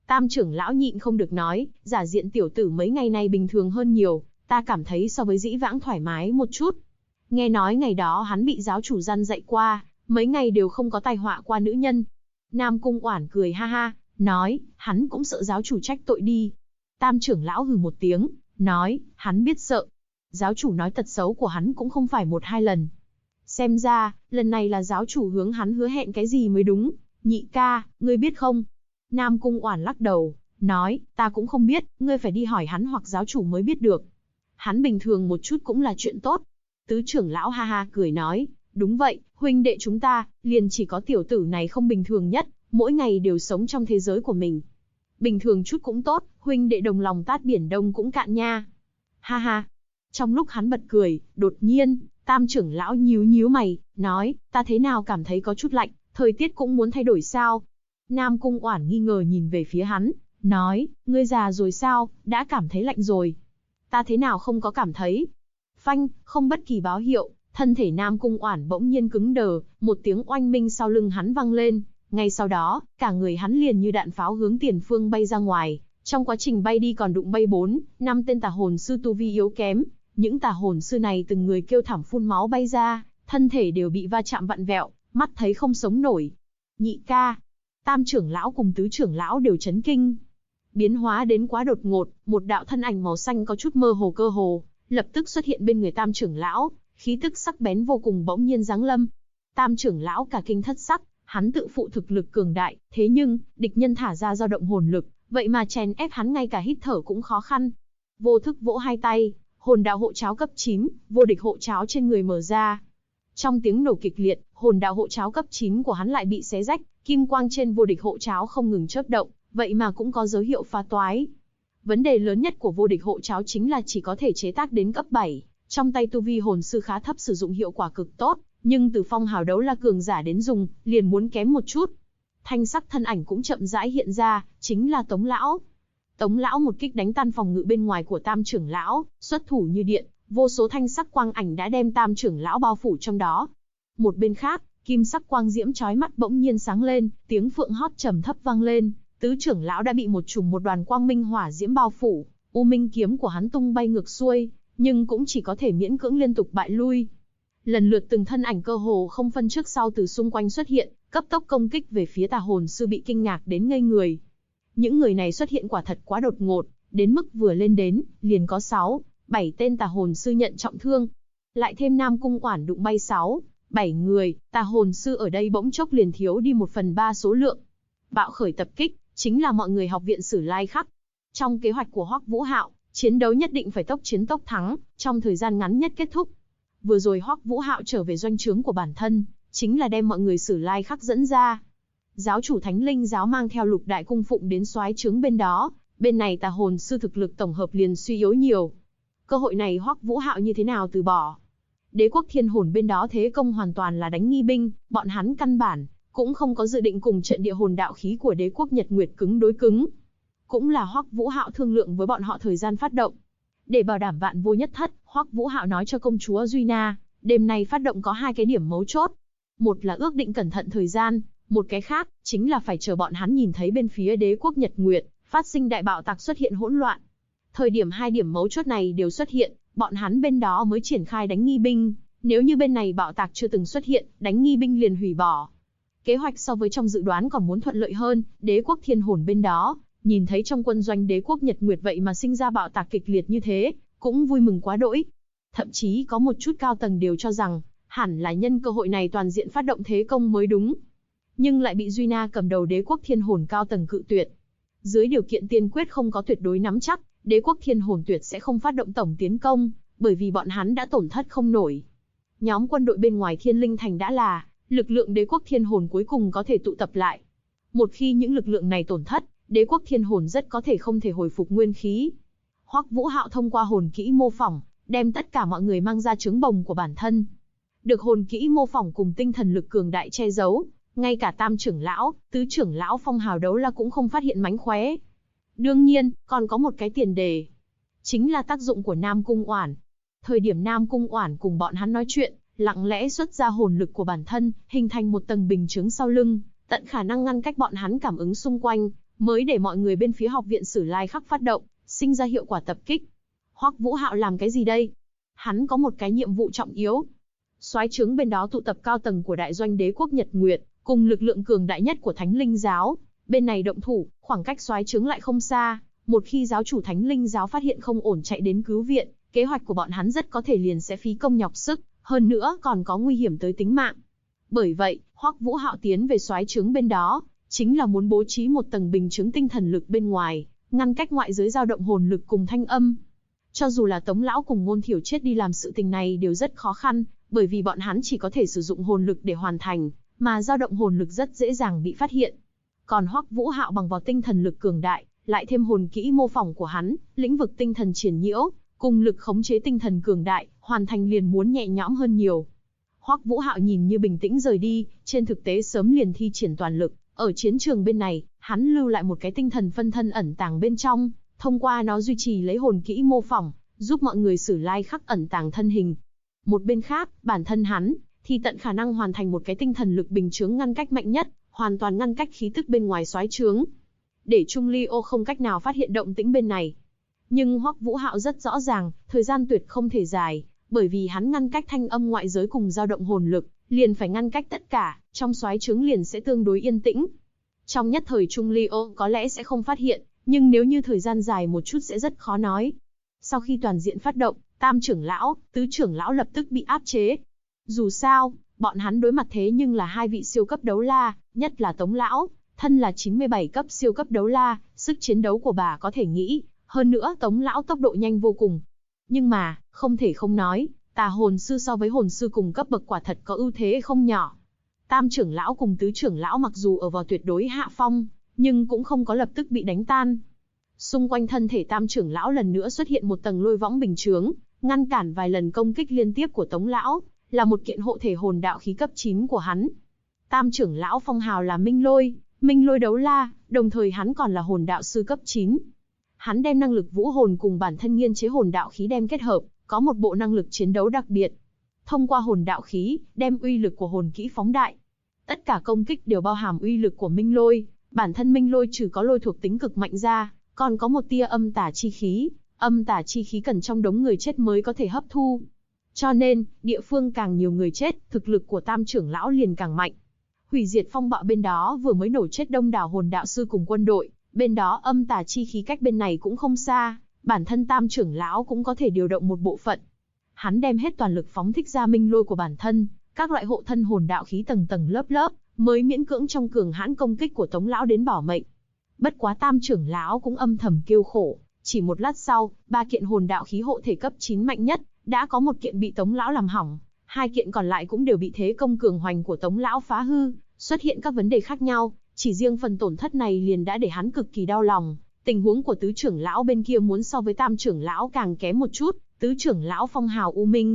Tam trưởng lão nhịn không được nói, giả diện tiểu tử mấy ngày nay bình thường hơn nhiều, ta cảm thấy so với dĩ vãng thoải mái một chút. Nghe nói ngày đó hắn bị giáo chủ răn dạy qua, mấy ngày đều không có tai họa qua nữ nhân. Nam Cung Oản cười ha ha, nói, hắn cũng sợ giáo chủ trách tội đi. Tam trưởng lão hừ một tiếng, nói, hắn biết sợ. Giáo chủ nói tật xấu của hắn cũng không phải một hai lần. Xem ra, lần này là giáo chủ hướng hắn hứa hẹn cái gì mới đúng. Nhị ca, ngươi biết không? Nam Cung Oản lắc đầu, nói, ta cũng không biết, ngươi phải đi hỏi hắn hoặc giáo chủ mới biết được. Hắn bình thường một chút cũng là chuyện tốt. Tứ trưởng lão ha ha cười nói, đúng vậy, huynh đệ chúng ta, liền chỉ có tiểu tử này không bình thường nhất, mỗi ngày đều sống trong thế giới của mình. Bình thường chút cũng tốt, huynh đệ đồng lòng tát biển đông cũng cạn nha. Ha ha. Trong lúc hắn bật cười, đột nhiên, Tam trưởng lão nhíu nhíu mày, nói, ta thế nào cảm thấy có chút lạnh, thời tiết cũng muốn thay đổi sao? Nam Cung Oản nghi ngờ nhìn về phía hắn, nói, ngươi già rồi sao, đã cảm thấy lạnh rồi. Ta thế nào không có cảm thấy? Phanh, không bất kỳ báo hiệu, thân thể Nam Cung Oản bỗng nhiên cứng đờ, một tiếng oanh minh sau lưng hắn vang lên, ngay sau đó, cả người hắn liền như đạn pháo hướng tiền phương bay ra ngoài, trong quá trình bay đi còn đụng bay 4-5 tên tà hồn sư tu vi yếu kém, những tà hồn sư này từng người kêu thảm phun máu bay ra, thân thể đều bị va chạm vặn vẹo, mắt thấy không sống nổi. Nhị ca, Tam trưởng lão cùng tứ trưởng lão đều chấn kinh. Biến hóa đến quá đột ngột, một đạo thân ảnh màu xanh có chút mơ hồ cơ hồ, lập tức xuất hiện bên người Tam trưởng lão, khí tức sắc bén vô cùng bỗng nhiên giáng lâm. Tam trưởng lão cả kinh thất sắc, hắn tự phụ thực lực cường đại, thế nhưng, địch nhân thả ra dao động hồn lực, vậy mà chèn ép hắn ngay cả hít thở cũng khó khăn. Vô thức vỗ hai tay, hồn đạo hộ cháo cấp 9, vô địch hộ cháo trên người mở ra. Trong tiếng nổ kịch liệt, hồn đạo hộ cháo cấp 9 của hắn lại bị xé rách, kim quang trên vô địch hộ cháo không ngừng chớp động, vậy mà cũng có dấu hiệu phá toái. Vấn đề lớn nhất của vô địch hộ cháo chính là chỉ có thể chế tác đến cấp 7, trong tay tu vi hồn sư khá thấp sử dụng hiệu quả cực tốt, nhưng từ phong hào đấu la cường giả đến dùng, liền muốn kém một chút. Thanh sắc thân ảnh cũng chậm rãi hiện ra, chính là Tống lão. Tống lão một kích đánh tan phòng ngự bên ngoài của Tam trưởng lão, xuất thủ như điện, vô số thanh sắc quang ảnh đã đem Tam trưởng lão bao phủ trong đó. Một bên khác, kim sắc quang diễm chói mắt bỗng nhiên sáng lên, tiếng phượng hót trầm thấp vang lên, tứ trưởng lão đã bị một đoàn quang minh hỏa diễm bao phủ, u minh kiếm của hắn tung bay ngược xuôi, nhưng cũng chỉ có thể miễn cưỡng liên tục bại lui. Lần lượt từng thân ảnh cơ hồ không phân trước sau từ xung quanh xuất hiện, cấp tốc công kích về phía tà hồn sư bị kinh ngạc đến ngây người. Những người này xuất hiện quả thật quá đột ngột, đến mức vừa lên đến, liền có 6-7 tên tà hồn sư nhận trọng thương. Lại thêm Nam Cung Oản đụng bay 6-7 người, tà hồn sư ở đây bỗng chốc liền thiếu đi 1/3 số lượng. Bạo khởi tập kích, chính là mọi người học viện Sử Lai Khắc. Trong kế hoạch của Hoắc Vũ Hạo, chiến đấu nhất định phải tốc chiến tốc thắng, trong thời gian ngắn nhất kết thúc. Vừa rồi Hoắc Vũ Hạo trở về doanh trướng của bản thân, chính là đem mọi người Sử Lai Khắc dẫn ra. Giáo chủ Thánh Linh giáo mang theo Lục Đại cung phụng đến soái trướng bên đó, bên này tà hồn sư thực lực tổng hợp liền suy yếu nhiều. Cơ hội này Hoắc Vũ Hạo như thế nào từ bỏ? Đế quốc Thiên Hồn bên đó thế công hoàn toàn là đánh nghi binh, bọn hắn căn bản cũng không có dự định cùng trận địa hồn đạo khí của Đế quốc Nhật Nguyệt cứng đối cứng. Cũng là Hoắc Vũ Hạo thương lượng với bọn họ thời gian phát động. Để bảo đảm vạn vô nhất thất, Hoắc Vũ Hạo nói cho công chúa Duy Na, đêm nay phát động có 2 cái điểm mấu chốt. Một là ước định cẩn thận thời gian, một cái khác, chính là phải chờ bọn hắn nhìn thấy bên phía Đế quốc Nhật Nguyệt, phát sinh đại bạo tạc xuất hiện hỗn loạn. Thời điểm 2 điểm mấu chốt này đều xuất hiện, bọn hắn bên đó mới triển khai đánh nghi binh, nếu như bên này bạo tạc chưa từng xuất hiện, đánh nghi binh liền hủy bỏ. Kế hoạch so với trong dự đoán còn muốn thuận lợi hơn, Đế quốc Thiên Hồn bên đó, nhìn thấy trong quân doanh Đế quốc Nhật Nguyệt vậy mà sinh ra bạo tạc kịch liệt như thế, cũng vui mừng quá đỗi. Thậm chí có một chút cao tầng đều cho rằng, hẳn là nhân cơ hội này toàn diện phát động thế công mới đúng. Nhưng lại bị Duy Na cầm đầu Đế quốc Thiên Hồn cao tầng cự tuyệt. Dưới điều kiện tiên quyết không có tuyệt đối nắm chắc, Đế quốc Thiên Hồn tuyệt sẽ không phát động tổng tiến công, bởi vì bọn hắn đã tổn thất không nổi. Nhóm quân đội bên ngoài Thiên Linh Thành đã là lực lượng Đế quốc Thiên Hồn cuối cùng có thể tụ tập lại. Một khi những lực lượng này tổn thất, Đế quốc Thiên Hồn rất có thể không thể hồi phục nguyên khí. Hoắc Vũ Hạo thông qua hồn kỹ mô phỏng, đem tất cả mọi người mang ra trứng bồng của bản thân. Được hồn kỹ mô phỏng cùng tinh thần lực cường đại che giấu, ngay cả Tam trưởng lão, Tứ trưởng lão phong hào đấu la cũng không phát hiện mánh khóe. Đương nhiên, còn có một cái tiền đề, chính là tác dụng của Nam Cung Oản. Thời điểm Nam Cung Oản cùng bọn hắn nói chuyện, lặng lẽ xuất ra hồn lực của bản thân, hình thành một tầng bình chướng sau lưng, tận khả năng ngăn cách bọn hắn cảm ứng xung quanh, mới để mọi người bên phía học viện Sử Lai Khắc phát động, sinh ra hiệu quả tập kích. Hoắc Vũ Hạo làm cái gì đây? Hắn có một cái nhiệm vụ trọng yếu. Soái trướng bên đó tụ tập cao tầng của đại doanh đế quốc Nhật Nguyệt, cùng lực lượng cường đại nhất của Thánh Linh giáo. Bên này động thủ, khoảng cách soái trướng lại không xa. Một khi giáo chủ Thánh Linh giáo phát hiện không ổn chạy đến cứu viện, kế hoạch của bọn hắn rất có thể liền sẽ phí công nhọc sức, hơn nữa còn có nguy hiểm tới tính mạng. Bởi vậy, Hoắc Vũ Hạo tiến về soái trướng bên đó, chính là muốn bố trí một tầng bình chứng tinh thần lực bên ngoài, ngăn cách ngoại giới dao động hồn lực cùng thanh âm. Cho dù là Tống lão cùng Ngôn Thiểu Triết đi làm sự tình này đều rất khó khăn, bởi vì bọn hắn chỉ có thể sử dụng hồn lực để hoàn thành, mà dao động hồn lực rất dễ dàng bị phát hiện. Còn Hoắc Vũ Hạo bằng vào tinh thần lực cường đại, lại thêm hồn kỹ mô phỏng của hắn, lĩnh vực tinh thần triển nhiễu, cùng lực khống chế tinh thần cường đại, hoàn thành liền muốn nhẹ nhõm hơn nhiều. Hoắc Vũ Hạo nhìn như bình tĩnh rời đi, trên thực tế sớm liền thi triển toàn lực, ở chiến trường bên này, hắn lưu lại một cái tinh thần phân thân ẩn tàng bên trong, thông qua nó duy trì lấy hồn kỹ mô phỏng, giúp mọi người Sử Lai Khắc ẩn tàng thân hình. Một bên khác, bản thân hắn thì tận khả năng hoàn thành một cái tinh thần lực bình chướng ngăn cách mạnh nhất, hoàn toàn ngăn cách khí tức bên ngoài soái trướng, để Trung Ly Ô không cách nào phát hiện động tĩnh bên này. Nhưng Hoắc Vũ Hạo rất rõ ràng, thời gian tuyệt không thể dài, bởi vì hắn ngăn cách thanh âm ngoại giới cùng dao động hồn lực, liền phải ngăn cách tất cả, trong soái trướng liền sẽ tương đối yên tĩnh. Trong nhất thời Trung Ly Ô có lẽ sẽ không phát hiện, nhưng nếu như thời gian dài một chút sẽ rất khó nói. Sau khi toàn diện phát động, Tam trưởng lão, Tứ trưởng lão lập tức bị áp chế. Dù sao, bọn hắn đối mặt thế nhưng là hai vị siêu cấp đấu la, nhất là Tống lão, thân là 97 cấp siêu cấp đấu la, sức chiến đấu của bà có thể nghĩ, hơn nữa Tống lão tốc độ nhanh vô cùng. Nhưng mà, không thể không nói, tà hồn sư so với hồn sư cùng cấp bậc quả thật có ưu thế không nhỏ. Tam trưởng lão cùng Tứ trưởng lão mặc dù ở vào tuyệt đối hạ phong, nhưng cũng không có lập tức bị đánh tan. Xung quanh thân thể Tam trưởng lão lần nữa xuất hiện một tầng lôi võng bình chướng, ngăn cản vài lần công kích liên tiếp của Tống lão, là một kiện hộ thể hồn đạo khí cấp 9 của hắn. Tam trưởng lão phong hào là Minh Lôi đấu la, đồng thời hắn còn là hồn đạo sư cấp 9. Hắn đem năng lực vũ hồn cùng bản thân nghiên chế hồn đạo khí đem kết hợp, có một bộ năng lực chiến đấu đặc biệt. Thông qua hồn đạo khí, đem uy lực của hồn kỹ phóng đại. Tất cả công kích đều bao hàm uy lực của Minh Lôi, bản thân Minh Lôi trừ có lôi thuộc tính cực mạnh ra, còn có một tia âm tà chi khí, âm tà chi khí cần trong đống người chết mới có thể hấp thu. Cho nên, địa phương càng nhiều người chết, thực lực của Tam trưởng lão liền càng mạnh. Hủy diệt phong bạo bên đó vừa mới nổ chết đông đảo hồn đạo sư cùng quân đội, bên đó âm tà chi khí cách bên này cũng không xa, bản thân Tam trưởng lão cũng có thể điều động một bộ phận. Hắn đem hết toàn lực phóng thích ra Minh Lôi của bản thân, các loại hộ thân hồn đạo khí tầng tầng lớp lớp, mới miễn cưỡng trong cường hãn công kích của Tống lão đến bỏ mệnh. Bất quá Tam trưởng lão cũng âm thầm kêu khổ, chỉ một lát sau, 3 kiện hồn đạo khí hộ thể cấp 9 mạnh nhất, đã có một kiện bị Tống lão làm hỏng, 2 kiện còn lại cũng đều bị thế công cường hoành của Tống lão phá hư, xuất hiện các vấn đề khác nhau, chỉ riêng phần tổn thất này liền đã để hắn cực kỳ đau lòng. Tình huống của Tứ trưởng lão bên kia muốn so với Tam trưởng lão càng kém một chút, Tứ trưởng lão phong hào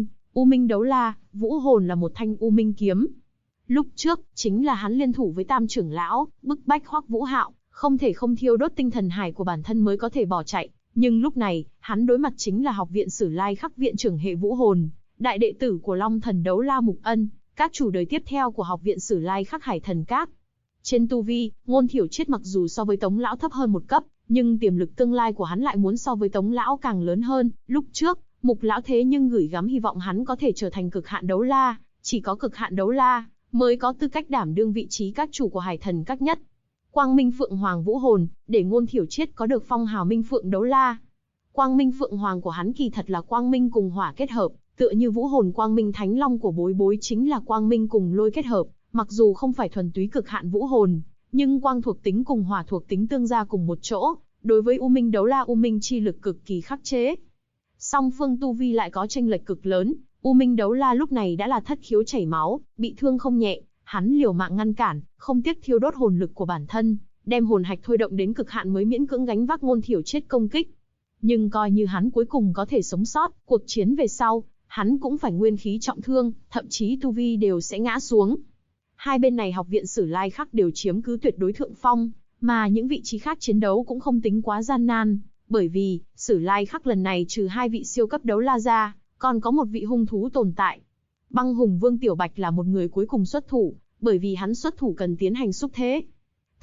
U Minh đấu la, vũ hồn là một thanh U Minh kiếm. Lúc trước, chính là hắn liên thủ với Tam trưởng lão, bức bách Hoắc Vũ Hạo, không thể không thiêu đốt tinh thần hải của bản thân mới có thể bỏ chạy. Nhưng lúc này, hắn đối mặt chính là học viện Sử Lai Khắc viện trưởng hệ vũ hồn, đại đệ tử của Long Thần Đấu La Mục Ân, các chủ đời tiếp theo của học viện Sử Lai Khắc Hải Thần Các. Trên tu vi, Ngôn Thiểu Triết mặc dù so với Tống lão thấp hơn một cấp, nhưng tiềm lực tương lai của hắn lại muốn so với Tống lão càng lớn hơn. Lúc trước, Mục lão thế nhưng gửi gắm hy vọng hắn có thể trở thành cực hạn đấu la, chỉ có cực hạn đấu la mới có tư cách đảm đương vị trí các chủ của Hải Thần Các nhất. Quang Minh Phượng Hoàng vũ hồn, để Ngôn Thiểu Triết có được phong hào Minh Phượng đấu la. Quang Minh Phượng Hoàng của hắn kỳ thật là quang minh cùng hỏa kết hợp, tựa như vũ hồn Quang Minh Thánh Long của Bối Bối chính là quang minh cùng lôi kết hợp, mặc dù không phải thuần túy cực hạn vũ hồn, nhưng quang thuộc tính cùng hỏa thuộc tính tương gia cùng một chỗ, đối với U Minh đấu la U Minh chi lực cực kỳ khắc chế. Song phương tu vi lại có chênh lệch cực lớn, U Minh đấu la lúc này đã là thất khiếu chảy máu, bị thương không nhẹ, hắn liều mạng ngăn cản, không tiếc thiêu đốt hồn lực của bản thân, đem hồn hạch thôi động đến cực hạn mới miễn cưỡng gánh vác Ngôn Thiểu Triết công kích. Nhưng coi như hắn cuối cùng có thể sống sót, cuộc chiến về sau, hắn cũng phải nguyên khí trọng thương, thậm chí tu vi đều sẽ ngã xuống. Hai bên này học viện Sử Lai Khắc đều chiếm cứ tuyệt đối thượng phong, mà những vị trí khác chiến đấu cũng không tính quá gian nan, bởi vì Sử Lai Khắc lần này trừ 2 vị siêu cấp đấu la ra, còn có một vị hung thú tồn tại. Băng Hùng Vương Tiểu Bạch là một người cuối cùng xuất thủ, bởi vì hắn xuất thủ cần tiến hành xúc thế.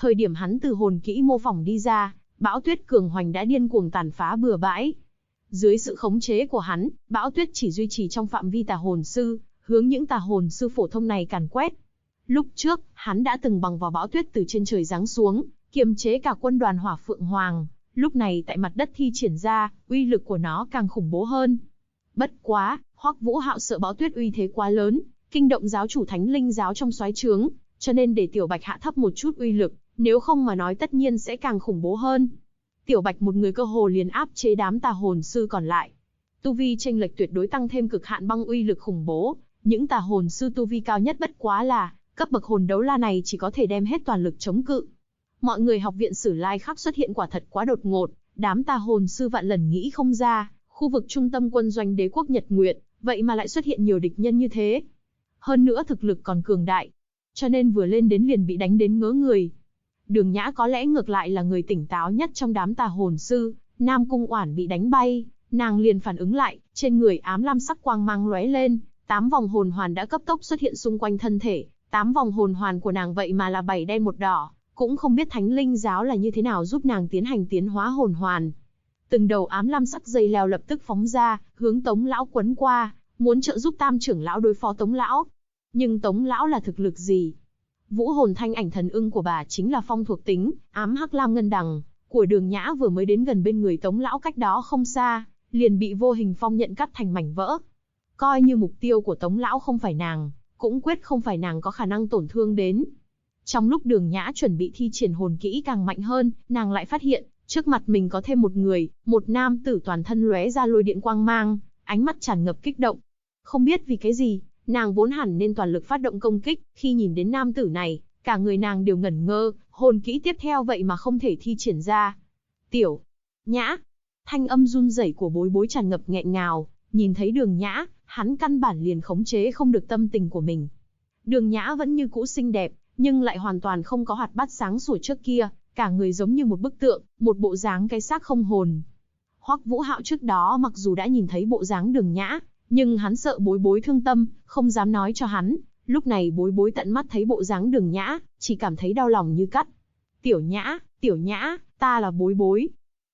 Thời điểm hắn từ hồn kỹ mô phỏng đi ra, bão tuyết cường hoành đã điên cuồng tàn phá bừa bãi. Dưới sự khống chế của hắn, bão tuyết chỉ duy trì trong phạm vi tà hồn sư, hướng những tà hồn sư phổ thông này càn quét. Lúc trước, hắn đã từng bằng vào bão tuyết từ trên trời giáng xuống, kiềm chế cả quân đoàn Hỏa Phượng Hoàng, lúc này tại mặt đất thi triển ra, uy lực của nó càng khủng bố hơn. Bất quá, Hoắc Vũ Hạo sợ bão tuyết uy thế quá lớn, kinh động giáo chủ Thánh Linh giáo trong soái trướng, cho nên để Tiểu Bạch hạ thấp một chút uy lực, nếu không mà nói tất nhiên sẽ càng khủng bố hơn. Tiểu Bạch một người cơ hồ liền áp chế đám tà hồn sư còn lại. Tu vi chênh lệch tuyệt đối tăng thêm cực hạn băng uy lực khủng bố, những tà hồn sư tu vi cao nhất bất quá là cấp bậc hồn đấu la này chỉ có thể đem hết toàn lực chống cự. Mọi người học viện Sử Lai Khắc xuất hiện quả thật quá đột ngột, đám tà hồn sư vạn lần nghĩ không ra, khu vực trung tâm quân doanh đế quốc Nhật Nguyệt, vậy mà lại xuất hiện nhiều địch nhân như thế. Hơn nữa thực lực còn cường đại, cho nên vừa lên đến liền bị đánh đến ngớ người. Đường Nhã có lẽ ngược lại là người tỉnh táo nhất trong đám tà hồn sư, Nam Cung Oản bị đánh bay, nàng liền phản ứng lại, trên người ám lam sắc quang mang lóe lên, 8 vòng hồn hoàn đã cấp tốc xuất hiện xung quanh thân thể, 8 vòng hồn hoàn của nàng vậy mà là 7 đen 1 đỏ, cũng không biết Thánh Linh giáo là như thế nào giúp nàng tiến hành tiến hóa hồn hoàn. Từng đầu ám lam sắc dây leo lập tức phóng ra, hướng Tống lão quấn qua, muốn trợ giúp Tam trưởng lão đối phó Tống lão. Nhưng Tống lão là thực lực gì? Vũ hồn thanh ảnh thần ưng của bà chính là phong thuộc tính, ám hắc lam ngân đằng của Đường Nhã vừa mới đến gần bên người Tống lão cách đó không xa, liền bị vô hình phong nhận cắt thành mảnh vỡ. Coi như mục tiêu của Tống lão không phải nàng, cũng quyết không phải nàng có khả năng tổn thương đến. Trong lúc Đường Nhã chuẩn bị thi triển hồn kỹ càng mạnh hơn, nàng lại phát hiện, trước mặt mình có thêm một người, một nam tử toàn thân lóe ra lôi điện quang mang, ánh mắt tràn ngập kích động. Không biết vì cái gì, nàng vốn hẳn nên toàn lực phát động công kích, khi nhìn đến nam tử này, cả người nàng đều ngẩn ngơ, hồn kỹ tiếp theo vậy mà không thể thi triển ra. Tiểu Nhã, thanh âm run rẩy của Bối Bối tràn ngập nghẹn ngào, nhìn thấy Đường Nhã, hắn căn bản liền khống chế không được tâm tình của mình. Đường Nhã vẫn như cũ xinh đẹp, nhưng lại hoàn toàn không có hoạt bát sáng sủa trước kia, cả người giống như một bức tượng, một bộ dáng cái xác không hồn. Hoắc Vũ Hạo trước đó mặc dù đã nhìn thấy bộ dáng Đường Nhã, nhưng hắn sợ Bối Bối thương tâm, không dám nói cho hắn. Lúc này Bối Bối tận mắt thấy bộ dáng Đường Nhã, chỉ cảm thấy đau lòng như cắt. Tiểu Nhã, ta là Bối Bối.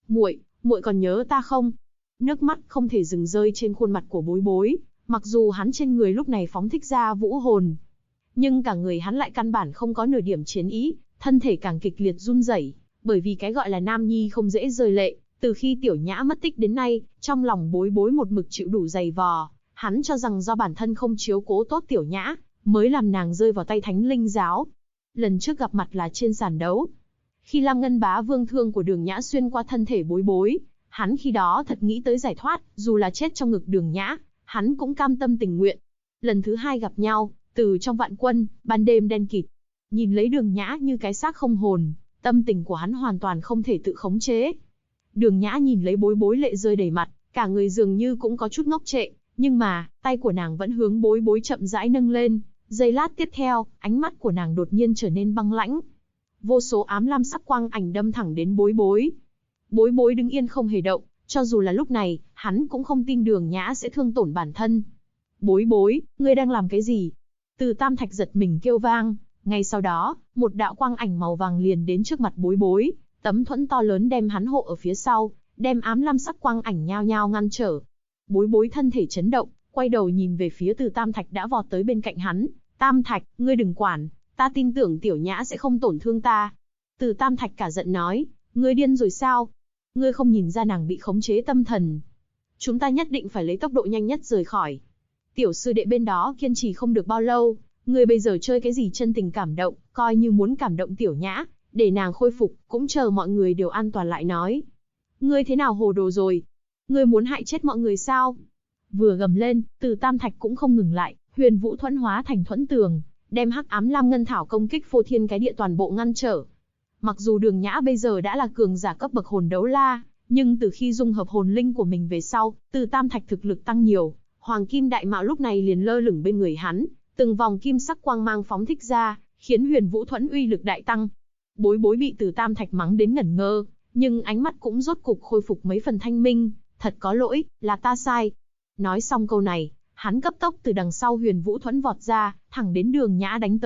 Muội còn nhớ ta không? Nước mắt không thể dừng rơi trên khuôn mặt của Bối Bối, mặc dù hắn trên người lúc này phóng thích ra vũ hồn, nhưng cả người hắn lại căn bản không có nửa điểm chiến ý, thân thể càng kịch liệt run rẩy, bởi vì cái gọi là nam nhi không dễ rơi lệ, từ khi Tiểu Nhã mất tích đến nay, trong lòng Bối Bối một mực chịu đủ dày vò, hắn cho rằng do bản thân không chiếu cố tốt Tiểu Nhã, mới làm nàng rơi vào tay Thánh Linh giáo. Lần trước gặp mặt là trên sàn đấu, khi Lam Ngân Bá Vương thương của Đường Nhã xuyên qua thân thể Bối Bối, hắn khi đó thật nghĩ tới giải thoát, dù là chết trong ngực Đường Nhã, hắn cũng cam tâm tình nguyện. Lần thứ hai gặp nhau, từ trong vạn quân, ban đêm đen kịt, nhìn lấy Đường Nhã như cái xác không hồn, tâm tình của hắn hoàn toàn không thể tự khống chế. Đường Nhã nhìn lấy Bối Bối lệ rơi đầy mặt, cả người dường như cũng có chút ngốc trệ, nhưng mà, tay của nàng vẫn hướng Bối Bối chậm rãi nâng lên, giây lát tiếp theo, ánh mắt của nàng đột nhiên trở nên băng lãnh. Vô số ám lam sắc quang ảnh đâm thẳng đến Bối Bối. Bối Bối đứng yên không hề động, cho dù là lúc này, hắn cũng không tin Đường Nhã sẽ thương tổn bản thân. Bối Bối, ngươi đang làm cái gì? Từ Tam Thạch giật mình kêu vang, ngay sau đó, một đạo quang ảnh màu vàng liền đến trước mặt Bối Bối, tấm thuẫn to lớn đem hắn hộ ở phía sau, đem ám lam sắc quang ảnh nhao nhao ngăn trở. Bối Bối thân thể chấn động, quay đầu nhìn về phía Từ Tam Thạch đã vọt tới bên cạnh hắn. Tam Thạch, ngươi đừng quản, ta tin tưởng Tiểu Nhã sẽ không tổn thương ta. Từ Tam Thạch cả giận nói, ngươi điên rồi sao? Ngươi không nhìn ra nàng bị khống chế tâm thần. Chúng ta nhất định phải lấy tốc độ nhanh nhất rời khỏi. Tiểu sư đệ bên đó kiên trì không được bao lâu, ngươi bây giờ chơi cái gì chân tình cảm động, coi như muốn cảm động Tiểu Nhã, để nàng khôi phục, cũng chờ mọi người đều an toàn lại nói. Ngươi thế nào hồ đồ rồi? Ngươi muốn hại chết mọi người sao? Vừa gầm lên, Từ Tam Thạch cũng không ngừng lại, huyền vũ thuẫn hóa thành thuẫn tường, đem hắc ám lam ngân thảo công kích phô thiên cái địa toàn bộ ngăn trở. Mặc dù Đường Nhã bây giờ đã là cường giả cấp bậc hồn đấu la, nhưng từ khi dung hợp hồn linh của mình về sau, Từ Tam Thạch thực lực tăng nhiều, hoàng kim đại mạo lúc này liền lơ lửng bên người hắn, từng vòng kim sắc quang mang phóng thích ra, khiến huyền vũ thuẫn uy lực đại tăng. Bối Bối bị Từ Tam Thạch mắng đến ngẩn ngơ, nhưng ánh mắt cũng rốt cục khôi phục mấy phần thanh minh, thật có lỗi, là ta sai. Nói xong câu này, hắn cấp tốc từ đằng sau huyền vũ thuẫn vọt ra, thẳng đến Đường Nhã đánh tới,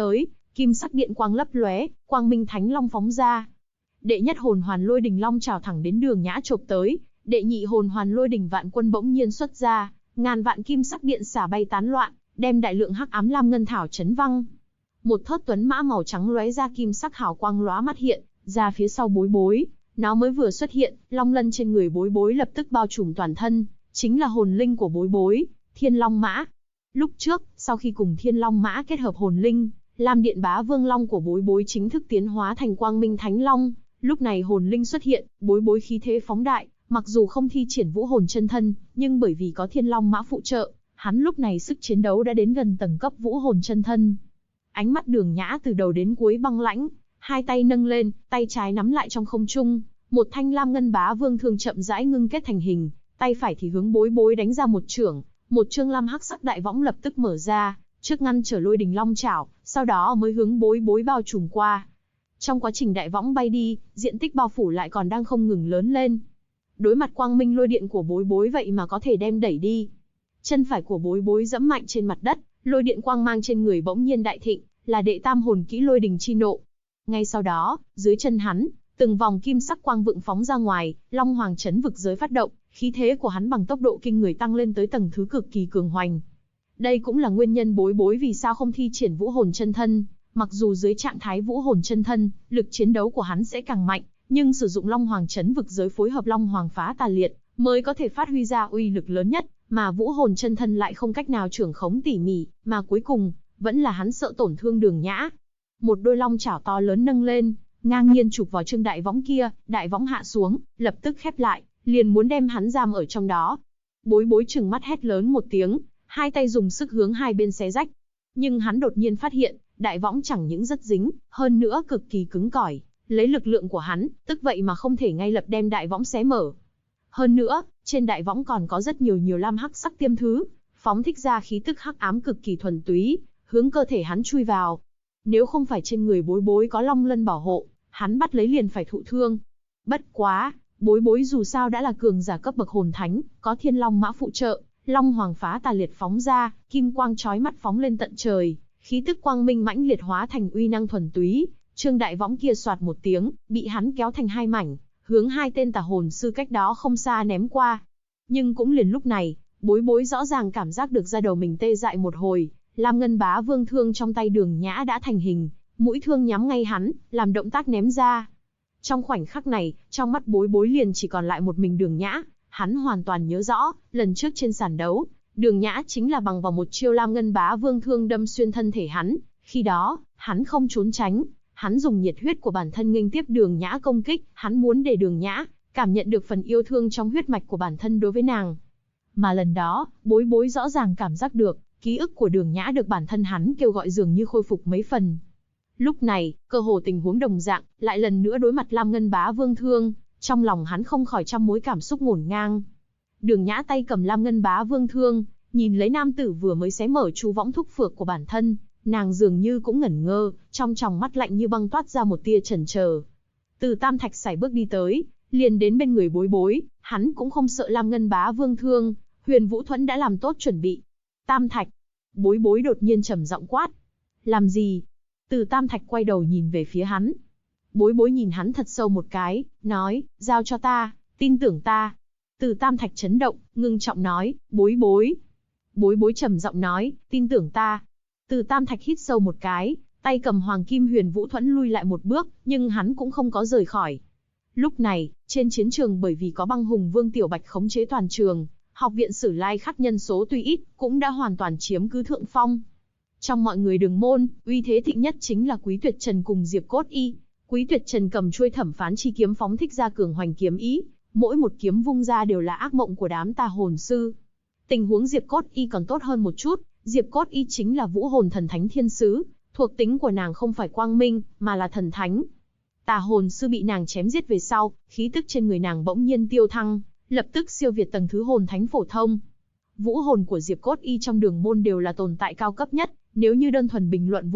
kim sắc điện quang lấp lóe, quang minh thánh long phóng ra. Đệ nhất hồn hoàn lôi đình long trào thẳng đến Đường Nhã chộp tới, đệ nhị hồn hoàn lôi đình vạn quân bỗng nhiên xuất ra, ngàn vạn kim sắc điện xả bay tán loạn, đem đại lượng hắc ám lam ngân thảo chấn văng. Một thớt tuấn mã màu trắng lóe ra kim sắc hào quang lóa mắt hiện ra phía sau Bối Bối. Nó mới vừa xuất hiện, long lân trên người Bối Bối lập tức bao trùm toàn thân, chính là hồn linh của Bối Bối, Thiên Long Mã. Lúc trước, sau khi cùng Thiên Long Mã kết hợp hồn linh, Lam Điện Bá Vương Long của Bối Bối chính thức tiến hóa thành Quang Minh Thánh Long. Lúc này hồn linh xuất hiện, Bối Bối khí thế phóng đại, mặc dù không thi triển vũ hồn chân thân, nhưng bởi vì có Thiên Long Mã phụ trợ, hắn lúc này sức chiến đấu đã đến gần tầng cấp vũ hồn chân thân. Ánh mắt Đường Nhã từ đầu đến cuối băng lãnh, hai tay nâng lên, tay trái nắm lại trong không trung, một thanh lam ngân bá vương thương chậm rãi ngưng kết thành hình, tay phải thì hướng Bối Bối đánh ra một chưởng, một chương lam hắc sắc đại võng lập tức mở ra, trước ngăn trở lôi đình long chảo, sau đó mới hướng Bối Bối bao trùm qua. Trong quá trình đại võng bay đi, diện tích bao phủ lại còn đang không ngừng lớn lên. Đối mặt quang minh lôi điện của Bối Bối vậy mà có thể đem đẩy đi. Chân phải của Bối Bối giẫm mạnh trên mặt đất, lôi điện quang mang trên người bỗng nhiên đại thịnh, là đệ tam hồn kỹ lôi đình chi nộ. Ngay sau đó, dưới chân hắn, từng vòng kim sắc quang vựng phóng ra ngoài, Long Hoàng chấn vực giới phát động, khí thế của hắn bằng tốc độ kinh người tăng lên tới tầng thứ cực kỳ cường hoành. Đây cũng là nguyên nhân Bối Bối vì sao không thi triển vũ hồn chân thân, mặc dù dưới trạng thái vũ hồn chân thân, lực chiến đấu của hắn sẽ càng mạnh, nhưng sử dụng Long Hoàng chấn vực giới phối hợp Long Hoàng phá tà liệt, mới có thể phát huy ra uy lực lớn nhất, mà vũ hồn chân thân lại không cách nào trưởng khống tỉ mỉ, mà cuối cùng vẫn là hắn sợ tổn thương Đường Nhã. Một đôi long chảo to lớn nâng lên, ngang nhiên chụp vào chương đại võng kia, đại võng hạ xuống, lập tức khép lại, liền muốn đem hắn giam ở trong đó. Bối Bối trừng mắt hét lớn một tiếng, hai tay dùng sức hướng hai bên xé rách. Nhưng hắn đột nhiên phát hiện, đại võng chẳng những rất dính, hơn nữa cực kỳ cứng cỏi, lấy lực lượng của hắn, tức vậy mà không thể ngay lập đem đại võng xé mở. Hơn nữa, trên đại võng còn có rất nhiều lam hắc sắc tiêm thứ, phóng thích ra khí tức hắc ám cực kỳ thuần túy, hướng cơ thể hắn chui vào. Nếu không phải trên người Bối Bối có long lân bảo hộ, hắn bắt lấy liền phải thụ thương. Bất quá, Bối Bối dù sao đã là cường giả cấp bậc hồn thánh, có Thiên Long Mã phụ trợ, Long Hoàng phá tà liệt phóng ra, kim quang chói mắt phóng lên tận trời, khí tức quang minh mãnh liệt hóa thành uy năng thuần túy. Trương đại võng kia soạt một tiếng, bị hắn kéo thành hai mảnh, hướng hai tên tà hồn sư cách đó không xa ném qua. Nhưng cũng liền lúc này, Bối Bối rõ ràng cảm giác được da đầu mình tê dại một hồi. Lam ngân bá vương thương trong tay Đường Nhã đã thành hình, mũi thương nhắm ngay hắn, làm động tác ném ra. Trong khoảnh khắc này, trong mắt Bối Bối liền chỉ còn lại một mình Đường Nhã. Hắn hoàn toàn nhớ rõ, lần trước trên sàn đấu, Đường Nhã chính là bằng vào một chiêu Lam ngân bá vương thương đâm xuyên thân thể hắn. Khi đó, hắn không trốn tránh, hắn dùng nhiệt huyết của bản thân nghênh tiếp Đường Nhã công kích. Hắn muốn để Đường Nhã cảm nhận được phần yêu thương trong huyết mạch của bản thân đối với nàng. Mà lần đó, Bối Bối rõ ràng cảm giác được, ký ức của Đường Nhã được bản thân hắn kêu gọi dường như khôi phục mấy phần. Lúc này, cơ hồ tình huống đồng dạng, lại lần nữa đối mặt Lam ngân bá vương thương, trong lòng hắn không khỏi trăm mối cảm xúc ngổn ngang. Đường Nhã tay cầm Lam ngân bá vương thương, nhìn lấy nam tử vừa mới xé mở chú võng thúc phược của bản thân, nàng dường như cũng ngẩn ngơ, trong tròng mắt lạnh như băng toát ra một tia chần chờ. Từ Tam Thạch sải bước đi tới, liền đến bên người Bối Bối, hắn cũng không sợ Lam ngân bá vương thương, Huyền Vũ Thuẫn đã làm tốt chuẩn bị. Tam Thạch. Bối Bối đột nhiên trầm giọng quát. Làm gì? Từ Tam Thạch quay đầu nhìn về phía hắn. Bối Bối nhìn hắn thật sâu một cái, nói, giao cho ta, tin tưởng ta. Từ Tam Thạch chấn động, ngưng trọng nói, Bối Bối. Bối Bối trầm giọng nói, tin tưởng ta. Từ Tam Thạch hít sâu một cái, tay cầm Hoàng Kim Huyền Vũ Thuẫn lui lại một bước, nhưng hắn cũng không có rời khỏi. Lúc này, trên chiến trường bởi vì có Băng Hùng Vương Tiểu Bạch khống chế toàn trường, Học viện Sử Lai Khắc nhân số tuy ít, cũng đã hoàn toàn chiếm cứ thượng phong. Trong mọi người Đường môn, uy thế thịnh nhất chính là Quý Tuyệt Trần cùng Diệp Cốt Y. Quý Tuyệt Trần cầm chuôi Thẩm Phán chi kiếm phóng thích ra cường hoành kiếm ý, mỗi một kiếm vung ra đều là ác mộng của đám tà hồn sư. Tình huống Diệp Cốt Y còn tốt hơn một chút, Diệp Cốt Y chính là vũ hồn thần thánh thiên sứ, thuộc tính của nàng không phải quang minh, mà là thần thánh. Tà hồn sư bị nàng chém giết về sau, khí tức trên người nàng bỗng nhiên tiêu thăng, lập tức siêu việt tầng thứ hồn thánh phổ thông. Vũ hồn của Diệp Cốt Y trong Đường môn đều là tồn tại cao cấp nhất, nếu như đơn thuần bình luận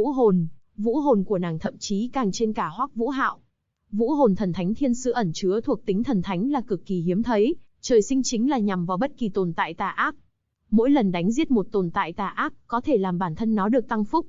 vũ hồn của nàng thậm chí càng trên cả Hoắc Vũ Hạo. Vũ hồn thần thánh thiên sứ ẩn chứa thuộc tính thần thánh là cực kỳ hiếm thấy, trời sinh chính là nhằm vào bất kỳ tồn tại tà ác. Mỗi lần đánh giết một tồn tại tà ác, có thể làm bản thân nó được tăng phúc.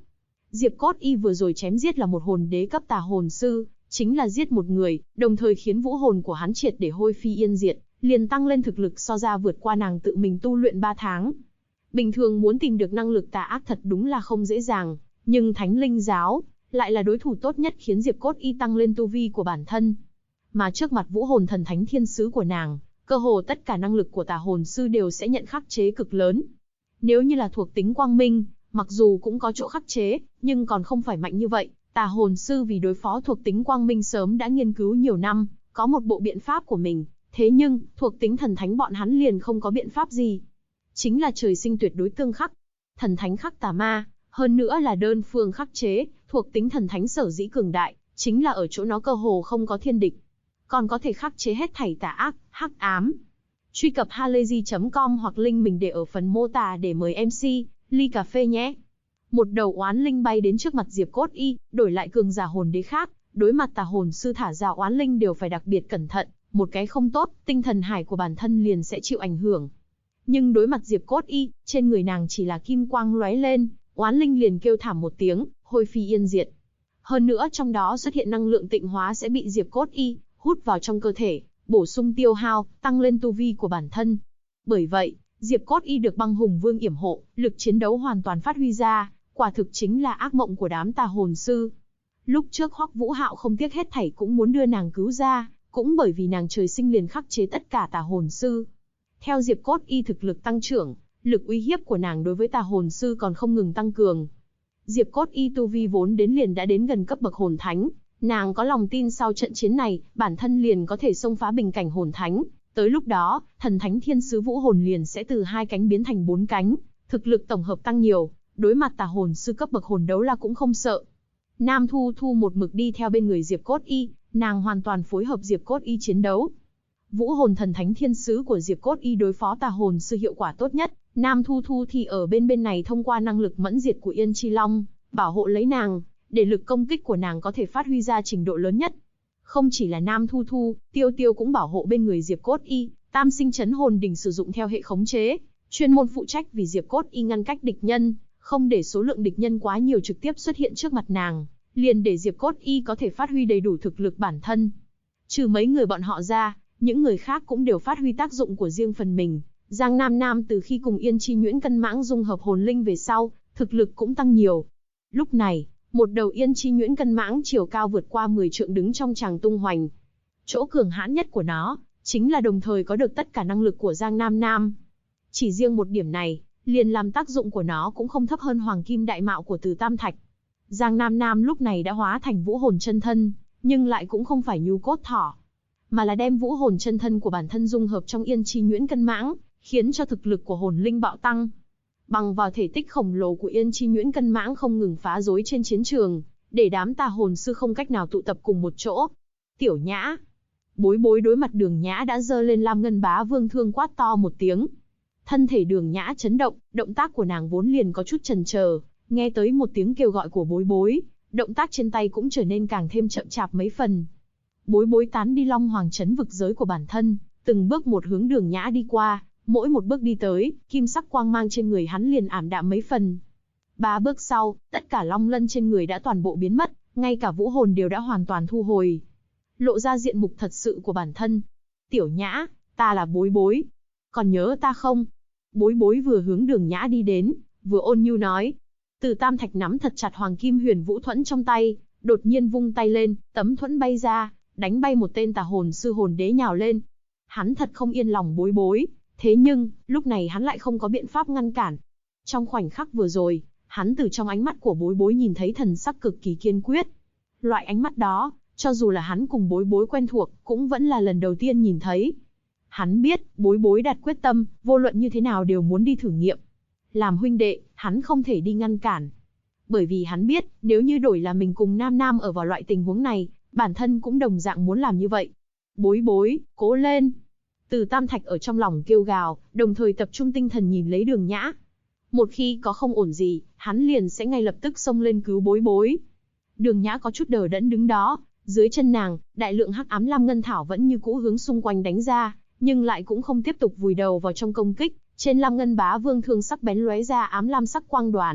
Diệp Cốt Y vừa rồi chém giết là một hồn đế cấp tà hồn sư, chính là giết một người, đồng thời khiến vũ hồn của hắn triệt để hôi phi yên diệt, liền tăng lên thực lực so ra vượt qua nàng tự mình tu luyện 3 tháng. Bình thường muốn tìm được năng lực tà ác thật đúng là không dễ dàng, nhưng Thánh Linh Giáo lại là đối thủ tốt nhất khiến Diệp Cốt Y tăng lên tu vi của bản thân. Mà trước mặt vũ hồn thần thánh thiên sứ của nàng, cơ hồ tất cả năng lực của tà hồn sư đều sẽ nhận khắc chế cực lớn. Nếu như là thuộc tính quang minh, mặc dù cũng có chỗ khắc chế, nhưng còn không phải mạnh như vậy. Tà hồn sư vì đối phó thuộc tính quang minh sớm đã nghiên cứu nhiều năm, có một bộ biện pháp của mình. Thế nhưng, thuộc tính thần thánh bọn hắn liền không có biện pháp gì. Chính là trời sinh tuyệt đối tương khắc. Thần thánh khắc tà ma, hơn nữa là đơn phương khắc chế, thuộc tính thần thánh sở dĩ cường đại, chính là ở chỗ nó cơ hồ không có thiên địch. Còn có thể khắc chế hết thảy tà ác, hắc ám. Truy cập halayzi.com hoặc link mình để ở phần mô tả để mời MC, ly cà phê nhé. Một đầu oán linh bay đến trước mặt Diệp Cốt Y, đổi lại cường giả hồn đế khác, đối mặt tà hồn sư thả ra oán linh đều phải đặc biệt cẩn thận, một cái không tốt, tinh thần hải của bản thân liền sẽ chịu ảnh hưởng. Nhưng đối mặt Diệp Cốt Y, trên người nàng chỉ là kim quang lóe lên, oán linh liền kêu thảm một tiếng, hôi phi yên diệt. Hơn nữa trong đó xuất hiện năng lượng tịnh hóa sẽ bị Diệp Cốt Y hút vào trong cơ thể, bổ sung tiêu hao, tăng lên tu vi của bản thân. Bởi vậy, Diệp Cốt Y được băng hùng vương yểm hộ, lực chiến đấu hoàn toàn phát huy ra, quả thực chính là ác mộng của đám tà hồn sư. Lúc trước Hoắc Vũ Hạo không tiếc hết thảy cũng muốn đưa nàng cứu ra, cũng bởi vì nàng trời sinh liền khắc chế tất cả tà hồn sư. Theo Diệp Cốt Y thực lực tăng trưởng, lực uy hiếp của nàng đối với tà hồn sư còn không ngừng tăng cường. Diệp Cốt Y tu vi vốn đến liền đã đến gần cấp bậc hồn thánh, nàng có lòng tin sau trận chiến này, bản thân liền có thể xông phá bình cảnh hồn thánh. Tới lúc đó, thần thánh thiên sứ vũ hồn liền sẽ từ 2 cánh biến thành 4 cánh, thực lực tổng hợp tăng nhiều, đối mặt tà hồn sư cấp bậc hồn đấu la cũng không sợ. Nam Thu Thu một mực đi theo bên người Diệp Cốt Y, nàng hoàn toàn phối hợp Diệp Cốt Y chiến đấu. Vũ hồn thần thánh thiên sứ của Diệp Cốt Y đối phó tà hồn sư hiệu quả tốt nhất, Nam Thu Thu thì ở bên này thông qua năng lực mẫn diệt của Yên Chi Long, bảo hộ lấy nàng, để lực công kích của nàng có thể phát huy ra trình độ lớn nhất. Không chỉ là Nam Thu Thu, Tiêu Tiêu cũng bảo hộ bên người Diệp Cốt Y, Tam Sinh Chấn Hồn Đỉnh sử dụng theo hệ khống chế, chuyên môn phụ trách vì Diệp Cốt Y ngăn cách địch nhân, không để số lượng địch nhân quá nhiều trực tiếp xuất hiện trước mặt nàng, liền để Diệp Cốt Y có thể phát huy đầy đủ thực lực bản thân. Trừ mấy người bọn họ ra, những người khác cũng đều phát huy tác dụng của riêng phần mình. Giang Nam Nam từ khi cùng Yên Chi Nhuyễn Cân Mãng dung hợp hồn linh về sau, thực lực cũng tăng nhiều. Lúc này, một đầu Yên Chi Nhuyễn Cân Mãng chiều cao vượt qua 10 trượng đứng trong tràng tung hoành. Chỗ cường hãn nhất của nó, chính là đồng thời có được tất cả năng lực của Giang Nam Nam. Chỉ riêng một điểm này, liền làm tác dụng của nó cũng không thấp hơn Hoàng Kim Đại Mạo của Từ Tam Thạch. Giang Nam Nam lúc này đã hóa thành vũ hồn chân thân, nhưng lại cũng không phải nhu cốt thỏ, mà là đem vũ hồn chân thân của bản thân dung hợp trong Yên Chi Nhuyễn Cân Mãng, khiến cho thực lực của hồn linh bạo tăng. Bằng vào thể tích khổng lồ của Yên Chi Nhuyễn Cân Mãng không ngừng phá rối trên chiến trường, để đám tà hồn sư không cách nào tụ tập cùng một chỗ. Tiểu Nhã, Bối Bối đối mặt Đường Nhã đã giơ lên Lam Ngân Bá Vương thương quát to một tiếng. Thân thể Đường Nhã chấn động, động tác của nàng vốn liền có chút chần chờ, nghe tới một tiếng kêu gọi của Bối Bối, động tác trên tay cũng trở nên càng thêm chậm chạp mấy phần. Bối Bối tán đi Long Hoàng trấn vực giới của bản thân, từng bước một hướng Đường Nhã đi qua, mỗi một bước đi tới, kim sắc quang mang trên người hắn liền ảm đạm mấy phần. 3 bước sau, tất cả long lân trên người đã toàn bộ biến mất, ngay cả vũ hồn đều đã hoàn toàn thu hồi, lộ ra diện mục thật sự của bản thân. Tiểu Nhã, ta là Bối Bối, còn nhớ ta không? Bối Bối vừa hướng Đường Nhã đi đến, vừa ôn nhu nói. Từ Tam Thạch nắm thật chặt Hoàng Kim Huyền Vũ Thuẫn trong tay, đột nhiên vung tay lên, tấm thuẫn bay ra, đánh bay một tên tà hồn sư hồn đế nhào lên. Hắn thật không yên lòng Bối Bối, thế nhưng, lúc này hắn lại không có biện pháp ngăn cản. Trong khoảnh khắc vừa rồi, hắn từ trong ánh mắt của Bối Bối nhìn thấy thần sắc cực kỳ kiên quyết. Loại ánh mắt đó, cho dù là hắn cùng Bối Bối quen thuộc, cũng vẫn là lần đầu tiên nhìn thấy. Hắn biết, Bối Bối đặt quyết tâm, vô luận như thế nào đều muốn đi thử nghiệm. Làm huynh đệ, hắn không thể đi ngăn cản. Bởi vì hắn biết, nếu như đổi là mình cùng Nam Nam ở vào loại tình huống này, bản thân cũng đồng dạng muốn làm như vậy. Bối Bối, cố lên! Từ Tam Thạch ở trong lòng kêu gào, đồng thời tập trung tinh thần nhìn lấy Đường Nhã. Một khi có không ổn gì, hắn liền sẽ ngay lập tức xông lên cứu Bối Bối. Đường Nhã có chút đờ đẫn đứng đó, dưới chân nàng, đại lượng hắc ám lam ngân thảo vẫn như cũ hướng xung quanh đánh ra, nhưng lại cũng không tiếp tục vùi đầu vào trong công kích. Trên Lam Ngân Bá Vương thương sắc bén lóe ra ám lam sắc quang đoàn,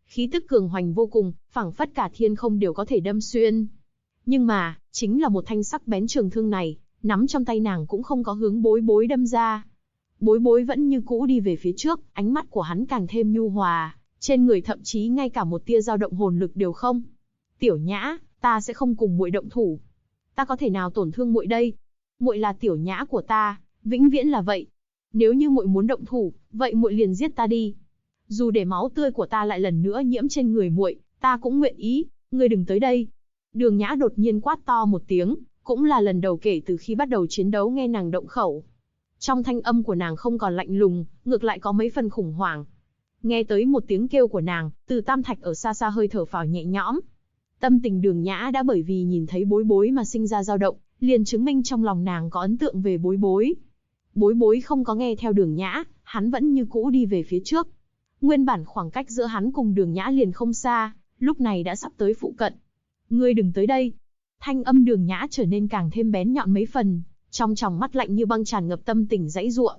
khí tức cường hoành vô cùng, phảng phất cả thiên không đều có thể đâm xuyên. Nhưng mà, chính là một thanh sắc bén trường thương này, nắm trong tay nàng cũng không có hướng Bối Bối đâm ra. Bối Bối vẫn như cũ đi về phía trước, ánh mắt của hắn càng thêm nhu hòa, trên người thậm chí ngay cả một tia dao động hồn lực đều không. Tiểu Nhã, ta sẽ không cùng muội động thủ. Ta có thể nào tổn thương muội đây? Muội là Tiểu Nhã của ta, vĩnh viễn là vậy. Nếu như muội muốn động thủ, vậy muội liền giết ta đi. Dù để máu tươi của ta lại lần nữa nhiễm trên người muội, ta cũng nguyện ý. Ngươi đừng tới đây. Đường Nhã đột nhiên quát to một tiếng, cũng là lần đầu kể từ khi bắt đầu chiến đấu nghe nàng động khẩu. Trong thanh âm của nàng không còn lạnh lùng, ngược lại có mấy phần khủng hoảng. Nghe tới một tiếng kêu của nàng, Từ Tam Thạch ở xa xa hơi thở phào nhẹ nhõm. Tâm tình Đường Nhã đã bởi vì nhìn thấy Bối Bối mà sinh ra dao động, liền chứng minh trong lòng nàng có ấn tượng về Bối Bối. Bối Bối không có nghe theo Đường Nhã, hắn vẫn như cũ đi về phía trước. Nguyên bản khoảng cách giữa hắn cùng Đường Nhã liền không xa, lúc này đã sắp tới phụ cận. Ngươi đừng tới đây. Thanh âm Đường Nhã trở nên càng thêm bén nhọn mấy phần, trong tròng mắt lạnh như băng tràn ngập tâm tình dãy giụa.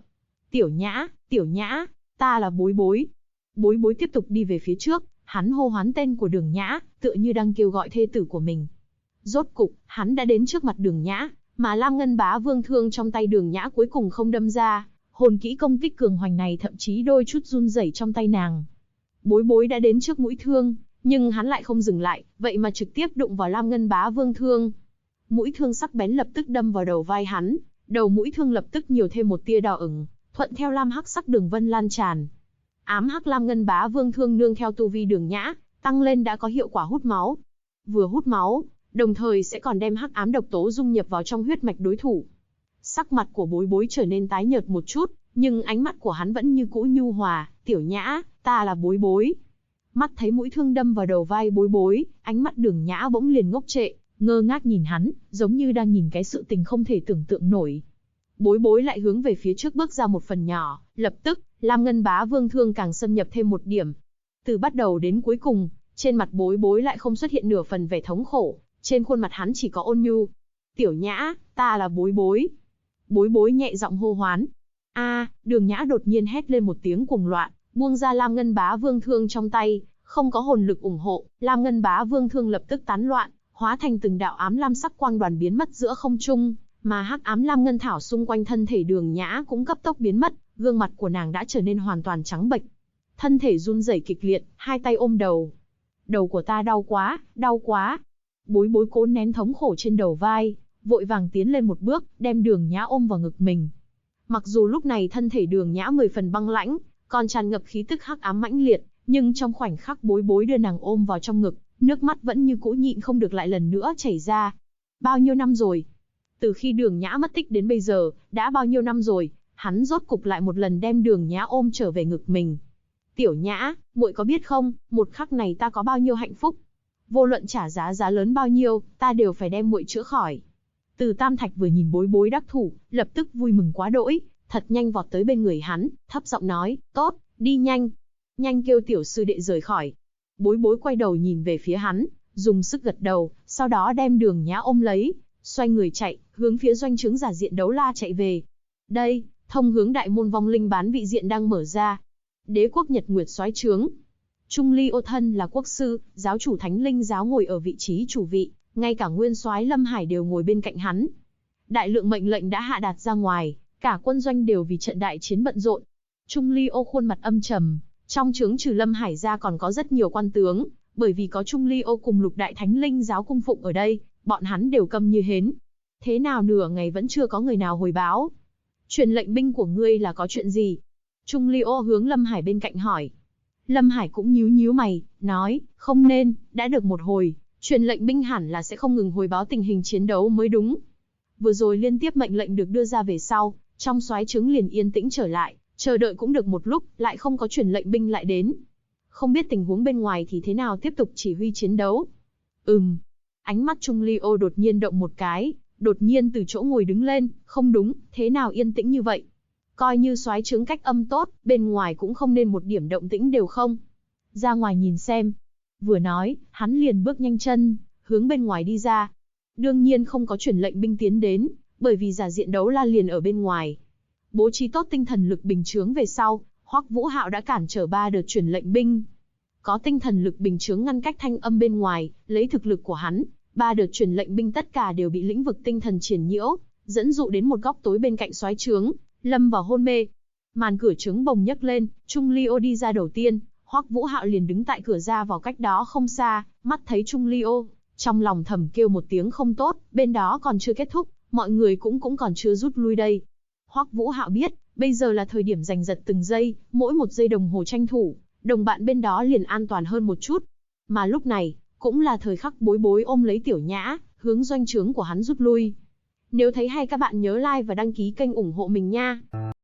Tiểu Nhã, ta là Bối Bối. Bối Bối tiếp tục đi về phía trước, hắn hô hoán tên của Đường Nhã, tựa như đang kêu gọi thê tử của mình. Rốt cục, hắn đã đến trước mặt Đường Nhã, mà Lam Ngân Bá Vương thương trong tay Đường Nhã cuối cùng không đâm ra, hồn kỹ công kích cường hoành này thậm chí đôi chút run rẩy trong tay nàng. Bối Bối đã đến trước mũi thương, nhưng hắn lại không dừng lại, vậy mà trực tiếp đụng vào Lam Ngân Bá Vương thương. Mũi thương sắc bén lập tức đâm vào đầu vai hắn, đầu mũi thương lập tức nhiều thêm một tia đỏ ửng, thuận theo lam hắc sắc đường vân lan tràn. Ám hắc Lam Ngân Bá Vương thương nương theo tu vi Đường Nhã, tăng lên đã có hiệu quả hút máu. Vừa hút máu, đồng thời sẽ còn đem hắc ám độc tố dung nhập vào trong huyết mạch đối thủ. Sắc mặt của Bối Bối trở nên tái nhợt một chút, nhưng ánh mắt của hắn vẫn như cũ nhu hòa. Tiểu Nhã, ta là Bối Bối. Mắt thấy mũi thương đâm vào đầu vai Bối Bối, ánh mắt Đường Nhã bỗng liền ngốc trệ, ngơ ngác nhìn hắn, giống như đang nhìn cái sự tình không thể tưởng tượng nổi. Bối Bối lại hướng về phía trước bước ra một phần nhỏ, lập tức, Lam Ngân Bá Vương thương càng xâm nhập thêm một điểm. Từ bắt đầu đến cuối cùng, trên mặt Bối Bối lại không xuất hiện nửa phần vẻ thống khổ, trên khuôn mặt hắn chỉ có ôn nhu. Tiểu Nhã, ta là Bối Bối. Bối Bối nhẹ giọng hô hoán. Đường Nhã đột nhiên hét lên một tiếng cuồng loạn, buông ra Lam Ngân Bá Vương thương trong tay, không có hồn lực ủng hộ, Lam Ngân Bá Vương thương lập tức tán loạn, hóa thành từng đạo ám lam sắc quang đoàn biến mất giữa không trung, mà hắc ám lam ngân thảo xung quanh thân thể Đường Nhã cũng cấp tốc biến mất, gương mặt của nàng đã trở nên hoàn toàn trắng bệch. Thân thể run rẩy kịch liệt, hai tay ôm đầu. Đầu của ta đau quá, đau quá. Bối Bối cố nén thống khổ trên đầu vai, vội vàng tiến lên một bước, đem Đường Nhã ôm vào ngực mình. Mặc dù lúc này thân thể Đường Nhã 10 phần băng lãnh, còn tràn ngập khí tức hắc ám mãnh liệt, nhưng trong khoảnh khắc Bối Bối đưa nàng ôm vào trong ngực, nước mắt vẫn như cũ nhịn không được lại lần nữa chảy ra. Bao nhiêu năm rồi? Từ khi Đường Nhã mất tích đến bây giờ, đã bao nhiêu năm rồi, hắn rốt cục lại một lần đem Đường Nhã ôm trở về ngực mình. Tiểu Nhã, muội có biết không, một khắc này ta có bao nhiêu hạnh phúc? Vô luận trả giá lớn bao nhiêu, ta đều phải đem muội chữa khỏi. Từ Tam Thạch vừa nhìn Bối Bối đắc thủ, lập tức vui mừng quá đỗi, thật nhanh vọt tới bên người hắn, thấp giọng nói, tốt, đi nhanh. Nhanh kêu tiểu sư đệ rời khỏi. Bối Bối quay đầu nhìn về phía hắn, dùng sức gật đầu, sau đó đem Đường Nhã ôm lấy, xoay người chạy, hướng phía doanh trướng Giả Diện Đấu La chạy về. Đây, thông hướng đại môn vong linh bán vị diện đang mở ra. Đế quốc Nhật Nguyệt soái trướng. Trung Ly Ô thân là quốc sư, giáo chủ Thánh Linh giáo ngồi ở vị trí chủ vị, ngay cả nguyên soái Lâm Hải đều ngồi bên cạnh hắn. Đại lượng mệnh lệnh đã hạ đạt ra ngoài, cả quân doanh đều vì trận đại chiến bận rộn. Trung Ly Ô khuôn mặt âm trầm, trong trướng trừ Lâm Hải ra còn có rất nhiều quan tướng, bởi vì có Trung Ly Ô cùng Lục Đại Thánh Linh giáo cung phụng ở đây, bọn hắn đều câm như hến. Thế nào nửa ngày vẫn chưa có người nào hồi báo? Truyền lệnh binh của ngươi là có chuyện gì? Trung Ly Ô hướng Lâm Hải bên cạnh hỏi. Lâm Hải cũng nhíu nhíu mày, nói, không nên, đã được một hồi, truyền lệnh binh hẳn là sẽ không ngừng hồi báo tình hình chiến đấu mới đúng. Vừa rồi liên tiếp mệnh lệnh được đưa ra về sau, trong soái trướng liền yên tĩnh trở lại, chờ đợi cũng được một lúc, lại không có truyền lệnh binh lại đến. Không biết tình huống bên ngoài thì thế nào tiếp tục chỉ huy chiến đấu. Ánh mắt Trung Ly Ô đột nhiên động một cái, đột nhiên từ chỗ ngồi đứng lên, không đúng, thế nào yên tĩnh như vậy? Coi như soái trướng cách âm tốt, bên ngoài cũng không nên một điểm động tĩnh đều không. Ra ngoài nhìn xem. Vừa nói, hắn liền bước nhanh chân, hướng bên ngoài đi ra. Đương nhiên không có truyền lệnh binh tiến đến, bởi vì Giả Diện Đấu La liền ở bên ngoài. Bố trí tốt tinh thần lực bình chướng về sau, Hoắc Vũ Hạo đã cản trở 3 đợt truyền lệnh binh. có tinh thần lực bình chướng ngăn cách thanh âm bên ngoài, lấy thực lực của hắn, 3 đợt truyền lệnh binh tất cả đều bị lĩnh vực tinh thần triển nhiễu, dẫn dụ đến một góc tối bên cạnh soái trướng, lâm vào hôn mê. Màn cửa trướng bồng nhấc lên, Trung Ly Ô đi ra đầu tiên, Hoắc Vũ Hạo liền đứng tại cửa ra vào cách đó không xa, mắt thấy Trung Ly Ô, trong lòng thầm kêu một tiếng không tốt, bên đó còn chưa kết thúc, mọi người cũng còn chưa rút lui đây. Hoắc Vũ Hạo biết, bây giờ là thời điểm giành giật từng giây, mỗi một giây đồng hồ tranh thủ, đồng bạn bên đó liền an toàn hơn một chút. Mà lúc này, cũng là thời khắc Bối Bối ôm lấy Tiểu Nhã, hướng doanh trướng của hắn rút lui. Nếu thấy hay các bạn nhớ like và đăng ký kênh ủng hộ mình nha.